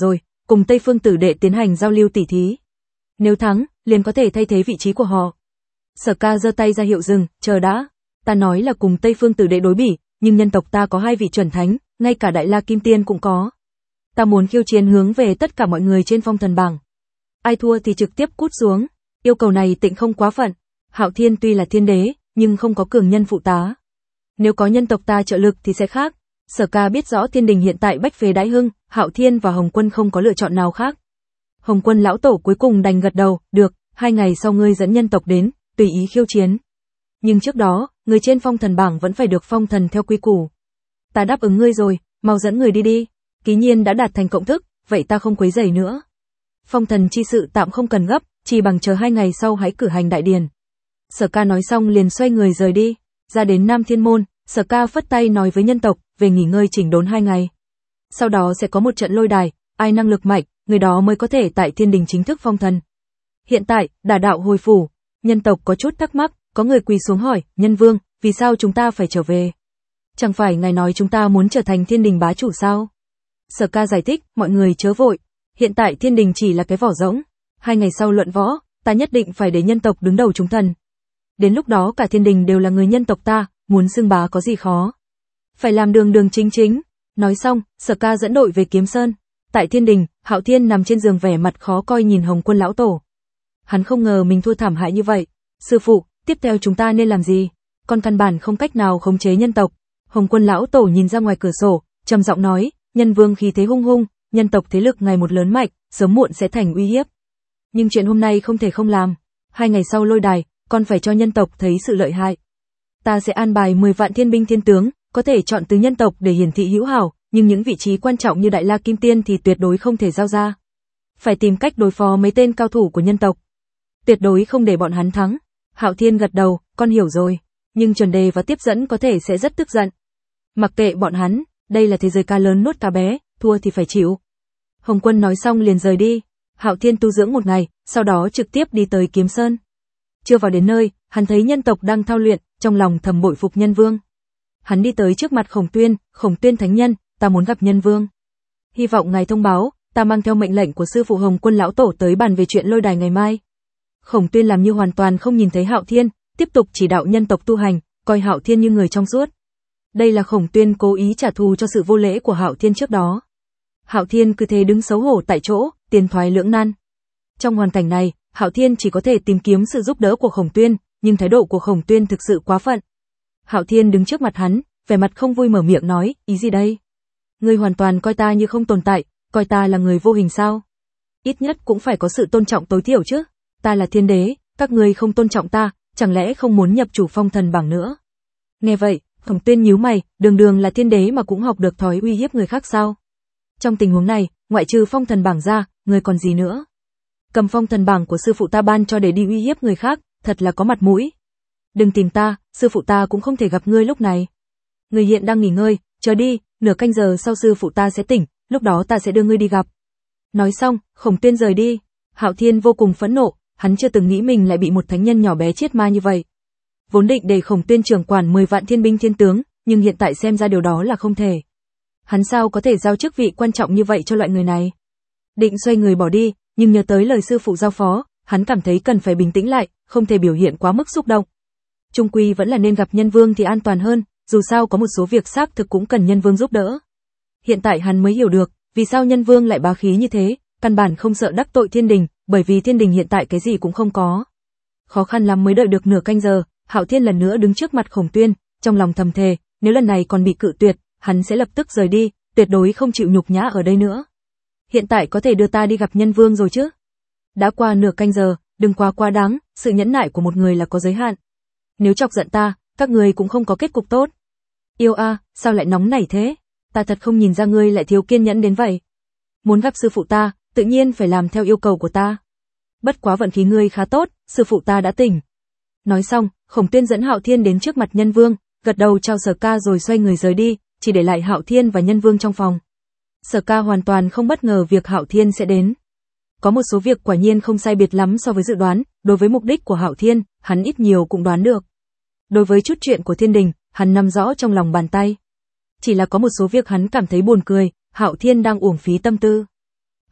Speaker 1: cùng Tây Phương Tử Đệ tiến hành giao lưu tỉ thí. Nếu thắng, liền có thể thay thế vị trí của họ. Sở Ca giơ tay ra hiệu dừng, chờ đã. Ta nói là cùng Tây Phương Tử Đệ đối bỉ, nhưng nhân tộc ta có hai vị chuẩn thánh, ngay cả Đại La Kim Tiên cũng có. Ta muốn khiêu chiến hướng về tất cả mọi người trên phong thần bảng. Ai thua thì trực tiếp cút xuống. Yêu cầu này tịnh không quá phận. Hạo Thiên tuy là thiên đế, nhưng không có cường nhân phụ tá. Nếu có nhân tộc ta trợ lực thì sẽ khác. Sở Ca biết rõ thiên đình hiện tại bách phế đãi hưng, Hạo Thiên và Hồng Quân không có lựa chọn nào khác. Hồng Quân lão tổ cuối cùng đành gật đầu, được, hai ngày sau ngươi dẫn nhân tộc đến, tùy ý khiêu chiến. Nhưng trước đó, người trên phong thần bảng vẫn phải được phong thần theo quy củ. Ta đáp ứng ngươi rồi, mau dẫn người đi đi. Ký Nhiên đã đạt thành cộng thức, vậy ta không quấy rầy nữa. Phong thần chi sự tạm không cần gấp, chỉ bằng chờ hai ngày sau hãy cử hành đại điển. Sở Ca nói xong liền xoay người rời đi, ra đến Nam Thiên Môn, Sở Ca phất tay nói với nhân tộc, về nghỉ ngơi chỉnh đốn hai ngày. Sau đó sẽ có một trận lôi đài, ai năng lực mạnh, người đó mới có thể tại thiên đình chính thức phong thần. Hiện tại, Đả Đạo hồi phủ, nhân tộc có chút thắc mắc, có người quỳ xuống hỏi, Nhân Vương, vì sao chúng ta phải trở về? Chẳng phải ngài nói chúng ta muốn trở thành thiên đình bá chủ sao? Sở Ca giải thích, mọi người chớ vội, hiện tại thiên đình chỉ là cái vỏ rỗng, hai ngày sau luận võ, ta nhất định phải để nhân tộc đứng đầu chúng thần. Đến lúc đó cả thiên đình đều là người nhân tộc ta, muốn xưng bá có gì khó. Phải làm đường đường chính chính. Nói xong, Sở Ca dẫn đội về Kiếm Sơn. Tại thiên đình, Hạo Thiên nằm trên giường vẻ mặt khó coi nhìn Hồng Quân lão tổ. Hắn không ngờ mình thua thảm hại như vậy. Sư phụ, tiếp theo chúng ta nên làm gì? Con căn bản không cách nào khống chế nhân tộc. Hồng Quân lão tổ nhìn ra ngoài cửa sổ, trầm giọng nói, Nhân Vương khí thế hung hung, nhân tộc thế lực ngày một lớn mạnh, sớm muộn sẽ thành uy hiếp. Nhưng chuyện hôm nay không thể không làm. Hai ngày sau lôi đài, con phải cho nhân tộc thấy sự lợi hại. Ta sẽ an bài mười vạn thiên binh thiên tướng, có thể chọn từ nhân tộc để hiển thị hữu hảo, nhưng những vị trí quan trọng như Đại La Kim Tiên thì tuyệt đối không thể giao ra. Phải tìm cách đối phó mấy tên cao thủ của nhân tộc. Tuyệt đối không để bọn hắn thắng. Hạo Thiên gật đầu, con hiểu rồi. Nhưng chuẩn đề và tiếp dẫn có thể sẽ rất tức giận. Mặc kệ bọn hắn, đây là thế giới cá lớn nuốt cá bé, thua thì phải chịu. Hồng Quân nói xong liền rời đi. Hạo Thiên tu dưỡng một ngày, sau đó trực tiếp đi tới Kiếm Sơn. Chưa vào đến nơi, hắn thấy nhân tộc đang thao luyện, trong lòng thầm bội phục Nhân Vương. Hắn đi tới trước mặt Khổng Tuyên, Khổng Tuyên thánh nhân, ta muốn gặp Nhân Vương. Hy vọng ngài thông báo, ta mang theo mệnh lệnh của sư phụ Hồng Quân lão tổ tới bàn về chuyện lôi đài ngày mai. Khổng Tuyên làm như hoàn toàn không nhìn thấy Hạo Thiên, tiếp tục chỉ đạo nhân tộc tu hành, coi Hạo Thiên như người trong suốt. Đây là Khổng Tuyên cố ý trả thù cho sự vô lễ của Hạo Thiên trước đó. Hạo Thiên cứ thế đứng xấu hổ tại chỗ, tiến thoái lưỡng nan. Trong hoàn cảnh này, Hạo Thiên chỉ có thể tìm kiếm sự giúp đỡ của Khổng Tuyên, nhưng thái độ của Khổng Tuyên thực sự quá phận. Hạo Thiên đứng trước mặt hắn, vẻ mặt không vui mở miệng nói, ý gì đây? Ngươi hoàn toàn coi ta như không tồn tại, coi ta là người vô hình sao? Ít nhất cũng phải có sự tôn trọng tối thiểu chứ. Ta là thiên đế, các ngươi không tôn trọng ta, chẳng lẽ không muốn nhập chủ phong thần bảng nữa? Nghe vậy, Khổng Tuyên nhíu mày, đường đường là thiên đế mà cũng học được thói uy hiếp người khác sao? Trong tình huống này, ngoại trừ phong thần bảng ra, ngươi còn gì nữa? Cầm phong thần bảng của sư phụ ta ban cho để đi uy hiếp người khác, thật là có mặt mũi. Đừng tìm ta, sư phụ ta cũng không thể gặp ngươi lúc này. Ngươi hiện đang nghỉ ngơi, chờ đi, nửa canh giờ sau sư phụ ta sẽ tỉnh, lúc đó ta sẽ đưa ngươi đi gặp. Nói xong, Khổng Tuyên rời đi. Hạo Thiên vô cùng phẫn nộ, hắn chưa từng nghĩ mình lại bị một thánh nhân nhỏ bé chiết ma như vậy. Vốn định để Khổng Tuyên trưởng quản mười vạn thiên binh thiên tướng, nhưng hiện tại xem ra điều đó là không thể. Hắn sao có thể giao chức vị quan trọng như vậy cho loại người này? Định xoay người bỏ đi, nhưng nhớ tới lời sư phụ giao phó, hắn cảm thấy cần phải bình tĩnh lại, không thể biểu hiện quá mức xúc động. Trung quy vẫn là nên gặp Nhân Vương thì an toàn hơn, dù sao có một số việc xác thực cũng cần Nhân Vương giúp đỡ. Hiện tại hắn mới hiểu được, vì sao Nhân Vương lại bá khí như thế, căn bản không sợ đắc tội thiên đình, bởi vì thiên đình hiện tại cái gì cũng không có. Khó khăn lắm mới đợi được nửa canh giờ, Hạo Thiên lần nữa đứng trước mặt Khổng Tuyên, trong lòng thầm thề, nếu lần này còn bị cự tuyệt, hắn sẽ lập tức rời đi, tuyệt đối không chịu nhục nhã ở đây nữa. Hiện tại có thể đưa ta đi gặp Nhân Vương rồi chứ? Đã qua nửa canh giờ, đừng quá quá đáng, sự nhẫn nại của một người là có giới hạn. Nếu chọc giận ta, các người cũng không có kết cục tốt. Yêu a, sao lại nóng nảy thế? Ta thật không nhìn ra ngươi lại thiếu kiên nhẫn đến vậy. Muốn gặp sư phụ ta, tự nhiên phải làm theo yêu cầu của ta. Bất quá vận khí ngươi khá tốt, sư phụ ta đã tỉnh. Nói xong, Khổng Tuyên dẫn Hạo Thiên đến trước mặt Nhân Vương, gật đầu chào Sở Ca rồi xoay người rời đi, chỉ để lại Hạo Thiên và Nhân Vương trong phòng. Sở Ca hoàn toàn không bất ngờ việc Hạo Thiên sẽ đến. Có một số việc quả nhiên không sai biệt lắm so với dự đoán, đối với mục đích của Hạo Thiên, hắn ít nhiều cũng đoán được. Đối với chút chuyện của thiên đình, hắn nắm rõ trong lòng bàn tay. Chỉ là có một số việc hắn cảm thấy buồn cười, Hạo Thiên đang uổng phí tâm tư.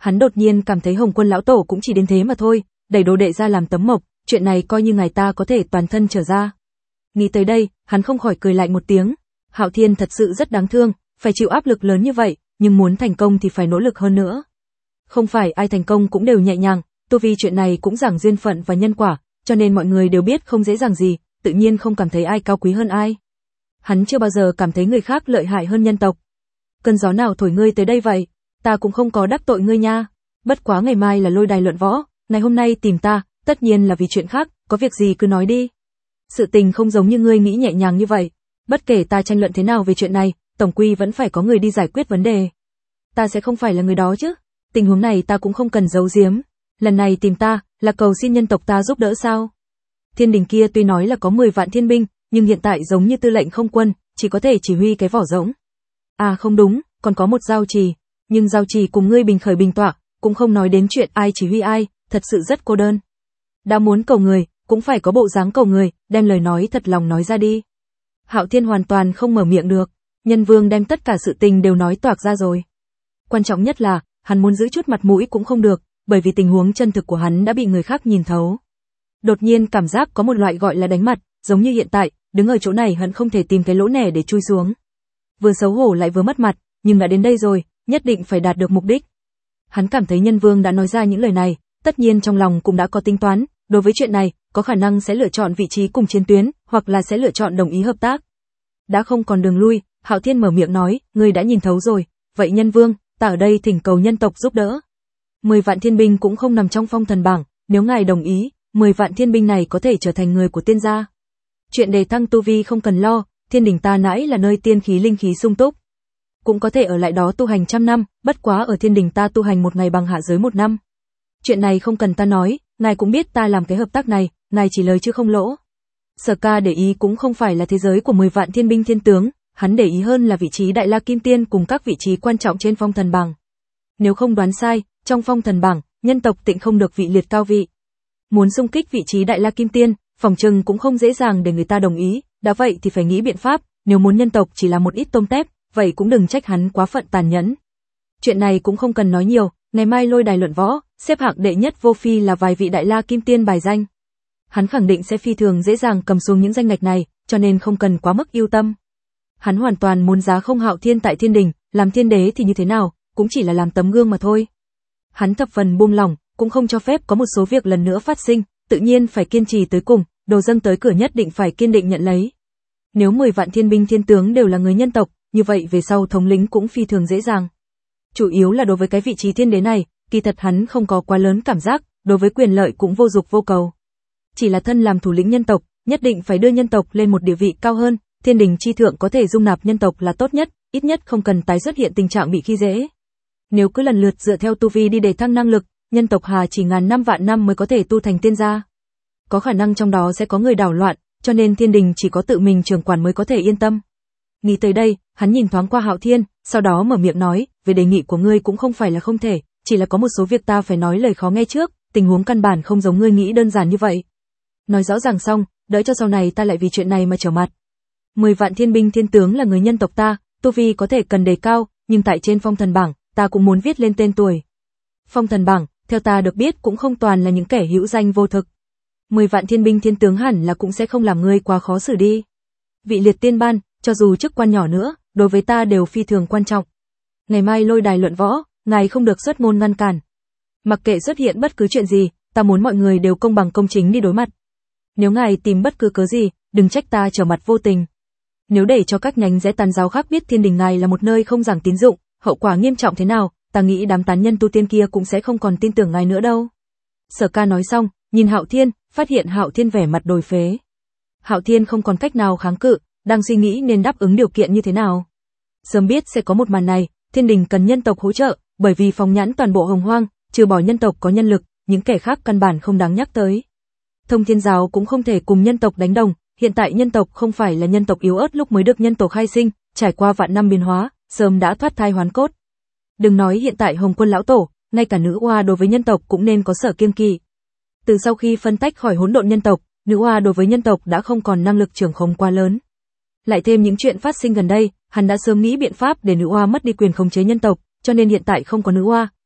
Speaker 1: Hắn đột nhiên cảm thấy Hồng Quân lão tổ cũng chỉ đến thế mà thôi, đẩy đồ đệ ra làm tấm mộc, chuyện này coi như ngài ta có thể toàn thân trở ra. Nghĩ tới đây, hắn không khỏi cười lạnh một tiếng. Hạo Thiên thật sự rất đáng thương, phải chịu áp lực lớn như vậy, nhưng muốn thành công thì phải nỗ lực hơn nữa. Không phải ai thành công cũng đều nhẹ nhàng, tu vi chuyện này cũng giảng duyên phận và nhân quả, cho nên mọi người đều biết không dễ dàng gì, tự nhiên không cảm thấy ai cao quý hơn ai. Hắn chưa bao giờ cảm thấy người khác lợi hại hơn nhân tộc. Cơn gió nào thổi ngươi tới đây vậy? Ta cũng không có đắc tội ngươi nha. Bất quá ngày mai là lôi đài luận võ, ngày hôm nay tìm ta, tất nhiên là vì chuyện khác, có việc gì cứ nói đi. Sự tình không giống như ngươi nghĩ nhẹ nhàng như vậy. Bất kể ta tranh luận thế nào về chuyện này, tổng quy vẫn phải có người đi giải quyết vấn đề. Ta sẽ không phải là người đó chứ. Tình huống này ta cũng không cần giấu giếm. Lần này tìm ta, là cầu xin nhân tộc ta giúp đỡ sao? Thiên đình kia tuy nói là có mười vạn thiên binh, nhưng hiện tại giống như tư lệnh không quân, chỉ có thể chỉ huy cái vỏ rỗng. À không đúng, còn có một giao trì, nhưng giao trì cùng ngươi bình khởi bình tọa, cũng không nói đến chuyện ai chỉ huy ai, thật sự rất cô đơn. Đã muốn cầu người, cũng phải có bộ dáng cầu người, đem lời nói thật lòng nói ra đi. Hạo Thiên hoàn toàn không mở miệng được, Nhân Vương đem tất cả sự tình đều nói toạc ra rồi. Quan trọng nhất là, hắn muốn giữ chút mặt mũi cũng không được, bởi vì tình huống chân thực của hắn đã bị người khác nhìn thấu. Đột nhiên cảm giác có một loại gọi là đánh mặt, giống như hiện tại, đứng ở chỗ này hắn không thể tìm cái lỗ nẻ để chui xuống. Vừa xấu hổ lại vừa mất mặt, nhưng đã đến đây rồi, nhất định phải đạt được mục đích. Hắn cảm thấy Nhân Vương đã nói ra những lời này, tất nhiên trong lòng cũng đã có tính toán, đối với chuyện này, có khả năng sẽ lựa chọn vị trí cùng chiến tuyến, hoặc là sẽ lựa chọn đồng ý hợp tác. Đã không còn đường lui, Hạo Thiên mở miệng nói, ngươi đã nhìn thấu rồi, vậy Nhân Vương, ta ở đây thỉnh cầu nhân tộc giúp đỡ. Mười vạn thiên binh cũng không nằm trong phong thần bảng, nếu ngài đồng ý, mười vạn thiên binh này có thể trở thành người của tiên gia. Chuyện đề thăng tu vi không cần lo, thiên đình ta nãi là nơi tiên khí linh khí sung túc. Cũng có thể ở lại đó tu hành trăm năm, bất quá ở thiên đình ta tu hành một ngày bằng hạ giới một năm. Chuyện này không cần ta nói, ngài cũng biết ta làm cái hợp tác này, ngài chỉ lời chứ không lỗ. Sở Ca để ý cũng không phải là thế giới của mười vạn thiên binh thiên tướng, hắn để ý hơn là vị trí Đại La Kim Tiên cùng các vị trí quan trọng trên phong thần bảng. Nếu không đoán sai, trong phong thần bảng, nhân tộc tịnh không được vị liệt cao vị. Muốn xung kích vị trí Đại La Kim Tiên, phòng trừng cũng không dễ dàng để người ta đồng ý, đã vậy thì phải nghĩ biện pháp, nếu muốn nhân tộc chỉ là một ít tôm tép, vậy cũng đừng trách hắn quá phận tàn nhẫn. Chuyện này cũng không cần nói nhiều, ngày mai lôi đài luận võ, xếp hạng đệ nhất vô phi là vài vị Đại La Kim Tiên bài danh. Hắn khẳng định sẽ phi thường dễ dàng cầm xuống những danh ngạch này, cho nên không cần quá mức yêu tâm. Hắn hoàn toàn muốn giá không Hạo Thiên tại thiên đình, làm thiên đế thì như thế nào, cũng chỉ là làm tấm gương mà thôi. Hắn thập phần buông lỏng, cũng không cho phép có một số việc lần nữa phát sinh, tự nhiên phải kiên trì tới cùng, đồ dâng tới cửa nhất định phải kiên định nhận lấy. Nếu mười vạn thiên binh thiên tướng đều là người nhân tộc, như vậy về sau thống lĩnh cũng phi thường dễ dàng. Chủ yếu là đối với cái vị trí thiên đế này, kỳ thật hắn không có quá lớn cảm giác, đối với quyền lợi cũng vô dục vô cầu. Chỉ là thân làm thủ lĩnh nhân tộc, nhất định phải đưa nhân tộc lên một địa vị cao hơn, thiên đình chi thượng có thể dung nạp nhân tộc là tốt nhất, ít nhất không cần tái xuất hiện tình trạng bị khi dễ. Nếu cứ lần lượt dựa theo tu vi đi để thăng năng lực, nhân tộc Hà chỉ ngàn năm vạn năm mới có thể tu thành tiên gia. Có khả năng trong đó sẽ có người đảo loạn, cho nên thiên đình chỉ có tự mình trưởng quản mới có thể yên tâm. Nghĩ tới đây, hắn nhìn thoáng qua Hạo Thiên, sau đó mở miệng nói, về đề nghị của ngươi cũng không phải là không thể, chỉ là có một số việc ta phải nói lời khó nghe trước, tình huống căn bản không giống ngươi nghĩ đơn giản như vậy. Nói rõ ràng xong, đợi cho sau này ta lại vì chuyện này mà trở mặt. Mười vạn thiên binh thiên tướng là người nhân tộc ta, tu vi có thể cần đề cao, nhưng tại trên phong thần bảng, ta cũng muốn viết lên tên tuổi. Phong thần bảng, theo ta được biết cũng không toàn là những kẻ hữu danh vô thực. Mười vạn thiên binh thiên tướng hẳn là cũng sẽ không làm ngươi quá khó xử đi. Vị liệt tiên ban, cho dù chức quan nhỏ nữa, đối với ta đều phi thường quan trọng. Ngày mai lôi đài luận võ, ngài không được xuất môn ngăn cản. Mặc kệ xuất hiện bất cứ chuyện gì, ta muốn mọi người đều công bằng công chính đi đối mặt. Nếu ngài tìm bất cứ cớ gì, đừng trách ta trở mặt vô tình. Nếu để cho các nhánh rẽ tàn giáo khác biết thiên đình ngài là một nơi không giảng tín dụng, hậu quả nghiêm trọng thế nào, ta nghĩ đám tán nhân tu tiên kia cũng sẽ không còn tin tưởng ngài nữa đâu. Sở Ca nói xong, nhìn Hạo Thiên, phát hiện Hạo Thiên vẻ mặt đồi phế. Hạo Thiên không còn cách nào kháng cự, đang suy nghĩ nên đáp ứng điều kiện như thế nào. Sớm biết sẽ có một màn này, thiên đình cần nhân tộc hỗ trợ, bởi vì phóng nhãn toàn bộ Hồng Hoang, trừ bỏ nhân tộc có nhân lực, những kẻ khác căn bản không đáng nhắc tới. Thông Thiên giáo cũng không thể cùng nhân tộc đánh đồng, hiện tại nhân tộc không phải là nhân tộc yếu ớt lúc mới được nhân tộc khai sinh, trải qua vạn năm biến hóa, sớm đã thoát thai hoán cốt. Đừng nói hiện tại Hồng Quân lão tổ, ngay cả nữ oa đối với nhân tộc cũng nên có sở kiêng kỵ. Từ sau khi phân tách khỏi hỗn độn nhân tộc, nữ oa đối với nhân tộc đã không còn năng lực trưởng khống quá lớn. Lại thêm những chuyện phát sinh gần đây, hắn đã sớm nghĩ biện pháp để nữ oa mất đi quyền khống chế nhân tộc, cho nên hiện tại không có nữ oa,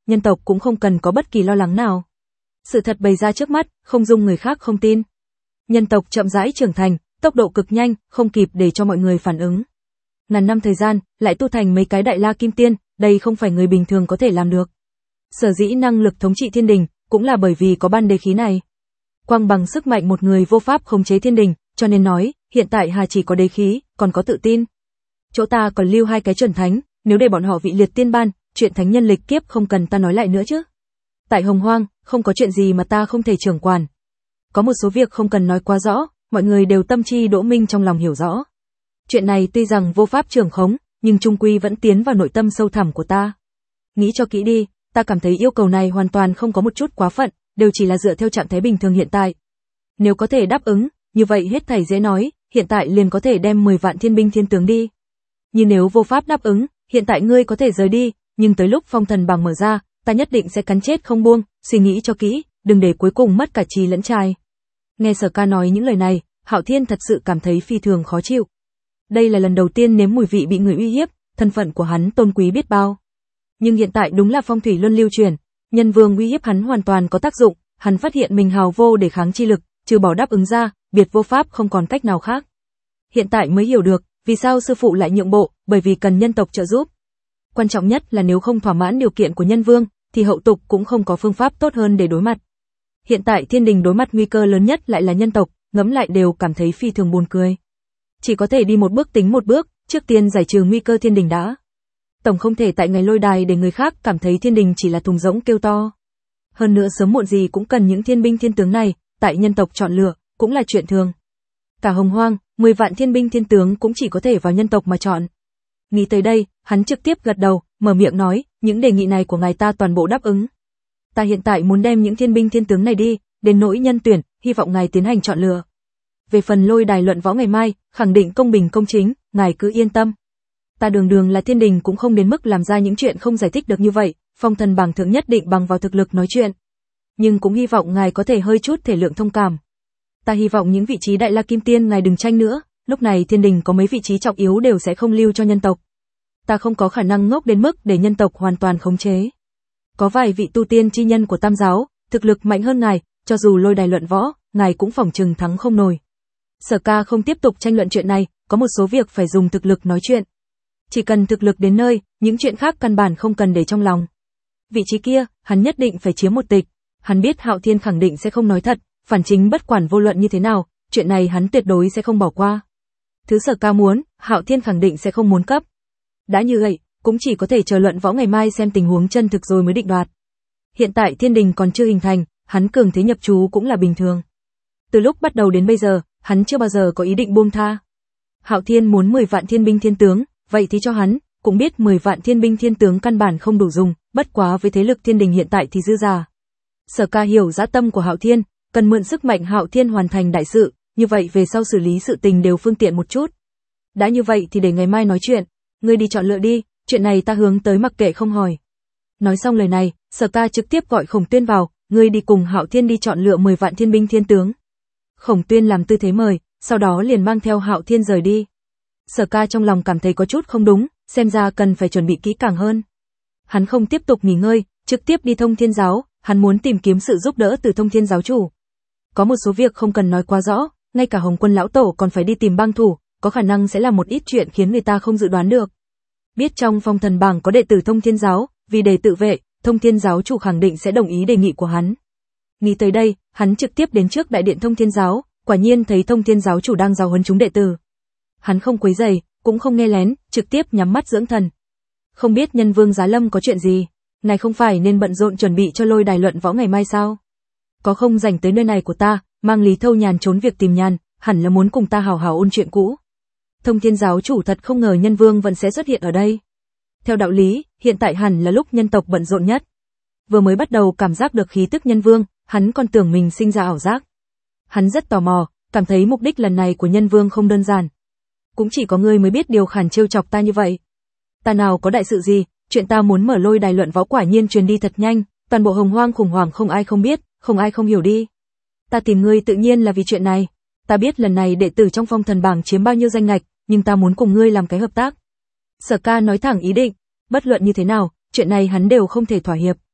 Speaker 1: nhân tộc cũng không cần có bất kỳ lo lắng nào. Sự thật bày ra trước mắt, không dung người khác không tin. Nhân tộc chậm rãi trưởng thành, tốc độ cực nhanh, không kịp để cho mọi người phản ứng. Ngàn năm thời gian, lại tu thành mấy cái đại la kim tiên, đây không phải người bình thường có thể làm được. Sở dĩ năng lực thống trị thiên đình, cũng là bởi vì có ban đế khí này. Quang bằng sức mạnh một người vô pháp khống chế thiên đình, cho nên nói, hiện tại hà chỉ có đế khí, còn có tự tin. Chỗ ta còn lưu hai cái chuẩn thánh, nếu để bọn họ vị liệt tiên ban, chuyện thánh nhân lịch kiếp không cần ta nói lại nữa chứ. Tại Hồng Hoang, không có chuyện gì mà ta không thể trưởng quản. Có một số việc không cần nói quá rõ, mọi người đều tâm chi đỗ minh trong lòng hiểu rõ. Chuyện này tuy rằng vô pháp trưởng khống, nhưng trung quy vẫn tiến vào nội tâm sâu thẳm của ta. Nghĩ cho kỹ đi, ta cảm thấy yêu cầu này hoàn toàn không có một chút quá phận, đều chỉ là dựa theo trạng thái bình thường hiện tại. Nếu có thể đáp ứng, như vậy hết thảy dễ nói, hiện tại liền có thể đem mười vạn thiên binh thiên tướng đi. Nhưng nếu vô pháp đáp ứng, hiện tại ngươi có thể rời đi, nhưng tới lúc phong thần bảng mở ra, ta nhất định sẽ cắn chết không buông, suy nghĩ cho kỹ, đừng để cuối cùng mất cả trì lẫn trai. Nghe Sở Ca nói những lời này, Hạo Thiên thật sự cảm thấy phi thường khó chịu. Đây là lần đầu tiên nếm mùi vị bị người uy hiếp, thân phận của hắn tôn quý biết bao. Nhưng hiện tại đúng là phong thủy luân lưu truyền, nhân vương uy hiếp hắn hoàn toàn có tác dụng, hắn phát hiện mình hào vô để kháng chi lực, trừ bỏ đáp ứng ra, biệt vô pháp không còn cách nào khác. Hiện tại mới hiểu được, vì sao sư phụ lại nhượng bộ, bởi vì cần nhân tộc trợ giúp. Quan trọng nhất là nếu không thỏa mãn điều kiện của nhân vương, thì hậu tục cũng không có phương pháp tốt hơn để đối mặt. Hiện tại thiên đình đối mặt nguy cơ lớn nhất lại là nhân tộc, ngẫm lại đều cảm thấy phi thường buồn cười. Chỉ có thể đi một bước tính một bước, trước tiên giải trừ nguy cơ thiên đình đã. Tổng không thể tại ngày lôi đài để người khác cảm thấy thiên đình chỉ là thùng rỗng kêu to. Hơn nữa sớm muộn gì cũng cần những thiên binh thiên tướng này, tại nhân tộc chọn lựa, cũng là chuyện thường. Cả Hồng Hoang, mười vạn thiên binh thiên tướng cũng chỉ có thể vào nhân tộc mà chọn. Nghĩ tới đây, hắn trực tiếp gật đầu, mở miệng nói, những đề nghị này của ngài ta toàn bộ đáp ứng. Ta hiện tại muốn đem những thiên binh thiên tướng này đi, đến nỗi nhân tuyển, hy vọng ngài tiến hành chọn lựa. Về phần lôi đài luận võ ngày mai, khẳng định công bình công chính, ngài cứ yên tâm. Ta đường đường là thiên đình cũng không đến mức làm ra những chuyện không giải thích được như vậy, phong thần bảng thượng nhất định bằng vào thực lực nói chuyện. Nhưng cũng hy vọng ngài có thể hơi chút thể lượng thông cảm. Ta hy vọng những vị trí đại la kim tiên ngài đừng tranh nữa, lúc này thiên đình có mấy vị trí trọng yếu đều sẽ không lưu cho nhân tộc. Ta không có khả năng ngốc đến mức để nhân tộc hoàn toàn khống chế. Có vài vị tu tiên chi nhân của tam giáo, thực lực mạnh hơn ngài, cho dù lôi đài luận võ, ngài cũng phỏng chừng thắng không nổi. Sở Ca không tiếp tục tranh luận chuyện này, có một số việc phải dùng thực lực nói chuyện. Chỉ cần thực lực đến nơi, những chuyện khác căn bản không cần để trong lòng. Vị trí kia, hắn nhất định phải chiếm một tịch. Hắn biết Hạo Thiên khẳng định sẽ không nói thật, phản chính bất quản vô luận như thế nào, chuyện này hắn tuyệt đối sẽ không bỏ qua. Thứ Sở Ca muốn, Hạo Thiên khẳng định sẽ không muốn cấp. Đã như vậy, cũng chỉ có thể chờ luận võ ngày mai xem tình huống chân thực rồi mới định đoạt. Hiện tại thiên đình còn chưa hình thành, hắn cường thế nhập trú cũng là bình thường. Từ lúc bắt đầu đến bây giờ, hắn chưa bao giờ có ý định buông tha. Hạo Thiên muốn mười vạn thiên binh thiên tướng, vậy thì cho hắn, cũng biết mười vạn thiên binh thiên tướng căn bản không đủ dùng, bất quá với thế lực thiên đình hiện tại thì dư giả. Sở Ca hiểu dã tâm của Hạo Thiên, cần mượn sức mạnh Hạo Thiên hoàn thành đại sự, như vậy về sau xử lý sự tình đều phương tiện một chút. Đã như vậy thì để ngày mai nói chuyện, ngươi đi chọn lựa đi, chuyện này ta hướng tới mặc kệ không hỏi. Nói xong lời này, Sở Ca trực tiếp gọi Khổng Tuyên vào, ngươi đi cùng Hạo Thiên đi chọn lựa mười vạn thiên binh thiên tướng. Khổng Tuyên làm tư thế mời, sau đó liền mang theo Hạo Thiên rời đi. Sở Ca trong lòng cảm thấy có chút không đúng, xem ra cần phải chuẩn bị kỹ càng hơn. Hắn không tiếp tục nghỉ ngơi, trực tiếp đi Thông Thiên Giáo, hắn muốn tìm kiếm sự giúp đỡ từ Thông Thiên Giáo chủ. Có một số việc không cần nói quá rõ, ngay cả Hồng Quân lão tổ còn phải đi tìm bang thủ, có khả năng sẽ là một ít chuyện khiến người ta không dự đoán được. Biết trong phong thần bảng có đệ tử Thông Thiên Giáo, vì để tự vệ, Thông Thiên Giáo chủ khẳng định sẽ đồng ý đề nghị của hắn. Nghĩ tới đây, hắn trực tiếp đến trước đại điện Thông Thiên Giáo, quả nhiên thấy Thông Thiên Giáo chủ đang giáo huấn chúng đệ tử. Hắn không quấy rầy, cũng không nghe lén, trực tiếp nhắm mắt dưỡng thần. Không biết Nhân Vương Giá Lâm có chuyện gì, này không phải nên bận rộn chuẩn bị cho lôi đài luận võ ngày mai sao? Có không rảnh tới nơi này của ta, mang Lý Thâu Nhàn trốn việc tìm nhàn, hẳn là muốn cùng ta hào hào ôn chuyện cũ. Thông Thiên Giáo chủ thật không ngờ Nhân Vương vẫn sẽ xuất hiện ở đây. Theo đạo lý, hiện tại hẳn là lúc nhân tộc bận rộn nhất. Vừa mới bắt đầu cảm giác được khí tức Nhân Vương, hắn còn tưởng mình sinh ra ảo giác. Hắn rất tò mò, cảm thấy mục đích lần này của Nhân Vương không đơn giản. Cũng chỉ có ngươi mới biết điều khản trêu chọc ta như vậy. Ta nào có đại sự gì, chuyện ta muốn mở lôi đài luận võ quả nhiên truyền đi thật nhanh, toàn bộ Hồng Hoang khủng hoảng không ai không biết, không ai không hiểu đi. Ta tìm ngươi tự nhiên là vì chuyện này. Ta biết lần này đệ tử trong phong thần bảng chiếm bao nhiêu danh ngạch, nhưng ta muốn cùng ngươi làm cái hợp tác. Sở Ca nói thẳng ý định, bất luận như thế nào, chuyện này hắn đều không thể thỏa hiệp.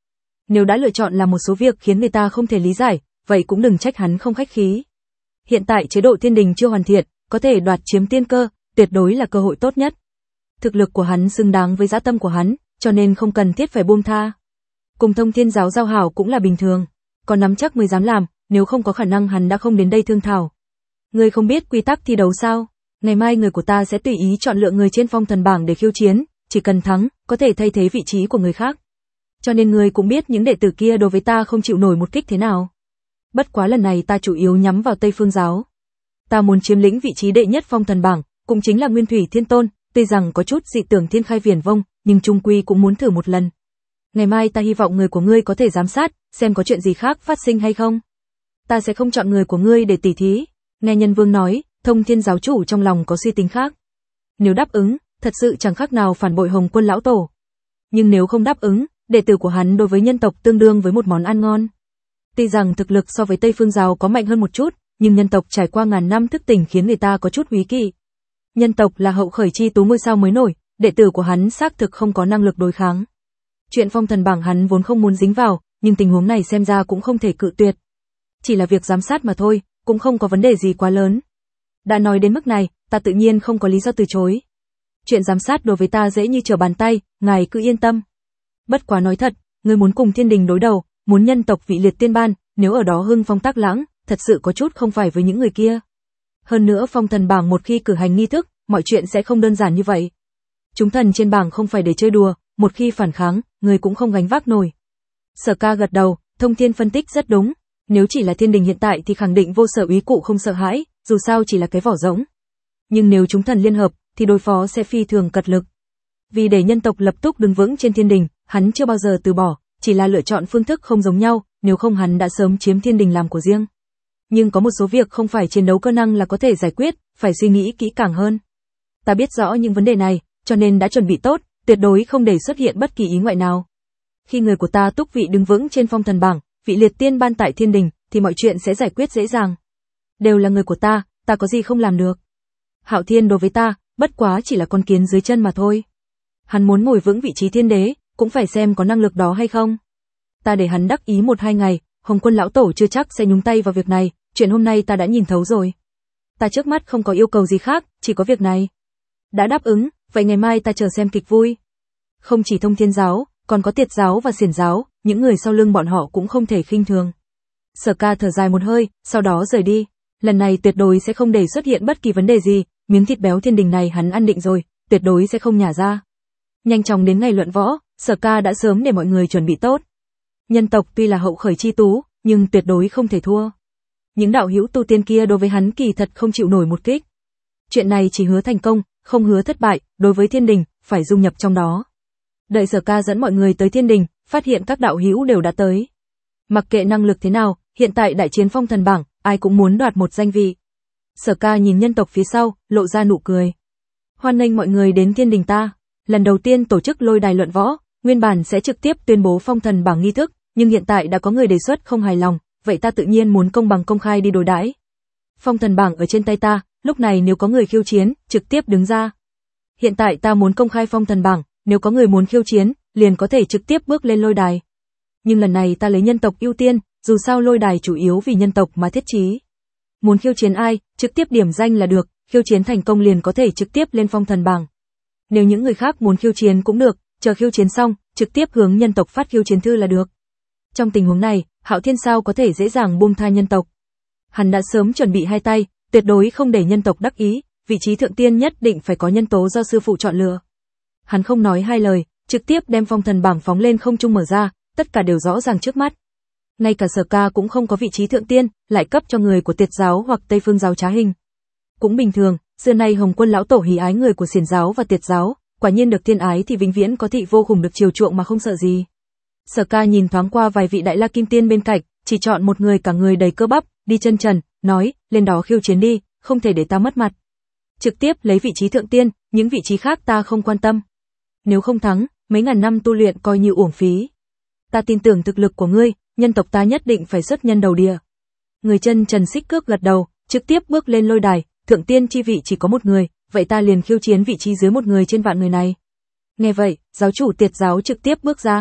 Speaker 1: Nếu đã lựa chọn làm một số việc khiến người ta không thể lý giải, vậy cũng đừng trách hắn không khách khí. Hiện tại chế độ thiên đình chưa hoàn thiện, có thể đoạt chiếm tiên cơ, tuyệt đối là cơ hội tốt nhất. Thực lực của hắn xứng đáng với dã tâm của hắn, cho nên không cần thiết phải buông tha. Cùng Thông Thiên giáo giao hảo cũng là bình thường, còn nắm chắc mới dám làm, nếu không có khả năng hắn đã không đến đây thương thảo. Ngươi không biết quy tắc thi đấu sao? Ngày mai người của ta sẽ tùy ý chọn lựa người trên phong thần bảng để khiêu chiến, chỉ cần thắng, có thể thay thế vị trí của người khác. Cho nên ngươi cũng biết những đệ tử kia đối với ta không chịu nổi một kích thế nào. Bất quá lần này ta chủ yếu nhắm vào Tây Phương giáo. Ta muốn chiếm lĩnh vị trí đệ nhất phong thần bảng, cũng chính là Nguyên Thủy Thiên Tôn, tuy rằng có chút dị tưởng thiên khai viển vông, nhưng chung quy cũng muốn thử một lần. Ngày mai ta hy vọng người của ngươi có thể giám sát, xem có chuyện gì khác phát sinh hay không. Ta sẽ không chọn người của ngươi để tỉ thí. Nghe Nhân Vương nói, Thông Thiên giáo chủ trong lòng có suy tính khác. Nếu đáp ứng, thật sự chẳng khác nào phản bội Hồng Quân lão tổ. Nhưng nếu không đáp ứng, đệ tử của hắn đối với nhân tộc tương đương với một món ăn ngon. Tuy rằng thực lực so với Tây Phương giáo có mạnh hơn một chút, nhưng nhân tộc trải qua ngàn năm thức tỉnh khiến người ta có chút úy kỵ. Nhân tộc là hậu khởi chi tú ngôi sao mới nổi, đệ tử của hắn xác thực không có năng lực đối kháng. Chuyện phong thần bảng hắn vốn không muốn dính vào, nhưng tình huống này xem ra cũng không thể cự tuyệt. Chỉ là việc giám sát mà thôi, cũng không có vấn đề gì quá lớn. Đã nói đến mức này, ta tự nhiên không có lý do từ chối. Chuyện giám sát đối với ta dễ như trở bàn tay, ngài cứ yên tâm. Bất quá nói thật, người muốn cùng thiên đình đối đầu, muốn nhân tộc vị liệt tiên ban, nếu ở đó hưng phong tác lãng, thật sự có chút không phải với những người kia. Hơn nữa phong thần bảng một khi cử hành nghi thức, mọi chuyện sẽ không đơn giản như vậy. Chúng thần trên bảng không phải để chơi đùa, một khi phản kháng, người cũng không gánh vác nổi. Sở Ca gật đầu, Thông Thiên phân tích rất đúng. Nếu chỉ là thiên đình hiện tại thì khẳng định vô sở úy cụ không sợ hãi, dù sao chỉ là cái vỏ rỗng. Nhưng nếu chúng thần liên hợp, thì đối phó sẽ phi thường cật lực. Vì để nhân tộc lập tức đứng vững trên thiên đình, hắn chưa bao giờ từ bỏ, chỉ là lựa chọn phương thức không giống nhau, nếu không hắn đã sớm chiếm thiên đình làm của riêng. Nhưng có một số việc không phải chiến đấu cơ năng là có thể giải quyết, phải suy nghĩ kỹ càng hơn. Ta biết rõ những vấn đề này, cho nên đã chuẩn bị tốt, tuyệt đối không để xuất hiện bất kỳ ý ngoại nào. Khi người của ta túc vị đứng vững trên phong thần bảng, vị liệt tiên ban tại thiên đình, thì mọi chuyện sẽ giải quyết dễ dàng. Đều là người của ta, ta có gì không làm được. Hạo Thiên đối với ta, bất quá chỉ là con kiến dưới chân mà thôi. Hắn muốn ngồi vững vị trí thiên đế, cũng phải xem có năng lực đó hay không. Ta để hắn đắc ý một hai ngày, Hồng Quân lão tổ chưa chắc sẽ nhúng tay vào việc này, chuyện hôm nay ta đã nhìn thấu rồi. Ta trước mắt không có yêu cầu gì khác, chỉ có việc này. Đã đáp ứng, vậy ngày mai ta chờ xem kịch vui. Không chỉ Thông Thiên giáo, còn có Tiệt giáo và Xiển giáo, những người sau lưng bọn họ cũng không thể khinh thường. Sở Ca thở dài một hơi, sau đó rời đi. Lần này tuyệt đối sẽ không để xuất hiện bất kỳ vấn đề gì, miếng thịt béo thiên đình này hắn ăn định rồi, tuyệt đối sẽ không nhả ra. Nhanh chóng đến ngày luận võ, Sở Ca đã sớm để mọi người chuẩn bị tốt. Nhân tộc tuy là hậu khởi chi tú, nhưng tuyệt đối không thể thua. Những đạo hữu tu tiên kia đối với hắn kỳ thật không chịu nổi một kích. Chuyện này chỉ hứa thành công, không hứa thất bại, đối với thiên đình, phải dung nhập trong đó. Đợi Sở Ca dẫn mọi người tới thiên đình, phát hiện các đạo hữu đều đã tới. Mặc kệ năng lực thế nào, hiện tại đại chiến phong thần bảng, ai cũng muốn đoạt một danh vị. Sở Ca nhìn nhân tộc phía sau, lộ ra nụ cười. Hoan nghênh mọi người đến thiên đình ta. Lần đầu tiên tổ chức lôi đài luận võ, nguyên bản sẽ trực tiếp tuyên bố phong thần bảng nghi thức, nhưng hiện tại đã có người đề xuất không hài lòng, vậy ta tự nhiên muốn công bằng công khai đi đối đãi. Phong thần bảng ở trên tay ta, lúc này nếu có người khiêu chiến, trực tiếp đứng ra. Hiện tại ta muốn công khai phong thần bảng, nếu có người muốn khiêu chiến, liền có thể trực tiếp bước lên lôi đài. Nhưng lần này ta lấy nhân tộc ưu tiên, dù sao lôi đài chủ yếu vì nhân tộc mà thiết trí. Muốn khiêu chiến ai, trực tiếp điểm danh là được, khiêu chiến thành công liền có thể trực tiếp lên phong thần bảng. Nếu những người khác muốn khiêu chiến cũng được, chờ khiêu chiến xong, trực tiếp hướng nhân tộc phát khiêu chiến thư là được. Trong tình huống này, Hạo Thiên sao có thể dễ dàng buông tha nhân tộc. Hắn đã sớm chuẩn bị hai tay, tuyệt đối không để nhân tộc đắc ý, vị trí thượng tiên nhất định phải có nhân tố do sư phụ chọn lựa. Hắn không nói hai lời, trực tiếp đem phong thần bảng phóng lên không trung mở ra, tất cả đều rõ ràng trước mắt. Ngay cả Sở Ca cũng không có vị trí thượng tiên, lại cấp cho người của Tiệt giáo hoặc Tây Phương giáo trá hình. Cũng bình thường, xưa nay Hồng Quân lão tổ hỉ ái người của Xiển giáo và Tiệt giáo, quả nhiên được thiên ái thì vĩnh viễn có thị vô cùng được chiều chuộng mà không sợ gì. Sở Ca nhìn thoáng qua vài vị đại la kim tiên bên cạnh, chỉ chọn một người cả người đầy cơ bắp, đi chân trần, nói, lên đó khiêu chiến đi, không thể để ta mất mặt. Trực tiếp lấy vị trí thượng tiên, những vị trí khác ta không quan tâm. Nếu không thắng, mấy ngàn năm tu luyện coi như uổng phí. Ta tin tưởng thực lực của ngươi, nhân tộc ta nhất định phải xuất nhân đầu địa. Người chân trần xích cước gật đầu, trực tiếp bước lên lôi đài, thượng tiên chi vị chỉ có một người, vậy ta liền khiêu chiến vị trí dưới một người trên vạn người này. Nghe vậy, giáo chủ Tiệt giáo trực tiếp bước ra.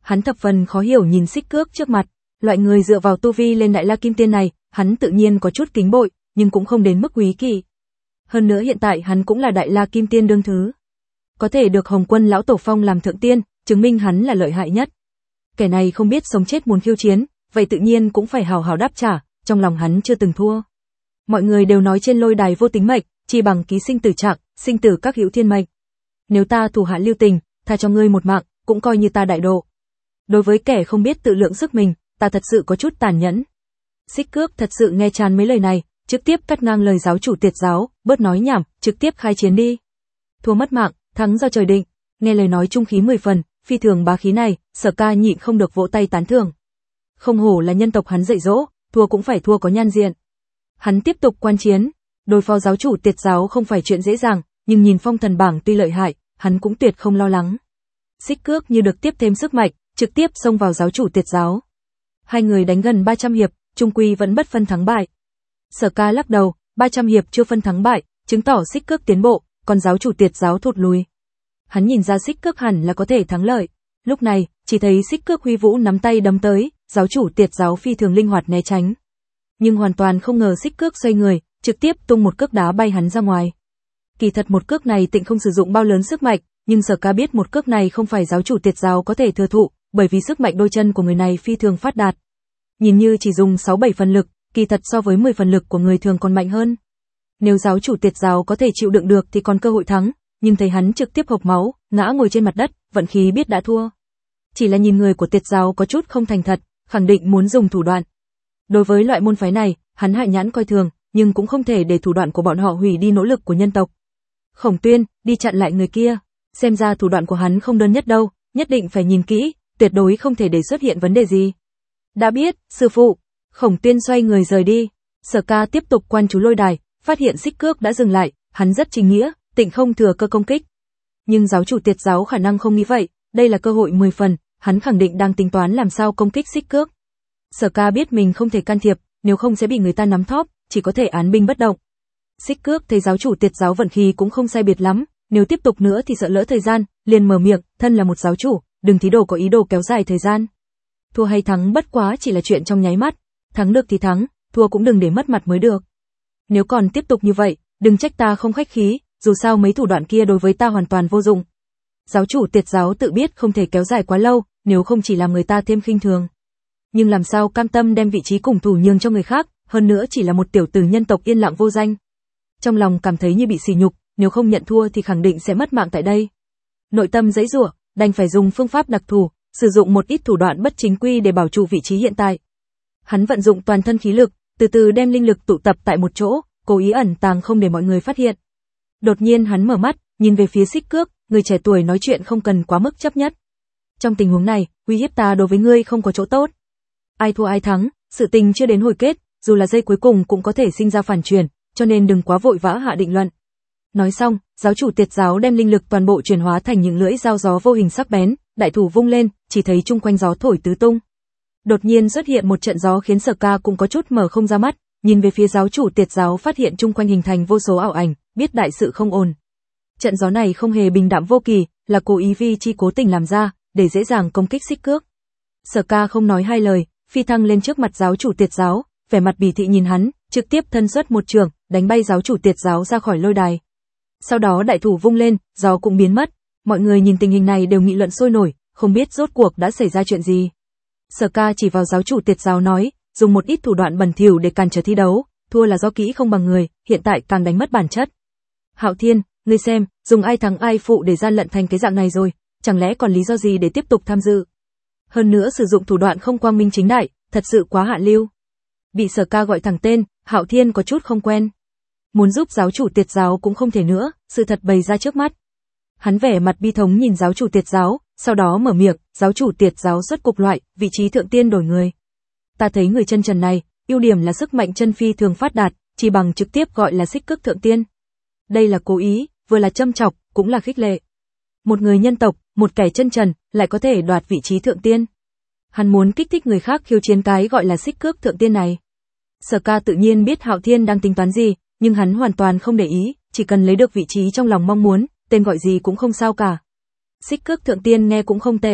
Speaker 1: Hắn thập phần khó hiểu nhìn Xích Cước trước mặt, loại người dựa vào tu vi lên Đại La Kim Tiên này, hắn tự nhiên có chút kính bội, nhưng cũng không đến mức quý kỵ. Hơn nữa hiện tại hắn cũng là Đại La Kim Tiên đương thứ. Có thể được Hồng Quân lão tổ phong làm thượng tiên, chứng minh hắn là lợi hại nhất. Kẻ này không biết sống chết muốn khiêu chiến, vậy tự nhiên cũng phải hào hào đáp trả, trong lòng hắn chưa từng thua. Mọi người đều nói trên lôi đài vô tính mệnh, chỉ bằng ký sinh tử trạng, sinh tử các hữu thiên mệnh. Nếu ta thủ hạ lưu tình, tha cho ngươi một mạng, cũng coi như ta đại độ. Đối với kẻ không biết tự lượng sức mình, ta thật sự có chút tàn nhẫn. Xích Cước thật sự nghe chán mấy lời này, trực tiếp cắt ngang lời giáo chủ Tiệt giáo, bớt nói nhảm, trực tiếp khai chiến đi. Thua mất mạng, thắng do trời định. Nghe lời nói trung khí mười phần, phi thường bá khí này, Sở Ca nhịn không được vỗ tay tán thưởng. Không hổ là nhân tộc hắn dạy dỗ, thua cũng phải thua có nhan diện. Hắn tiếp tục quan chiến, đối phó giáo chủ Tiệt giáo không phải chuyện dễ dàng, nhưng nhìn phong thần bảng tuy lợi hại, hắn cũng tuyệt không lo lắng. Xích Cước như được tiếp thêm sức mạnh, trực tiếp xông vào giáo chủ Tiệt giáo. Hai người đánh gần ba trăm hiệp, chung quy vẫn bất phân thắng bại. Sở Ca lắc đầu, ba trăm hiệp chưa phân thắng bại, chứng tỏ Xích Cước tiến bộ, còn giáo chủ Tiệt giáo thụt lùi. Hắn nhìn ra Xích Cước hẳn là có thể thắng lợi. Lúc này, chỉ thấy Xích Cước huy vũ nắm tay đấm tới, giáo chủ Tiệt giáo phi thường linh hoạt né tránh. Nhưng hoàn toàn không ngờ Xích Cước xoay người, trực tiếp tung một cước đá bay hắn ra ngoài. Kỳ thật một cước này tịnh không sử dụng bao lớn sức mạnh, nhưng Sở Ca biết một cước này không phải giáo chủ Tiệt giáo có thể thừa thụ, bởi vì sức mạnh đôi chân của người này phi thường phát đạt. Nhìn như chỉ dùng sáu bảy phần lực, kỳ thật so với mười phần lực của người thường còn mạnh hơn. Nếu giáo chủ Tiệt giáo có thể chịu đựng được thì còn cơ hội thắng, nhưng thấy hắn trực tiếp hộc máu, ngã ngồi trên mặt đất, vận khí biết đã thua. Chỉ là nhìn người của Tiệt giáo có chút không thành thật, khẳng định muốn dùng thủ đoạn. Đối với loại môn phái này, hắn hạ nhãn coi thường, nhưng cũng không thể để thủ đoạn của bọn họ hủy đi nỗ lực của nhân tộc. Khổng Tuyên, đi chặn lại người kia, xem ra thủ đoạn của hắn không đơn nhất đâu, nhất định phải nhìn kỹ, tuyệt đối không thể để xuất hiện vấn đề gì. Đã biết, sư phụ. Khổng Tuyên xoay người rời đi. Sở Ca tiếp tục quan chú lôi đài, phát hiện Xích Cước đã dừng lại, hắn rất chính nghĩa, tịnh không thừa cơ công kích. Nhưng giáo chủ Tiệt giáo khả năng không nghĩ vậy, đây là cơ hội mười phần, hắn khẳng định đang tính toán làm sao công kích Xích Cước. Sở Ca biết mình không thể can thiệp, nếu không sẽ bị người ta nắm thóp, chỉ có thể án binh bất động. Xích Cước thấy giáo chủ Tiệt giáo vận khí cũng không sai biệt lắm, nếu tiếp tục nữa thì sợ lỡ thời gian, liền mở miệng, thân là một giáo chủ, đừng thí đồ có ý đồ kéo dài thời gian. Thua hay thắng bất quá chỉ là chuyện trong nháy mắt, thắng được thì thắng, thua cũng đừng để mất mặt mới được. Nếu còn tiếp tục như vậy, đừng trách ta không khách khí, dù sao mấy thủ đoạn kia đối với ta hoàn toàn vô dụng. Giáo chủ Tiệt giáo tự biết không thể kéo dài quá lâu, nếu không chỉ làm người ta thêm khinh thường. Nhưng làm sao cam tâm đem vị trí cùng thủ nhường cho người khác, hơn nữa chỉ là một tiểu tử nhân tộc yên lặng vô danh. Trong lòng cảm thấy như bị sỉ nhục, nếu không nhận thua thì khẳng định sẽ mất mạng tại đây. Nội tâm giãy giụa, đành phải dùng phương pháp đặc thù, sử dụng một ít thủ đoạn bất chính quy để bảo trụ vị trí hiện tại. Hắn vận dụng toàn thân khí lực, từ từ đem linh lực tụ tập tại một chỗ, cố ý ẩn tàng không để mọi người phát hiện. Đột nhiên hắn mở mắt, nhìn về phía Xích Cước, người trẻ tuổi nói chuyện không cần quá mức chấp nhất. Trong tình huống này, uy hiếp ta đối với ngươi không có chỗ tốt. Ai thua ai thắng, sự tình chưa đến hồi kết, dù là giây cuối cùng cũng có thể sinh ra phản chuyển, cho nên đừng quá vội vã hạ định luận. Nói xong, giáo chủ Tiệt giáo đem linh lực toàn bộ chuyển hóa thành những lưỡi dao gió vô hình sắc bén, đại thủ vung lên, chỉ thấy chung quanh gió thổi tứ tung. Đột nhiên xuất hiện một trận gió khiến Sở Ca cũng có chút mở không ra mắt, nhìn về phía giáo chủ Tiệt giáo phát hiện chung quanh hình thành vô số ảo ảnh, biết đại sự không ổn. Trận gió này không hề bình đạm vô kỳ, là cố ý vi chi cố tình làm ra, để dễ dàng công kích Xích Cước. Sở Ca không nói hai lời, phi thăng lên trước mặt giáo chủ Tiệt giáo, vẻ mặt bỉ thị nhìn hắn, trực tiếp thân xuất một trường, đánh bay giáo chủ Tiệt giáo ra khỏi lôi đài. Sau đó đại thủ vung lên, gió cũng biến mất. Mọi người nhìn tình hình này đều nghị luận sôi nổi, không biết rốt cuộc đã xảy ra chuyện gì. Sở Ca chỉ vào giáo chủ Tiệt giáo nói, dùng một ít thủ đoạn bẩn thỉu để cản trở thi đấu, thua là do kỹ không bằng người, hiện tại càng đánh mất bản chất. Hạo Thiên, ngươi xem, dùng ai thắng ai phụ để gian lận thành cái dạng này rồi, chẳng lẽ còn lý do gì để tiếp tục tham dự? Hơn nữa sử dụng thủ đoạn không quang minh chính đại, thật sự quá hạ lưu. Bị Sở Ca gọi thẳng tên, Hạo Thiên có chút không quen. Muốn giúp giáo chủ Tiệt giáo cũng không thể nữa, sự thật bày ra trước mắt. Hắn vẻ mặt bi thống nhìn giáo chủ Tiệt giáo, sau đó mở miệng, giáo chủ Tiệt giáo xuất cục loại, vị trí thượng tiên đổi người. Ta thấy người chân trần này, ưu điểm là sức mạnh chân phi thường phát đạt, chỉ bằng trực tiếp gọi là Xích Cước thượng tiên. Đây là cố ý, vừa là châm chọc, cũng là khích lệ. Một người nhân tộc, một kẻ chân trần, lại có thể đoạt vị trí thượng tiên. Hắn muốn kích thích người khác khiêu chiến cái gọi là Xích Cước thượng tiên này. Sở Ca tự nhiên biết Hạo Thiên đang tính toán gì, nhưng hắn hoàn toàn không để ý, chỉ cần lấy được vị trí trong lòng mong muốn, tên gọi gì cũng không sao cả. Xích Cước thượng tiên nghe cũng không tệ.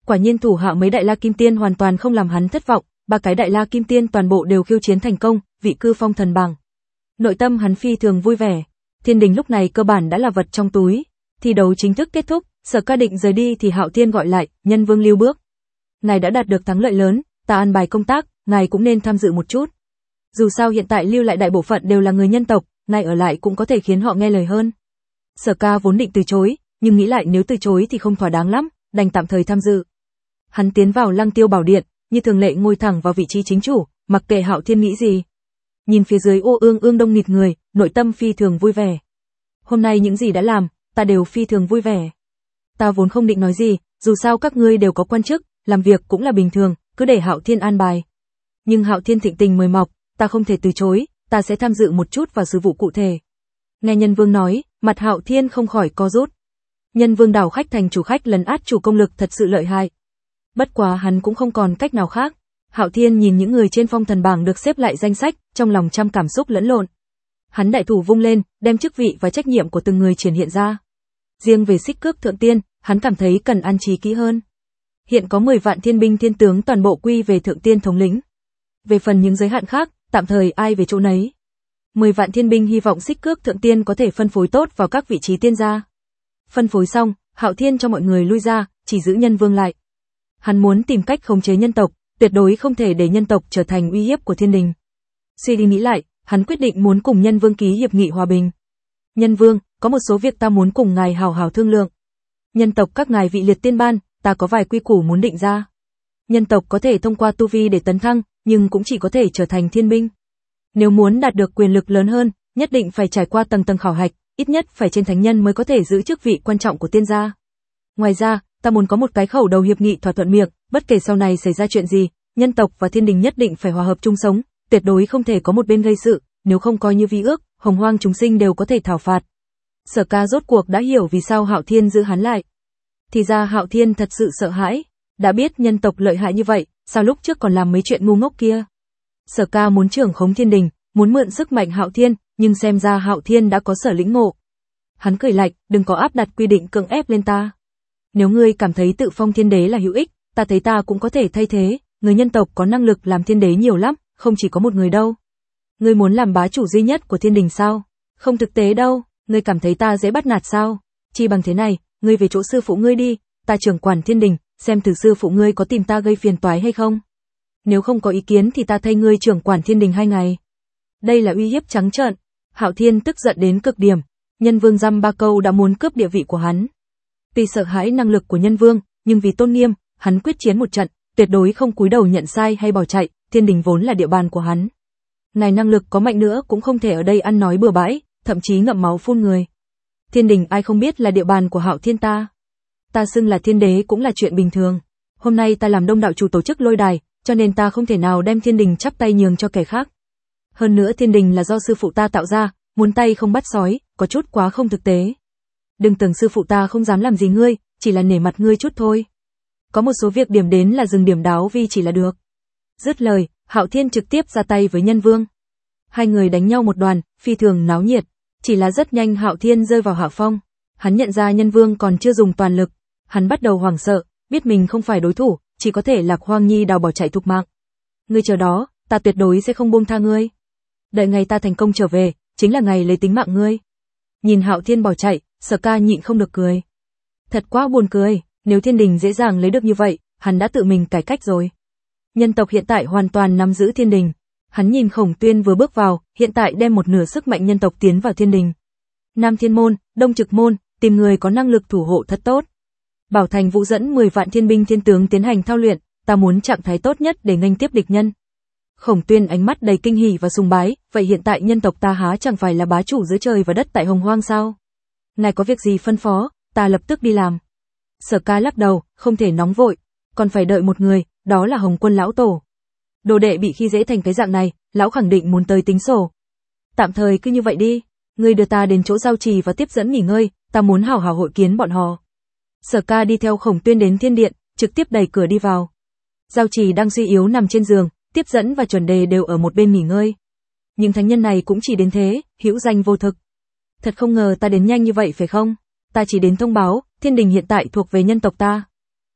Speaker 1: Quả nhiên thủ hạ mấy đại la kim tiên hoàn toàn không làm hắn thất vọng, ba cái đại la kim tiên toàn bộ đều khiêu chiến thành công, vị cư phong thần bảng. Nội tâm hắn phi thường vui vẻ. Thiên đình lúc này cơ bản đã là vật trong túi. Thi đấu chính thức kết thúc, Sở Ca định rời đi thì Hạo Thiên gọi lại, Nhân Vương lưu bước. Ngài đã đạt được thắng lợi lớn, ta an bài công tác, ngài cũng nên tham dự một chút. Dù sao hiện tại lưu lại đại bộ phận đều là người nhân tộc, ngài ở lại cũng có thể khiến họ nghe lời hơn. Sở Ca vốn định từ chối, nhưng nghĩ lại nếu từ chối thì không thỏa đáng lắm, đành tạm thời tham dự. Hắn tiến vào Lăng Tiêu Bảo Điện, như thường lệ ngồi thẳng vào vị trí chính chủ, mặc kệ Hạo Thiên nghĩ gì. Nhìn phía dưới ô ương ương đông nghịt người, nội tâm phi thường vui vẻ. Hôm nay những gì đã làm, ta đều phi thường vui vẻ. Ta vốn không định nói gì, dù sao các ngươi đều có quan chức, làm việc cũng là bình thường, cứ để Hạo Thiên an bài. Nhưng Hạo Thiên thịnh tình mời mọc, ta không thể từ chối, ta sẽ tham dự một chút vào sự vụ cụ thể. Nghe Nhân Vương nói, mặt Hạo Thiên không khỏi co rút. Nhân Vương đảo khách thành chủ khách lấn át chủ công lực thật sự lợi hại. Bất quá hắn cũng không còn cách nào khác. Hạo Thiên nhìn những người trên phong thần bảng được xếp lại danh sách, trong lòng trăm cảm xúc lẫn lộn. Hắn đại thủ vung lên, đem chức vị và trách nhiệm của từng người triển hiện ra. Riêng về Xích Cước Thượng Tiên, hắn cảm thấy cần an trí kỹ hơn. Hiện có mười vạn thiên binh thiên tướng toàn bộ quy về Thượng Tiên thống lĩnh. Về phần những giới hạn khác, tạm thời ai về chỗ nấy. mười vạn thiên binh hy vọng Xích Cước Thượng Tiên có thể phân phối tốt vào các vị trí tiên gia. Phân phối xong, Hạo Thiên cho mọi người lui ra, chỉ giữ Nhân Vương lại. Hắn muốn tìm cách khống chế nhân tộc, tuyệt đối không thể để nhân tộc trở thành uy hiếp của thiên đình. Suy đi nghĩ lại, hắn quyết định muốn cùng Nhân Vương ký hiệp nghị hòa bình. Nhân Vương, có một số việc ta muốn cùng ngài hào hào thương lượng. Nhân tộc các ngài vị liệt tiên ban, ta có vài quy củ muốn định ra. Nhân tộc có thể thông qua tu vi để tấn thăng, nhưng cũng chỉ có thể trở thành thiên binh. Nếu muốn đạt được quyền lực lớn hơn, nhất định phải trải qua tầng tầng khảo hạch, ít nhất phải trên thánh nhân mới có thể giữ chức vị quan trọng của tiên gia. Ngoài ra, ta muốn có một cái khẩu đầu hiệp nghị thỏa thuận miệng, bất kể sau này xảy ra chuyện gì, nhân tộc và thiên đình nhất định phải hòa hợp chung sống, tuyệt đối không thể có một bên gây sự, nếu không coi như vi ước, hồng hoang chúng sinh đều có thể thảo phạt. Sở Ca rốt cuộc đã hiểu vì sao Hạo Thiên giữ hắn lại. Thì ra Hạo Thiên thật sự sợ hãi, đã biết nhân tộc lợi hại như vậy, sao lúc trước còn làm mấy chuyện ngu ngốc kia. Sở Ca muốn trưởng khống thiên đình, muốn mượn sức mạnh Hạo Thiên, nhưng xem ra Hạo Thiên đã có sở lĩnh ngộ. Hắn cười lạnh, đừng có áp đặt quy định cưỡng ép lên ta. Nếu ngươi cảm thấy tự phong thiên đế là hữu ích, ta thấy ta cũng có thể thay thế, người nhân tộc có năng lực làm thiên đế nhiều lắm, không chỉ có một người đâu. Ngươi muốn làm bá chủ duy nhất của thiên đình sao? Không thực tế đâu, ngươi cảm thấy ta dễ bắt nạt sao? Chi bằng thế này, ngươi về chỗ sư phụ ngươi đi, ta trưởng quản thiên đình, xem thử sư phụ ngươi có tìm ta gây phiền toái hay không. Nếu không có ý kiến thì ta thay ngươi trưởng quản thiên đình hai ngày. Đây là uy hiếp trắng trợn. Hạo Thiên tức giận đến cực điểm, Nhân Vương dăm ba câu đã muốn cướp địa vị của hắn. Tuy sợ hãi năng lực của Nhân Vương, nhưng vì tôn nghiêm, hắn quyết chiến một trận, tuyệt đối không cúi đầu nhận sai hay bỏ chạy, thiên đình vốn là địa bàn của hắn. Ngài năng lực có mạnh nữa cũng không thể ở đây ăn nói bừa bãi, thậm chí ngậm máu phun người. Thiên đình ai không biết là địa bàn của Hạo Thiên ta. Ta xưng là thiên đế cũng là chuyện bình thường. Hôm nay ta làm đông đạo chủ tổ chức lôi đài, cho nên ta không thể nào đem thiên đình chắp tay nhường cho kẻ khác. Hơn nữa thiên đình là do sư phụ ta tạo ra, muốn tay không bắt sói, có chút quá không thực tế. Đừng tưởng sư phụ ta không dám làm gì ngươi, chỉ là nể mặt ngươi chút thôi. Có một số việc điểm đến là dừng điểm đáo vi chỉ là được. Dứt lời, Hạo Thiên trực tiếp ra tay với Nhân Vương. Hai người đánh nhau một đoàn, phi thường náo nhiệt. Chỉ là rất nhanh Hạo Thiên rơi vào hạ phong. Hắn nhận ra Nhân Vương còn chưa dùng toàn lực. Hắn bắt đầu hoảng sợ, biết mình không phải đối thủ, chỉ có thể Lạc Hoang Nhi đào bỏ chạy thục mạng. Ngươi chờ đó, ta tuyệt đối sẽ không buông tha ngươi. Đợi ngày ta thành công trở về, chính là ngày lấy tính mạng ngươi. Nhìn Hạo Thiên bỏ chạy, Sở Ca nhịn không được cười. Thật quá buồn cười, nếu thiên đình dễ dàng lấy được như vậy, hắn đã tự mình cải cách rồi. Nhân tộc hiện tại hoàn toàn nắm giữ thiên đình. Hắn nhìn Khổng Tuyên vừa bước vào, hiện tại đem một nửa sức mạnh nhân tộc tiến vào thiên đình. Nam Thiên Môn, Đông Trực Môn, tìm người có năng lực thủ hộ thật tốt. Bảo Thành Vũ dẫn mười vạn thiên binh thiên tướng tiến hành thao luyện, ta muốn trạng thái tốt nhất để nghênh tiếp địch nhân. Khổng Tuyên ánh mắt đầy kinh hỉ và sùng bái, vậy hiện tại nhân tộc ta há chẳng phải là bá chủ giữa trời và đất tại Hồng Hoang sao? Ngài có việc gì phân phó, ta lập tức đi làm. Sở Ca lắc đầu, không thể nóng vội, còn phải đợi một người, đó là Hồng Quân lão tổ. Đồ đệ bị khi dễ thành cái dạng này, lão khẳng định muốn tới tính sổ. Tạm thời cứ như vậy đi, ngươi đưa ta đến chỗ giao trì và tiếp dẫn nghỉ ngơi, ta muốn hảo hảo hội kiến bọn họ. Sở Ca đi theo Khổng Tuyên đến thiên điện, trực tiếp đẩy cửa đi vào. Giao trì đang suy yếu nằm trên giường, tiếp dẫn và chuẩn đề đều ở một bên nghỉ ngơi. Những thánh nhân này cũng chỉ đến thế, hữu danh vô thực. Thật không ngờ ta đến nhanh như vậy phải không? Ta chỉ đến thông báo, thiên đình hiện tại thuộc về nhân tộc ta.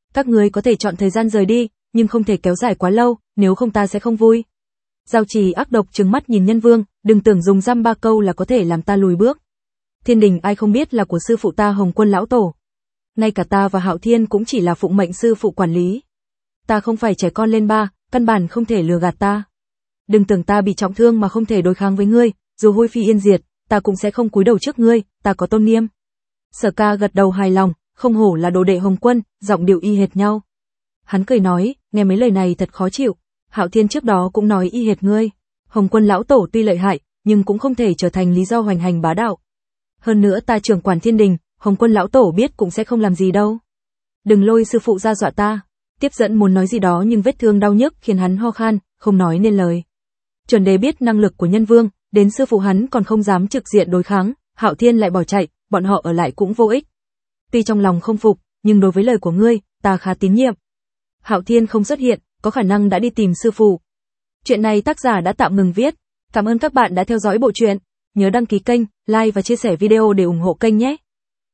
Speaker 1: Các ngươi có thể chọn thời gian rời đi, nhưng không thể kéo dài quá lâu, nếu không ta sẽ không vui. Giao Trì ác độc trừng mắt nhìn Nhân Vương, đừng tưởng dùng dăm ba câu là có thể làm ta lùi bước. Thiên đình ai không biết là của sư phụ ta Hồng Quân lão tổ. Ngay cả ta và Hạo Thiên cũng chỉ là phụng mệnh sư phụ quản lý. Ta không phải trẻ con lên ba, căn bản không thể lừa gạt ta. Đừng tưởng ta bị trọng thương mà không thể đối kháng với ngươi, dù hôi phi yên diệt, ta cũng sẽ không cúi đầu trước ngươi, ta có tôn nghiêm. Sở Ca gật đầu hài lòng, không hổ là đồ đệ Hồng Quân, giọng điệu y hệt nhau. Hắn cười nói, nghe mấy lời này thật khó chịu. Hạo Thiên trước đó cũng nói y hệt ngươi. Hồng Quân lão tổ tuy lợi hại, nhưng cũng không thể trở thành lý do hoành hành bá đạo. Hơn nữa ta trưởng quản thiên đình, Hồng Quân lão tổ biết cũng sẽ không làm gì đâu. Đừng lôi sư phụ ra dọa ta. Tiếp dẫn muốn nói gì đó nhưng vết thương đau nhức khiến hắn ho khan, không nói nên lời. Chuẩn Đế biết năng lực của Nhân Vương, đến sư phụ hắn còn không dám trực diện đối kháng, Hạo Thiên lại bỏ chạy, bọn họ ở lại cũng vô ích. Tuy trong lòng không phục, nhưng đối với lời của ngươi, ta khá tín nhiệm. Hạo Thiên không xuất hiện, có khả năng đã đi tìm sư phụ. Chuyện này tác giả đã tạm ngừng viết. Cảm ơn các bạn đã theo dõi bộ truyện. Nhớ đăng ký kênh, like và chia sẻ video để ủng hộ kênh nhé.